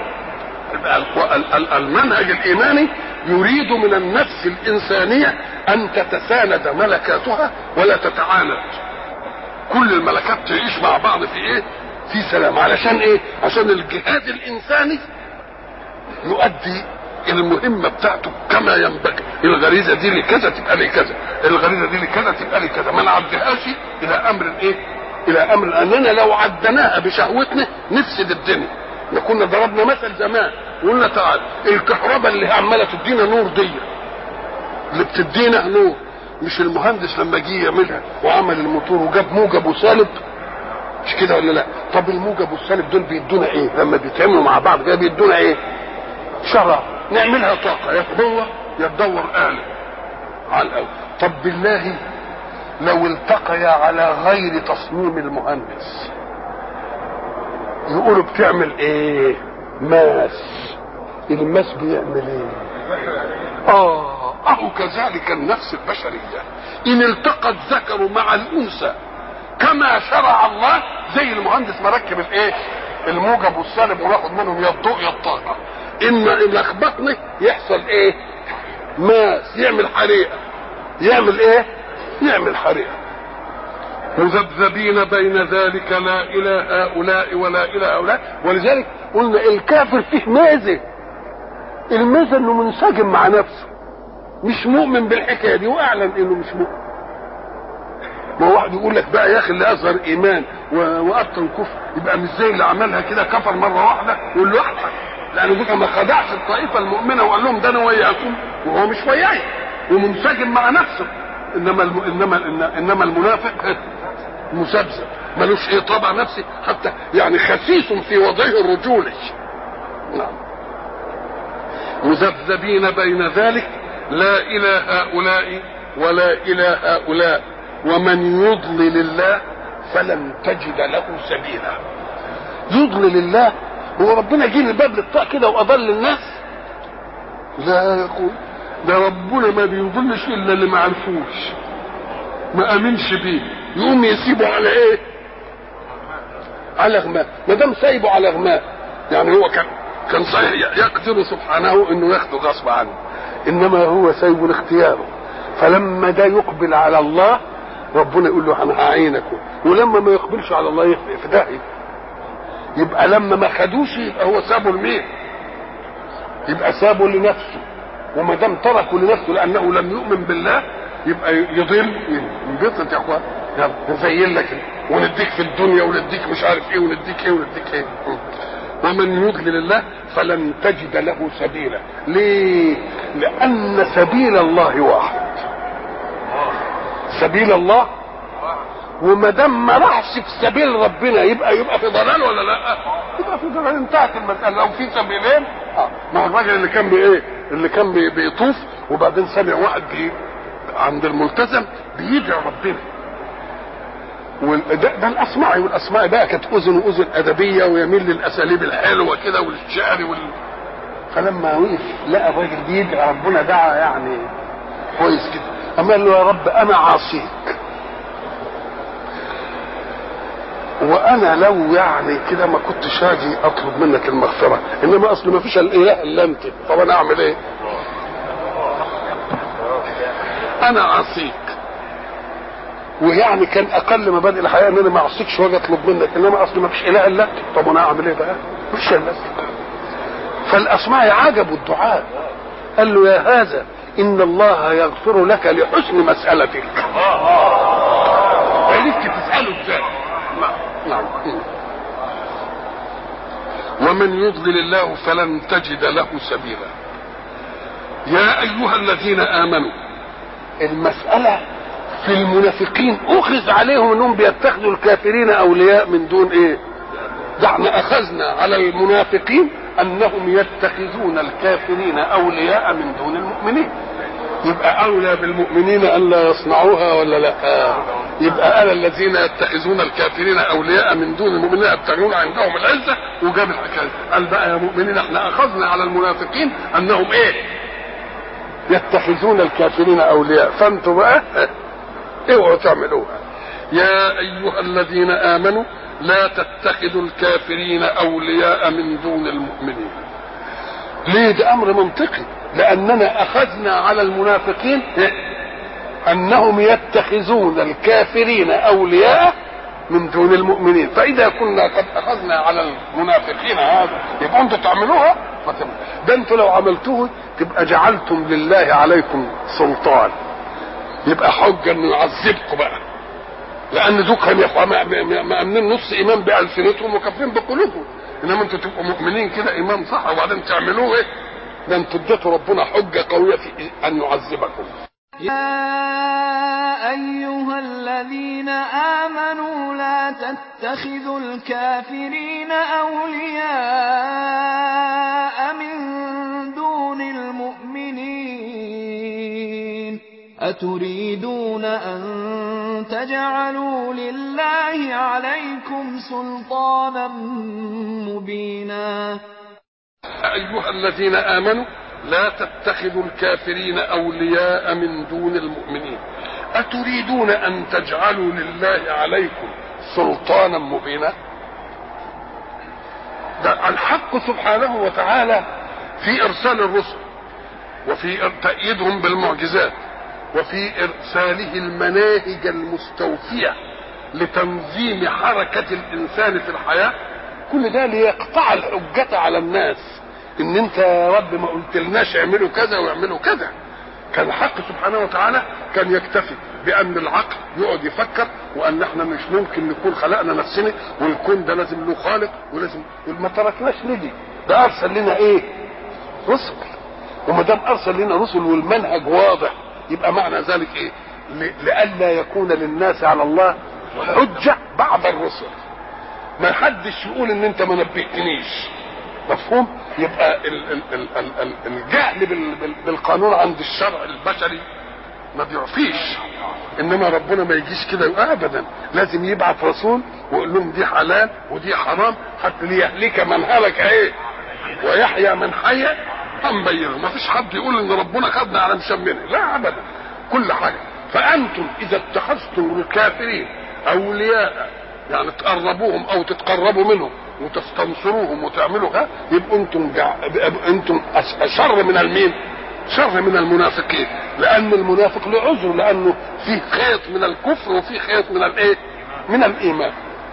المنهج الايماني يريد من النفس الانسانيه ان تتساند ملكاتها ولا تتعاند. كل الملكات تعيش مع بعض في ايه؟ في سلام. علشان ايه؟ عشان الجهاد الانساني يؤدي المهمه بتاعته كما ينبغي. الغريزه دي لكذا تبقى لي كذا، الغريزه دي لكذا تبقى لي كذا، ما نعديهاش الى امر ايه؟ الى امر اننا لو عدناها بشهوتنا نفسد الدنيا. احنا كنا ضربنا مثل زمان وقلنا تعال الكهرباء اللي عماله تدينا نور دي، اللي بتدينا نور، مش المهندس لما جه يعملها وعمل الموتور وجاب موجب وسالب، مش كده ولا لا؟ طب الموجب والسالب دول بيدونا ايه؟ لما بيتعملوا مع بعض كده بيدونا ايه؟ شرع. نعملها طاقه، يا قوه يا تدور آلة على الاول. طب بالله لو التقيا على غير تصميم المهندس يقولوا بتعمل ايه؟ ماس. الماس بيعمل ايه؟ اهو كذلك النفس البشريه ان التقى الذكر مع الانثى كما شرع الله، زي المهندس مركب الايه؟ الموجب والسالب وناخد منهم يا الضوء يا الطاقه. ان لخبطني يحصل ايه؟ ماس، يعمل حريقه. يعمل ايه؟ يعمل حريقه. مذبذبين بين ذلك لا الى هؤلاء ولا الى هؤلاء. ولذلك قلنا الكافر فيه ميزه، الميزه انه منسجم مع نفسه، مش مؤمن بالحكايه دي واعلن انه مش مؤمن. ما واحد يقول لك بقى يا اخي اللي اظهر ايمان وابطن كفر يبقى مش زي اللي عملها كده كفر مره واحده، يقول له احسن، لانه ده ما خدعش الطائفه المؤمنه وقال لهم ده انا وياكم وهو مش وياي ومنسجم مع نفسه. انما المنافق مسبسب، ملوش ايه طبع نفسي، حتى يعني خسيس في وضعه الرجولي. نعم. مذبذبين بين ذلك لا الى هؤلاء ولا الى هؤلاء ومن يضلل الله فلن تجد له سبيلا. يضلل الله، هو ربنا جه الباب للطاق كده واضل الناس؟ لا، يقول ده ربنا ما بيضلش الا اللي ما عرفوش ما امنش بيه، يقوم يسيبه على ايه؟ على غماء. ما دام سايبه على غماء يعني هو كان صحيح يقدر سبحانه انه ياخده غصب عنه، انما هو سايبه لاختياره. فلما ده يقبل على الله ربنا يقول له انا هعينكم، ولما ما يقبلش على الله في داهيه. يبقى لما ما خدوش يبقى هو سابه لمين؟ يبقى سابه لنفسه. وما دام تركه لنفسه لانه لم يؤمن بالله يبقى يضل ينبسط. يا اخوان يلا نزين لك ونديك في الدنيا ونديك مش عارف ايه ونديك ايه ونديك ايه. ومن يضلل الله فلن تجد له سبيلا. ليه؟ لان سبيل الله واحد. سبيل الله، وما دام ما راحش في سبيل ربنا يبقى في ضلال ولا لا؟ يبقى في ضلال. انتهت المساله. لو في سبيلين ما هو الراجل اللي كان بايه؟ اللي كان بيطوف وبعدين سمع واحد عند الملتزم بيدعي ربنا، ده الاصمعي، والاصمعي بقى كانت اذن ادبيه ويميل للاساليب الحلوه كده والشعر فلما وقف لقى الراجل بيدعي ربنا دعا يعني كويس كده، اما قال له يا رب انا عاصيك، وانا لو يعني كده ما كنتش هاجي اطلب منك المغفره، انما اصل ما فيش الاله الا انت، طب انا اعمل ايه؟ انا عاصيك. ويعني كان اقل مبادئ الحياه ان انا ما اعصيكش واجي اطلب منك، انما اصل ما فيش اله الا انت، طب انا اعمل ايه بقى؟ مش الا انت. فالاصمعي عجبه الدعاء، قال له يا هذا ان الله يغفر لك لحسن مسالتك. عليك تساله ازاي؟ نعم. ومن يضلل الله فلن تجد له سبيلا. يا ايها الذين امنوا، المساله في المنافقين اخذ عليهم انهم بيتخذوا الكافرين اولياء من دون ايه؟ ده احنا اخذنا على المنافقين انهم يتخذون الكافرين اولياء من دون المؤمنين. يبقى اولى بالمؤمنين الا يصنعوها ولا لا؟ يبقى الا الذين يتخذون الكافرين اولياء من دون المؤمنين يبتغون عندهم العزه، وجاب الحكايه قال بقى يا مؤمنين احنا اخذنا على المنافقين انهم ايه؟ يتخذون الكافرين اولياء، فانتوا بقى اوعوا تعملوها. يا ايها الذين امنوا لا تتخذوا الكافرين اولياء من دون المؤمنين. ليه؟ ده امر منطقي، لاننا اخذنا على المنافقين انهم يتخذون الكافرين اولياء من دون المؤمنين، فاذا كنا قد اخذنا على المنافقين هذا يبقى انتوا تعملوها. ده انتوا لو عملتوه تبقى جعلتم لله عليكم سلطان، يبقى حجه انه يعذبكم بقى، لان دول كانوا مأمنين نص ايمان بألسنتهم وكافرين بقلوبهم، انما انتوا تبقوا مؤمنين كده ايمان صح وبعدين تعملوه ايه؟ ده انتوا اديتوا ربنا حجه قويه في ان يعذبكم. يا أيها الذين آمنوا لا تتخذوا الكافرين أولياء من دون المؤمنين أتريدون أن تجعلوا لله عليكم سلطانا مبينا. أيها الذين آمنوا لا تتخذوا الكافرين أولياء من دون المؤمنين أتريدون أن تجعلوا لله عليكم سلطانا مبينا. ده الحق سبحانه وتعالى في إرسال الرسل وفي تأييدهم بالمعجزات وفي إرساله المناهج المستوفية لتنظيم حركة الإنسان في الحياة، كل ده ليقطع الحجة على الناس ان انت يا رب ما قلتلناش اعملوا كذا واعملوا كذا. كان الحق سبحانه وتعالى كان يكتفي بان العقل يقعد يفكر وان احنا مش ممكن نكون خلقنا نفسنا والكون ده لازم له خالق ولازم ما تركناش ندي. ده ارسل لنا ايه؟ رسل. وما دام ارسل لنا رسل والمنهج واضح يبقى معنى ذلك ايه؟ لئلا يكون للناس على الله حجة بعد الرسل. ما حدش يقول ان انت ما نبهتنيش، مفهوم؟ يبقى الجهل بالقانون عند الشرع البشري ما بيعفيش، انما ربنا ما يجيش كده ابدا، لازم يبعث رسول ويقول لهم دي حلال ودي حرام حتى ليهلك من هلك ايه ويحيى من حي عن بينه. ما فيش حد يقول ان ربنا خدنا على مشمنه، لا ابدا، كل حاجه. فانتم اذا اتخذتم الكافرين اولياء يعني تقربوهم او تتقربوا منهم وتستنصروهم وتعملوا يبقوا انتم شر من المين؟ شر من المنافقين، لان المنافق له عذر لانه فيه خيط من الكفر وفيه خيط من الايه؟ من الايمان.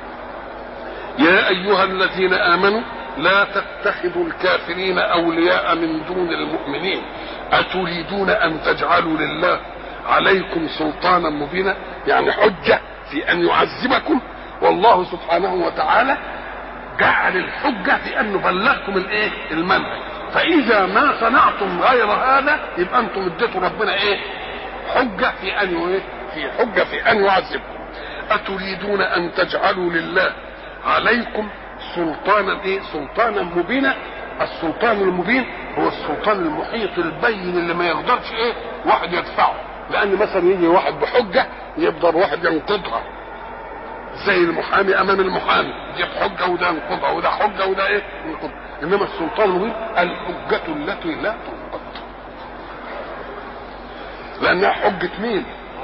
يا ايها الذين امنوا لا تتخذوا الكافرين اولياء من دون المؤمنين اتريدون ان تجعلوا لله عليكم سلطانا مبينا، يعني حجه في ان يعذبكم. والله سبحانه وتعالى جعل الحجه في انه بلغكم الايه؟ المنهج. فاذا ما صنعتم غير هذا يبقى انتم اديتوا ربنا ايه؟ حجه في ان ايه؟ في حجه في ان يعذبكم. اتريدون ان تجعلوا لله عليكم سلطانا ايه؟ سلطانا مبينا. السلطان المبين هو السلطان المحيط البين اللي ما يقدرش ايه؟ واحد يدفعه، لان مثلا يجي واحد بحجه يقدر واحد ينقضها، زي المحامي امام المحامي يجيب حجه وده ينقضها وده حجه وده ايه؟ ينقضها. انما السلطان المبين الحجه التي لا تنقض، لانها حجه مين؟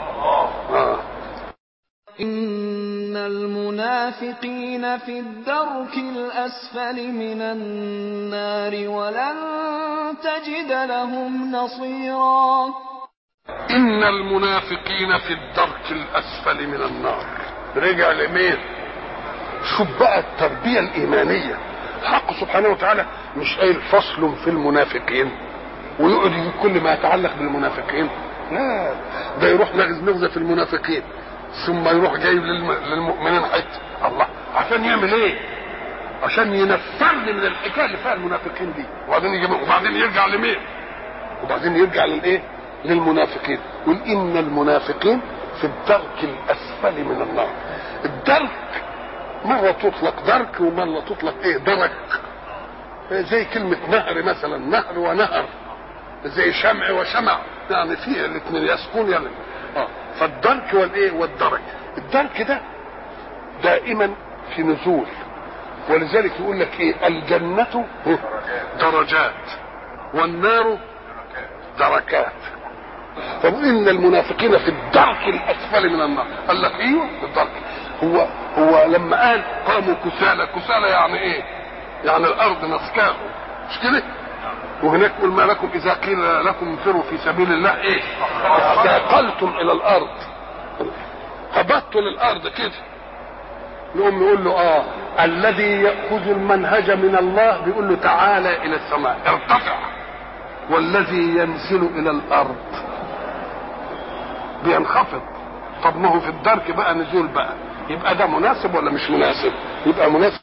إن المنافقين في الدرك الأسفل من النار ولن تجد لهم نصيرا. إن المنافقين في الدرك الأسفل من النار. رجع لمين؟ شوف بقى التربية الإيمانية. الحق سبحانه وتعالى مش قايل فصل في المنافقين ويقعد يجيب كل ما يتعلق بالمنافقين، لا، ده يروح نغزة في المنافقين ثم يروح جايب للمؤمنين حته. الله، عشان يعمل ايه؟ عشان ينفرني من الحكايه اللي فيها المنافقين دي، وبعدين يرجع لمين؟ وبعدين يرجع للايه؟ للمنافقين. قل ان المنافقين في الدرك الاسفل من النار. الدرك مرة تطلق درك ومرة تطلق ايه درك، زي كلمة نهر مثلا، نهر ونهر، زي شمع وشمع، يعني فيه الاثنين يسكون يعني. فالدرك والايه والدرك. الدرك ده دائما في نزول، ولذلك يقول لك ايه الجنة درجات والنار دركات. طب ان المنافقين في الدرك الاسفل من النار، قال لك ايوه في الدرك. هو لما قال قاموا كسالى، كسالى يعني ايه؟ يعني الارض مسكاه، مش كده؟ وهناك قل ما لكم اذا قيل لكم انفروا في سبيل الله ايه؟ استثقلتم الى الارض، هبطوا للارض كده. نقوم نقول له الذي ياخذ المنهج من الله بيقول له تعالى الى السماء ارتفع، والذي ينزل الى الارض بينخفض. طب ما هو في الدرك بقى نزول بقى، يبقى ده مناسب ولا مش مناسب؟ يبقى مناسب.